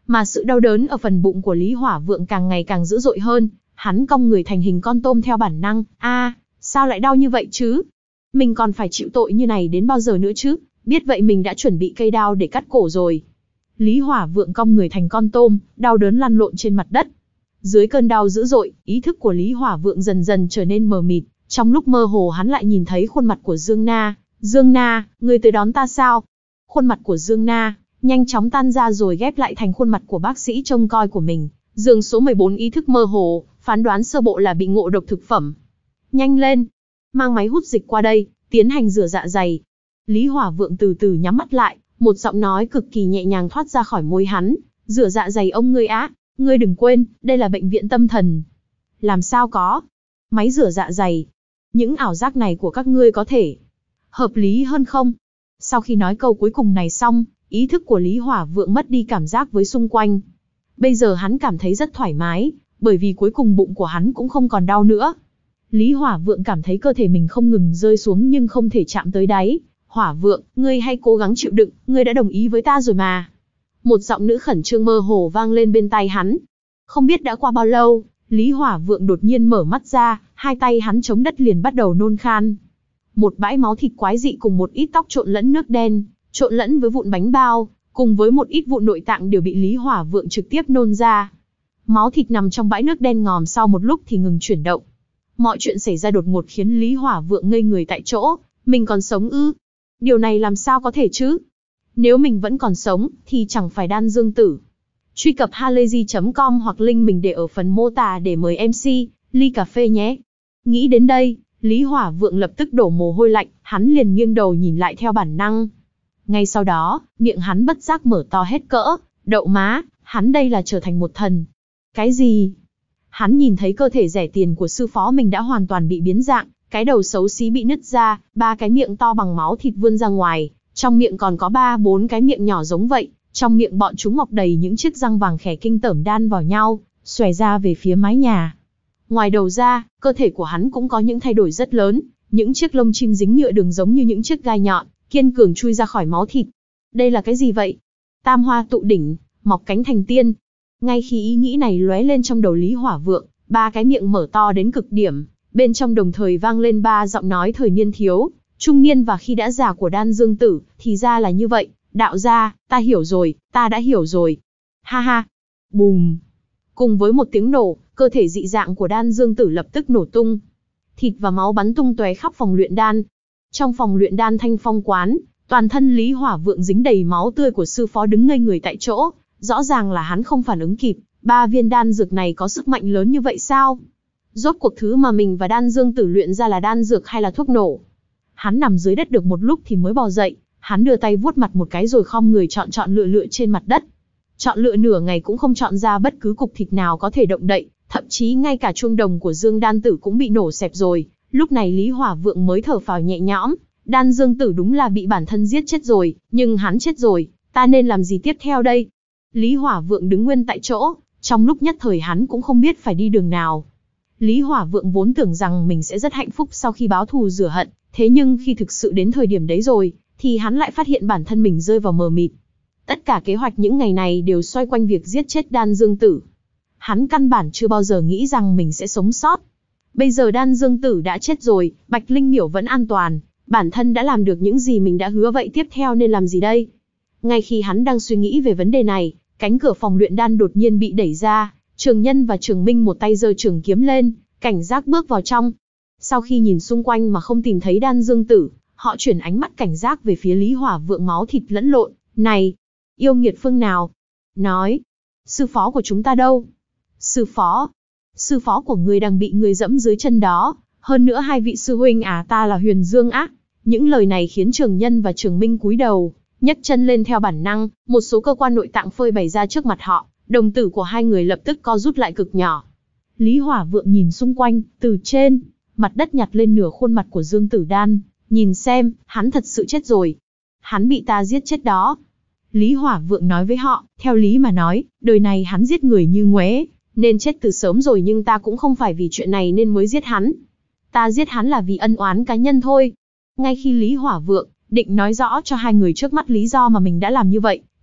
Mà sự đau đớn ở phần bụng của Lý Hỏa Vượng càng ngày càng dữ dội hơn, hắn cong người thành hình con tôm theo bản năng, a, sao lại đau như vậy chứ? Mình còn phải chịu tội như này đến bao giờ nữa chứ? Biết vậy mình đã chuẩn bị cây đao để cắt cổ rồi. Lý Hỏa Vượng cong người thành con tôm, đau đớn lăn lộn trên mặt đất. Dưới cơn đau dữ dội, ý thức của Lý Hỏa Vượng dần dần trở nên mờ mịt, trong lúc mơ hồ hắn lại nhìn thấy khuôn mặt của Dương Na. Dương Na, ngươi tới đón ta sao? Khuôn mặt của Dương Na nhanh chóng tan ra rồi ghép lại thành khuôn mặt của bác sĩ trông coi của mình. Giường số mười bốn ý thức mơ hồ, phán đoán sơ bộ là bị ngộ độc thực phẩm. Nhanh lên, mang máy hút dịch qua đây, tiến hành rửa dạ dày. Lý Hỏa Vượng từ từ nhắm mắt lại, một giọng nói cực kỳ nhẹ nhàng thoát ra khỏi môi hắn. Rửa dạ dày ông ngươi á, ngươi đừng quên, đây là bệnh viện tâm thần. Làm sao có máy rửa dạ dày? Những ảo giác này của các ngươi có thể hợp lý hơn không? Sau khi nói câu cuối cùng này xong, ý thức của Lý Hỏa Vượng mất đi cảm giác với xung quanh. Bây giờ hắn cảm thấy rất thoải mái, bởi vì cuối cùng bụng của hắn cũng không còn đau nữa. Lý Hỏa Vượng cảm thấy cơ thể mình không ngừng rơi xuống nhưng không thể chạm tới đáy. Hỏa Vượng, ngươi hãy cố gắng chịu đựng, ngươi đã đồng ý với ta rồi mà. Một giọng nữ khẩn trương mơ hồ vang lên bên tai hắn. Không biết đã qua bao lâu, Lý Hỏa Vượng đột nhiên mở mắt ra, hai tay hắn chống đất liền bắt đầu nôn khan. Một bãi máu thịt quái dị cùng một ít tóc trộn lẫn nước đen, trộn lẫn với vụn bánh bao, cùng với một ít vụn nội tạng đều bị Lý Hỏa Vượng trực tiếp nôn ra. Máu thịt nằm trong bãi nước đen ngòm sau một lúc thì ngừng chuyển động. Mọi chuyện xảy ra đột ngột khiến Lý Hỏa Vượng ngây người tại chỗ, mình còn sống ư? Điều này làm sao có thể chứ? Nếu mình vẫn còn sống, thì chẳng phải đan dương tử. Truy cập halayzi chấm com hoặc link mình để ở phần mô tả để mời em xê, ly cà phê nhé. Nghĩ đến đây, Lý Hỏa Vượng lập tức đổ mồ hôi lạnh, hắn liền nghiêng đầu nhìn lại theo bản năng. Ngay sau đó, miệng hắn bất giác mở to hết cỡ, đậu má, hắn đây là trở thành một thần. Cái gì? Hắn nhìn thấy cơ thể rẻ tiền của sư phó mình đã hoàn toàn bị biến dạng, cái đầu xấu xí bị nứt ra, ba cái miệng to bằng máu thịt vươn ra ngoài, trong miệng còn có ba bốn cái miệng nhỏ giống vậy, trong miệng bọn chúng mọc đầy những chiếc răng vàng khè kinh tởm đan vào nhau, xòe ra về phía mái nhà. Ngoài đầu ra, cơ thể của hắn cũng có những thay đổi rất lớn, những chiếc lông chim dính nhựa đường giống như những chiếc gai nhọn, kiên cường chui ra khỏi máu thịt. Đây là cái gì vậy? Tam hoa tụ đỉnh, mọc cánh thành tiên. Ngay khi ý nghĩ này lóe lên trong đầu Lý Hỏa Vượng, ba cái miệng mở to đến cực điểm, bên trong đồng thời vang lên ba giọng nói thời niên thiếu, trung niên và khi đã già của đan dương tử, thì ra là như vậy, đạo gia, ta hiểu rồi, ta đã hiểu rồi. Ha ha. Bùm. Cùng với một tiếng nổ, cơ thể dị dạng của đan dương tử lập tức nổ tung. Thịt và máu bắn tung tóe khắp phòng luyện đan. Trong phòng luyện đan Thanh Phong quán, toàn thân Lý Hỏa Vượng dính đầy máu tươi của sư phó đứng ngây người tại chỗ, rõ ràng là hắn không phản ứng kịp, ba viên đan dược này có sức mạnh lớn như vậy sao? Rốt cuộc thứ mà mình và đan dương tử luyện ra là đan dược hay là thuốc nổ? Hắn nằm dưới đất được một lúc thì mới bò dậy, hắn đưa tay vuốt mặt một cái rồi khom người chọn chọn lựa lựa trên mặt đất. Chọn lựa nửa ngày cũng không chọn ra bất cứ cục thịt nào có thể động đậy, thậm chí ngay cả chuông đồng của Dương Đan Tử cũng bị nổ xẹp rồi. Lúc này Lý Hỏa Vượng mới thở phào nhẹ nhõm, đan dương tử đúng là bị bản thân giết chết rồi, nhưng hắn chết rồi, ta nên làm gì tiếp theo đây? Lý Hỏa Vượng đứng nguyên tại chỗ, trong lúc nhất thời hắn cũng không biết phải đi đường nào. Lý Hỏa Vượng vốn tưởng rằng mình sẽ rất hạnh phúc sau khi báo thù rửa hận, thế nhưng khi thực sự đến thời điểm đấy rồi, thì hắn lại phát hiện bản thân mình rơi vào mờ mịt. Tất cả kế hoạch những ngày này đều xoay quanh việc giết chết đan dương tử. Hắn căn bản chưa bao giờ nghĩ rằng mình sẽ sống sót. Bây giờ đan dương tử đã chết rồi, Bạch Linh Miểu vẫn an toàn, bản thân đã làm được những gì mình đã hứa, vậy tiếp theo nên làm gì đây? Ngay khi hắn đang suy nghĩ về vấn đề này, cánh cửa phòng luyện đan đột nhiên bị đẩy ra, Trường Nhân và Trường Minh một tay giơ trường kiếm lên, cảnh giác bước vào trong. Sau khi nhìn xung quanh mà không tìm thấy đan dương tử, họ chuyển ánh mắt cảnh giác về phía Lý Hỏa Vượng máu thịt lẫn lộn. Này, yêu nghiệt phương nào? Nói, sư phó của chúng ta đâu? Sư phó? Sư phó của ngươi đang bị ngươi dẫm dưới chân đó, hơn nữa hai vị sư huynh à, ta là Huyền Dương á. Những lời này khiến Trường Nhân và Trường Minh cúi đầu, nhấc chân lên theo bản năng, một số cơ quan nội tạng phơi bày ra trước mặt họ, đồng tử của hai người lập tức co rút lại cực nhỏ. Lý Hỏa Vượng nhìn xung quanh, từ trên mặt đất nhặt lên nửa khuôn mặt của Dương Tử Đan, nhìn xem, hắn thật sự chết rồi. Hắn bị ta giết chết đó. Lý Hỏa Vượng nói với họ, theo lý mà nói, đời này hắn giết người như ngoé, nên chết từ sớm rồi, nhưng ta cũng không phải vì chuyện này nên mới giết hắn. Ta giết hắn là vì ân oán cá nhân thôi. Ngay khi Lý Hỏa Vượng định nói rõ cho hai người trước mắt lý do mà mình đã làm như vậy,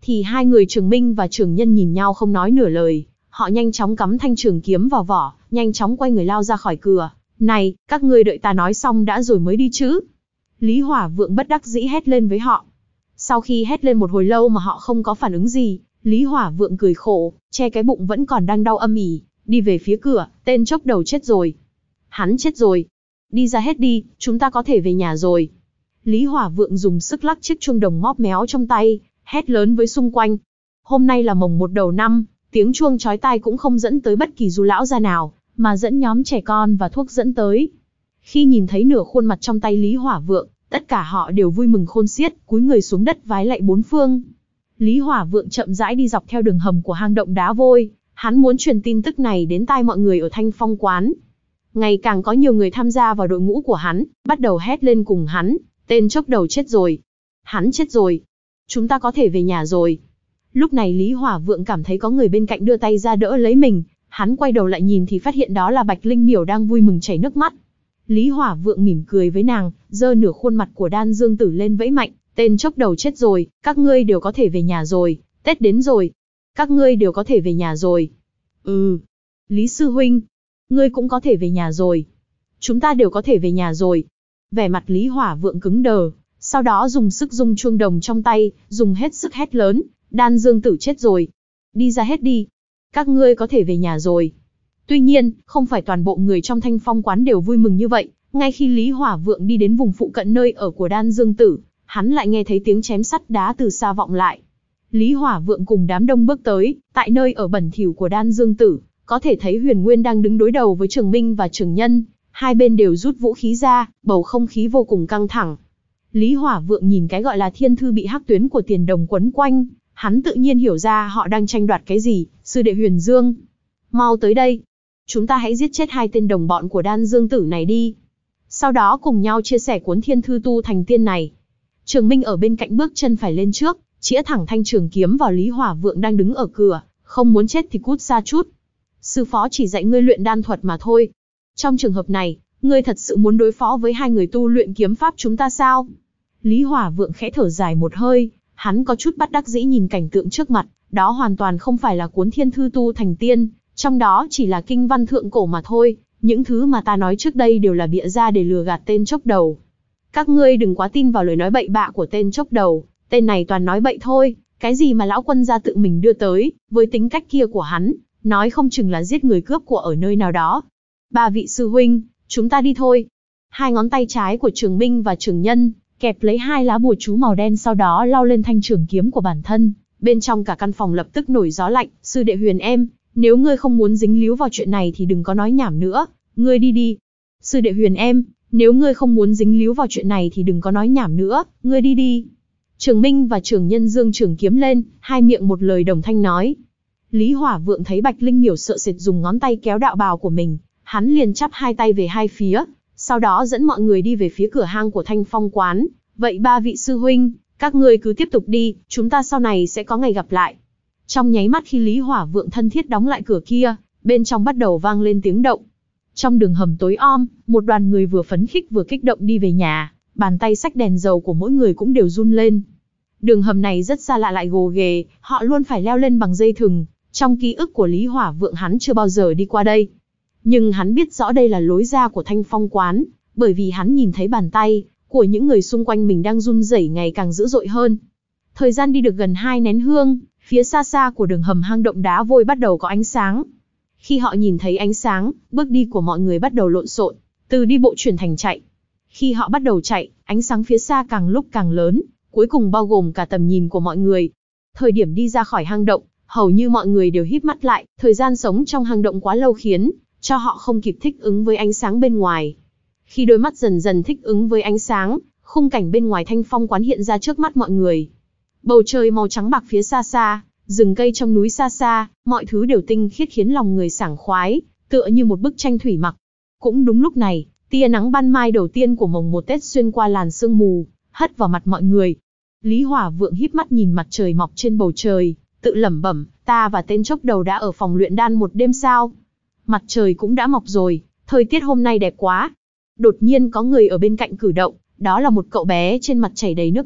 thì hai người Trường Minh và Trường Nhân nhìn nhau không nói nửa lời, họ nhanh chóng cắm thanh trường kiếm vào vỏ, nhanh chóng quay người lao ra khỏi cửa. Này, các ngươi đợi ta nói xong đã rồi mới đi chứ? Lý Hỏa Vượng bất đắc dĩ hét lên với họ. Sau khi hét lên một hồi lâu mà họ không có phản ứng gì, Lý Hỏa Vượng cười khổ, che cái bụng vẫn còn đang đau âm ỉ, đi về phía cửa. Tên chốc đầu chết rồi. Hắn chết rồi. Đi ra hết đi, chúng ta có thể về nhà rồi. Lý Hỏa Vượng dùng sức lắc chiếc chuông đồng móp méo trong tay, hét lớn với xung quanh. Hôm nay là mồng một đầu năm, tiếng chuông chói tai cũng không dẫn tới bất kỳ du lão gia nào, mà dẫn nhóm trẻ con và thuốc dẫn tới. Khi nhìn thấy nửa khuôn mặt trong tay Lý Hỏa Vượng, tất cả họ đều vui mừng khôn xiết, cúi người xuống đất vái lạy bốn phương. Lý Hỏa Vượng chậm rãi đi dọc theo đường hầm của hang động đá vôi, hắn muốn truyền tin tức này đến tai mọi người ở Thanh Phong quán. Ngày càng có nhiều người tham gia vào đội ngũ của hắn, bắt đầu hét lên cùng hắn, tên chốc đầu chết rồi. Hắn chết rồi. Chúng ta có thể về nhà rồi. Lúc này Lý Hỏa Vượng cảm thấy có người bên cạnh đưa tay ra đỡ lấy mình, hắn quay đầu lại nhìn thì phát hiện đó là Bạch Linh Miểu đang vui mừng chảy nước mắt. Lý Hỏa Vượng mỉm cười với nàng, giơ nửa khuôn mặt của Đan Dương Tử lên vẫy mạnh, tên chốc đầu chết rồi, các ngươi đều có thể về nhà rồi, Tết đến rồi. Các ngươi đều có thể về nhà rồi. Ừ. Lý Sư Huynh, ngươi cũng có thể về nhà rồi. Chúng ta đều có thể về nhà rồi. Vẻ mặt Lý Hỏa Vượng cứng đờ, sau đó dùng sức rung chuông đồng trong tay, dùng hết sức hét lớn, Đan Dương Tử chết rồi. Đi ra hết đi. Các ngươi có thể về nhà rồi. Tuy nhiên, không phải toàn bộ người trong Thanh Phong quán đều vui mừng như vậy. Ngay khi Lý Hỏa Vượng đi đến vùng phụ cận nơi ở của Đan Dương Tử, hắn lại nghe thấy tiếng chém sắt đá từ xa vọng lại. Lý Hỏa Vượng cùng đám đông bước tới, tại nơi ở bẩn thỉu của Đan Dương Tử, có thể thấy Huyền Nguyên đang đứng đối đầu với Trường Minh và Trường Nhân, hai bên đều rút vũ khí ra, bầu không khí vô cùng căng thẳng. Lý Hỏa Vượng nhìn cái gọi là thiên thư bị hắc tuyến của Tiền Đồng quấn quanh, hắn tự nhiên hiểu ra họ đang tranh đoạt cái gì. Sư đệ Huyền Dương, mau tới đây. Chúng ta hãy giết chết hai tên đồng bọn của Đan Dương Tử này đi. Sau đó cùng nhau chia sẻ cuốn thiên thư tu thành tiên này. Trường Minh ở bên cạnh bước chân phải lên trước, chĩa thẳng thanh trường kiếm vào Lý Hỏa Vượng đang đứng ở cửa, không muốn chết thì cút xa chút. Sư phó chỉ dạy ngươi luyện đan thuật mà thôi. Trong trường hợp này, ngươi thật sự muốn đối phó với hai người tu luyện kiếm pháp chúng ta sao? Lý Hỏa Vượng khẽ thở dài một hơi, hắn có chút bất đắc dĩ nhìn cảnh tượng trước mặt, đó hoàn toàn không phải là cuốn thiên thư tu thành tiên, trong đó chỉ là kinh văn thượng cổ mà thôi, những thứ mà ta nói trước đây đều là bịa ra để lừa gạt tên chốc đầu. Các ngươi đừng quá tin vào lời nói bậy bạ của tên chốc đầu, tên này toàn nói bậy thôi, cái gì mà lão quân gia tự mình đưa tới, với tính cách kia của hắn, nói không chừng là giết người cướp của ở nơi nào đó. Ba vị sư huynh, chúng ta đi thôi. Hai ngón tay trái của Trường Minh và Trường Nhân kẹp lấy hai lá bùa chú màu đen, sau đó lao lên thanh trường kiếm của bản thân. Bên trong cả căn phòng lập tức nổi gió lạnh. Sư đệ Huyền em, nếu ngươi không muốn dính líu vào chuyện này thì đừng có nói nhảm nữa, ngươi đi đi. Sư đệ Huyền em, nếu ngươi không muốn dính líu vào chuyện này thì đừng có nói nhảm nữa, ngươi đi đi. Trường Minh và Trường Nhân giương trường kiếm lên, hai miệng một lời đồng thanh nói. Lý Hỏa Vượng thấy Bạch Linh Miểu sợ sệt dùng ngón tay kéo đạo bào của mình, hắn liền chắp hai tay về hai phía, sau đó dẫn mọi người đi về phía cửa hang của Thanh Phong quán. Vậy ba vị sư huynh, các ngươi cứ tiếp tục đi, chúng ta sau này sẽ có ngày gặp lại. Trong nháy mắt khi Lý Hỏa Vượng thân thiết đóng lại cửa kia, bên trong bắt đầu vang lên tiếng động. Trong đường hầm tối om, một đoàn người vừa phấn khích vừa kích động đi về nhà, bàn tay xách đèn dầu của mỗi người cũng đều run lên. Đường hầm này rất xa lạ lại gồ ghề, họ luôn phải leo lên bằng dây thừng. Trong ký ức của Lý Hỏa Vượng hắn chưa bao giờ đi qua đây. Nhưng hắn biết rõ đây là lối ra của Thanh Phong quán, bởi vì hắn nhìn thấy bàn tay của những người xung quanh mình đang run rẩy ngày càng dữ dội hơn. Thời gian đi được gần hai nén hương, phía xa xa của đường hầm hang động đá vôi bắt đầu có ánh sáng. Khi họ nhìn thấy ánh sáng, bước đi của mọi người bắt đầu lộn xộn, từ đi bộ chuyển thành chạy. Khi họ bắt đầu chạy, ánh sáng phía xa càng lúc càng lớn, cuối cùng bao gồm cả tầm nhìn của mọi người. Thời điểm đi ra khỏi hang động, hầu như mọi người đều híp mắt lại, thời gian sống trong hang động quá lâu khiến cho họ không kịp thích ứng với ánh sáng bên ngoài. Khi đôi mắt dần dần thích ứng với ánh sáng, khung cảnh bên ngoài Thanh Phong quán hiện ra trước mắt mọi người. Bầu trời màu trắng bạc phía xa xa, rừng cây trong núi xa xa, mọi thứ đều tinh khiết khiến lòng người sảng khoái, tựa như một bức tranh thủy mặc. Cũng đúng lúc này, tia nắng ban mai đầu tiên của mồng một Tết xuyên qua làn sương mù, hất vào mặt mọi người. Lý Hỏa Vượng híp mắt nhìn mặt trời mọc trên bầu trời, tự lẩm bẩm, ta và tên chốc đầu đã ở phòng luyện đan một đêm sao? Mặt trời cũng đã mọc rồi, thời tiết hôm nay đẹp quá. Đột nhiên có người ở bên cạnh cử động, đó là một cậu bé trên mặt chảy đầy nước mắt,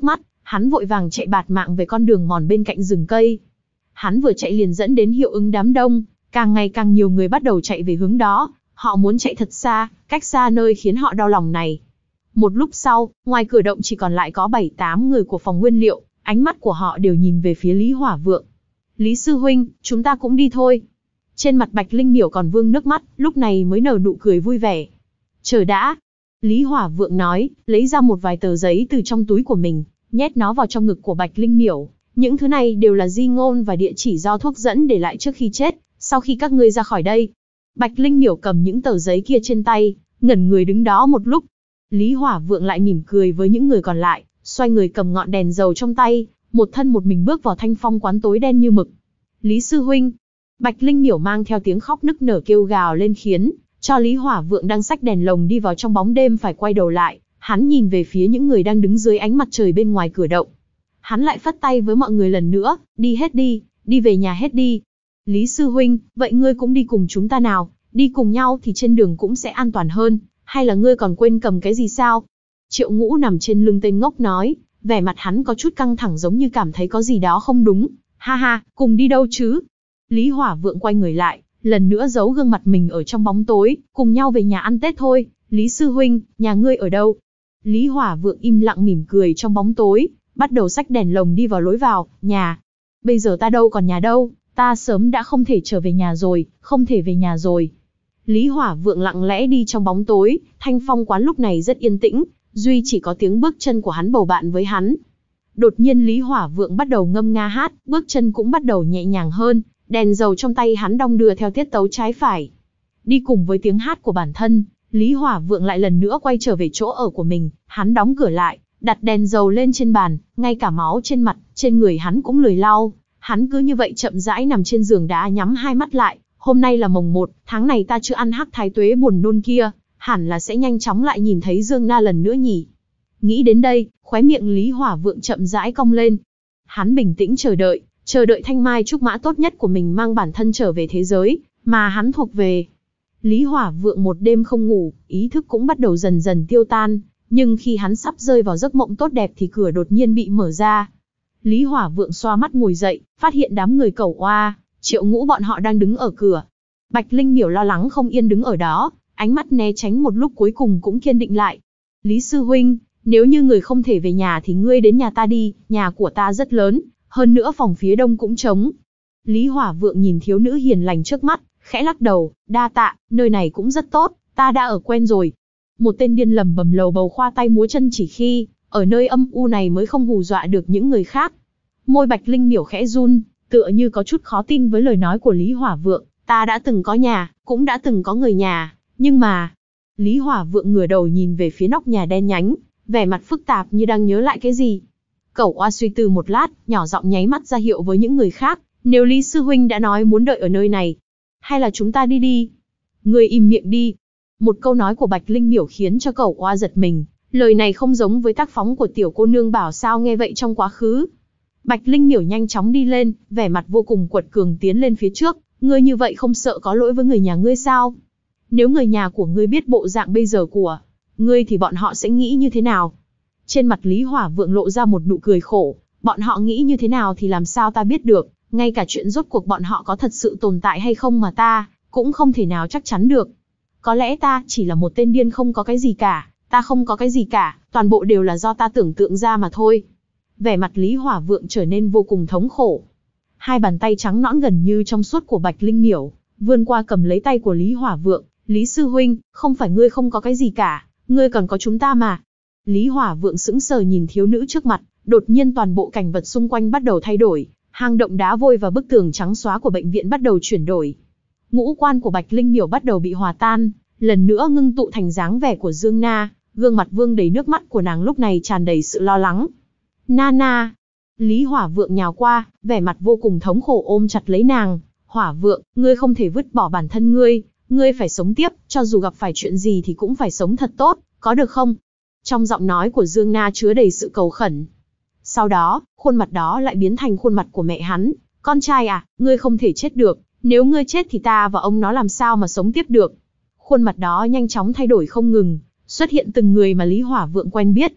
hắn vội vàng chạy bạt mạng về con đường mòn bên cạnh rừng cây. Hắn vừa chạy liền dẫn đến hiệu ứng đám đông, càng ngày càng nhiều người bắt đầu chạy về hướng đó, họ muốn chạy thật xa, cách xa nơi khiến họ đau lòng này. Một lúc sau, ngoài cửa động chỉ còn lại có bảy tám người của phòng nguyên liệu, ánh mắt của họ đều nhìn về phía Lý Hỏa Vượng. Lý sư huynh, chúng ta cũng đi thôi. Trên mặt Bạch Linh Miểu còn vương nước mắt, lúc này mới nở nụ cười vui vẻ. Chờ đã. Lý Hỏa Vượng nói, lấy ra một vài tờ giấy từ trong túi của mình, nhét nó vào trong ngực của Bạch Linh Miểu. Những thứ này đều là di ngôn và địa chỉ do thuốc dẫn để lại trước khi chết, sau khi các ngươi ra khỏi đây. Bạch Linh Miểu cầm những tờ giấy kia trên tay, ngẩn người đứng đó một lúc. Lý Hỏa Vượng lại mỉm cười với những người còn lại, xoay người cầm ngọn đèn dầu trong tay, một thân một mình bước vào thanh phong quán tối đen như mực. Lý sư huynh. Bạch Linh Miểu mang theo tiếng khóc nức nở kêu gào lên khiến cho Lý Hỏa Vượng đang xách đèn lồng đi vào trong bóng đêm phải quay đầu lại. Hắn nhìn về phía những người đang đứng dưới ánh mặt trời bên ngoài cửa động. Hắn lại phất tay với mọi người lần nữa, đi hết đi, đi về nhà hết đi. Lý sư huynh, vậy ngươi cũng đi cùng chúng ta nào, đi cùng nhau thì trên đường cũng sẽ an toàn hơn, hay là ngươi còn quên cầm cái gì sao? Triệu Ngũ nằm trên lưng tên ngốc nói, vẻ mặt hắn có chút căng thẳng giống như cảm thấy có gì đó không đúng. Ha ha, cùng đi đâu chứ? Lý Hỏa Vượng quay người lại, lần nữa giấu gương mặt mình ở trong bóng tối, cùng nhau về nhà ăn Tết thôi. Lý sư huynh, nhà ngươi ở đâu? Lý Hỏa Vượng im lặng mỉm cười trong bóng tối, bắt đầu xách đèn lồng đi vào lối vào, nhà. Bây giờ ta đâu còn nhà đâu, ta sớm đã không thể trở về nhà rồi, không thể về nhà rồi. Lý Hỏa Vượng lặng lẽ đi trong bóng tối, thanh phong quán lúc này rất yên tĩnh, duy chỉ có tiếng bước chân của hắn bầu bạn với hắn. Đột nhiên Lý Hỏa Vượng bắt đầu ngâm nga hát, bước chân cũng bắt đầu nhẹ nhàng hơn, đèn dầu trong tay hắn đong đưa theo tiết tấu trái phải. Đi cùng với tiếng hát của bản thân, Lý Hỏa Vượng lại lần nữa quay trở về chỗ ở của mình, hắn đóng cửa lại, đặt đèn dầu lên trên bàn, ngay cả máu trên mặt, trên người hắn cũng lười lau. Hắn cứ như vậy chậm rãi nằm trên giường đá nhắm hai mắt lại, hôm nay là mồng một, tháng này ta chưa ăn hắc thái tuế buồn nôn kia, hẳn là sẽ nhanh chóng lại nhìn thấy Dương Na lần nữa nhỉ. Nghĩ đến đây, khóe miệng Lý Hỏa Vượng chậm rãi cong lên. Hắn bình tĩnh chờ đợi, chờ đợi thanh mai trúc mã tốt nhất của mình mang bản thân trở về thế giới mà hắn thuộc về. Lý Hỏa Vượng một đêm không ngủ, ý thức cũng bắt đầu dần dần tiêu tan, nhưng khi hắn sắp rơi vào giấc mộng tốt đẹp thì cửa đột nhiên bị mở ra. Lý Hỏa Vượng xoa mắt ngồi dậy, phát hiện đám người Cẩu Oa, Triệu Ngũ bọn họ đang đứng ở cửa. Bạch Linh Miểu lo lắng không yên đứng ở đó, ánh mắt né tránh một lúc cuối cùng cũng kiên định lại. Lý sư huynh, nếu như người không thể về nhà thì ngươi đến nhà ta đi, nhà của ta rất lớn, hơn nữa phòng phía đông cũng trống. Lý Hỏa Vượng nhìn thiếu nữ hiền lành trước mắt, khẽ lắc đầu, đa tạ, nơi này cũng rất tốt, ta đã ở quen rồi. Một tên điên lầm bầm lầu bầu khoa tay múa chân chỉ khi, ở nơi âm u này mới không hù dọa được những người khác. Môi Bạch Linh Miểu khẽ run, tựa như có chút khó tin với lời nói của Lý Hỏa Vượng, ta đã từng có nhà, cũng đã từng có người nhà, nhưng mà... Lý Hỏa Vượng ngửa đầu nhìn về phía nóc nhà đen nhánh, vẻ mặt phức tạp như đang nhớ lại cái gì. Cẩu Oa suy tư một lát, nhỏ giọng nháy mắt ra hiệu với những người khác, nếu Lý sư huynh đã nói muốn đợi ở nơi này, hay là chúng ta đi đi. Ngươi im miệng đi. Một câu nói của Bạch Linh Miểu khiến cho Cẩu Oa giật mình, lời này không giống với tác phóng của tiểu cô nương bảo sao nghe vậy trong quá khứ. Bạch Linh Miểu nhanh chóng đi lên, vẻ mặt vô cùng quật cường tiến lên phía trước, ngươi như vậy không sợ có lỗi với người nhà ngươi sao? Nếu người nhà của ngươi biết bộ dạng bây giờ của ngươi thì bọn họ sẽ nghĩ như thế nào? Trên mặt Lý Hỏa Vượng lộ ra một nụ cười khổ, bọn họ nghĩ như thế nào thì làm sao ta biết được, ngay cả chuyện rốt cuộc bọn họ có thật sự tồn tại hay không mà ta cũng không thể nào chắc chắn được. Có lẽ ta chỉ là một tên điên không có cái gì cả, ta không có cái gì cả, toàn bộ đều là do ta tưởng tượng ra mà thôi. Vẻ mặt Lý Hỏa Vượng trở nên vô cùng thống khổ. Hai bàn tay trắng nõn gần như trong suốt của Bạch Linh Miểu vươn qua cầm lấy tay của Lý Hỏa Vượng. Lý sư huynh, không phải ngươi không có cái gì cả, ngươi còn có chúng ta mà. Lý Hỏa Vượng sững sờ nhìn thiếu nữ trước mặt, đột nhiên toàn bộ cảnh vật xung quanh bắt đầu thay đổi, hang động đá vôi và bức tường trắng xóa của bệnh viện bắt đầu chuyển đổi. Ngũ quan của Bạch Linh Miểu bắt đầu bị hòa tan, lần nữa ngưng tụ thành dáng vẻ của Dương Na, gương mặt vương đầy nước mắt của nàng lúc này tràn đầy sự lo lắng. Nana. Lý Hỏa Vượng nhào qua, vẻ mặt vô cùng thống khổ ôm chặt lấy nàng. Hỏa Vượng, ngươi không thể vứt bỏ bản thân ngươi, ngươi phải sống tiếp, cho dù gặp phải chuyện gì thì cũng phải sống thật tốt, có được không? Trong giọng nói của Dương Na chứa đầy sự cầu khẩn. Sau đó, khuôn mặt đó lại biến thành khuôn mặt của mẹ hắn. Con trai à, ngươi không thể chết được, nếu ngươi chết thì ta và ông nó làm sao mà sống tiếp được? Khuôn mặt đó nhanh chóng thay đổi không ngừng, xuất hiện từng người mà Lý Hỏa Vượng quen biết.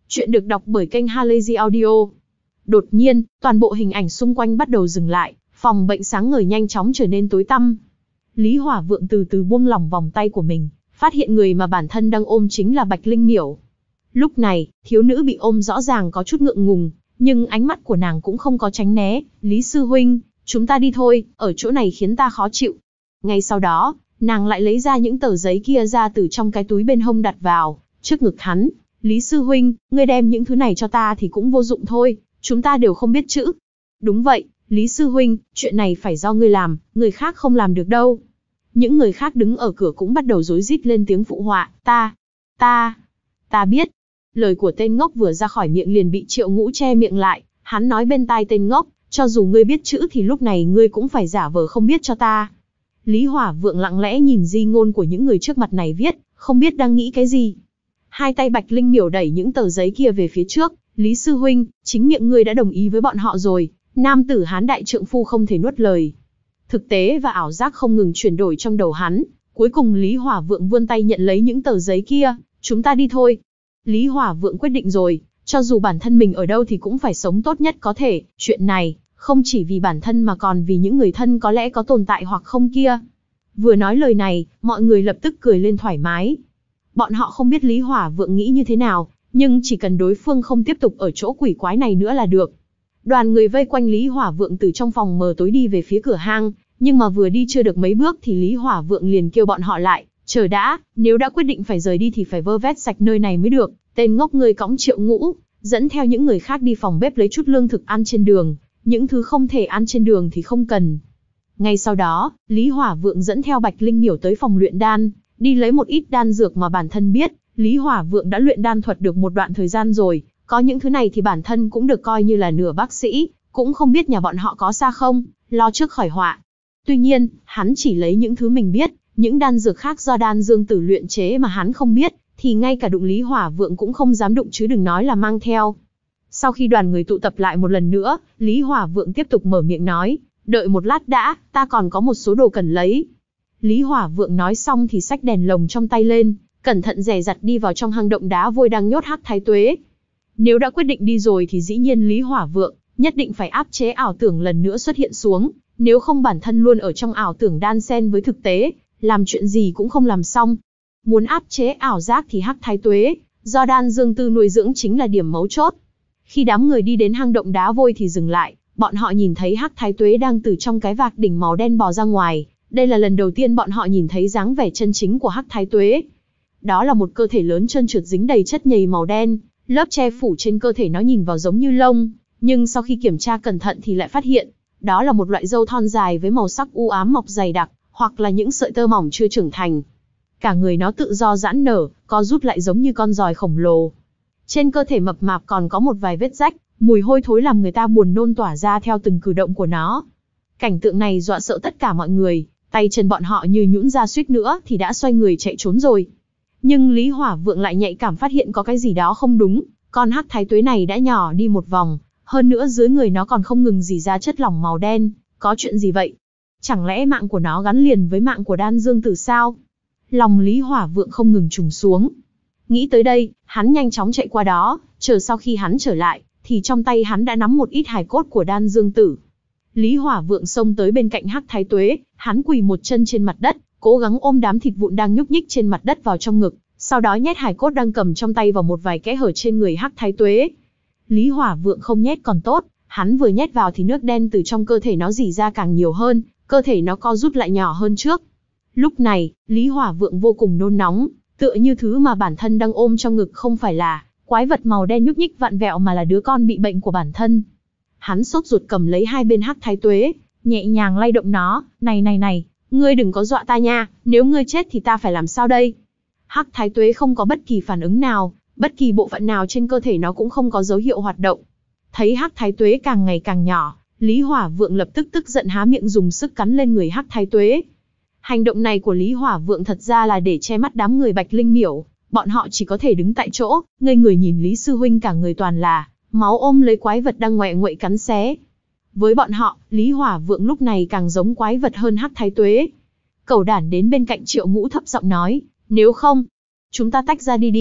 Chuyện được đọc bởi kênh Halazy Audio. Đột nhiên, toàn bộ hình ảnh xung quanh bắt đầu dừng lại, phòng bệnh sáng ngời nhanh chóng trở nên tối tăm. Lý Hỏa Vượng từ từ buông lỏng vòng tay của mình, phát hiện người mà bản thân đang ôm chính là Bạch Linh Miểu. Lúc này, thiếu nữ bị ôm rõ ràng có chút ngượng ngùng, nhưng ánh mắt của nàng cũng không có tránh né. Lý sư huynh, chúng ta đi thôi, ở chỗ này khiến ta khó chịu. Ngay sau đó, nàng lại lấy ra những tờ giấy kia ra từ trong cái túi bên hông đặt vào trước ngực hắn. Lý sư huynh, ngươi đem những thứ này cho ta thì cũng vô dụng thôi, chúng ta đều không biết chữ. Đúng vậy, Lý sư huynh, chuyện này phải do ngươi làm, người khác không làm được đâu. Những người khác đứng ở cửa cũng bắt đầu rối rít lên tiếng phụ họa, ta, ta, ta biết. Lời của tên ngốc vừa ra khỏi miệng liền bị Triệu Ngũ che miệng lại, hắn nói bên tai tên ngốc, cho dù ngươi biết chữ thì lúc này ngươi cũng phải giả vờ không biết cho ta. Lý Hỏa Vượng lặng lẽ nhìn di ngôn của những người trước mặt này viết, không biết đang nghĩ cái gì. Hai tay Bạch Linh Miểu đẩy những tờ giấy kia về phía trước, Lý sư huynh, chính miệng ngươi đã đồng ý với bọn họ rồi, nam tử hán đại trượng phu không thể nuốt lời. Thực tế và ảo giác không ngừng chuyển đổi trong đầu hắn, cuối cùng Lý Hỏa Vượng vươn tay nhận lấy những tờ giấy kia, chúng ta đi thôi. Lý Hỏa Vượng quyết định rồi, cho dù bản thân mình ở đâu thì cũng phải sống tốt nhất có thể, chuyện này, không chỉ vì bản thân mà còn vì những người thân có lẽ có tồn tại hoặc không kia. Vừa nói lời này, mọi người lập tức cười lên thoải mái. Bọn họ không biết Lý Hỏa Vượng nghĩ như thế nào, nhưng chỉ cần đối phương không tiếp tục ở chỗ quỷ quái này nữa là được. Đoàn người vây quanh Lý Hỏa Vượng từ trong phòng mờ tối đi về phía cửa hang, nhưng mà vừa đi chưa được mấy bước thì Lý Hỏa Vượng liền kêu bọn họ lại, chờ đã, nếu đã quyết định phải rời đi thì phải vơ vét sạch nơi này mới được, tên ngốc ngươi cõng Triệu Ngũ, dẫn theo những người khác đi phòng bếp lấy chút lương thực ăn trên đường, những thứ không thể ăn trên đường thì không cần. Ngay sau đó, Lý Hỏa Vượng dẫn theo Bạch Linh Miểu tới phòng luyện đan, đi lấy một ít đan dược mà bản thân biết, Lý Hỏa Vượng đã luyện đan thuật được một đoạn thời gian rồi, có những thứ này thì bản thân cũng được coi như là nửa bác sĩ, cũng không biết nhà bọn họ có xa không, lo trước khỏi họa. Tuy nhiên, hắn chỉ lấy những thứ mình biết, những đan dược khác do Đan Dương Tử luyện chế mà hắn không biết, thì ngay cả đụng Lý Hỏa Vượng cũng không dám đụng chứ đừng nói là mang theo. Sau khi đoàn người tụ tập lại một lần nữa, Lý Hỏa Vượng tiếp tục mở miệng nói, đợi một lát đã, ta còn có một số đồ cần lấy. Lý Hỏa Vượng nói xong thì xách đèn lồng trong tay lên, cẩn thận dè dặt đi vào trong hang động đá vôi đang nhốt Hắc Thái Tuế. Nếu đã quyết định đi rồi thì dĩ nhiên Lý Hỏa Vượng nhất định phải áp chế ảo tưởng lần nữa xuất hiện xuống, nếu không bản thân luôn ở trong ảo tưởng đan xen với thực tế, làm chuyện gì cũng không làm xong. Muốn áp chế ảo giác thì Hắc Thái Tuế, do Đan Dương Tư nuôi dưỡng chính là điểm mấu chốt. Khi đám người đi đến hang động đá vôi thì dừng lại, bọn họ nhìn thấy Hắc Thái Tuế đang từ trong cái vạc đỉnh màu đen bò ra ngoài. Đây là lần đầu tiên bọn họ nhìn thấy dáng vẻ chân chính của Hắc Thái Tuế. Đó là một cơ thể lớn trơn trượt dính đầy chất nhầy màu đen, lớp che phủ trên cơ thể nó nhìn vào giống như lông, nhưng sau khi kiểm tra cẩn thận thì lại phát hiện, đó là một loại râu thon dài với màu sắc u ám mọc dày đặc, hoặc là những sợi tơ mỏng chưa trưởng thành. Cả người nó tự do giãn nở, co rút lại giống như con giòi khổng lồ. Trên cơ thể mập mạp còn có một vài vết rách, mùi hôi thối làm người ta buồn nôn tỏa ra theo từng cử động của nó. Cảnh tượng này dọa sợ tất cả mọi người, tay chân bọn họ như nhũn ra suýt nữa thì đã xoay người chạy trốn rồi. Nhưng Lý Hỏa Vượng lại nhạy cảm phát hiện có cái gì đó không đúng, con Hắc Thái Tuế này đã nhỏ đi một vòng, hơn nữa dưới người nó còn không ngừng rỉ ra chất lỏng màu đen, có chuyện gì vậy? Chẳng lẽ mạng của nó gắn liền với mạng của Đan Dương Tử sao? Lòng Lý Hỏa Vượng không ngừng trùng xuống. Nghĩ tới đây, hắn nhanh chóng chạy qua đó, chờ sau khi hắn trở lại, thì trong tay hắn đã nắm một ít hài cốt của Đan Dương Tử. Lý Hỏa Vượng xông tới bên cạnh Hắc Thái Tuế, hắn quỳ một chân trên mặt đất, cố gắng ôm đám thịt vụn đang nhúc nhích trên mặt đất vào trong ngực, sau đó nhét hài cốt đang cầm trong tay vào một vài kẽ hở trên người Hắc Thái Tuế. Lý Hỏa Vượng không nhét còn tốt, hắn vừa nhét vào thì nước đen từ trong cơ thể nó rỉ ra càng nhiều hơn, cơ thể nó co rút lại nhỏ hơn trước. Lúc này, Lý Hỏa Vượng vô cùng nôn nóng, tựa như thứ mà bản thân đang ôm trong ngực không phải là quái vật màu đen nhúc nhích vặn vẹo mà là đứa con bị bệnh của bản thân. Hắn sốt ruột cầm lấy hai bên Hắc Thái Tuế, nhẹ nhàng lay động nó, này này này, ngươi đừng có dọa ta nha, nếu ngươi chết thì ta phải làm sao đây? Hắc Thái Tuế không có bất kỳ phản ứng nào, bất kỳ bộ phận nào trên cơ thể nó cũng không có dấu hiệu hoạt động. Thấy Hắc Thái Tuế càng ngày càng nhỏ, Lý Hỏa Vượng lập tức tức giận há miệng dùng sức cắn lên người Hắc Thái Tuế. Hành động này của Lý Hỏa Vượng thật ra là để che mắt đám người Bạch Linh Miểu, bọn họ chỉ có thể đứng tại chỗ, ngây người nhìn Lý sư huynh cả người toàn là máu ôm lấy quái vật đang ngoẹ nguậy cắn xé. Với bọn họ, Lý Hỏa Vượng lúc này càng giống quái vật hơn Hắc Thái Tuế. Cẩu đản đến bên cạnh Triệu Ngũ thấp giọng nói, nếu không, chúng ta tách ra đi đi,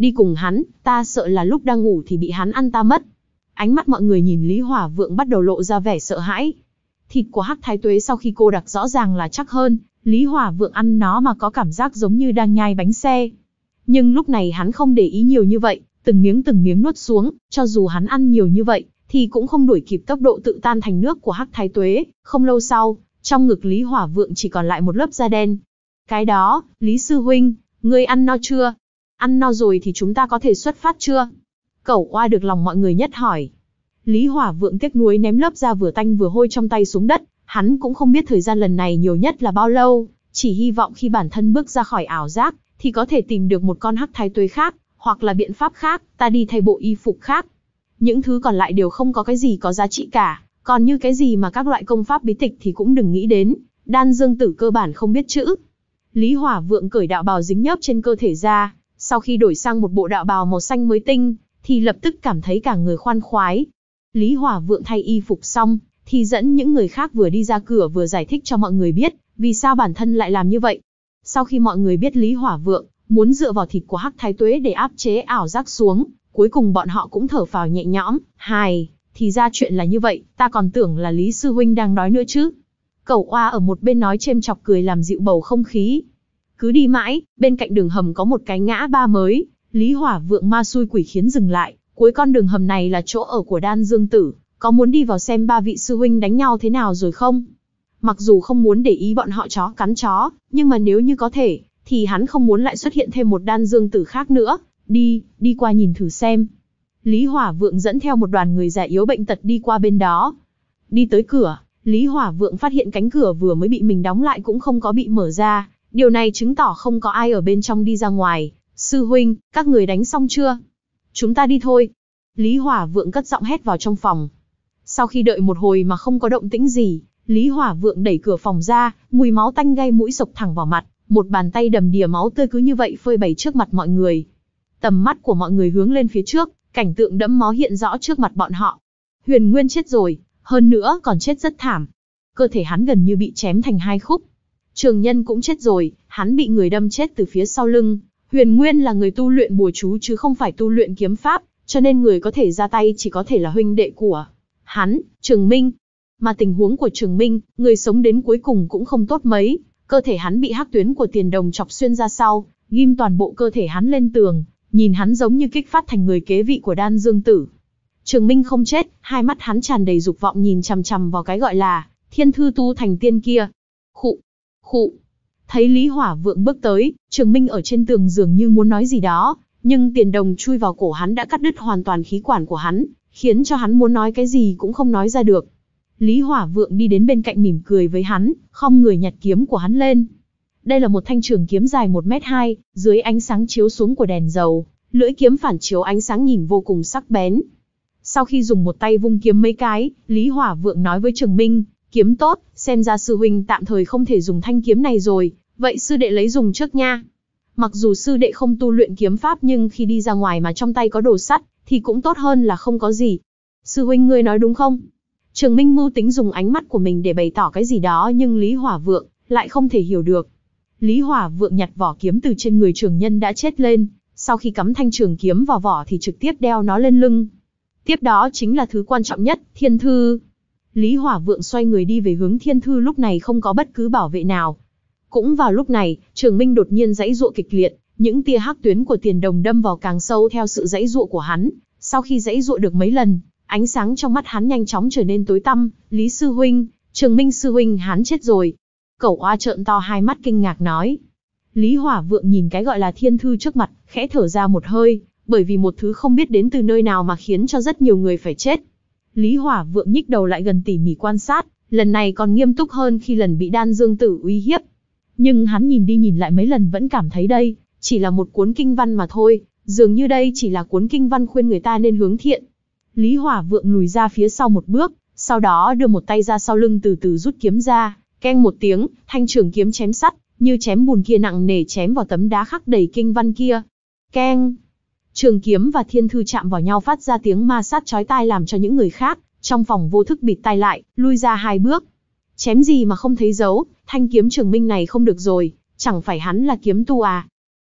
đi cùng hắn, ta sợ là lúc đang ngủ thì bị hắn ăn ta mất. Ánh mắt mọi người nhìn Lý Hỏa Vượng bắt đầu lộ ra vẻ sợ hãi. Thịt của Hắc Thái Tuế sau khi cô đặc rõ ràng là chắc hơn, Lý Hỏa Vượng ăn nó mà có cảm giác giống như đang nhai bánh xe. Nhưng lúc này hắn không để ý nhiều như vậy, từng miếng từng miếng nuốt xuống, cho dù hắn ăn nhiều như vậy, thì cũng không đuổi kịp tốc độ tự tan thành nước của Hắc Thái Tuế. Không lâu sau, trong ngực Lý Hỏa Vượng chỉ còn lại một lớp da đen. Cái đó, Lý Sư Huynh, ngươi ăn no chưa? Ăn no rồi thì chúng ta có thể xuất phát chưa? Cẩu Oa được lòng mọi người nhất hỏi. Lý Hỏa Vượng tiếc nuối ném lớp da vừa tanh vừa hôi trong tay xuống đất, hắn cũng không biết thời gian lần này nhiều nhất là bao lâu, chỉ hy vọng khi bản thân bước ra khỏi ảo giác, thì có thể tìm được một con Hắc Thái Tuế khác, hoặc là biện pháp khác, ta đi thay bộ y phục khác. Những thứ còn lại đều không có cái gì có giá trị cả, còn như cái gì mà các loại công pháp bí tịch thì cũng đừng nghĩ đến, Đan Dương Tử cơ bản không biết chữ. Lý Hỏa Vượng cởi đạo bào dính nhớp trên cơ thể ra, sau khi đổi sang một bộ đạo bào màu xanh mới tinh, thì lập tức cảm thấy cả người khoan khoái. Lý Hỏa Vượng thay y phục xong, thì dẫn những người khác vừa đi ra cửa vừa giải thích cho mọi người biết, vì sao bản thân lại làm như vậy. Sau khi mọi người biết Lý Hỏa Vượng muốn dựa vào thịt của Hắc Thái Tuế để áp chế ảo giác xuống, cuối cùng bọn họ cũng thở phào nhẹ nhõm. Hài, thì ra chuyện là như vậy, ta còn tưởng là Lý Sư Huynh đang nói nữa chứ. Cẩu Oa ở một bên nói chêm chọc cười làm dịu bầu không khí. Cứ đi mãi, bên cạnh đường hầm có một cái ngã ba mới, Lý Hỏa Vượng ma xui quỷ khiến dừng lại. Cuối con đường hầm này là chỗ ở của Đan Dương Tử, có muốn đi vào xem ba vị sư huynh đánh nhau thế nào rồi không? Mặc dù không muốn để ý bọn họ chó cắn chó, nhưng mà nếu như có thể, thì hắn không muốn lại xuất hiện thêm một Đan Dương Tử khác nữa. Đi, đi qua nhìn thử xem. Lý Hỏa Vượng dẫn theo một đoàn người già yếu bệnh tật đi qua bên đó. Đi tới cửa, Lý Hỏa Vượng phát hiện cánh cửa vừa mới bị mình đóng lại cũng không có bị mở ra. Điều này chứng tỏ không có ai ở bên trong đi ra ngoài. Sư huynh, các người đánh xong chưa? Chúng ta đi thôi. Lý Hỏa Vượng cất giọng hét vào trong phòng. Sau khi đợi một hồi mà không có động tĩnh gì, Lý Hỏa Vượng đẩy cửa phòng ra, mùi máu tanh gây mũi sộc thẳng vào mặt, một bàn tay đầm đìa máu tươi cứ như vậy phơi bày trước mặt mọi người. Tầm mắt của mọi người hướng lên phía trước, cảnh tượng đẫm máu hiện rõ trước mặt bọn họ. Huyền Nguyên chết rồi, hơn nữa còn chết rất thảm. Cơ thể hắn gần như bị chém thành hai khúc. Trường Nhân cũng chết rồi, hắn bị người đâm chết từ phía sau lưng. Huyền Nguyên là người tu luyện bùa chú chứ không phải tu luyện kiếm pháp, cho nên người có thể ra tay chỉ có thể là huynh đệ của hắn, Trường Minh. Mà tình huống của Trường Minh, người sống đến cuối cùng cũng không tốt mấy, cơ thể hắn bị hắc tuyến của tiền đồng chọc xuyên ra sau, ghim toàn bộ cơ thể hắn lên tường, nhìn hắn giống như kích phát thành người kế vị của Đan Dương Tử. Trường Minh không chết, hai mắt hắn tràn đầy dục vọng nhìn chằm chằm vào cái gọi là thiên thư tu thành tiên kia. Khụ, khụ. Thấy Lý Hỏa Vượng bước tới, Trường Minh ở trên tường dường như muốn nói gì đó, nhưng tiền đồng chui vào cổ hắn đã cắt đứt hoàn toàn khí quản của hắn, khiến cho hắn muốn nói cái gì cũng không nói ra được. Lý Hỏa Vượng đi đến bên cạnh mỉm cười với hắn, khom người nhặt kiếm của hắn lên. Đây là một thanh trường kiếm dài một mét hai, dưới ánh sáng chiếu xuống của đèn dầu, lưỡi kiếm phản chiếu ánh sáng nhìn vô cùng sắc bén. Sau khi dùng một tay vung kiếm mấy cái, Lý Hỏa Vượng nói với Trường Minh, kiếm tốt, xem ra sư huynh tạm thời không thể dùng thanh kiếm này rồi, vậy sư đệ lấy dùng trước nha. Mặc dù sư đệ không tu luyện kiếm pháp nhưng khi đi ra ngoài mà trong tay có đồ sắt, thì cũng tốt hơn là không có gì. Sư huynh ngươi nói đúng không? Trường Minh mưu tính dùng ánh mắt của mình để bày tỏ cái gì đó nhưng Lý Hỏa Vượng lại không thể hiểu được. Lý Hỏa Vượng nhặt vỏ kiếm từ trên người Trường Nhân đã chết lên, sau khi cắm thanh trường kiếm vào vỏ thì trực tiếp đeo nó lên lưng. Tiếp đó chính là thứ quan trọng nhất, thiên thư. Lý Hỏa Vượng xoay người đi về hướng thiên thư, lúc này không có bất cứ bảo vệ nào. Cũng vào lúc này, Trường Minh đột nhiên giãy giụa kịch liệt, những tia hắc tuyến của tiền đồng đâm vào càng sâu theo sự giãy giụa của hắn. Sau khi giãy giụa được mấy lần, ánh sáng trong mắt hắn nhanh chóng trở nên tối tăm. Lý sư huynh, Trường Minh sư huynh, hắn chết rồi. Cẩu Oa trợn to hai mắt kinh ngạc nói. Lý Hỏa Vượng nhìn cái gọi là thiên thư trước mặt, khẽ thở ra một hơi, bởi vì một thứ không biết đến từ nơi nào mà khiến cho rất nhiều người phải chết. Lý Hỏa Vượng nhích đầu lại gần tỉ mỉ quan sát, lần này còn nghiêm túc hơn khi lần bị Đan Dương Tử uy hiếp. Nhưng hắn nhìn đi nhìn lại mấy lần vẫn cảm thấy đây chỉ là một cuốn kinh văn mà thôi, dường như đây chỉ là cuốn kinh văn khuyên người ta nên hướng thiện. Lý Hỏa Vượng lùi ra phía sau một bước, sau đó đưa một tay ra sau lưng từ từ rút kiếm ra, keng một tiếng, thanh trường kiếm chém sắt, như chém bùn kia nặng nề chém vào tấm đá khắc đầy kinh văn kia. Keng! Trường kiếm và thiên thư chạm vào nhau phát ra tiếng ma sát chói tai làm cho những người khác trong phòng vô thức bịt tai lại, lui ra hai bước. Chém gì mà không thấy dấu, thanh kiếm Trường Minh này không được rồi, chẳng phải hắn là kiếm tu à?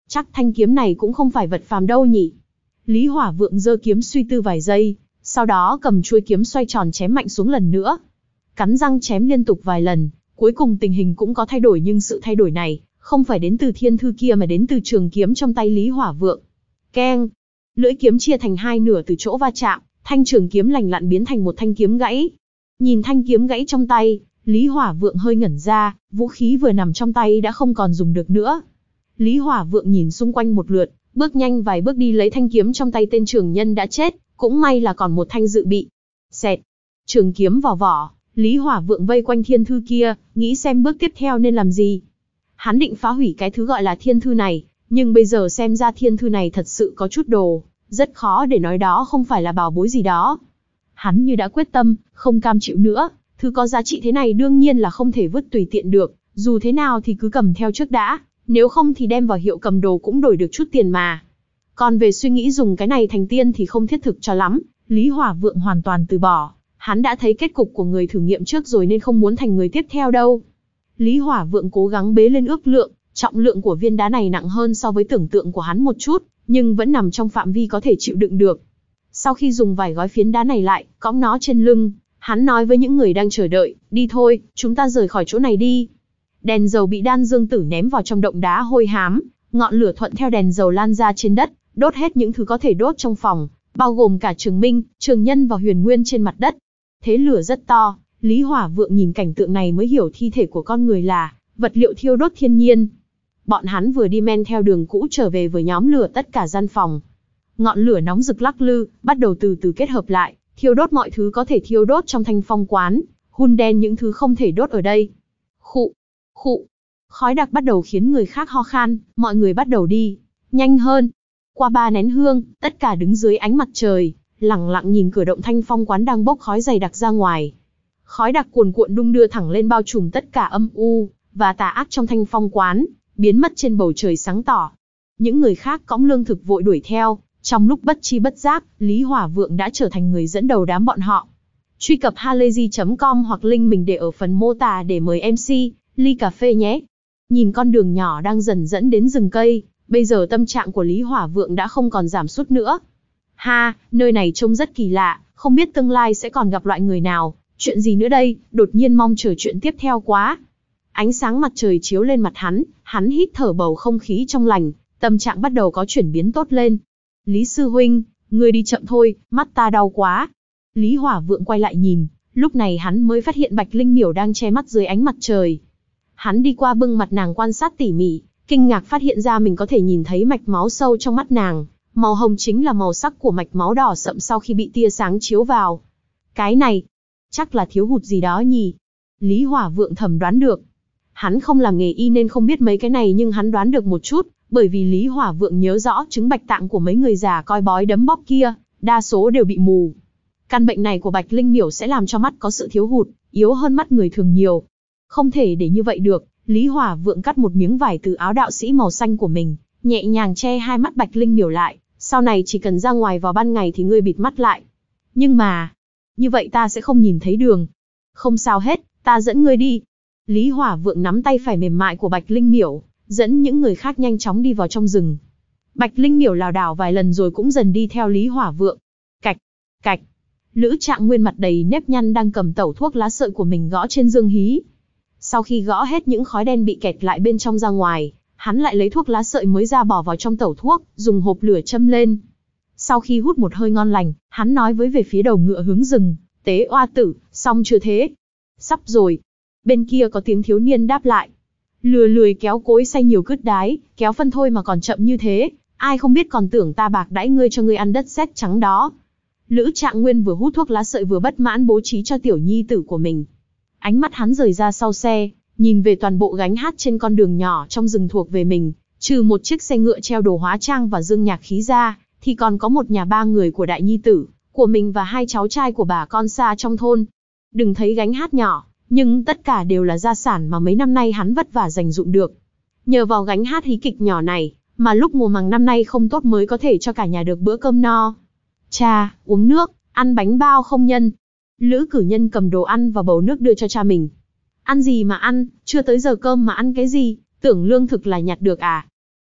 Chắc thanh kiếm này cũng không phải vật phàm đâu nhỉ. Lý Hỏa Vượng giơ kiếm suy tư vài giây, sau đó cầm chuôi kiếm xoay tròn chém mạnh xuống lần nữa. Cắn răng chém liên tục vài lần, cuối cùng tình hình cũng có thay đổi, nhưng sự thay đổi này không phải đến từ thiên thư kia mà đến từ trường kiếm trong tay Lý Hỏa Vượng. Keng! Lưỡi kiếm chia thành hai nửa từ chỗ va chạm, thanh trường kiếm lành lặn biến thành một thanh kiếm gãy. Nhìn thanh kiếm gãy trong tay, Lý Hỏa Vượng hơi ngẩn ra, vũ khí vừa nằm trong tay đã không còn dùng được nữa. Lý Hỏa Vượng nhìn xung quanh một lượt, bước nhanh vài bước đi lấy thanh kiếm trong tay tên trường nhân đã chết, cũng may là còn một thanh dự bị. Xẹt! Trường kiếm vào vỏ, Lý Hỏa Vượng vây quanh thiên thư kia, nghĩ xem bước tiếp theo nên làm gì. Hắn định phá hủy cái thứ gọi là thiên thư này, nhưng bây giờ xem ra thiên thư này thật sự có chút đồ, rất khó để nói đó không phải là bảo bối gì đó. Hắn như đã quyết tâm, không cam chịu nữa, thứ có giá trị thế này đương nhiên là không thể vứt tùy tiện được, dù thế nào thì cứ cầm theo trước đã, nếu không thì đem vào hiệu cầm đồ cũng đổi được chút tiền mà. Còn về suy nghĩ dùng cái này thành tiên thì không thiết thực cho lắm, Lý Hỏa Vượng hoàn toàn từ bỏ, hắn đã thấy kết cục của người thử nghiệm trước rồi nên không muốn thành người tiếp theo đâu. Lý Hỏa Vượng cố gắng bế lên ước lượng, trọng lượng của viên đá này nặng hơn so với tưởng tượng của hắn một chút, nhưng vẫn nằm trong phạm vi có thể chịu đựng được. Sau khi dùng vài gói phiến đá này lại, cõng nó trên lưng, hắn nói với những người đang chờ đợi, đi thôi, chúng ta rời khỏi chỗ này đi. Đèn dầu bị Đan Dương Tử ném vào trong động đá hôi hám, ngọn lửa thuận theo đèn dầu lan ra trên đất, đốt hết những thứ có thể đốt trong phòng, bao gồm cả Trường Minh, Trường Nhân và Huyền Nguyên trên mặt đất. Thế lửa rất to, Lý Hỏa Vượng nhìn cảnh tượng này mới hiểu thi thể của con người là vật liệu thiêu đốt thiên nhiên. Bọn hắn vừa đi men theo đường cũ trở về với nhóm lửa tất cả gian phòng. Ngọn lửa nóng rực lắc lư, bắt đầu từ từ kết hợp lại, thiêu đốt mọi thứ có thể thiêu đốt trong Thanh Phong quán, hun đen những thứ không thể đốt ở đây. Khụ, khụ, khói đặc bắt đầu khiến người khác ho khan, mọi người bắt đầu đi nhanh hơn. Qua ba nén hương, tất cả đứng dưới ánh mặt trời, lặng lặng nhìn cửa động Thanh Phong quán đang bốc khói dày đặc ra ngoài. Khói đặc cuồn cuộn đung đưa thẳng lên bao trùm tất cả âm u và tà ác trong Thanh Phong quán, biến mất trên bầu trời sáng tỏ. Những người khác cõng lương thực vội đuổi theo, trong lúc bất chi bất giác, Lý Hỏa Vượng đã trở thành người dẫn đầu đám bọn họ. Truy cập halayzi chấm com hoặc link mình để ở phần mô tả để mời em xê, ly cà phê nhé. Nhìn con đường nhỏ đang dần dẫn đến rừng cây, bây giờ tâm trạng của Lý Hỏa Vượng đã không còn giảm sút nữa. Ha, nơi này trông rất kỳ lạ, không biết tương lai sẽ còn gặp loại người nào, chuyện gì nữa đây, đột nhiên mong chờ chuyện tiếp theo quá. Ánh sáng mặt trời chiếu lên mặt hắn, hắn hít thở bầu không khí trong lành, tâm trạng bắt đầu có chuyển biến tốt lên. Lý sư huynh, ngươi đi chậm thôi, mắt ta đau quá. Lý Hỏa Vượng quay lại nhìn, lúc này hắn mới phát hiện Bạch Linh Miểu đang che mắt dưới ánh mặt trời. Hắn đi qua bưng mặt nàng quan sát tỉ mỉ, kinh ngạc phát hiện ra mình có thể nhìn thấy mạch máu sâu trong mắt nàng, màu hồng chính là màu sắc của mạch máu đỏ sậm sau khi bị tia sáng chiếu vào. Cái này, chắc là thiếu hụt gì đó nhỉ? Lý Hỏa Vượng thầm đoán được. Hắn không làm nghề y nên không biết mấy cái này, nhưng hắn đoán được một chút, bởi vì Lý Hỏa Vượng nhớ rõ chứng bạch tạng của mấy người già coi bói đấm bóp kia, đa số đều bị mù. Căn bệnh này của Bạch Linh Miểu sẽ làm cho mắt có sự thiếu hụt, yếu hơn mắt người thường nhiều. Không thể để như vậy được, Lý Hỏa Vượng cắt một miếng vải từ áo đạo sĩ màu xanh của mình, nhẹ nhàng che hai mắt Bạch Linh Miểu lại, sau này chỉ cần ra ngoài vào ban ngày thì ngươi bịt mắt lại. Nhưng mà, như vậy ta sẽ không nhìn thấy đường. Không sao hết, ta dẫn ngươi đi. Lý Hỏa Vượng nắm tay phải mềm mại của Bạch Linh Miểu, dẫn những người khác nhanh chóng đi vào trong rừng. Bạch Linh Miểu lảo đảo vài lần rồi cũng dần đi theo Lý Hỏa Vượng. Cạch, cạch. Lữ Trạng Nguyên mặt đầy nếp nhăn đang cầm tẩu thuốc lá sợi của mình gõ trên dương hí. Sau khi gõ hết những khói đen bị kẹt lại bên trong ra ngoài, hắn lại lấy thuốc lá sợi mới ra bỏ vào trong tẩu thuốc, dùng hộp lửa châm lên. Sau khi hút một hơi ngon lành, hắn nói với về phía đầu ngựa hướng rừng, Tế oa tử, xong chưa thế? Sắp rồi. Bên kia có tiếng thiếu niên đáp lại. Lừa lười kéo cối xay nhiều cứt đái, kéo phân thôi mà còn chậm như thế, ai không biết còn tưởng ta bạc đãi ngươi cho ngươi ăn đất sét trắng đó. Lữ Trạng Nguyên vừa hút thuốc lá sợi vừa bất mãn bố trí cho tiểu nhi tử của mình. Ánh mắt hắn rời ra sau xe, nhìn về toàn bộ gánh hát trên con đường nhỏ trong rừng thuộc về mình, trừ một chiếc xe ngựa treo đồ hóa trang và dương nhạc khí ra, thì còn có một nhà ba người của đại nhi tử, của mình và hai cháu trai của bà con xa trong thôn. Đừng thấy gánh hát nhỏ, nhưng tất cả đều là gia sản mà mấy năm nay hắn vất vả dành dụm được. Nhờ vào gánh hát hí kịch nhỏ này, mà lúc mùa màng năm nay không tốt mới có thể cho cả nhà được bữa cơm no. Cha, uống nước, ăn bánh bao không nhân. Lữ Cử Nhân cầm đồ ăn và bầu nước đưa cho cha mình. Ăn gì mà ăn, chưa tới giờ cơm mà ăn cái gì, tưởng lương thực là nhặt được à?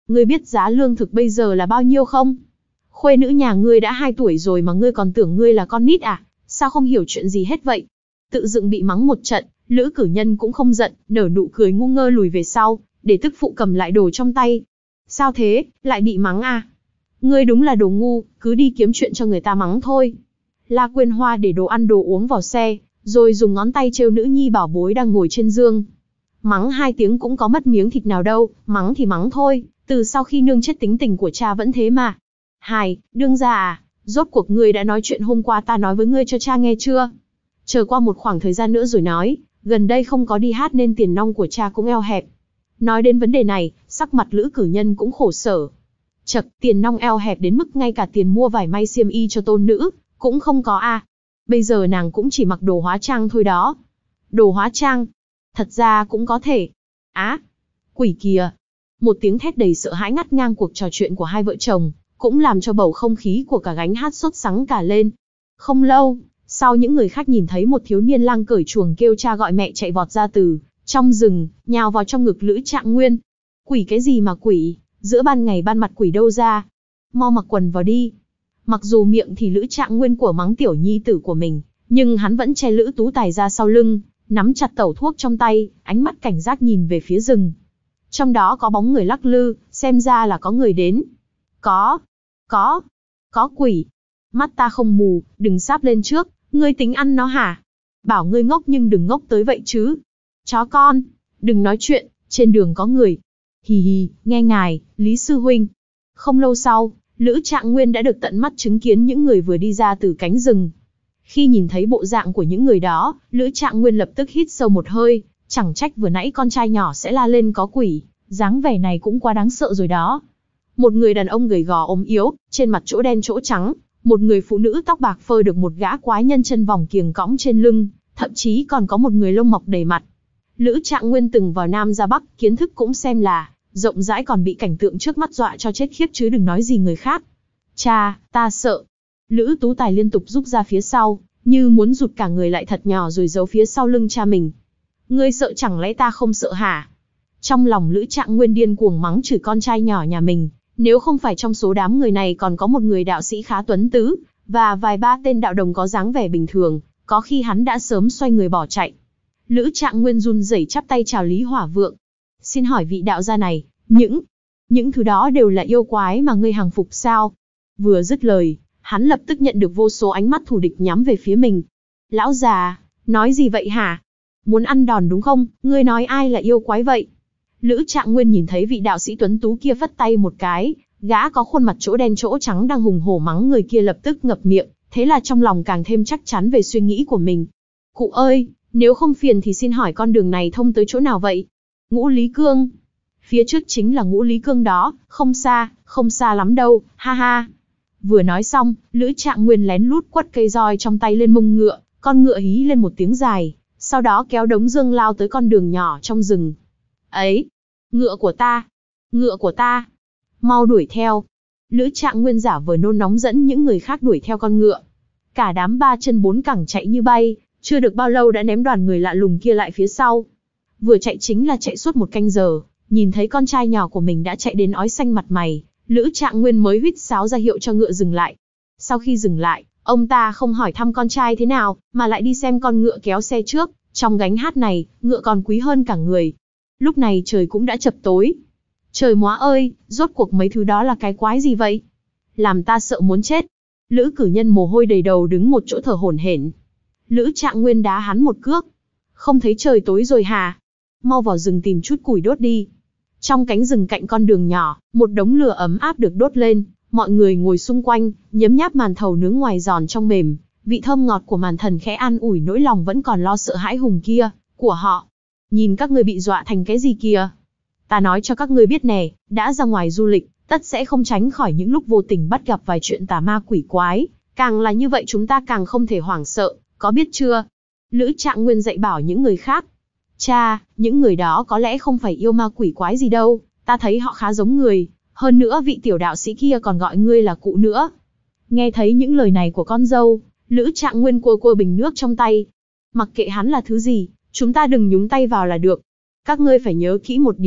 Ngươi biết giá lương thực bây giờ là bao nhiêu không? Khuê nữ nhà ngươi đã hai tuổi rồi mà ngươi còn tưởng ngươi là con nít à? Sao không hiểu chuyện gì hết vậy? Tự dựng bị mắng một trận, Lữ Cử Nhân cũng không giận, nở nụ cười ngu ngơ lùi về sau, để tức phụ cầm lại đồ trong tay. Sao thế, lại bị mắng à? Ngươi đúng là đồ ngu, cứ đi kiếm chuyện cho người ta mắng thôi. La Quyên Hoa để đồ ăn đồ uống vào xe, rồi dùng ngón tay trêu nữ nhi bảo bối đang ngồi trên giường. Mắng hai tiếng cũng có mất miếng thịt nào đâu, mắng thì mắng thôi, từ sau khi nương chết tính tình của cha vẫn thế mà. Hai, đương gia à, rốt cuộc ngươi đã nói chuyện hôm qua ta nói với ngươi cho cha nghe chưa? Chờ qua một khoảng thời gian nữa rồi nói, gần đây không có đi hát nên tiền nong của cha cũng eo hẹp. Nói đến vấn đề này, sắc mặt Lữ Cử Nhân cũng khổ sở. Chậc, tiền nong eo hẹp đến mức ngay cả tiền mua vải may xiêm y cho tôn nữ, cũng không có a. À. Bây giờ nàng cũng chỉ mặc đồ hóa trang thôi đó. Đồ hóa trang? Thật ra cũng có thể. Á, à, quỷ kìa. Một tiếng thét đầy sợ hãi ngắt ngang cuộc trò chuyện của hai vợ chồng, cũng làm cho bầu không khí của cả gánh hát sốt sắng cả lên. Không lâu, sau những người khác nhìn thấy một thiếu niên lang cởi chuồng kêu cha gọi mẹ chạy vọt ra từ trong rừng, nhào vào trong ngực Lữ Trạng Nguyên. Quỷ cái gì mà quỷ, giữa ban ngày ban mặt quỷ đâu ra. Mau mặc quần vào đi. Mặc dù miệng thì Lữ Trạng Nguyên của mắng tiểu nhi tử của mình, nhưng hắn vẫn che Lữ Tú Tài ra sau lưng, nắm chặt tẩu thuốc trong tay, ánh mắt cảnh giác nhìn về phía rừng. Trong đó có bóng người lắc lư, xem ra là có người đến. Có, có, có quỷ. Mắt ta không mù, đừng sáp lên trước, ngươi tính ăn nó hả? Bảo ngươi ngốc nhưng đừng ngốc tới vậy chứ. Chó con, đừng nói chuyện, trên đường có người. Hì hì, nghe ngài, Lý Sư Huynh. Không lâu sau, Lữ Trạng Nguyên đã được tận mắt chứng kiến những người vừa đi ra từ cánh rừng. Khi nhìn thấy bộ dạng của những người đó, Lữ Trạng Nguyên lập tức hít sâu một hơi, chẳng trách vừa nãy con trai nhỏ sẽ la lên có quỷ, dáng vẻ này cũng quá đáng sợ rồi đó. Một người đàn ông gầy gò ốm yếu, trên mặt chỗ đen chỗ trắng, một người phụ nữ tóc bạc phơ được một gã quái nhân chân vòng kiềng cõng trên lưng, thậm chí còn có một người lông mọc đầy mặt. Lữ Trạng Nguyên từng vào Nam ra Bắc, kiến thức cũng xem là rộng rãi, còn bị cảnh tượng trước mắt dọa cho chết khiếp chứ đừng nói gì người khác. Cha, ta sợ. Lữ Tú Tài liên tục rút ra phía sau, như muốn rụt cả người lại thật nhỏ rồi giấu phía sau lưng cha mình. Ngươi sợ chẳng lẽ ta không sợ hả? Trong lòng Lữ Trạng Nguyên điên cuồng mắng chửi con trai nhỏ nhà mình, nếu không phải trong số đám người này còn có một người đạo sĩ khá tuấn tứ, và vài ba tên đạo đồng có dáng vẻ bình thường, có khi hắn đã sớm xoay người bỏ chạy. Lữ Trạng Nguyên run rẩy chắp tay chào Lý Hỏa Vượng. Xin hỏi vị đạo gia này, những, những thứ đó đều là yêu quái mà ngươi hàng phục sao? Vừa dứt lời, hắn lập tức nhận được vô số ánh mắt thù địch nhắm về phía mình. Lão già, nói gì vậy hả? Muốn ăn đòn đúng không? Ngươi nói ai là yêu quái vậy? Lữ Trạng Nguyên nhìn thấy vị đạo sĩ tuấn tú kia phất tay một cái, gã có khuôn mặt chỗ đen chỗ trắng đang hùng hổ mắng người kia lập tức ngập miệng, thế là trong lòng càng thêm chắc chắn về suy nghĩ của mình. Cụ ơi, nếu không phiền thì xin hỏi con đường này thông tới chỗ nào vậy? Ngũ Lý Cương. Phía trước chính là Ngũ Lý Cương đó, không xa, không xa lắm đâu, ha ha. Vừa nói xong, Lữ Trạng Nguyên lén lút quất cây roi trong tay lên mông ngựa, con ngựa hí lên một tiếng dài, sau đó kéo đống dương lao tới con đường nhỏ trong rừng. Ấy, ngựa của ta, ngựa của ta, mau đuổi theo. Lữ Trạng Nguyên giả vờ nôn nóng dẫn những người khác đuổi theo con ngựa. Cả đám ba chân bốn cẳng chạy như bay, chưa được bao lâu đã ném đoàn người lạ lùng kia lại phía sau. Vừa chạy chính là chạy suốt một canh giờ, nhìn thấy con trai nhỏ của mình đã chạy đến ói xanh mặt mày, Lữ Trạng Nguyên mới huýt sáo ra hiệu cho ngựa dừng lại. Sau khi dừng lại, ông ta không hỏi thăm con trai thế nào, mà lại đi xem con ngựa kéo xe trước, trong gánh hát này, ngựa còn quý hơn cả người. Lúc này trời cũng đã chập tối. Trời móa ơi, rốt cuộc mấy thứ đó là cái quái gì vậy? Làm ta sợ muốn chết. Lữ Cử Nhân mồ hôi đầy đầu đứng một chỗ thở hổn hển. Lữ Trạng Nguyên đá hắn một cước. Không thấy trời tối rồi hả? Mau vào rừng tìm chút củi đốt đi. Trong cánh rừng cạnh con đường nhỏ, một đống lửa ấm áp được đốt lên, mọi người ngồi xung quanh, nhấm nháp màn thầu nướng ngoài giòn trong mềm, vị thơm ngọt của màn thần khẽ an ủi nỗi lòng vẫn còn lo sợ hãi hùng kia, của họ. Nhìn các ngươi bị dọa thành cái gì kìa? Ta nói cho các ngươi biết nè, đã ra ngoài du lịch, tất sẽ không tránh khỏi những lúc vô tình bắt gặp vài chuyện tà ma quỷ quái, càng là như vậy chúng ta càng không thể hoảng sợ, có biết chưa? Lữ Trạng Nguyên dạy bảo những người khác. Cha, những người đó có lẽ không phải yêu ma quỷ quái gì đâu, ta thấy họ khá giống người, hơn nữa vị tiểu đạo sĩ kia còn gọi ngươi là cụ nữa. Nghe thấy những lời này của con dâu, Lữ Trạng Nguyên cua cua bình nước trong tay. Mặc kệ hắn là thứ gì, chúng ta đừng nhúng tay vào là được. Các ngươi phải nhớ kỹ một điều,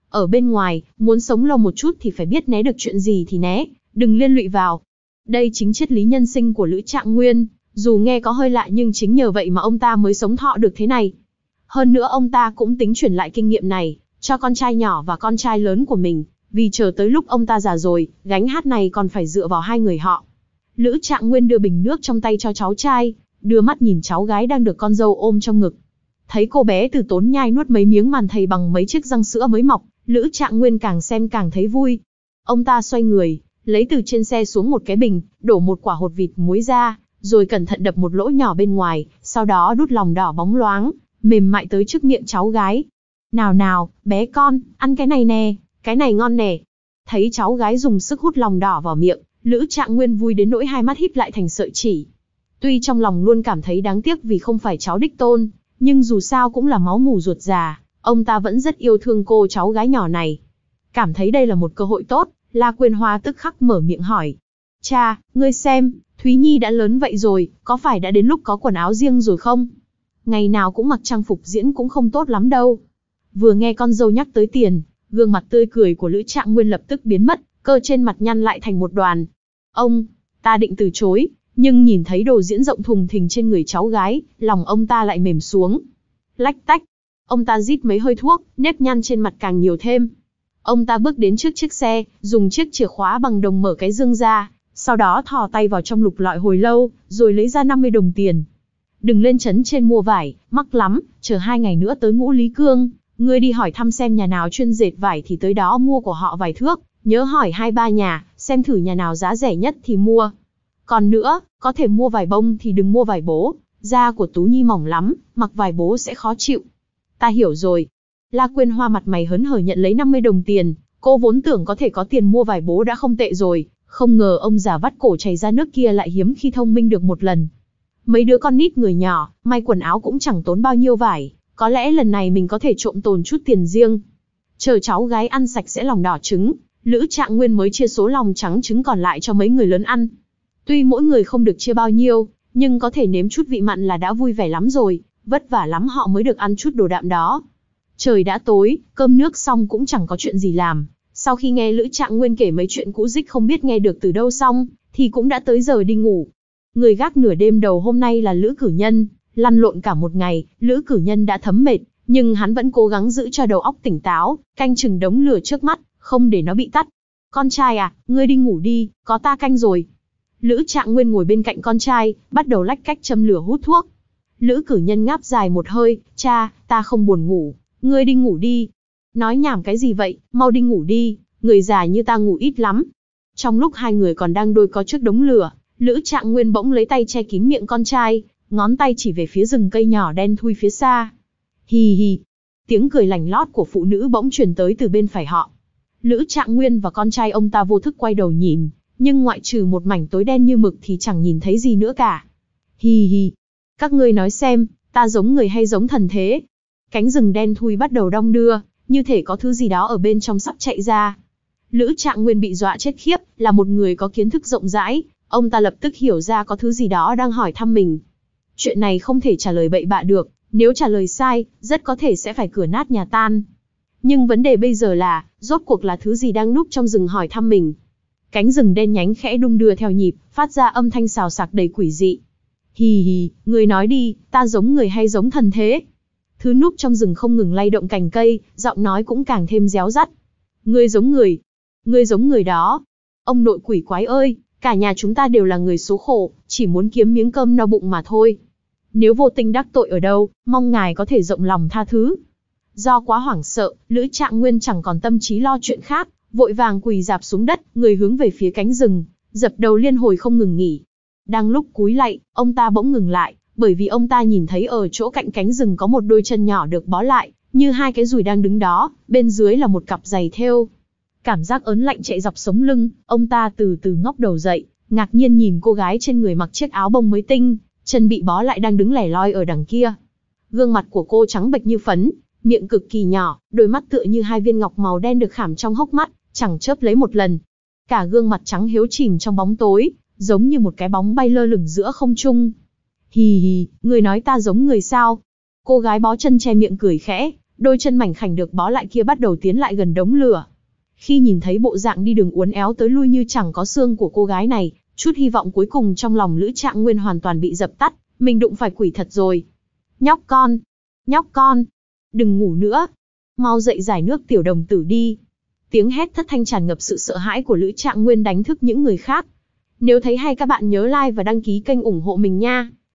Ở bên ngoài, muốn sống lâu một chút thì phải biết né được chuyện gì thì né, đừng liên lụy vào. Đây chính triết lý nhân sinh của Lữ Trạng Nguyên, dù nghe có hơi lạ nhưng chính nhờ vậy mà ông ta mới sống thọ được thế này. Hơn nữa ông ta cũng tính chuyển lại kinh nghiệm này, cho con trai nhỏ và con trai lớn của mình, vì chờ tới lúc ông ta già rồi, gánh hát này còn phải dựa vào hai người họ. Lữ Trạng Nguyên đưa bình nước trong tay cho cháu trai, đưa mắt nhìn cháu gái đang được con dâu ôm trong ngực. Thấy cô bé từ tốn nhai nuốt mấy miếng màn thầy bằng mấy chiếc răng sữa mới mọc, Lữ Trạng Nguyên càng xem càng thấy vui. Ông ta xoay người, lấy từ trên xe xuống một cái bình, đổ một quả hột vịt muối ra, rồi cẩn thận đập một lỗ nhỏ bên ngoài, sau đó đút lòng đỏ bóng loáng, mềm mại tới trước miệng cháu gái. Nào nào, bé con, ăn cái này nè, cái này ngon nè. Thấy cháu gái dùng sức hút lòng đỏ vào miệng, Lữ Trạng Nguyên vui đến nỗi hai mắt híp lại thành sợi chỉ. Tuy trong lòng luôn cảm thấy đáng tiếc vì không phải cháu đích tôn, nhưng dù sao cũng là máu mủ ruột già, ông ta vẫn rất yêu thương cô cháu gái nhỏ này. Cảm thấy đây là một cơ hội tốt, La Quyên Hoa tức khắc mở miệng hỏi. Cha, ngươi xem, Thúy Nhi đã lớn vậy rồi, có phải đã đến lúc có quần áo riêng rồi không? Ngày nào cũng mặc trang phục diễn cũng không tốt lắm đâu. Vừa nghe con dâu nhắc tới tiền, gương mặt tươi cười của Lữ Trạng Nguyên lập tức biến mất, cơ trên mặt nhăn lại thành một đoàn. Ông, ta định từ chối, nhưng nhìn thấy đồ diễn rộng thùng thình trên người cháu gái, lòng ông ta lại mềm xuống. Lách tách, ông ta rít mấy hơi thuốc, nếp nhăn trên mặt càng nhiều thêm. Ông ta bước đến trước chiếc xe, dùng chiếc chìa khóa bằng đồng mở cái dương ra, sau đó thò tay vào trong lục lọi hồi lâu, rồi lấy ra năm mươi đồng tiền. Đừng lên trấn trên mua vải, mắc lắm, chờ hai ngày nữa tới Ngũ Lý Cương, ngươi đi hỏi thăm xem nhà nào chuyên dệt vải thì tới đó mua của họ vài thước, nhớ hỏi hai ba nhà, xem thử nhà nào giá rẻ nhất thì mua. Còn nữa, có thể mua vải bông thì đừng mua vải bố, da của Tú Nhi mỏng lắm, mặc vải bố sẽ khó chịu. Ta hiểu rồi. La Quyên Hoa mặt mày hớn hở nhận lấy năm mươi đồng tiền, cô vốn tưởng có thể có tiền mua vải bố đã không tệ rồi, không ngờ ông già vắt cổ chảy ra nước kia lại hiếm khi thông minh được một lần. Mấy đứa con nít người nhỏ, may quần áo cũng chẳng tốn bao nhiêu vải, có lẽ lần này mình có thể trộm tồn chút tiền riêng. Chờ cháu gái ăn sạch sẽ lòng đỏ trứng, Lữ Trạng Nguyên mới chia số lòng trắng trứng còn lại cho mấy người lớn ăn. Tuy mỗi người không được chia bao nhiêu, nhưng có thể nếm chút vị mặn là đã vui vẻ lắm rồi, vất vả lắm họ mới được ăn chút đồ đạm đó. Trời đã tối, cơm nước xong cũng chẳng có chuyện gì làm. Sau khi nghe Lữ Trạng Nguyên kể mấy chuyện cũ dích không biết nghe được từ đâu xong, thì cũng đã tới giờ đi ngủ. Người gác nửa đêm đầu hôm nay là Lữ Cử Nhân, lăn lộn cả một ngày, Lữ Cử Nhân đã thấm mệt, nhưng hắn vẫn cố gắng giữ cho đầu óc tỉnh táo, canh chừng đống lửa trước mắt, không để nó bị tắt. Con trai à, ngươi đi ngủ đi, có ta canh rồi. Lữ Trạng Nguyên ngồi bên cạnh con trai, bắt đầu lách cách châm lửa hút thuốc. Lữ Cử Nhân ngáp dài một hơi, cha, ta không buồn ngủ, ngươi đi ngủ đi. Nói nhảm cái gì vậy, mau đi ngủ đi, người già như ta ngủ ít lắm. Trong lúc hai người còn đang đôi co trước đống lửa, Lữ Trạng Nguyên bỗng lấy tay che kín miệng con trai, ngón tay chỉ về phía rừng cây nhỏ đen thui phía xa. Hì hì, tiếng cười lành lót của phụ nữ bỗng truyền tới từ bên phải họ. Lữ Trạng Nguyên và con trai ông ta vô thức quay đầu nhìn, nhưng ngoại trừ một mảnh tối đen như mực thì chẳng nhìn thấy gì nữa cả. Hì hì, các ngươi nói xem, ta giống người hay giống thần thế? Cánh rừng đen thui bắt đầu đong đưa, như thể có thứ gì đó ở bên trong sắp chạy ra. Lữ Trạng Nguyên bị dọa chết khiếp, là một người có kiến thức rộng rãi, ông ta lập tức hiểu ra có thứ gì đó đang hỏi thăm mình. Chuyện này không thể trả lời bậy bạ được, nếu trả lời sai, rất có thể sẽ phải cửa nát nhà tan. Nhưng vấn đề bây giờ là, rốt cuộc là thứ gì đang núp trong rừng hỏi thăm mình. Cánh rừng đen nhánh khẽ đung đưa theo nhịp, phát ra âm thanh xào xạc đầy quỷ dị. Hì hì, người nói đi, ta giống người hay giống thần thế? Thứ núp trong rừng không ngừng lay động cành cây, giọng nói cũng càng thêm réo rắt. Ngươi giống người. Ngươi giống người đó. Ông nội quỷ quái ơi, cả nhà chúng ta đều là người số khổ, chỉ muốn kiếm miếng cơm no bụng mà thôi. Nếu vô tình đắc tội ở đâu, mong ngài có thể rộng lòng tha thứ. Do quá hoảng sợ, Lữ Trạng Nguyên chẳng còn tâm trí lo chuyện khác, vội vàng quỳ rạp xuống đất, người hướng về phía cánh rừng, dập đầu liên hồi không ngừng nghỉ. Đang lúc cúi lạy, ông ta bỗng ngừng lại, bởi vì ông ta nhìn thấy ở chỗ cạnh cánh rừng có một đôi chân nhỏ được bó lại, như hai cái dùi đang đứng đó, bên dưới là một cặp giày thêu. Cảm giác ớn lạnh chạy dọc sống lưng, ông ta từ từ ngóc đầu dậy, ngạc nhiên nhìn cô gái trên người mặc chiếc áo bông mới tinh, chân bị bó lại đang đứng lẻ loi ở đằng kia. Gương mặt của cô trắng bệch như phấn, miệng cực kỳ nhỏ, đôi mắt tựa như hai viên ngọc màu đen được khảm trong hốc mắt, chẳng chớp lấy một lần. Cả gương mặt trắng hiếu chìm trong bóng tối, giống như một cái bóng bay lơ lửng giữa không trung. Hì hì, người nói ta giống người sao? Cô gái bó chân che miệng cười khẽ, đôi chân mảnh khảnh được bó lại kia bắt đầu tiến lại gần đống lửa. Khi nhìn thấy bộ dạng đi đường uốn éo tới lui như chẳng có xương của cô gái này, chút hy vọng cuối cùng trong lòng Lữ Trạng Nguyên hoàn toàn bị dập tắt, mình đụng phải quỷ thật rồi. Nhóc con, nhóc con, đừng ngủ nữa, mau dậy giải nước tiểu đồng tử đi. Tiếng hét thất thanh tràn ngập sự sợ hãi của Lữ Trạng Nguyên đánh thức những người khác. Nếu thấy hay các bạn nhớ like và đăng ký kênh ủng hộ mình nha.